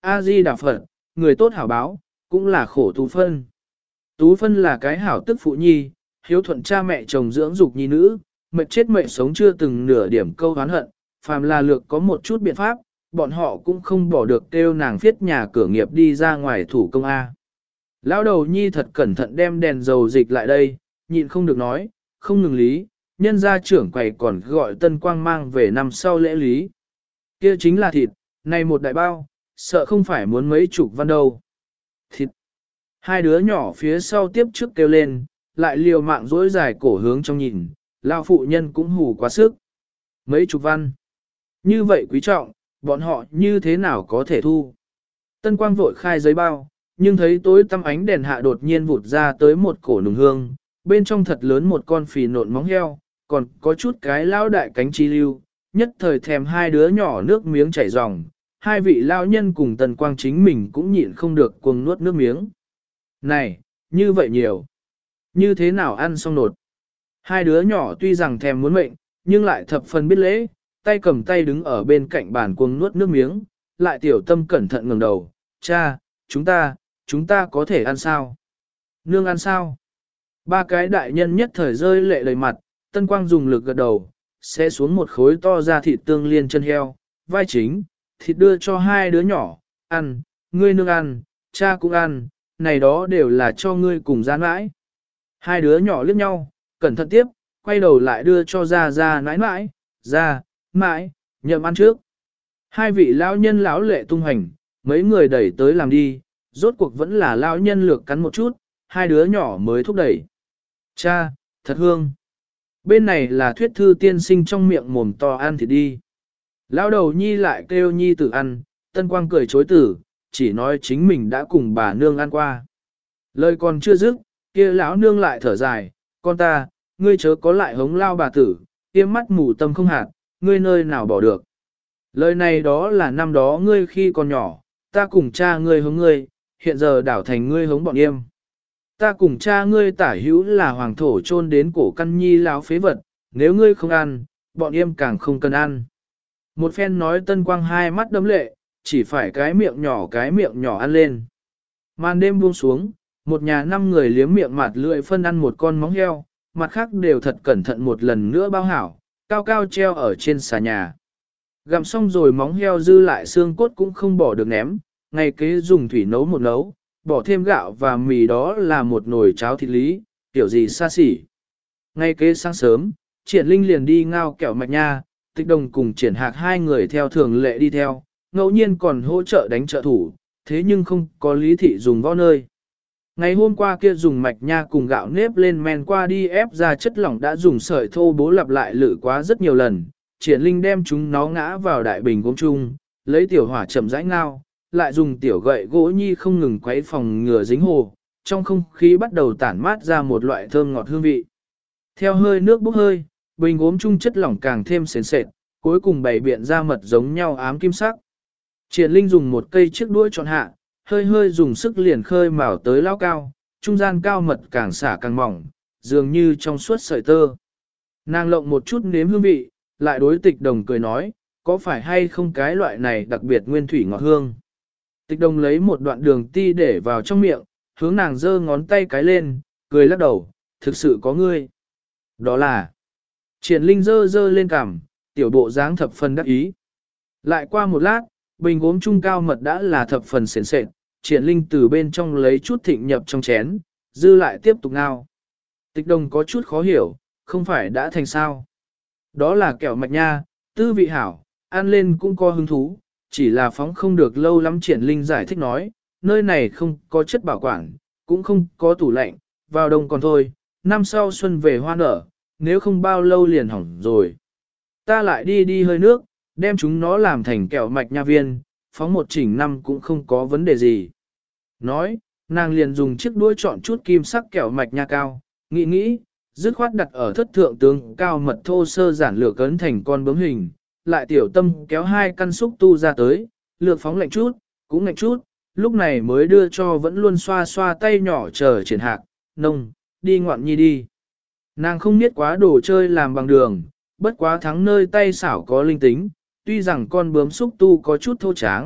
A-di Đà Phật, người tốt hảo báo, cũng là khổ Tú Phân. Tú Phân là cái hảo tức phụ nhi, hiếu thuận cha mẹ chồng dưỡng dục nhi nữ, mệt chết mệt sống chưa từng nửa điểm câu oán hận, phàm là lược có một chút biện pháp, bọn họ cũng không bỏ được kêu nàng viết nhà cửa nghiệp đi ra ngoài thủ công A. Lão đầu nhi thật cẩn thận đem đèn dầu dịch lại đây, nhịn không được nói, không ngừng lý, nhân gia trưởng quầy còn gọi Tân Quang mang về năm sau lễ lý. Kia chính là thịt, này một đại bao, sợ không phải muốn mấy chục văn đâu. Thịt. Hai đứa nhỏ phía sau tiếp trước kêu lên, lại liều mạng dỗi dài cổ hướng trong nhìn, lao phụ nhân cũng hù quá sức. Mấy chục văn. Như vậy quý trọng, bọn họ như thế nào có thể thu. Tân Quang vội khai giấy bao, nhưng thấy tối tăm ánh đèn hạ đột nhiên vụt ra tới một cổ nùng hương, bên trong thật lớn một con phì nộn móng heo, còn có chút cái lao đại cánh chi lưu, nhất thời thèm hai đứa nhỏ nước miếng chảy ròng, hai vị lao nhân cùng Tân Quang chính mình cũng nhịn không được cuồng nuốt nước miếng. Này, như vậy nhiều, như thế nào ăn xong nột. Hai đứa nhỏ tuy rằng thèm muốn mệnh, nhưng lại thập phần biết lễ, tay cầm tay đứng ở bên cạnh bàn cuồng nuốt nước miếng, lại tiểu tâm cẩn thận ngẩng đầu, cha, chúng ta, chúng ta có thể ăn sao? Nương ăn sao? Ba cái đại nhân nhất thời rơi lệ đầy mặt, Tân Quang dùng lực gật đầu, sẽ xuống một khối to ra thịt tương liên chân heo, vai chính, thịt đưa cho hai đứa nhỏ, ăn, ngươi nương ăn, cha cũng ăn, này đó đều là cho ngươi cùng gian mãi. Hai đứa nhỏ liếc nhau, cẩn thận tiếp, quay đầu lại đưa cho ra ra nãi nãi, ra, mãi, nhậm ăn trước. Hai vị lão nhân lão lệ tung hành, mấy người đẩy tới làm đi, rốt cuộc vẫn là lão nhân lược cắn một chút, hai đứa nhỏ mới thúc đẩy. Cha, thật hương. Bên này là thuyết thư tiên sinh trong miệng mồm to ăn thì đi. Lão đầu nhi lại kêu nhi tử ăn, Tân Quang cười chối tử, chỉ nói chính mình đã cùng bà nương ăn qua. Lời còn chưa dứt, kia lão nương lại thở dài, con ta, ngươi chớ có lại hống lao bà tử, tiêm mắt mù tâm không hạt, ngươi nơi nào bỏ được. Lời này đó là năm đó ngươi khi còn nhỏ, ta cùng cha ngươi hống ngươi, hiện giờ đảo thành ngươi hống bọn em. Ta cùng cha ngươi tả hữu là hoàng thổ chôn đến cổ căn nhi lão phế vật, nếu ngươi không ăn, bọn em càng không cần ăn. Một phen nói Tân Quang hai mắt đấm lệ, chỉ phải cái miệng nhỏ cái miệng nhỏ ăn lên. Màn đêm buông xuống, một nhà năm người liếm miệng mặt lưỡi phân ăn một con móng heo, mặt khác đều thật cẩn thận một lần nữa bao hảo, cao cao treo ở trên xà nhà. Gặm xong rồi móng heo dư lại xương cốt cũng không bỏ được ném, ngày kế dùng thủy nấu một nấu, bỏ thêm gạo và mì đó là một nồi cháo thịt lý, kiểu gì xa xỉ. Ngày kế sáng sớm, Triển Linh liền đi ngao kẹo mạch nha, Tịch Đồng cùng Triển Hạc hai người theo thường lệ đi theo, ngẫu nhiên còn hỗ trợ đánh trợ thủ, thế nhưng không có lý thị dùng võ nơi. Ngày hôm qua kia dùng mạch nha cùng gạo nếp lên men qua đi ép ra chất lỏng đã dùng sợi thô bố lặp lại lự quá rất nhiều lần, Triển Linh đem chúng nó ngã vào đại bình gốm chung, lấy tiểu hỏa chậm rãi ngao, lại dùng tiểu gậy gỗ nhi không ngừng quấy phòng ngừa dính hồ, trong không khí bắt đầu tản mát ra một loại thơm ngọt hương vị. Theo hơi nước bốc hơi, bình gốm chung chất lỏng càng thêm sền sệt, cuối cùng bày biện ra mật giống nhau ám kim sắc. Triển Linh dùng một cây chiếc đuôi tròn hạ, hơi hơi dùng sức liền khơi mào tới lao cao, trung gian cao mật càng xả càng mỏng, dường như trong suốt sợi tơ. Nàng lộng một chút nếm hương vị, lại đối Tịch Đồng cười nói, có phải hay không cái loại này đặc biệt nguyên thủy ngọt hương. Tịch Đồng lấy một đoạn đường ti để vào trong miệng, hướng nàng giơ ngón tay cái lên, cười lắc đầu, thực sự có ngươi. Đó là, Triển Linh giơ giơ lên cằm, tiểu bộ dáng thập phần đắc ý. Lại qua một lát, bình gốm trung cao mật đã là thập phần sền sệt, Triển Linh từ bên trong lấy chút thịnh nhập trong chén, dư lại tiếp tục ngao. Tịch Đồng có chút khó hiểu, không phải đã thành sao. Đó là kẹo mạch nha, tư vị hảo, ăn lên cũng có hứng thú, chỉ là phóng không được lâu lắm. Triển Linh giải thích nói, nơi này không có chất bảo quản, cũng không có tủ lạnh, vào đông còn thôi, năm sau xuân về hoa nở, nếu không bao lâu liền hỏng rồi. Ta lại đi đi hơi nước, đem chúng nó làm thành kẹo mạch nha viên, phóng một chỉnh năm cũng không có vấn đề gì. Nói, nàng liền dùng chiếc đuôi chọn chút kim sắc kẹo mạch nha cao, nghĩ nghĩ, dứt khoát đặt ở thất thượng tướng cao mật thô sơ giản lược cấn thành con bướm hình, lại tiểu tâm kéo hai căn xúc tu ra tới, lược phóng lạnh chút, cũng lạnh chút, lúc này mới đưa cho vẫn luôn xoa xoa tay nhỏ chờ Triển Hạc, nông, đi ngoạn nhi đi. Nàng không biết quá đồ chơi làm bằng đường, bất quá thắng nơi tay xảo có linh tính, tuy rằng con bướm xúc tu có chút thô tráng,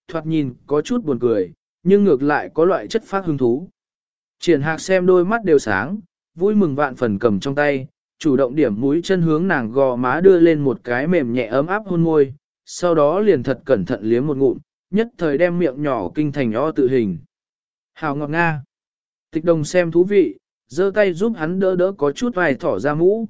thoạt nhìn có chút buồn cười, nhưng ngược lại có loại chất phát hứng thú. Triển Hạc xem đôi mắt đều sáng, vui mừng vạn phần cầm trong tay, chủ động điểm mũi chân hướng nàng gò má đưa lên một cái mềm nhẹ ấm áp hôn môi, sau đó liền thật cẩn thận liếm một ngụm, nhất thời đem miệng nhỏ kinh thành o tự hình. Hào ngọt nga. Tịch Đồng xem thú vị, giơ tay giúp hắn đỡ đỡ có chút vài thỏ ra mũ.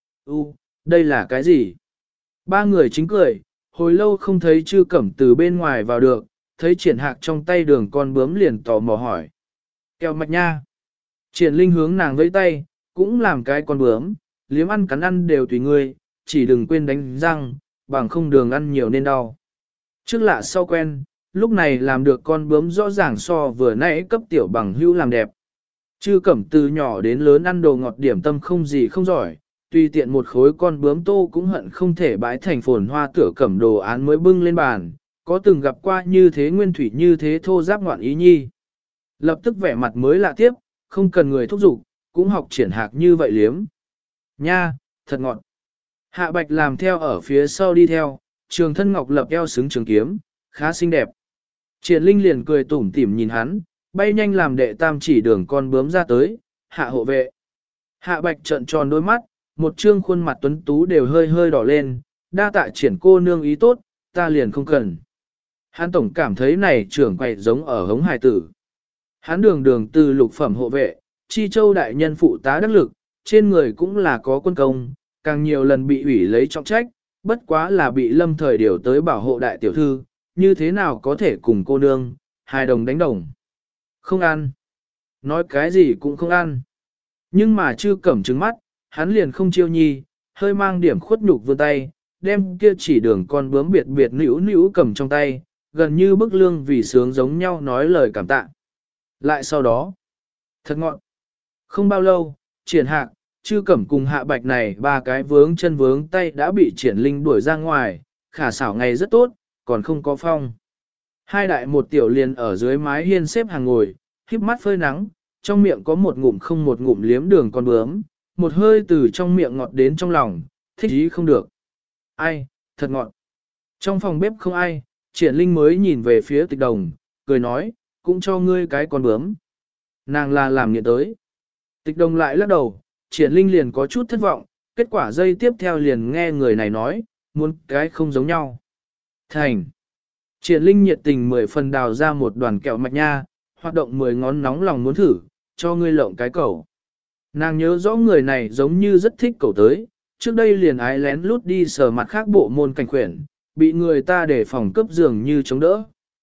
U, đây là cái gì? Ba người chính cười, hồi lâu không thấy Chư Cẩm từ bên ngoài vào được, thấy Triển Hạc trong tay đường con bướm liền tò mò hỏi. Kẹo mạch nha. Triển Linh hướng nàng vẫy tay, cũng làm cái con bướm, liếm ăn cắn ăn đều tùy ngươi, chỉ đừng quên đánh răng, bằng không đường ăn nhiều nên đau. Trước lạ sau quen, lúc này làm được con bướm rõ ràng so vừa nãy cấp tiểu bằng hữu làm đẹp. Chư Cẩm từ nhỏ đến lớn ăn đồ ngọt điểm tâm không gì không giỏi, tùy tiện một khối con bướm tô cũng hận không thể bãi thành phồn hoa tửa cẩm đồ án mới bưng lên bàn, có từng gặp qua như thế nguyên thủy như thế thô giáp ngoạn ý nhi. Lập tức vẻ mặt mới lạ tiếp, không cần người thúc giục, cũng học Triển Hạc như vậy liếm. Nha, thật ngọt. Hạ Bạch làm theo ở phía sau đi theo, trường thân ngọc lập eo xứng trường kiếm, khá xinh đẹp. Triển Linh liền cười tủm tỉm nhìn hắn, bay nhanh làm đệ tam chỉ đường con bướm ra tới, hạ hộ vệ. Hạ Bạch trợn tròn đôi mắt, một trương khuôn mặt tuấn tú đều hơi hơi đỏ lên, đa tạ Triển cô nương ý tốt, ta liền không cần. Hắn tổng cảm thấy này trưởng quậy giống ở hống hài tử. Hắn đường đường từ lục phẩm hộ vệ, chi châu đại nhân phụ tá đắc lực, trên người cũng là có quân công, càng nhiều lần bị ủy lấy trọng trách, bất quá là bị lâm thời điều tới bảo hộ đại tiểu thư, như thế nào có thể cùng cô nương, hai đồng đánh đồng. Không ăn. Nói cái gì cũng không ăn. Nhưng mà Chư Cẩm trứng mắt, hắn liền không chiêu nhi, hơi mang điểm khuất nhục vươn tay, đem kia chỉ đường con bướm biệt biệt nữu nữu cầm trong tay, gần như bức lương vì sướng giống nhau nói lời cảm tạ. Lại sau đó, thật ngọn. Không bao lâu, Triển Hạc, Chư Cẩm cùng Hạ Bạch này ba cái vướng chân vướng tay đã bị Triển Linh đuổi ra ngoài, khả xảo ngày rất tốt, còn không có phong. Hai đại một tiểu liền ở dưới mái hiên xếp hàng ngồi, híp mắt phơi nắng, trong miệng có một ngụm không một ngụm liếm đường con bướm, một hơi từ trong miệng ngọt đến trong lòng, thích ý không được. Ai, thật ngọt. Trong phòng bếp không ai, Triển Linh mới nhìn về phía Tịch Đồng, cười nói, cũng cho ngươi cái con bướm. Nàng là làm nghiện tới. Tịch Đồng lại lắc đầu, Triển Linh liền có chút thất vọng, kết quả dây tiếp theo liền nghe người này nói, muốn cái không giống nhau. Thành. Triển Linh nhiệt tình mười phần đào ra một đoàn kẹo mạch nha, hoạt động mười ngón nóng lòng muốn thử, cho ngươi lộng cái cẩu. Nàng nhớ rõ người này giống như rất thích cẩu tới, trước đây liền ái lén lút đi sờ mặt khác bộ môn cảnh khuyển, bị người ta để phòng cướp giường như chống đỡ.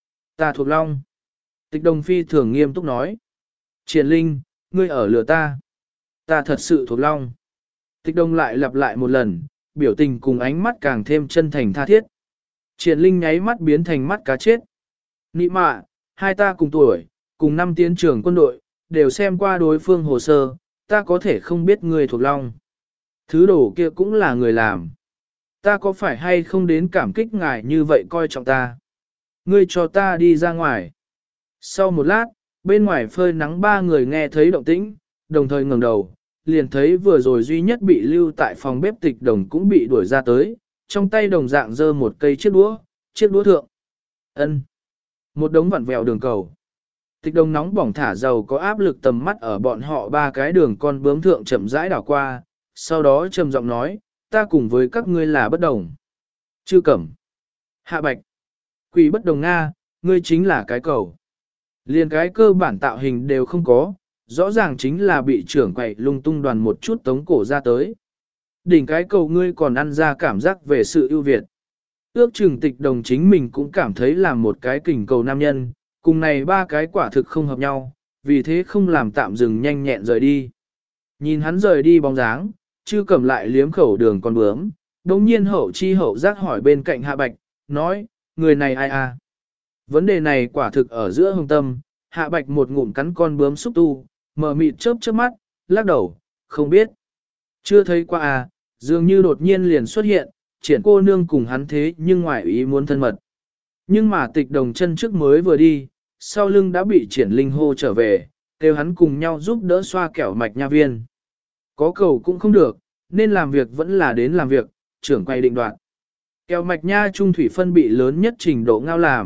Ta thuộc Long. Tịch Đồng phi thường nghiêm túc nói. Triển Linh, ngươi ở lừa ta. Ta thật sự thuộc Long. Tịch Đồng lại lặp lại một lần, biểu tình cùng ánh mắt càng thêm chân thành tha thiết. Triển Linh nháy mắt biến thành mắt cá chết. Nị mạ, hai ta cùng tuổi, cùng năm tiến trưởng quân đội, đều xem qua đối phương hồ sơ, ta có thể không biết người thuộc Long. Thứ đồ kia cũng là người làm. Ta có phải hay không đến cảm kích ngài như vậy coi trọng ta? Ngươi cho ta đi ra ngoài. Sau một lát, bên ngoài phơi nắng ba người nghe thấy động tĩnh, đồng thời ngẩng đầu, liền thấy vừa rồi duy nhất bị lưu tại phòng bếp Tịch Đồng cũng bị đuổi ra tới, trong tay đồng dạng giơ một cây chiếc đũa, chiếc đũa thượng. Ân, một đống vặn vẹo đường cầu. Tịch Đồng nóng bỏng thả dầu có áp lực tầm mắt ở bọn họ ba cái đường con bướm thượng chậm rãi đảo qua, sau đó trầm giọng nói, ta cùng với các ngươi là bất đồng. Chư Cẩm, Hạ Bạch, Quỷ bất đồng Nga, ngươi chính là cái cầu. Liền cái cơ bản tạo hình đều không có, rõ ràng chính là bị trưởng quậy lung tung đoàn một chút tống cổ ra tới. Đỉnh cái cầu ngươi còn ăn ra cảm giác về sự ưu việt. Ước chừng Tịch Đồng chính mình cũng cảm thấy là một cái kình cầu nam nhân, cùng này ba cái quả thực không hợp nhau, vì thế không làm tạm dừng nhanh nhẹn rời đi. Nhìn hắn rời đi bóng dáng, Chư Cẩm lại liếm khẩu đường con bướm, đồng nhiên hậu chi hậu giác hỏi bên cạnh Hạ Bạch, nói, người này ai à? Vấn đề này quả thực ở giữa hồng tâm, Hạ Bạch một ngụm cắn con bướm xúc tu, mở mịt chớp chớp mắt, lắc đầu, không biết. Chưa thấy qua à, dường như đột nhiên liền xuất hiện, Triển cô nương cùng hắn thế nhưng ngoài ý muốn thân mật. Nhưng mà Tịch Đồng chân trước mới vừa đi, sau lưng đã bị Triển Linh hô trở về, kêu hắn cùng nhau giúp đỡ xoa kẹo mạch nha viên. Có cầu cũng không được, nên làm việc vẫn là đến làm việc, trưởng quay định đoạt. Kẹo mạch nha trung thủy phân bị lớn nhất trình độ ngao làm,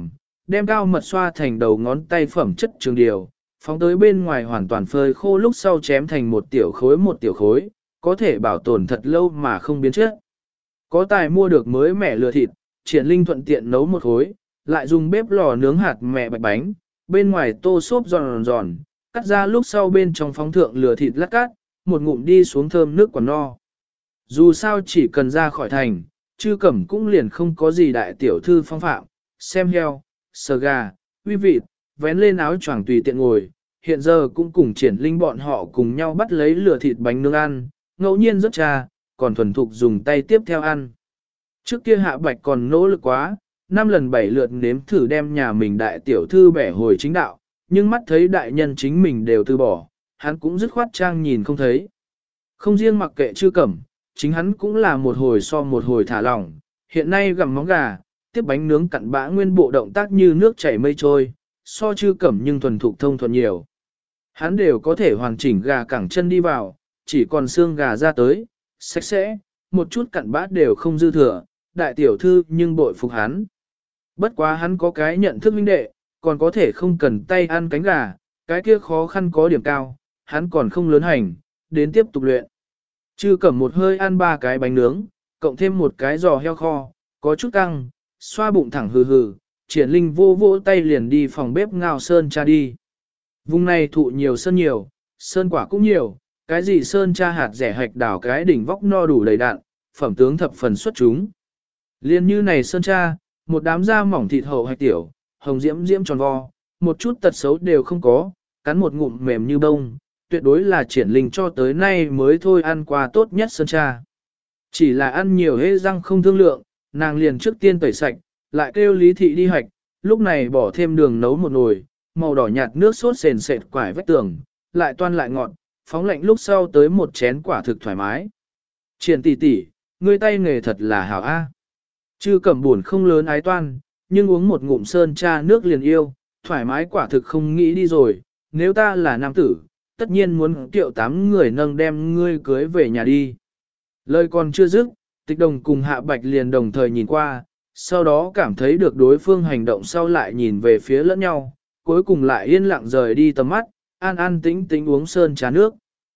đem cao mật xoa thành đầu ngón tay phẩm chất trường điều, phóng tới bên ngoài hoàn toàn phơi khô lúc sau chém thành một tiểu khối một tiểu khối, có thể bảo tồn thật lâu mà không biến chất. Có tài mua được mới mẻ lừa thịt, Triển Linh thuận tiện nấu một khối, lại dùng bếp lò nướng hạt mẹ bạch bánh, bên ngoài tô xốp giòn giòn, cắt ra lúc sau bên trong phóng thượng lừa thịt lát cát, một ngụm đi xuống thơm nước còn no. Dù sao chỉ cần ra khỏi thành, Chư Cẩm cũng liền không có gì đại tiểu thư phong phạm, xem heo, sờ gà, uy vịt, vén lên áo choàng tùy tiện ngồi, hiện giờ cũng cùng Triển Linh bọn họ cùng nhau bắt lấy lửa thịt bánh nướng ăn, ngẫu nhiên rất trà, còn thuần thục dùng tay tiếp theo ăn. Trước kia Hạ Bạch còn nỗ lực quá, năm lần bảy lượt nếm thử đem nhà mình đại tiểu thư bẻ hồi chính đạo, nhưng mắt thấy đại nhân chính mình đều từ bỏ, hắn cũng dứt khoát trang nhìn không thấy. Không riêng mặc kệ Chư Cẩm, chính hắn cũng là một hồi so một hồi thả lỏng, hiện nay gặm móng gà, tiếp bánh nướng cặn bã nguyên bộ động tác như nước chảy mây trôi, so Chư Cẩm nhưng thuần thục thông thuận nhiều. Hắn đều có thể hoàn chỉnh gà cẳng chân đi vào, chỉ còn xương gà ra tới, sạch sẽ, một chút cặn bã đều không dư thừa, đại tiểu thư nhưng bội phục hắn. Bất quá hắn có cái nhận thức huynh đệ, còn có thể không cần tay ăn cánh gà, cái kia khó khăn có điểm cao, hắn còn không lớn hành, đến tiếp tục luyện. Chư Cẩm một hơi ăn ba cái bánh nướng, cộng thêm một cái giò heo kho, có chút căng, xoa bụng thẳng hừ hừ, Triển Linh vô vỗ tay liền đi phòng bếp ngao sơn cha đi. Vùng này thụ nhiều sơn nhiều, sơn quả cũng nhiều, cái gì sơn cha hạt rẻ hạch đảo cái đỉnh vóc no đủ đầy đạn, phẩm tướng thập phần xuất chúng. Liên như này sơn cha, một đám da mỏng thịt hậu hạch tiểu, hồng diễm diễm tròn vo, một chút tật xấu đều không có, cắn một ngụm mềm như bông, tuyệt đối là Triển Linh cho tới nay mới thôi ăn qua tốt nhất sơn cha. Chỉ là ăn nhiều hễ răng không thương lượng, nàng liền trước tiên tẩy sạch, lại kêu Lý Thị đi hạch, lúc này bỏ thêm đường nấu một nồi, màu đỏ nhạt nước sốt sền sệt quải vách tường, lại toan lại ngọt, phóng lạnh lúc sau tới một chén quả thực thoải mái. Triển tỷ tỷ, ngươi tay nghề thật là hảo a. Chư Cẩm buồn không lớn ái toan, nhưng uống một ngụm sơn cha nước liền yêu, thoải mái quả thực không nghĩ đi rồi, nếu ta là nam tử, tất nhiên muốn tiệu tám người nâng đem ngươi cưới về nhà đi. Lời còn chưa dứt, Tịch Đồng cùng Hạ Bạch liền đồng thời nhìn qua, sau đó cảm thấy được đối phương hành động sau lại nhìn về phía lẫn nhau, cuối cùng lại yên lặng rời đi tầm mắt, an an tĩnh tĩnh uống sơn trà nước.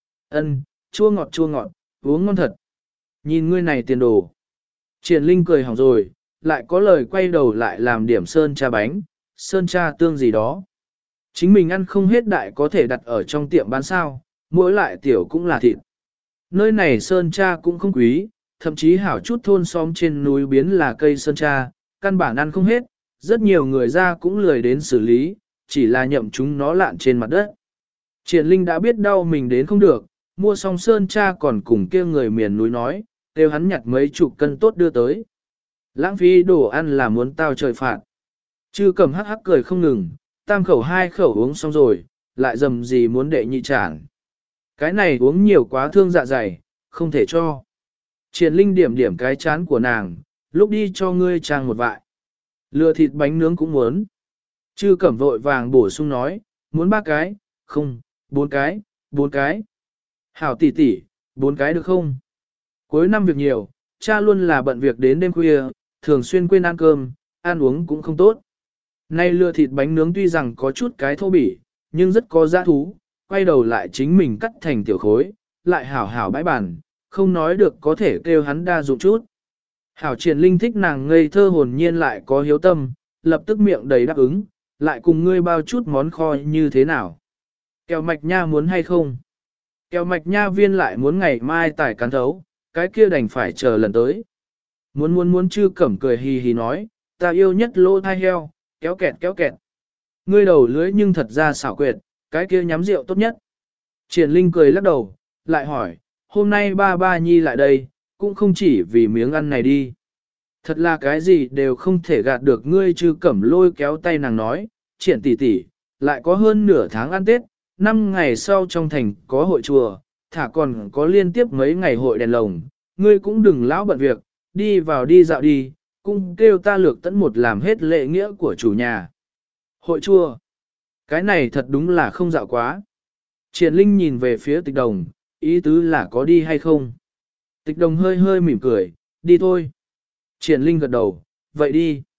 Ân, chua ngọt chua ngọt, uống ngon thật. Nhìn ngươi này tiền đồ. Triển Linh cười hỏng rồi, lại có lời quay đầu lại làm điểm sơn trà bánh, sơn trà tương gì đó. Chính mình ăn không hết đại có thể đặt ở trong tiệm bán sao, mỗi lại tiểu cũng là thịt. Nơi này sơn trà cũng không quý, thậm chí hảo chút thôn xóm trên núi biến là cây sơn trà, căn bản ăn không hết, rất nhiều người ra cũng lười đến xử lý, chỉ là nhậm chúng nó lạn trên mặt đất. Triển Linh đã biết đau mình đến không được, mua xong sơn cha còn cùng kia người miền núi nói, kêu hắn nhặt mấy chục cân tốt đưa tới. Lãng phí đồ ăn là muốn tao trời phạt. Chư Cẩm hắc hắc cười không ngừng, tam khẩu hai khẩu uống xong rồi, lại dầm gì muốn đệ nhị tràn. Cái này uống nhiều quá thương dạ dày, không thể cho. Triển Linh điểm điểm cái chán của nàng, lúc đi cho ngươi trang một vại. Lừa thịt bánh nướng cũng muốn. Chư Cẩm vội vàng bổ sung nói, muốn ba cái, không, bốn cái, bốn cái. Hảo tỷ tỷ, bốn cái được không? Cuối năm việc nhiều, cha luôn là bận việc đến đêm khuya, thường xuyên quên ăn cơm, ăn uống cũng không tốt. Nay lừa thịt bánh nướng tuy rằng có chút cái thô bỉ, nhưng rất có giá thú, quay đầu lại chính mình cắt thành tiểu khối, lại hảo hảo bãi bản, không nói được có thể kêu hắn đa dụng chút. Hảo Triển Linh thích nàng ngây thơ hồn nhiên lại có hiếu tâm, lập tức miệng đầy đáp ứng, lại cùng ngươi bao chút món kho như thế nào. Kẹo mạch nha muốn hay không? Kẹo mạch nha viên lại muốn ngày mai tải cán thấu, cái kia đành phải chờ lần tới. Muốn muốn muốn Chư Cẩm cười hì hì nói, ta yêu nhất lô thai heo, kéo kẹt kéo kẹt. Ngươi đầu lưới nhưng thật ra xảo quyệt, cái kia nhắm rượu tốt nhất. Triển Linh cười lắc đầu, lại hỏi, hôm nay ba ba nhi lại đây, cũng không chỉ vì miếng ăn này đi. Thật là cái gì đều không thể gạt được ngươi. Chư Cẩm lôi kéo tay nàng nói, Triển tỷ tỷ, lại có hơn nửa tháng ăn Tết, năm ngày sau trong thành có hội chùa, thả còn có liên tiếp mấy ngày hội đèn lồng, ngươi cũng đừng lão bận việc, đi vào đi dạo đi, cũng kêu ta Lược Tẫn một làm hết lệ nghĩa của chủ nhà. Hội chùa, cái này thật đúng là không dạo quá. Triển Linh nhìn về phía Tịch Đồng, ý tứ là có đi hay không. Tịch Đồng hơi hơi mỉm cười, đi thôi. Triển Linh gật đầu, vậy đi.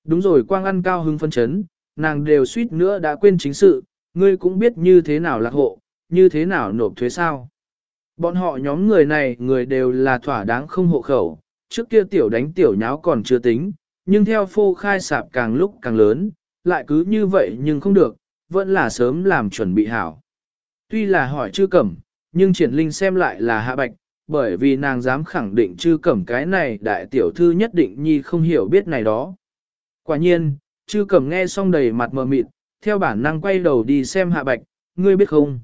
Đúng rồi, quang ăn cao hứng phân chấn, nàng đều suýt nữa đã quên chính sự, ngươi cũng biết như thế nào lạc hộ, như thế nào nộp thuế sao. Bọn họ nhóm người này người đều là thỏa đáng không hộ khẩu, trước kia tiểu đánh tiểu nháo còn chưa tính, nhưng theo phô khai sạp càng lúc càng lớn, lại cứ như vậy nhưng không được, vẫn là sớm làm chuẩn bị hảo. Tuy là hỏi chư cẩm, nhưng triển linh xem lại là hạ bạch, bởi vì nàng dám khẳng định chư cẩm cái này đại tiểu thư nhất định nhi không hiểu biết này đó. Quả nhiên, chư cẩm nghe xong đầy mặt mờ mịt, theo bản năng quay đầu đi xem hạ bạch, ngươi biết không?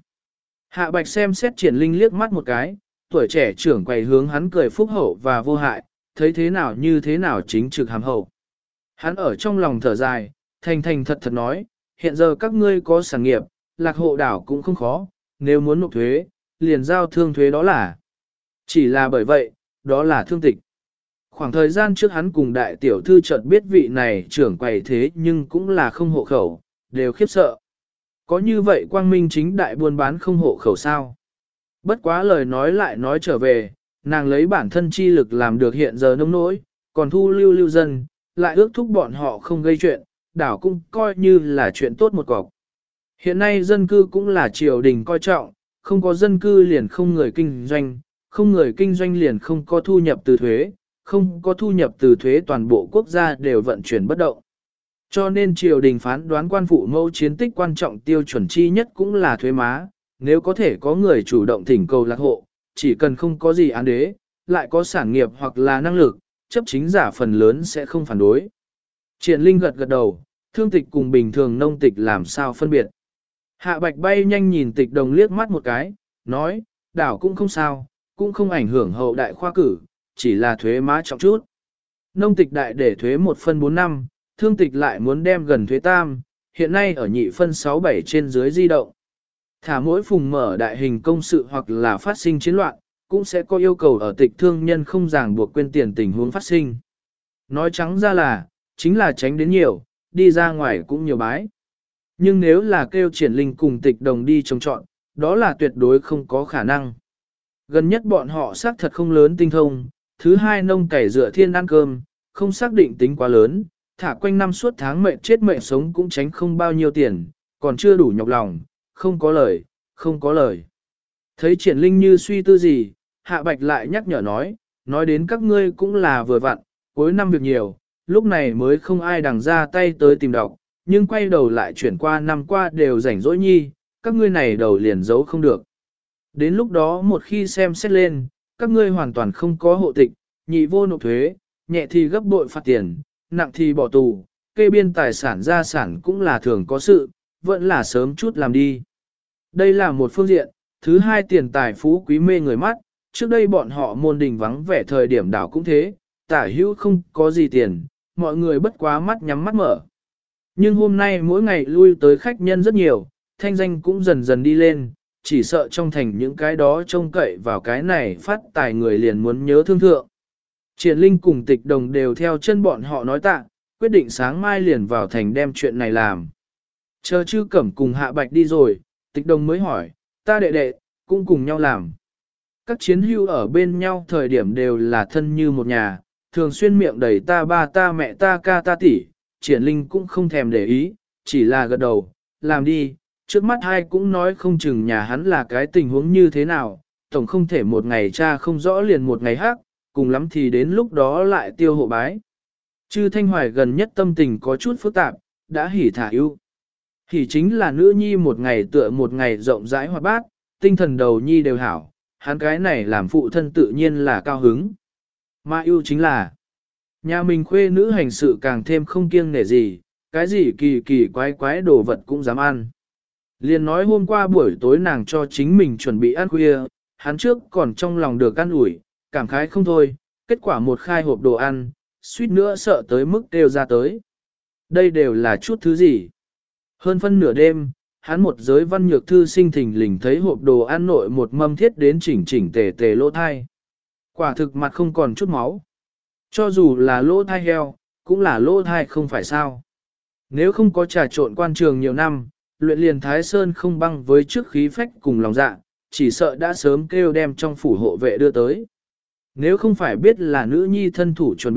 Hạ bạch xem xét triển linh liếc mắt một cái, tuổi trẻ trưởng quay hướng hắn cười phúc hậu và vô hại, thấy thế nào như thế nào chính trực hàm hậu. Hắn ở trong lòng thở dài, thành thành thật thật nói, hiện giờ các ngươi có sản nghiệp, lạc hộ đảo cũng không khó, nếu muốn nộp thuế, liền giao thương thuế đó là. Chỉ là bởi vậy, đó là thương tịch. Khoảng thời gian trước hắn cùng đại tiểu thư chợt biết vị này trưởng quầy thế nhưng cũng là không hộ khẩu, đều khiếp sợ. Có như vậy quang minh chính đại buôn bán không hộ khẩu sao? Bất quá lời nói lại nói trở về, nàng lấy bản thân chi lực làm được hiện giờ nông nỗi, còn thu lưu lưu dân, lại ước thúc bọn họ không gây chuyện, đảo cũng coi như là chuyện tốt một cọc. Hiện nay dân cư cũng là triều đình coi trọng, không có dân cư liền không người kinh doanh, không người kinh doanh liền không có thu nhập từ thuế, không có thu nhập từ thuế toàn bộ quốc gia đều vận chuyển bất động. Cho nên triều đình phán đoán quan phụ mẫu chiến tích quan trọng tiêu chuẩn chi nhất cũng là thuế má, nếu có thể có người chủ động thỉnh cầu lạc hộ, chỉ cần không có gì án đế, lại có sản nghiệp hoặc là năng lực, chấp chính giả phần lớn sẽ không phản đối. Triển Linh gật gật đầu, thương tịch cùng bình thường nông tịch làm sao phân biệt. Hạ Bạch bay nhanh nhìn tịch đồng liếc mắt một cái, nói, đảo cũng không sao, cũng không ảnh hưởng hậu đại khoa cử, chỉ là thuế má trọng chút. Nông tịch đại để thuế một phân bốn năm, thương tịch lại muốn đem gần thuế tam, hiện nay ở nhị phân sáu bảy trên dưới di động. Thả mỗi phùng mở đại hình công sự hoặc là phát sinh chiến loạn, cũng sẽ có yêu cầu ở tịch thương nhân không ràng buộc quên tiền tình huống phát sinh. Nói trắng ra là, chính là tránh đến nhiều, đi ra ngoài cũng nhiều bái. Nhưng nếu là kêu triển linh cùng tịch đồng đi trồng trọn, đó là tuyệt đối không có khả năng. Gần nhất bọn họ xác thật không lớn tinh thông, thứ hai nông cày dựa thiên ăn cơm, không xác định tính quá lớn, thả quanh năm suốt tháng mệnh chết mệnh sống cũng tránh không bao nhiêu tiền, còn chưa đủ nhọc lòng, không có lời, không có lời. Thấy triển linh như suy tư gì, Hạ Bạch lại nhắc nhở nói, nói đến các ngươi cũng là vừa vặn, cuối năm việc nhiều, lúc này mới không ai đằng ra tay tới tìm đọc, nhưng quay đầu lại chuyển qua năm qua đều rảnh rỗi nhi, các ngươi này đầu liền giấu không được. Đến lúc đó một khi xem xét lên, các ngươi hoàn toàn không có hộ tịch, nhị vô nộp thuế, nhẹ thì gấp bội phạt tiền, nặng thì bỏ tù, kê biên tài sản gia sản cũng là thường có sự, vẫn là sớm chút làm đi. Đây là một phương diện, thứ hai tiền tài phú quý mê người mắt, trước đây bọn họ môn đình vắng vẻ thời điểm đảo cũng thế, tả hữu không có gì tiền, mọi người bất quá mắt nhắm mắt mở. Nhưng hôm nay mỗi ngày lui tới khách nhân rất nhiều, thanh danh cũng dần dần đi lên, chỉ sợ trong thành những cái đó trông cậy vào cái này phát tài người liền muốn nhớ thương thượng. Triển Linh cùng tịch đồng đều theo chân bọn họ nói tạ, quyết định sáng mai liền vào thành đem chuyện này làm. Chờ chư cẩm cùng Hạ Bạch đi rồi, tịch đồng mới hỏi, ta đệ đệ, cũng cùng nhau làm. Các chiến hưu ở bên nhau thời điểm đều là thân như một nhà, thường xuyên miệng đầy ta ba ta mẹ ta ca ta tỷ, Triển Linh cũng không thèm để ý, chỉ là gật đầu, làm đi, trước mắt hai cũng nói không chừng nhà hắn là cái tình huống như thế nào, tổng không thể một ngày cha không rõ liền một ngày hát, cùng lắm thì đến lúc đó lại tiêu hộ bái. Chư Thanh Hoài gần nhất tâm tình có chút phức tạp, đã hỉ thả ưu. Hỉ chính là nữ nhi một ngày tựa một ngày rộng rãi hoạt bát, tinh thần đầu nhi đều hảo, hắn cái này làm phụ thân tự nhiên là cao hứng. Mà ưu chính là, nhà mình khuê nữ hành sự càng thêm không kiêng nể gì, cái gì kỳ kỳ quái quái đồ vật cũng dám ăn. Liền nói hôm qua buổi tối nàng cho chính mình chuẩn bị ăn khuya, hắn trước còn trong lòng được ăn ủi, cảm khái không thôi, kết quả một khai hộp đồ ăn, suýt nữa sợ tới mức kêu ra tới. Đây đều là chút thứ gì? Hơn phân nửa đêm, hắn một giới văn nhược thư sinh thình lình thấy hộp đồ ăn nội một mâm thiết đến chỉnh chỉnh tề tề lỗ thai. Quả thực mặt không còn chút máu. Cho dù là lỗ thai heo, cũng là lỗ thai không phải sao. Nếu không có trà trộn quan trường nhiều năm, luyện liền Thái Sơn không băng với trước khí phách cùng lòng dạ, chỉ sợ đã sớm kêu đem trong phủ hộ vệ đưa tới. Nếu không phải biết là nữ nhi thân thủ chuẩn bị,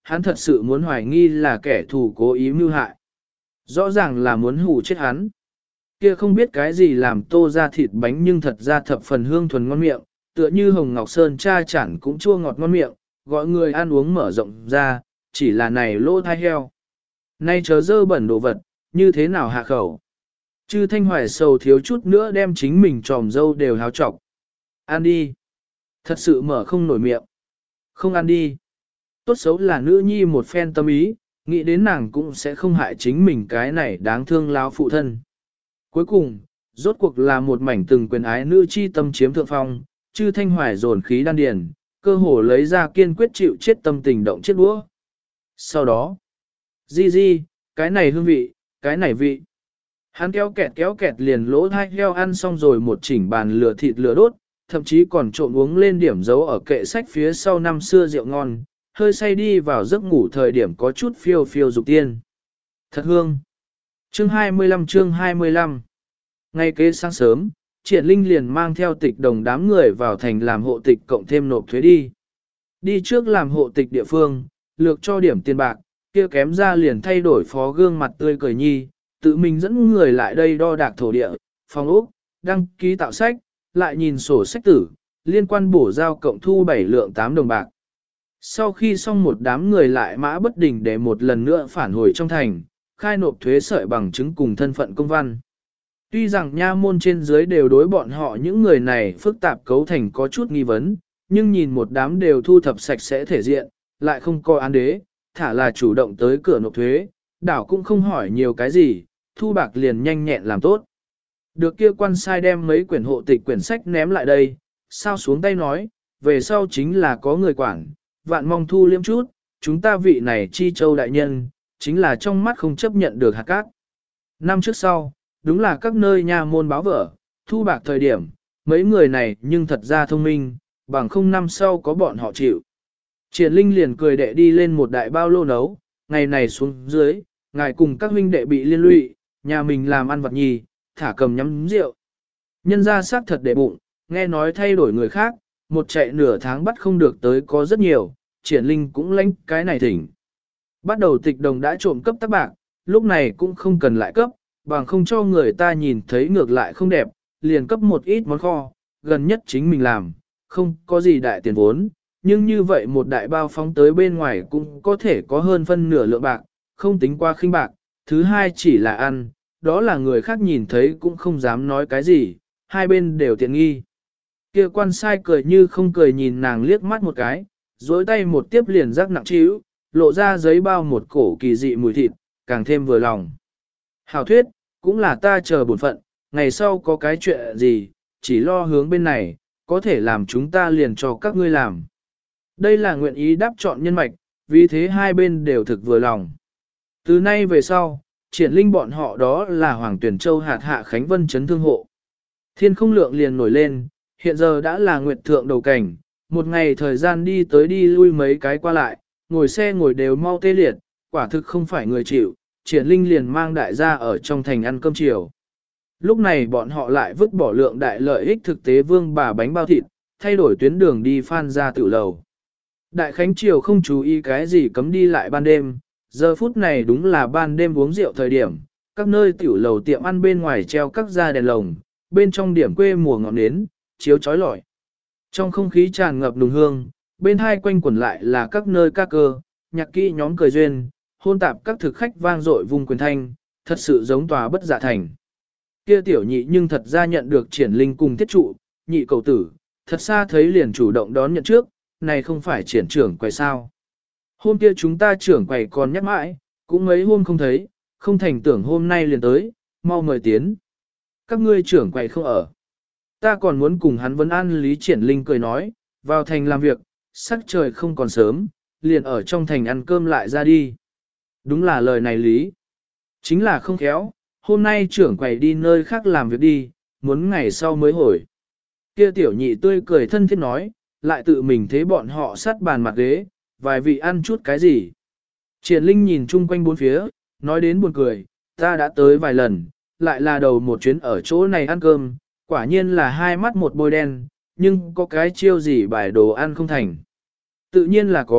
hắn thật sự muốn hoài nghi là kẻ thù cố ý mưu hại. Rõ ràng là muốn hù chết hắn. Kia không biết cái gì làm tô ra thịt bánh nhưng thật ra thập phần hương thuần ngon miệng, tựa như Hồng Ngọc Sơn cha chản cũng chua ngọt ngon miệng, gọi người ăn uống mở rộng ra, chỉ là này lỗ thai heo. Nay chớ dơ bẩn đồ vật, như thế nào hạ khẩu. Chư Thanh Hoài sầu thiếu chút nữa đem chính mình tròm dâu đều háo trọc. Ăn đi. Thật sự mở không nổi miệng. Không ăn đi. Tốt xấu là nữ nhi một phen tâm ý, nghĩ đến nàng cũng sẽ không hại chính mình cái này đáng thương lao phụ thân. Cuối cùng, rốt cuộc là một mảnh từng quyền ái nữ chi tâm chiếm thượng phong, Chư Thanh Hoài dồn khí đan điền, cơ hồ lấy ra kiên quyết chịu chết tâm tình động chết đũa. Sau đó, di di, cái này hương vị, cái này vị. Hắn kéo kẹt kéo kẹt liền lỗ thai heo ăn xong rồi một chỉnh bàn lửa thịt lửa đốt, thậm chí còn trộn uống lên điểm dấu ở kệ sách phía sau năm xưa rượu ngon, hơi say đi vào giấc ngủ thời điểm có chút phiêu phiêu dục tiên. Thật hương. Chương hai mươi lăm chương hai mươi lăm. Ngay kế sáng sớm, Triển Linh liền mang theo tịch đồng đám người vào thành làm hộ tịch cộng thêm nộp thuế đi. Đi trước làm hộ tịch địa phương, lược cho điểm tiền bạc, kia kém ra liền thay đổi phó gương mặt tươi cười nhi, tự mình dẫn người lại đây đo đạc thổ địa, phòng ốc, đăng ký tạo sách, lại nhìn sổ sách tử, liên quan bổ giao cộng thu bảy lượng tám đồng bạc. Sau khi xong một đám người lại mã bất đình để một lần nữa phản hồi trong thành, khai nộp thuế sợi bằng chứng cùng thân phận công văn. Tuy rằng nha môn trên dưới đều đối bọn họ những người này phức tạp cấu thành có chút nghi vấn, nhưng nhìn một đám đều thu thập sạch sẽ thể diện, lại không coi án đế, thả là chủ động tới cửa nộp thuế, đảo cũng không hỏi nhiều cái gì, thu bạc liền nhanh nhẹn làm tốt. Được kia quan sai đem mấy quyển hộ tịch quyển sách ném lại đây, sao xuống tay nói, về sau chính là có người quản, vạn mong thu liêm chút, chúng ta vị này chi châu đại nhân, chính là trong mắt không chấp nhận được hạt cát. Năm trước sau, đúng là các nơi nha môn báo vở, thu bạc thời điểm, mấy người này nhưng thật ra thông minh, bằng không năm sau có bọn họ chịu. Triển Linh liền cười đệ đi lên một đại bao lô nấu, ngày này xuống dưới, ngài cùng các huynh đệ bị liên lụy, nhà mình làm ăn vặt nhì, thả cầm nhắm rượu. Nhân ra xác thật đệ bụng, nghe nói thay đổi người khác, một chạy nửa tháng bắt không được tới có rất nhiều, Triển Linh cũng lãnh cái này thỉnh. Bắt đầu tịch đồng đã trộm cấp tác bạc, lúc này cũng không cần lại cấp, bằng không cho người ta nhìn thấy ngược lại không đẹp, liền cấp một ít món kho, gần nhất chính mình làm, không có gì đại tiền vốn, nhưng như vậy một đại bao phóng tới bên ngoài cũng có thể có hơn phân nửa lượng bạc, không tính qua khinh bạc, thứ hai chỉ là ăn, đó là người khác nhìn thấy cũng không dám nói cái gì, hai bên đều tiện nghi. Kia quan sai cười như không cười nhìn nàng liếc mắt một cái, dối tay một tiếp liền rắc nặng trĩu, lộ ra giấy bao một cổ kỳ dị mùi thịt, càng thêm vừa lòng. Hảo thuyết, cũng là ta chờ bổn phận, ngày sau có cái chuyện gì, chỉ lo hướng bên này, có thể làm chúng ta liền cho các ngươi làm. Đây là nguyện ý đáp chọn nhân mạch, vì thế hai bên đều thực vừa lòng. Từ nay về sau, Triển Linh bọn họ đó là Hoàng Tuyển Châu hạt hạ Khánh Vân Trấn Thương Hộ. Thiên không lượng liền nổi lên, hiện giờ đã là nguyệt thượng đầu cảnh, một ngày thời gian đi tới đi lui mấy cái qua lại, ngồi xe ngồi đều mau tê liệt, quả thực không phải người chịu, Triển Linh liền mang đại gia ở trong thành ăn cơm chiều. Lúc này bọn họ lại vứt bỏ lượng đại lợi ích thực tế vương bà bánh bao thịt, thay đổi tuyến đường đi Phan ra tiểu lầu. Đại Khánh Triều không chú ý cái gì cấm đi lại ban đêm, giờ phút này đúng là ban đêm uống rượu thời điểm, các nơi tiểu lầu tiệm ăn bên ngoài treo các gia đèn lồng, bên trong điểm quê mùa ngọn nến, chiếu chói lọi. Trong không khí tràn ngập nùng hương, bên hai quanh quẩn lại là các nơi ca cơ, nhạc kỹ nhóm cười duyên, hôn tạp các thực khách vang dội vùng quyền thanh, thật sự giống tòa bất dạ thành. Kia tiểu nhị nhưng thật ra nhận được Triển Linh cùng tiết trụ, nhị cầu tử, thật xa thấy liền chủ động đón nhận trước, này không phải triển trưởng quầy sao. Hôm kia chúng ta trưởng quầy còn nhắc mãi, cũng mấy hôm không thấy, không thành tưởng hôm nay liền tới, mau mời tiến. Các ngươi trưởng quầy không ở. Ta còn muốn cùng hắn vấn an. Lý Triển Linh cười nói, vào thành làm việc, sắc trời không còn sớm, liền ở trong thành ăn cơm lại ra đi. Đúng là lời này Lý. Chính là không khéo, hôm nay trưởng quầy đi nơi khác làm việc đi, muốn ngày sau mới hồi. Kia tiểu nhị tươi cười thân thiết nói, lại tự mình thế bọn họ sát bàn mặt ghế, vài vị ăn chút cái gì. Triển Linh nhìn chung quanh bốn phía, nói đến buồn cười, ta đã tới vài lần, lại là đầu một chuyến ở chỗ này ăn cơm, quả nhiên là hai mắt một bôi đen, nhưng có cái chiêu gì bài đồ ăn không thành. Tự nhiên là có,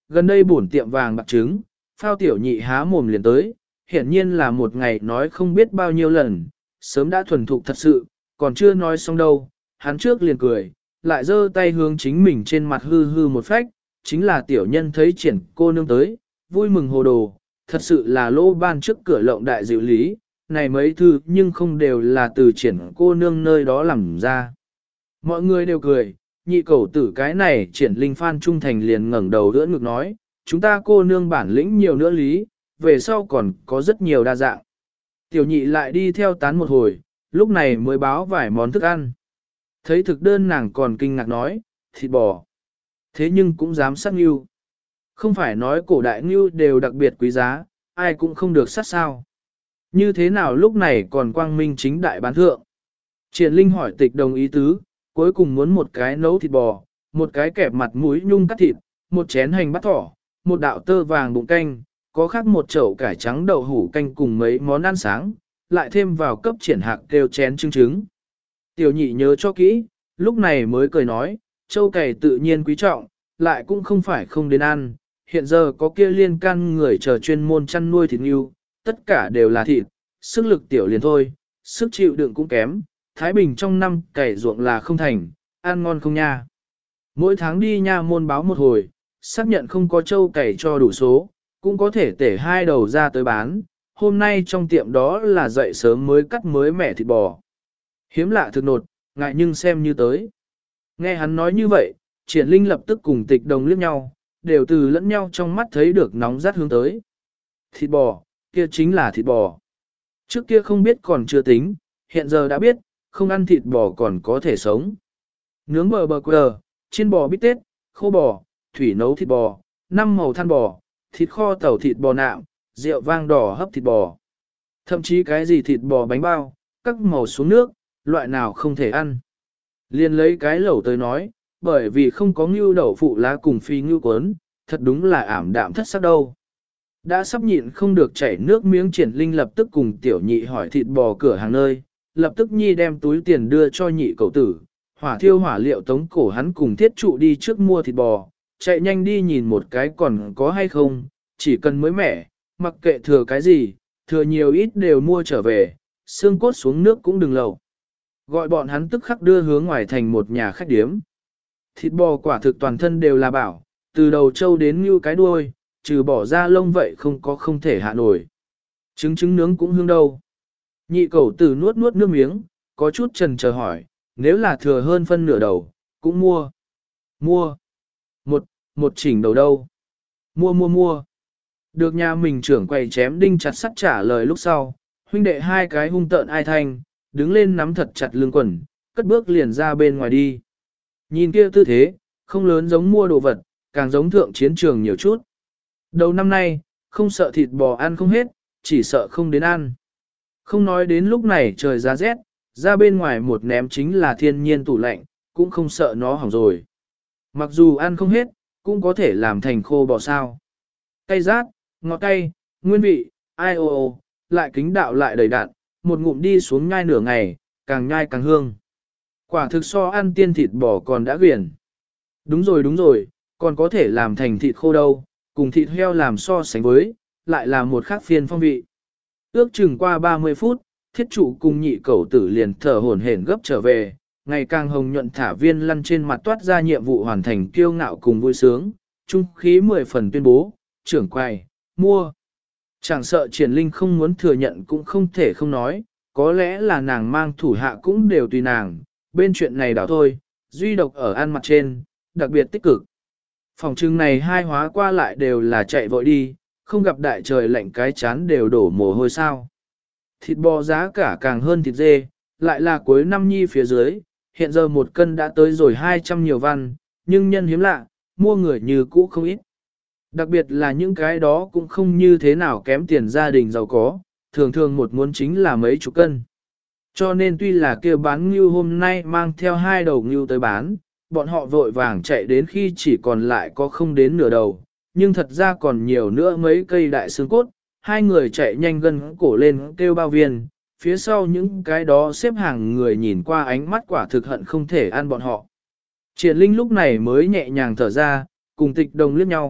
gần đây bổn tiệm vàng bạc trứng, phao tiểu nhị há mồm liền tới, hiển nhiên là một ngày nói không biết bao nhiêu lần, sớm đã thuần thục thật sự, còn chưa nói xong đâu, hắn trước liền cười, lại giơ tay hướng chính mình trên mặt hư hư một phách, chính là tiểu nhân thấy triển cô nương tới, vui mừng hồ đồ, thật sự là lô ban trước cửa lộng đại diệu lý, này mấy thư nhưng không đều là từ triển cô nương nơi đó làm ra. Mọi người đều cười, nhị cầu tử cái này triển linh phan trung thành liền ngẩng đầu đỡ ngực nói, chúng ta cô nương bản lĩnh nhiều nữa lý, về sau còn có rất nhiều đa dạng. Tiểu nhị lại đi theo tán một hồi, lúc này mới báo vài món thức ăn. Thấy thực đơn nàng còn kinh ngạc nói, thịt bò. Thế nhưng cũng dám sát ngưu. Không phải nói cổ đại ngưu đều đặc biệt quý giá, ai cũng không được sát sao. Như thế nào lúc này còn quang minh chính đại bán thượng. Triển Linh hỏi tịch đồng ý tứ, cuối cùng muốn một cái nấu thịt bò, một cái kẹp mặt mũi nhung cắt thịt, một chén hành bát thỏ, một đạo tơ vàng bụng canh, có khác một chậu cải trắng đậu hủ canh cùng mấy món ăn sáng, lại thêm vào cấp triển hạc kêu chén trứng trứng. Tiểu nhị nhớ cho kỹ, lúc này mới cười nói, châu cày tự nhiên quý trọng, lại cũng không phải không đến ăn, hiện giờ có kia liên can người chờ chuyên môn chăn nuôi thịt ngưu, tất cả đều là thịt, sức lực tiểu liền thôi, sức chịu đựng cũng kém, Thái Bình trong năm cày ruộng là không thành, ăn ngon không nha. Mỗi tháng đi nha môn báo một hồi, xác nhận không có châu cày cho đủ số, cũng có thể tể hai đầu ra tới bán, hôm nay trong tiệm đó là dậy sớm mới cắt mới mẻ thịt bò. Hiếm lạ thực nột, ngại nhưng xem như tới. Nghe hắn nói như vậy, Triển Linh lập tức cùng tịch đồng liếc nhau, đều từ lẫn nhau trong mắt thấy được nóng rát hướng tới. Thịt bò, kia chính là thịt bò. Trước kia không biết còn chưa tính, hiện giờ đã biết, không ăn thịt bò còn có thể sống. Nướng bờ bờ quờ, chiên bò bít tết, khô bò, thủy nấu thịt bò, năm màu than bò, thịt kho tàu thịt bò nạm, rượu vang đỏ hấp thịt bò. Thậm chí cái gì thịt bò bánh bao, các màu xuống nước, loại nào không thể ăn. Liên lấy cái lẩu tới nói, bởi vì không có ngưu đậu phụ lá cùng phi ngưu cuốn, thật đúng là ảm đạm thất sắc đâu. Đã sắp nhịn không được chảy nước miếng Triển Linh lập tức cùng tiểu nhị hỏi thịt bò cửa hàng nơi, lập tức nhi đem túi tiền đưa cho nhị cậu tử, hỏa thiêu hỏa liệu tống cổ hắn cùng thiết trụ đi trước mua thịt bò, chạy nhanh đi nhìn một cái còn có hay không, chỉ cần mới mẻ, mặc kệ thừa cái gì, thừa nhiều ít đều mua trở về, xương cốt xuống nước cũng đừng lầu. Gọi bọn hắn tức khắc đưa hướng ngoài thành một nhà khách điếm. Thịt bò quả thực toàn thân đều là bảo, từ đầu trâu đến như cái đuôi, trừ bỏ ra lông vậy không có không thể hạ nổi. Trứng trứng nướng cũng hương đâu. Nhị cẩu tử nuốt nuốt nước miếng, có chút chần chờ hỏi, nếu là thừa hơn phân nửa đầu, cũng mua. Mua. Một, một chỉnh đầu đâu. Mua mua mua. Được nhà mình trưởng quầy chém đinh chặt sắt trả lời lúc sau, huynh đệ hai cái hung tợn ai thanh, đứng lên nắm thật chặt lưng quần, cất bước liền ra bên ngoài đi. Nhìn kia tư thế, không lớn giống mua đồ vật, càng giống thượng chiến trường nhiều chút. Đầu năm nay, không sợ thịt bò ăn không hết, chỉ sợ không đến ăn. Không nói đến lúc này trời giá rét, ra bên ngoài một ném chính là thiên nhiên tủ lạnh, cũng không sợ nó hỏng rồi. Mặc dù ăn không hết, cũng có thể làm thành khô bò sao. Cay rát, ngọt cay, nguyên vị, ai ô ô, lại kính đạo lại đầy đạn, một ngụm đi xuống nhai nửa ngày, càng nhai càng hương. Quả thực so ăn tiên thịt bò còn đã quyển. Đúng rồi đúng rồi, còn có thể làm thành thịt khô đâu, cùng thịt heo làm so sánh với, lại là một khác phiên phong vị. Ước chừng qua ba mươi phút, thiết trụ cùng nhị cẩu tử liền thở hổn hển gấp trở về, ngày càng hồng nhuận thả viên lăn trên mặt toát ra nhiệm vụ hoàn thành kiêu ngạo cùng vui sướng, trung khí mười phần tuyên bố, trưởng quầy, mua. Chẳng sợ Triển Linh không muốn thừa nhận cũng không thể không nói, có lẽ là nàng mang thủ hạ cũng đều tùy nàng, bên chuyện này đảo thôi, duy độc ở ăn mặt trên, đặc biệt tích cực. Phòng trưng này hai hóa qua lại đều là chạy vội đi, không gặp đại trời lạnh cái chán đều đổ mồ hôi sao. Thịt bò giá cả càng hơn thịt dê, lại là cuối năm nhi phía dưới, hiện giờ một cân đã tới rồi hai trăm nhiều văn, nhưng nhân hiếm lạ, mua người như cũ không ít. Đặc biệt là những cái đó cũng không như thế nào kém tiền gia đình giàu có, thường thường một muốn chính là mấy chục cân. Cho nên tuy là kia bán ngưu hôm nay mang theo hai đầu ngưu tới bán, bọn họ vội vàng chạy đến khi chỉ còn lại có không đến nửa đầu, nhưng thật ra còn nhiều nữa mấy cây đại xương cốt, hai người chạy nhanh gân cổ lên kêu bao viên, phía sau những cái đó xếp hàng người nhìn qua ánh mắt quả thực hận không thể ăn bọn họ. Triển Linh lúc này mới nhẹ nhàng thở ra, cùng tịch đồng liếc nhau,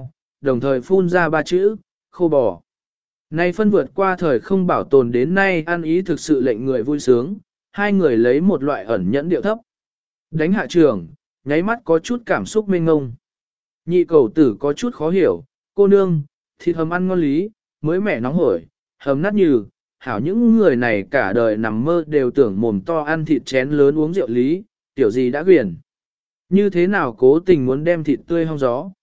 đồng thời phun ra ba chữ, khô bò. Nay phân vượt qua thời không bảo tồn đến nay ăn ý thực sự lệnh người vui sướng, hai người lấy một loại ẩn nhẫn điệu thấp. Đánh hạ trường, nháy mắt có chút cảm xúc mênh ngông. Nhị cầu tử có chút khó hiểu, cô nương, thịt hầm ăn ngon lý, mới mẻ nóng hổi, hầm nát như, hảo những người này cả đời nằm mơ đều tưởng mồm to ăn thịt chén lớn uống rượu lý, tiểu gì đã quyển. Như thế nào cố tình muốn đem thịt tươi hong gió.